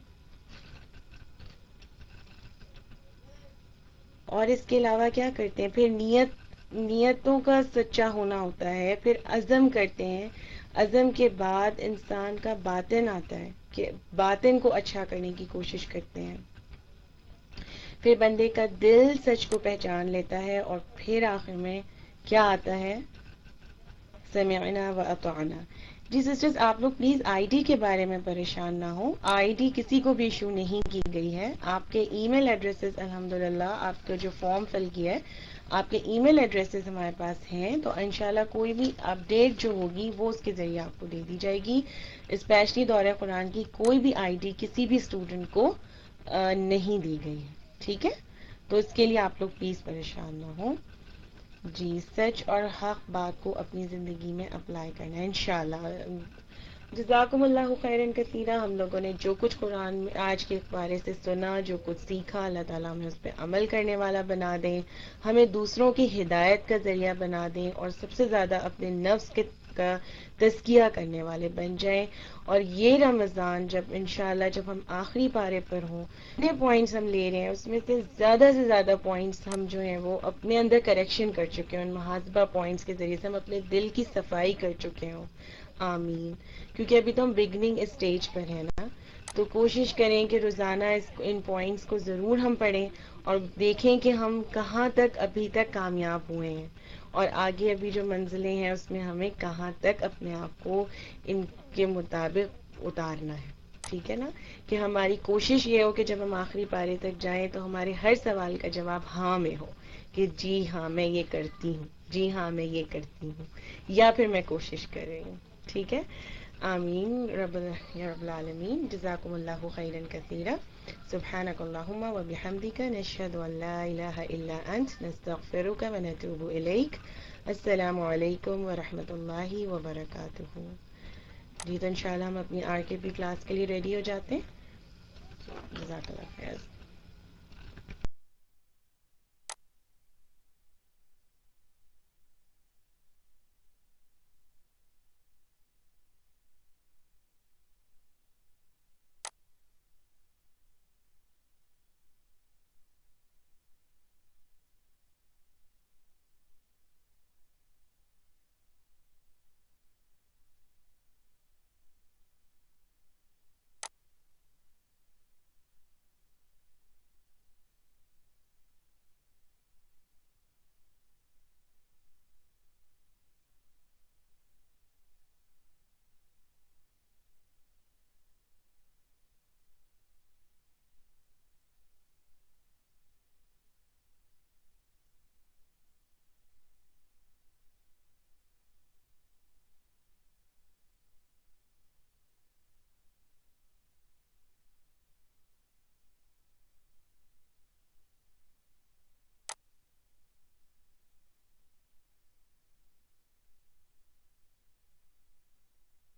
اور اس کے علاوہ کیا کرتے ہیں، پھر نیت نیتوں کا سچا ہونا ہوتا ہے. پھر عزم کرتے ہیں. عزم کے بعد انسان کا باطن آتا ہے کہ باطن کو اچھا کرنے کی کوشش کرتے ہیں. پھر بندے کا دل سچ کو پہچان لیتا ہے، اور پھر آخر میں کیا آتا ہے، سمعنا و اطعنا. جی سسٹرز آپ لوگ پلیز آئی ڈی کے بارے میں پریشان نہ ہو. آئی ڈی کسی کو بھی ایشو نہیں کی گئی ہے. آپ کے ای میل ایڈریسز الحمدللہ آپ کا جو فارم فل کیا ہے آپ کے ای میل ایڈریسز ہمارے پاس ہیں، تو انشاءاللہ کوئی بھی اپڈیٹ جو ہوگی وہ اس کے ذریعے آپ کو دے دی جائے گی. اسپیشلی دورہ قرآن کی کوئی بھی آئی ڈی کسی بھی اسٹوڈنٹ کو نہیں دی گئی ہے. ٹھیک ہے. تو اس کے لیے آپ لوگ پلیز پریشان نہ ہوں. جی سچ اور حق بات کو اپنی زندگی میں اپلائی کرنا ہے انشاءاللہ. جزاکم اللہ خیرن کثیرہ. ہم لوگوں نے جو کچھ قرآن میں آج کے بارے سے سنا، جو کچھ سیکھا، اللہ تعالیٰ ہمیں اس پہ عمل کرنے والا بنا دیں، ہمیں دوسروں کی ہدایت کا ذریعہ بنا دیں، اور سب سے زیادہ اپنے نفس کے کا تزکیہ کرنے والے بن جائیں. اور یہ رمضان جب انشاءاللہ جب ہم آخری پارے پر ہوں، جتنے پوائنٹس ہم لے رہے ہیں اس میں سے زیادہ سے زیادہ پوائنٹس ہم جو ہیں وہ اپنے اندر کریکشن کر چکے ہیں، ان محاسبہ پوائنٹس کے ذریعے سے ہم اپنے دل کی صفائی کر چکے ہوں. آمین. کیونکہ ابھی تو ہم بگننگ اسٹیج پر ہیں نا، تو کوشش کریں کہ روزانہ اس ان پوائنٹس کو ضرور ہم پڑھیں اور دیکھیں کہ ہم کہاں تک ابھی تک کامیاب ہوئے ہیں، اور آگے ابھی جو منزلیں ہیں اس میں ہمیں کہاں تک اپنے آپ کو ان کے مطابق اتارنا ہے. ٹھیک ہے نا. کہ ہماری کوشش یہ ہو کہ جب ہم آخری پارے تک جائیں تو ہمارے ہر سوال کا جواب ہاں میں ہو، کہ جی ہاں میں یہ کرتی ہوں، جی ہاں میں یہ کرتی ہوں، یا پھر میں کوشش کر رہی ہوں. ٹھیک ہے. آمین رب یا رب العالمین. جزاکم اللہ خیرا کثیرا. سبحانک اللہم و بحمدک نشہد ان لا الہ الا انت نستغفرک و نتوب الیک. السلام علیکم ورحمۃ اللہ وبرکاتہ. جی تو انشاءاللہ ہم اپنی آر کے پی کلاس کے لیے ریڈی ہو جاتے ہیں. جزاک اللہ خیر.